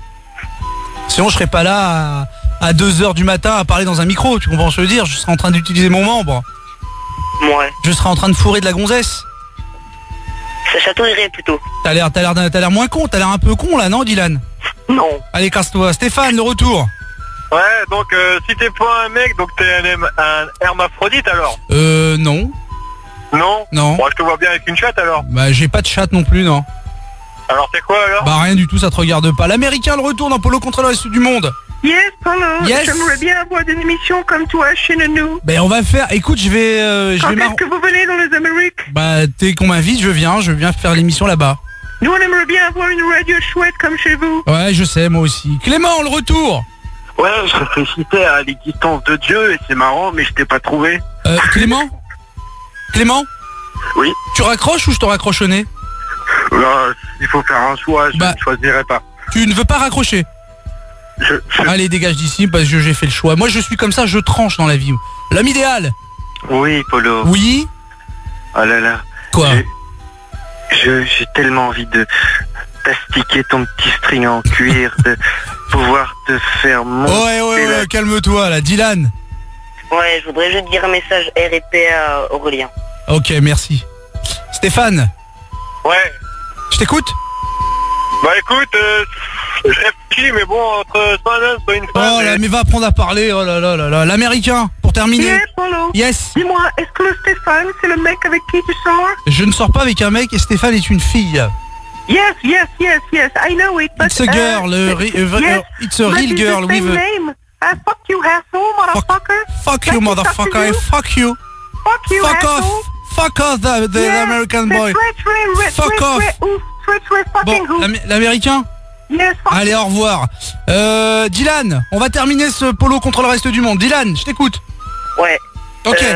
[SPEAKER 7] Sinon je serais pas là à 2h du matin à parler dans un micro, tu comprends ce que je veux dire? Je serais en train d'utiliser mon membre.
[SPEAKER 8] Ouais.
[SPEAKER 7] Je serai en train de fourrer de la gonzesse.
[SPEAKER 8] Ça chatouillerait plutôt.
[SPEAKER 7] T'as l'air moins con, t'as l'air un peu con là, non Dylan?
[SPEAKER 8] Non.
[SPEAKER 7] Allez, casse-toi. Stéphane, le retour.
[SPEAKER 20] Ouais, donc si t'es pas un mec, donc t'es un hermaphrodite alors?
[SPEAKER 7] Non.
[SPEAKER 20] Non?
[SPEAKER 7] Non.
[SPEAKER 20] Moi je te vois bien avec une chatte alors.
[SPEAKER 7] Bah j'ai pas de chatte non plus, non.
[SPEAKER 20] Alors c'est quoi alors?
[SPEAKER 7] Bah rien du tout, ça te regarde pas. L'américain, le retour dans Polo contre le reste du monde.
[SPEAKER 6] Yes, Polo.
[SPEAKER 7] Yes.
[SPEAKER 6] J'aimerais bien avoir une émission comme toi chez nous.
[SPEAKER 7] Ben on va faire. Écoute, je vais.
[SPEAKER 6] Quand est-ce que vous venez dans les Amériques?
[SPEAKER 7] Bah dès qu'on m'invite, je viens faire l'émission là-bas.
[SPEAKER 6] Nous on aimerait bien avoir une radio chouette comme chez vous.
[SPEAKER 7] Ouais, je sais, moi aussi. Clément, le retour.
[SPEAKER 21] Ouais, je réfléchissais à l'existence de Dieu et c'est marrant, mais je t'ai pas trouvé.
[SPEAKER 7] Clément?
[SPEAKER 21] Oui.
[SPEAKER 7] Tu raccroches ou je te raccroche au nez?
[SPEAKER 21] Il faut faire un choix, je ne choisirai pas.
[SPEAKER 7] Tu ne veux pas raccrocher? Allez, dégage d'ici parce que j'ai fait le choix. Moi je suis comme ça, je tranche dans la vie. L'homme idéal.
[SPEAKER 21] Oui, Polo.
[SPEAKER 7] Oui.
[SPEAKER 21] Oh là là.
[SPEAKER 7] Quoi?
[SPEAKER 21] J'ai tellement envie de t'astiquer ton petit string en cuir, de pouvoir te faire monter.
[SPEAKER 7] Ouais, calme-toi là, Dylan.
[SPEAKER 8] Ouais, je voudrais juste dire un message RIP à Aurélien.
[SPEAKER 7] Ok, merci. Stéphane.
[SPEAKER 20] Ouais.
[SPEAKER 7] Je t'écoute.
[SPEAKER 20] Bah écoute, je réfléchis, mais bon, entre soit un homme, soit une femme...
[SPEAKER 7] Oh là, mais va apprendre à parler, oh là là là là. L'américain, pour terminer.
[SPEAKER 6] Yes, Polo.
[SPEAKER 7] Yes.
[SPEAKER 6] Dis-moi, est-ce que le Stéphane, c'est le mec avec qui tu sors?
[SPEAKER 7] Je ne sors pas avec un mec et Stéphane est une fille.
[SPEAKER 6] Yes, I know it, but...
[SPEAKER 7] It's a girl, it's a real girl with a...
[SPEAKER 6] name. Fuck you, asshole, motherfucker.
[SPEAKER 7] Fuck you, motherfucker, fuck you.
[SPEAKER 6] Fuck you,
[SPEAKER 7] fuck
[SPEAKER 6] asshole.
[SPEAKER 7] off. Fuck off, the American boy. Fuck off. Bon, l'américain.
[SPEAKER 6] Yes,
[SPEAKER 7] allez, au revoir. Dylan, on va terminer ce Polo contre le reste du monde. Dylan, je t'écoute.
[SPEAKER 8] Ouais.
[SPEAKER 7] Ok.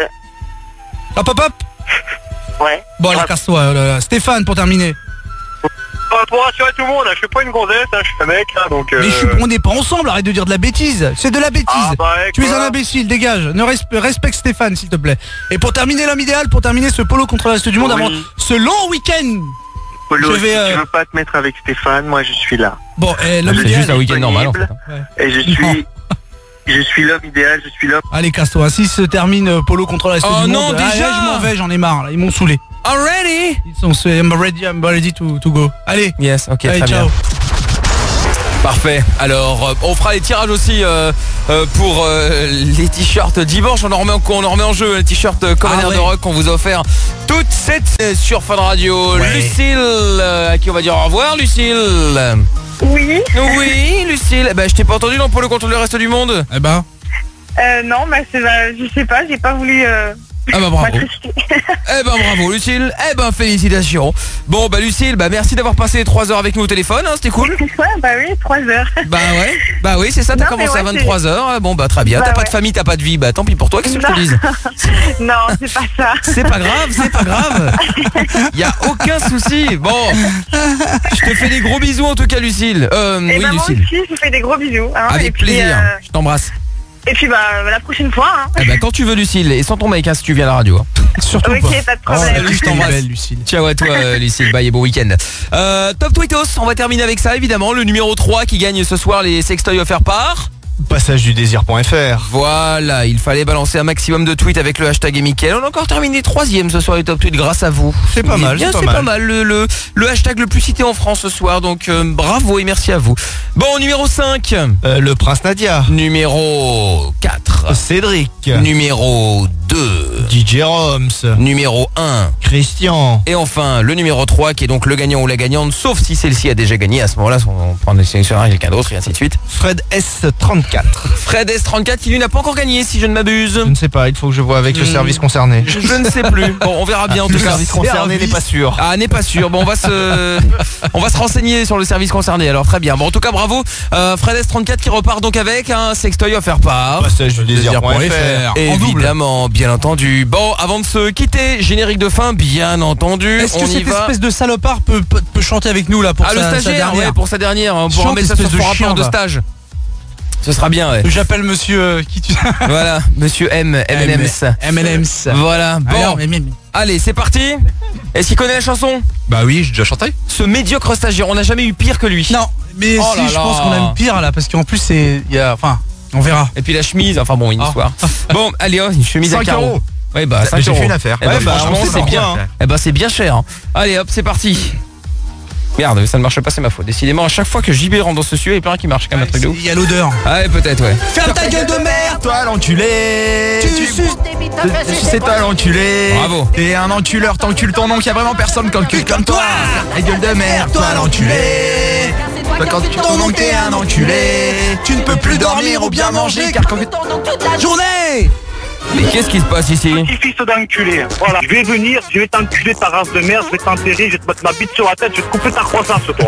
[SPEAKER 7] Hop.
[SPEAKER 8] Ouais.
[SPEAKER 7] Bon, allez, casse-toi. Stéphane, pour terminer.
[SPEAKER 20] Pour rassurer tout le monde, je suis pas une gonzesse, je suis un mec, donc...
[SPEAKER 7] Mais on n'est pas ensemble, arrête de dire de la bêtise. C'est de la bêtise. Tu es un imbécile, dégage. Respecte Stéphane, s'il te plaît. Et pour terminer l'homme idéal, pour terminer ce Polo contre le reste du monde, avant ce long week-end.
[SPEAKER 21] Polo, si tu veux pas te mettre avec Stéphane, moi je suis là.
[SPEAKER 7] Bon, l'homme idéal...
[SPEAKER 2] C'est juste un week-end normal en fait.
[SPEAKER 21] Et je suis l'homme idéal, je suis l'homme...
[SPEAKER 7] Allez, casse-toi. Si se termine Polo contre le reste du monde... Oh non, déjà je m'en vais, j'en ai marre, là. Ils m'ont saoulé.
[SPEAKER 2] Already?
[SPEAKER 7] I'm ready to go. Allez.
[SPEAKER 2] Yes, ok,
[SPEAKER 7] allez,
[SPEAKER 2] très
[SPEAKER 7] ciao.
[SPEAKER 2] bien. Parfait. Alors, on fera les tirages aussi pour les t-shirts dimanche. On en remet en jeu les t-shirts Common Air de Rock qu'on vous a offert toute cette sur Fun Radio. Ouais. Lucille, à qui on va dire au revoir, Lucille.
[SPEAKER 6] Oui.
[SPEAKER 2] Oui, Lucille. Eh ben, je t'ai pas entendu dans Polo contre le reste du monde.
[SPEAKER 7] Eh ben.
[SPEAKER 6] Non, je sais pas, j'ai pas voulu...
[SPEAKER 2] Ah bah bravo. Eh ben bravo Lucille. Eh ben félicitations. Bon bah Lucille, merci d'avoir passé 3 heures avec nous au téléphone, c'était cool.
[SPEAKER 6] Ouais, bah oui, 3 heures.
[SPEAKER 2] Bah oui, c'est ça, t'as commencé à 23 heures. Bon bah très bien, t'as pas de famille, t'as pas de vie, tant pis pour toi, qu'est-ce que je te dise?
[SPEAKER 6] Non, c'est pas ça.
[SPEAKER 2] C'est pas grave. Y a aucun souci. Bon, je te fais des gros bisous en tout cas Lucille. Oui
[SPEAKER 6] Lucille. Moi aussi, je vous fais des gros bisous.
[SPEAKER 2] Avec plaisir, je t'embrasse.
[SPEAKER 6] Et puis la prochaine fois
[SPEAKER 2] quand tu veux Lucille, et sans ton mec si tu viens à la radio.
[SPEAKER 7] Surtout
[SPEAKER 6] ok, pas de problème.
[SPEAKER 2] Je t'embrasse Lucille. Ciao à toi Lucille, bye et bon week-end. Top Tweetos, on va terminer avec ça évidemment. Le numéro 3 qui gagne ce soir les sextoys offerts par
[SPEAKER 12] passageduDésir.fr.
[SPEAKER 2] Voilà, il fallait balancer un maximum de tweets avec le hashtag et Mickaël. On a encore terminé 3e ce soir les top tweets grâce à vous.
[SPEAKER 12] C'est pas mal,
[SPEAKER 2] c'est pas mal. Le hashtag le plus cité en France ce soir, donc bravo et merci à vous. Bon, numéro 5
[SPEAKER 12] le Prince Nadia.
[SPEAKER 2] Numéro 4
[SPEAKER 12] Cédric.
[SPEAKER 2] Numéro 2
[SPEAKER 12] DJ Roms.
[SPEAKER 2] Numéro 1
[SPEAKER 12] Christian.
[SPEAKER 2] Et enfin le numéro 3 qui est donc le gagnant ou la gagnante, sauf si celle-ci a déjà gagné. À ce moment-là on prend des sélections à quelqu'un d'autre et ainsi de suite.
[SPEAKER 12] Fred S34.
[SPEAKER 2] Fred S34 qui lui n'a pas encore gagné si je ne m'abuse.
[SPEAKER 12] Je ne sais pas, il faut que je vois avec le service concerné.
[SPEAKER 2] Je ne sais plus. Bon, on verra bien en tout cas.
[SPEAKER 12] Le service concerné n'est pas sûr.
[SPEAKER 2] Ah, n'est pas sûr. Bon, on va se renseigner sur le service concerné. Alors très bien. Bon, en tout cas, bravo. Fred S34 qui repart donc avec un sextoy offert par
[SPEAKER 12] passageduDésir.fr.
[SPEAKER 2] Évidemment, bien entendu. Bon, avant de se quitter, générique de fin, bien entendu.
[SPEAKER 7] Est-ce que cette espèce de salopard peut chanter avec nous là pour
[SPEAKER 2] le stagiaire,
[SPEAKER 7] sa dernière.
[SPEAKER 2] Ouais, pour sa dernière. On pourra mettre ça sur son rapport de stage. Ce sera bien, ouais.
[SPEAKER 7] J'appelle monsieur qui tu...
[SPEAKER 2] Voilà, monsieur M&M's. Voilà, bon. Allez, c'est parti. Est-ce qu'il connaît la chanson?
[SPEAKER 12] Bah oui, j'ai déjà chanté.
[SPEAKER 2] Ce médiocre stagiaire, on n'a jamais eu pire que lui.
[SPEAKER 7] Non, mais je pense qu'on a eu pire là, parce qu'en plus on verra.
[SPEAKER 2] Et puis la chemise, enfin bon, une histoire. Bon, allez, une chemise à carreaux. Ouais bah 5
[SPEAKER 1] J'ai
[SPEAKER 2] euros.
[SPEAKER 1] fait une affaire.
[SPEAKER 2] Ouais bah
[SPEAKER 1] franchement,
[SPEAKER 2] c'est bien. Eh bah c'est bien cher. Hein. Allez hop, c'est parti. Merde, ça ne marche pas, c'est ma faute. Décidément, à chaque fois que JB rentre dans ce studio, il y a plus rien qui marche quand même, un truc de ouf.
[SPEAKER 7] Il y a l'odeur.
[SPEAKER 2] Ouais, peut-être, ouais.
[SPEAKER 7] Ferme ta gueule de merde,
[SPEAKER 1] toi l'enculé. Tu sais toi l'enculé.
[SPEAKER 2] Bravo.
[SPEAKER 1] T'es un enculeur, t'encules ton nom, qu'il y a vraiment personne comme toi. La gueule de merde, toi l'enculé. Toi quand tu ton nom t'es un enculé. Tu ne peux plus dormir ou bien manger car quand
[SPEAKER 7] toute la journée.
[SPEAKER 2] Mais qu'est-ce qui se passe ici?
[SPEAKER 21] Petit fils d'enculé. Voilà. Je vais venir, je vais t'enculer ta race de merde, je vais t'enterrer, je vais te mettre ma bite sur la tête, je vais te couper ta croissance, toi.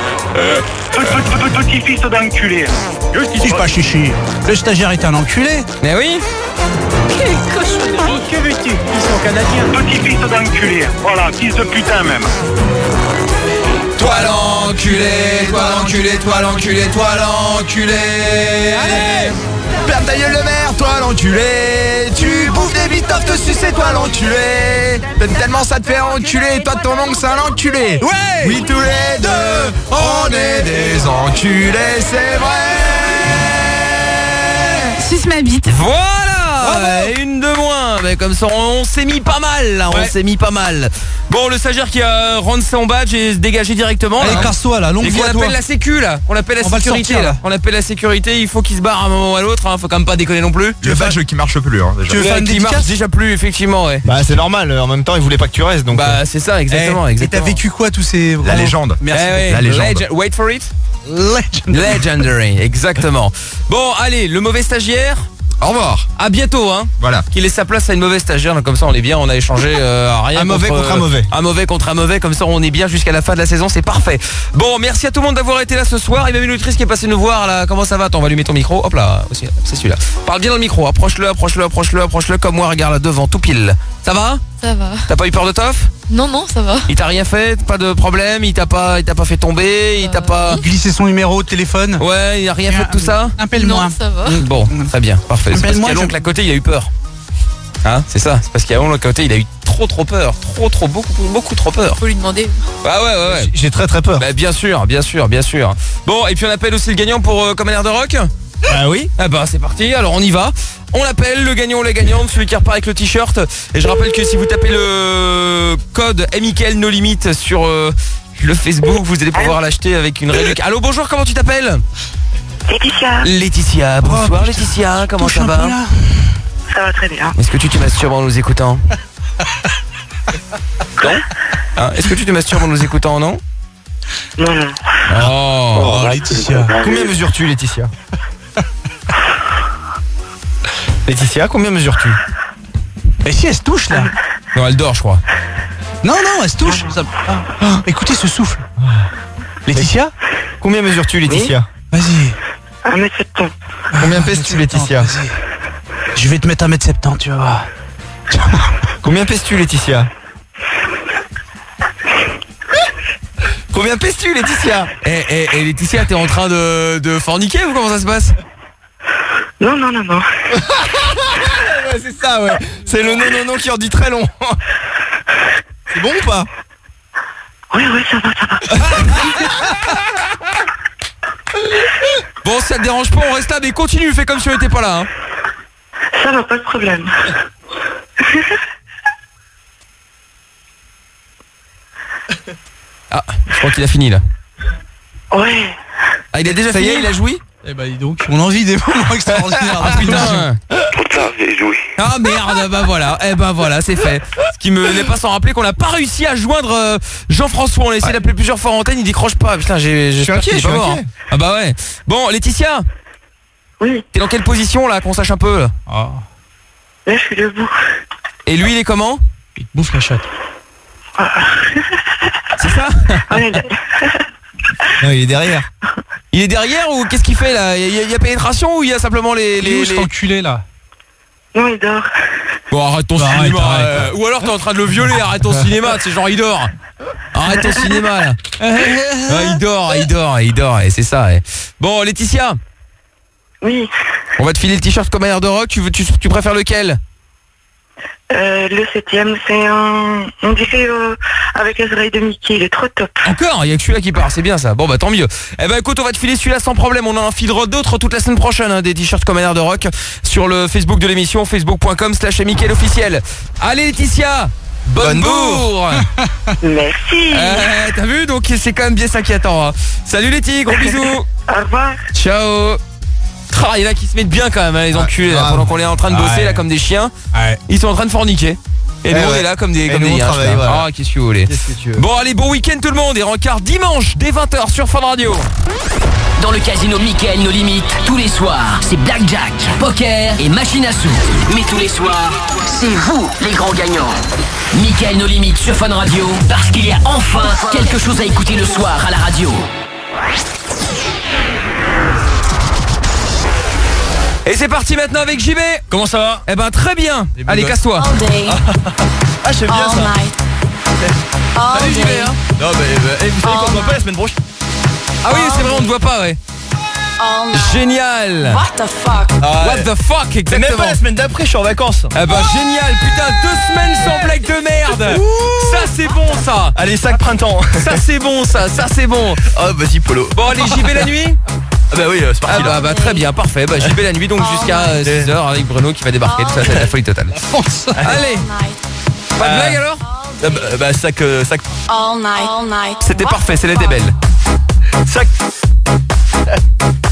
[SPEAKER 21] Petit fils d'enculé.
[SPEAKER 7] Je dis pas chichi. Le stagiaire est un enculé.
[SPEAKER 2] Mais oui.
[SPEAKER 21] Quelle cochonnerie. Que veux-tu? Ils sont canadiens. Petit fils d'enculé. Voilà, fils de putain même.
[SPEAKER 2] Toi l'enculé, toi l'enculé, toi l'enculé, toi l'enculé. Allez!
[SPEAKER 1] Ferme ta gueule de merde, toi l'enculé. Tu bouffes des bitoffes, te sucer, toi l'enculé. Tellement ça te fait enculer, toi ton oncle c'est un enculé.
[SPEAKER 7] Ouais.
[SPEAKER 1] Oui tous les deux, on est des enculés, c'est vrai.
[SPEAKER 3] Suce ma bite.
[SPEAKER 2] Voilà. Une de moins. Mais comme ça on s'est mis pas mal là, on s'est mis pas mal. Bon, le stagiaire qui a rendu son badge et se dégager directement.
[SPEAKER 7] Allez, casse-toi là, longue
[SPEAKER 2] et qu'on appelle la sécu là, on appelle la sécurité là. On appelle la sécurité, il faut qu'il se barre à un moment ou à l'autre, hein. Faut quand même pas déconner non plus.
[SPEAKER 1] Le badge qui marche plus hein, déjà.
[SPEAKER 2] Tu veux faire une qui marche déjà plus effectivement, ouais.
[SPEAKER 12] Bah c'est normal, en même temps il voulait pas que tu restes donc.
[SPEAKER 2] Bah c'est ça exactement,
[SPEAKER 7] Et t'as vécu quoi tous ces
[SPEAKER 1] La légende.
[SPEAKER 2] Merci.
[SPEAKER 1] La légende.
[SPEAKER 2] Wait for it.
[SPEAKER 7] Legendary.
[SPEAKER 2] Legendary, exactement. Bon, allez, le mauvais stagiaire.
[SPEAKER 1] Au revoir.
[SPEAKER 2] À bientôt, hein.
[SPEAKER 1] Voilà.
[SPEAKER 2] Qu'il laisse sa place à une mauvaise stagiaire, donc comme ça on est bien, on a échangé rien.
[SPEAKER 12] Un mauvais contre un mauvais.
[SPEAKER 2] Un mauvais contre un mauvais, comme ça on est bien jusqu'à la fin de la saison, c'est parfait. Bon, merci à tout le monde d'avoir été là ce soir. Il y a même une auditrice qui est passée nous voir là. Comment ça va? Attends, on va allumer ton micro. Hop là, aussi, c'est celui-là. Parle bien dans le micro, approche-le comme moi, regarde là devant, tout pile. Ça va?
[SPEAKER 3] Ça va.
[SPEAKER 2] T'as pas eu peur de Toff?
[SPEAKER 3] Non, ça va.
[SPEAKER 2] Il t'a rien fait? Pas de problème? Il t'a pas fait tomber? Il t'a pas
[SPEAKER 7] glissé son numéro de téléphone?
[SPEAKER 2] Ouais, il a rien fait de tout ça?
[SPEAKER 7] Appelle-moi.
[SPEAKER 3] Non, ça va.
[SPEAKER 2] Bon, très bien, parfait. C'est parce qu'il y a
[SPEAKER 7] Appelle-moi,
[SPEAKER 2] l'oncle à côté, il a eu peur. Hein, c'est ça, c'est parce qu'il y a l'oncle à côté, il a eu trop peur. Beaucoup trop peur.
[SPEAKER 3] Faut lui demander.
[SPEAKER 2] Bah ouais.
[SPEAKER 12] J'ai très peur.
[SPEAKER 2] Bah bien sûr. Bon, et puis on appelle aussi le gagnant pour Comme un air de rock.
[SPEAKER 12] Ah oui.
[SPEAKER 2] Ah bah c'est parti, alors on y va. On l'appelle, le gagnant ou la gagnante, celui qui repart avec le t-shirt. Et je rappelle que si vous tapez le code Mickaël No Limite sur le Facebook, vous allez pouvoir l'acheter avec une réduction. Allô, bonjour, comment tu t'appelles? Laetitia, bonsoir Laetitia, comment ça va?
[SPEAKER 6] Ça va très bien.
[SPEAKER 2] Est-ce que tu te masturbes en nous écoutant? Non hein, est-ce que tu te masturbes en nous écoutant, non?
[SPEAKER 6] Non.
[SPEAKER 2] Oh,
[SPEAKER 7] Laetitia.
[SPEAKER 12] Combien mesures-tu, Laetitia? Laetitia, combien mesures-tu?
[SPEAKER 7] Et si elle se touche là?
[SPEAKER 2] Non, elle dort, je crois.
[SPEAKER 7] Non, elle se touche. Écoutez ce souffle. Laetitia?
[SPEAKER 12] Combien mesures-tu, Laetitia?
[SPEAKER 7] Vas-y.
[SPEAKER 6] 1m70.
[SPEAKER 12] Combien pèses-tu, Laetitia?
[SPEAKER 7] Vas-y. Je vais te mettre 1m70, tu vas voir.
[SPEAKER 12] Combien pèses-tu, Laetitia? Combien pèses-tu, Laetitia?
[SPEAKER 2] Et Laetitia, t'es en train de forniquer ou comment ça se passe?
[SPEAKER 6] Non.
[SPEAKER 12] Ouais, c'est ça, ouais. C'est le non qui en dit très long. C'est bon ou pas?
[SPEAKER 6] Oui, ça va.
[SPEAKER 2] Bon, si ça te dérange pas, on reste là, mais continue, fais comme si on était pas là. Hein.
[SPEAKER 6] Ça va, pas de problème.
[SPEAKER 2] Ah, je crois qu'il a fini là.
[SPEAKER 6] Ouais.
[SPEAKER 2] Ah, il a déjà fini, il a joué?
[SPEAKER 7] Eh bah dis donc, on a envie des moments extraordinaires.
[SPEAKER 2] Ah putain.
[SPEAKER 21] Putain, j'ai joué.
[SPEAKER 2] Ah merde, bah voilà, c'est fait. Ce qui me n'est pas sans rappeler qu'on n'a pas réussi à joindre Jean-François. On a essayé d'appeler plusieurs fois en antenne, il décroche pas. Putain, je suis
[SPEAKER 12] inquiet,
[SPEAKER 2] Ah bah ouais. Bon, Laetitia.
[SPEAKER 6] Oui.
[SPEAKER 2] T'es dans quelle position là, qu'on sache un peu là?
[SPEAKER 6] Là, je suis debout.
[SPEAKER 2] Et lui, il est comment?
[SPEAKER 7] Il te bouffe la chatte.
[SPEAKER 2] C'est ça?
[SPEAKER 12] Non, il est derrière.
[SPEAKER 2] Il est derrière ou qu'est-ce qu'il fait là? Il y a pénétration ou il y a simplement les
[SPEAKER 7] cet enculé là?
[SPEAKER 6] Non, il dort.
[SPEAKER 2] Bon, arrête ton cinéma. Ou alors t'es en train de le violer, arrête ton cinéma, c'est genre il dort. Arrête ton cinéma là. Il dort, et c'est ça. Bon, Laetitia.
[SPEAKER 6] Oui.
[SPEAKER 2] On va te filer le t-shirt Comme un air de rock, tu préfères lequel?
[SPEAKER 6] Le 7e, c'est on dirait avec les oreilles de Mickey, il est trop top.
[SPEAKER 2] Encore, il y a que celui-là qui part, c'est bien ça. Bon bah tant mieux. Eh ben écoute, on va te filer celui-là sans problème. On en enfilera d'autres toute la semaine prochaine, hein, des t-shirts comme un air de rock sur le Facebook de l'émission, facebook.com/Mickaël officiel. Allez Laetitia, bonne bourre.
[SPEAKER 6] Merci.
[SPEAKER 2] T'as vu, donc c'est quand même bien ça qui attend. Hein. Salut les tigres, gros bisous.
[SPEAKER 6] Au revoir.
[SPEAKER 2] Ciao. Ah, il y en a qui se mettent bien quand même, hein, les enculés, là, pendant qu'on est en train de bosser là comme des chiens. Ils sont en train de forniquer. Et nous on est là comme des yinches. Ah, qu'est-ce que vous voulez. Bon allez, bon week-end tout le monde et rencard dimanche dès 20h sur Fun Radio.
[SPEAKER 5] Dans le casino Mickaël No Limites, tous les soirs, c'est blackjack, poker et machine à sous. Mais tous les soirs, c'est vous les grands gagnants. Mickaël No Limites sur Fun Radio, parce qu'il y a enfin quelque chose à écouter le soir à la radio.
[SPEAKER 2] Et c'est parti maintenant avec JB. Comment ça va? Eh ben très bien. Allez, casse-toi.
[SPEAKER 12] Ah, j'aime bien ça.
[SPEAKER 2] Salut JB, hein.
[SPEAKER 12] Non mais vous savez qu'on se voit pas la semaine prochaine.
[SPEAKER 2] Ah oui, c'est vrai, on ne voit pas, ouais. Génial.
[SPEAKER 17] What the fuck?
[SPEAKER 2] What the fuck, exactement.
[SPEAKER 12] C'est même pas la semaine d'après, je suis en vacances.
[SPEAKER 2] Eh ben génial, putain, 2 semaines sans blague de merde. Ça c'est bon ça.
[SPEAKER 12] Allez, 5 printemps.
[SPEAKER 2] Ça c'est bon ça c'est bon.
[SPEAKER 12] Oh vas-y Polo.
[SPEAKER 2] Bon allez, JB la nuit.
[SPEAKER 12] Ah bah oui, c'est parti là.
[SPEAKER 2] Bah très bien, parfait. Bah JB la nuit donc jusqu'à 6h avec Bruno qui va débarquer. Ça c'est la folie totale. Allez. Pas de blague alors?
[SPEAKER 12] Bah sac.
[SPEAKER 17] All night.
[SPEAKER 2] C'était parfait, c'est la débelle.
[SPEAKER 12] Sac.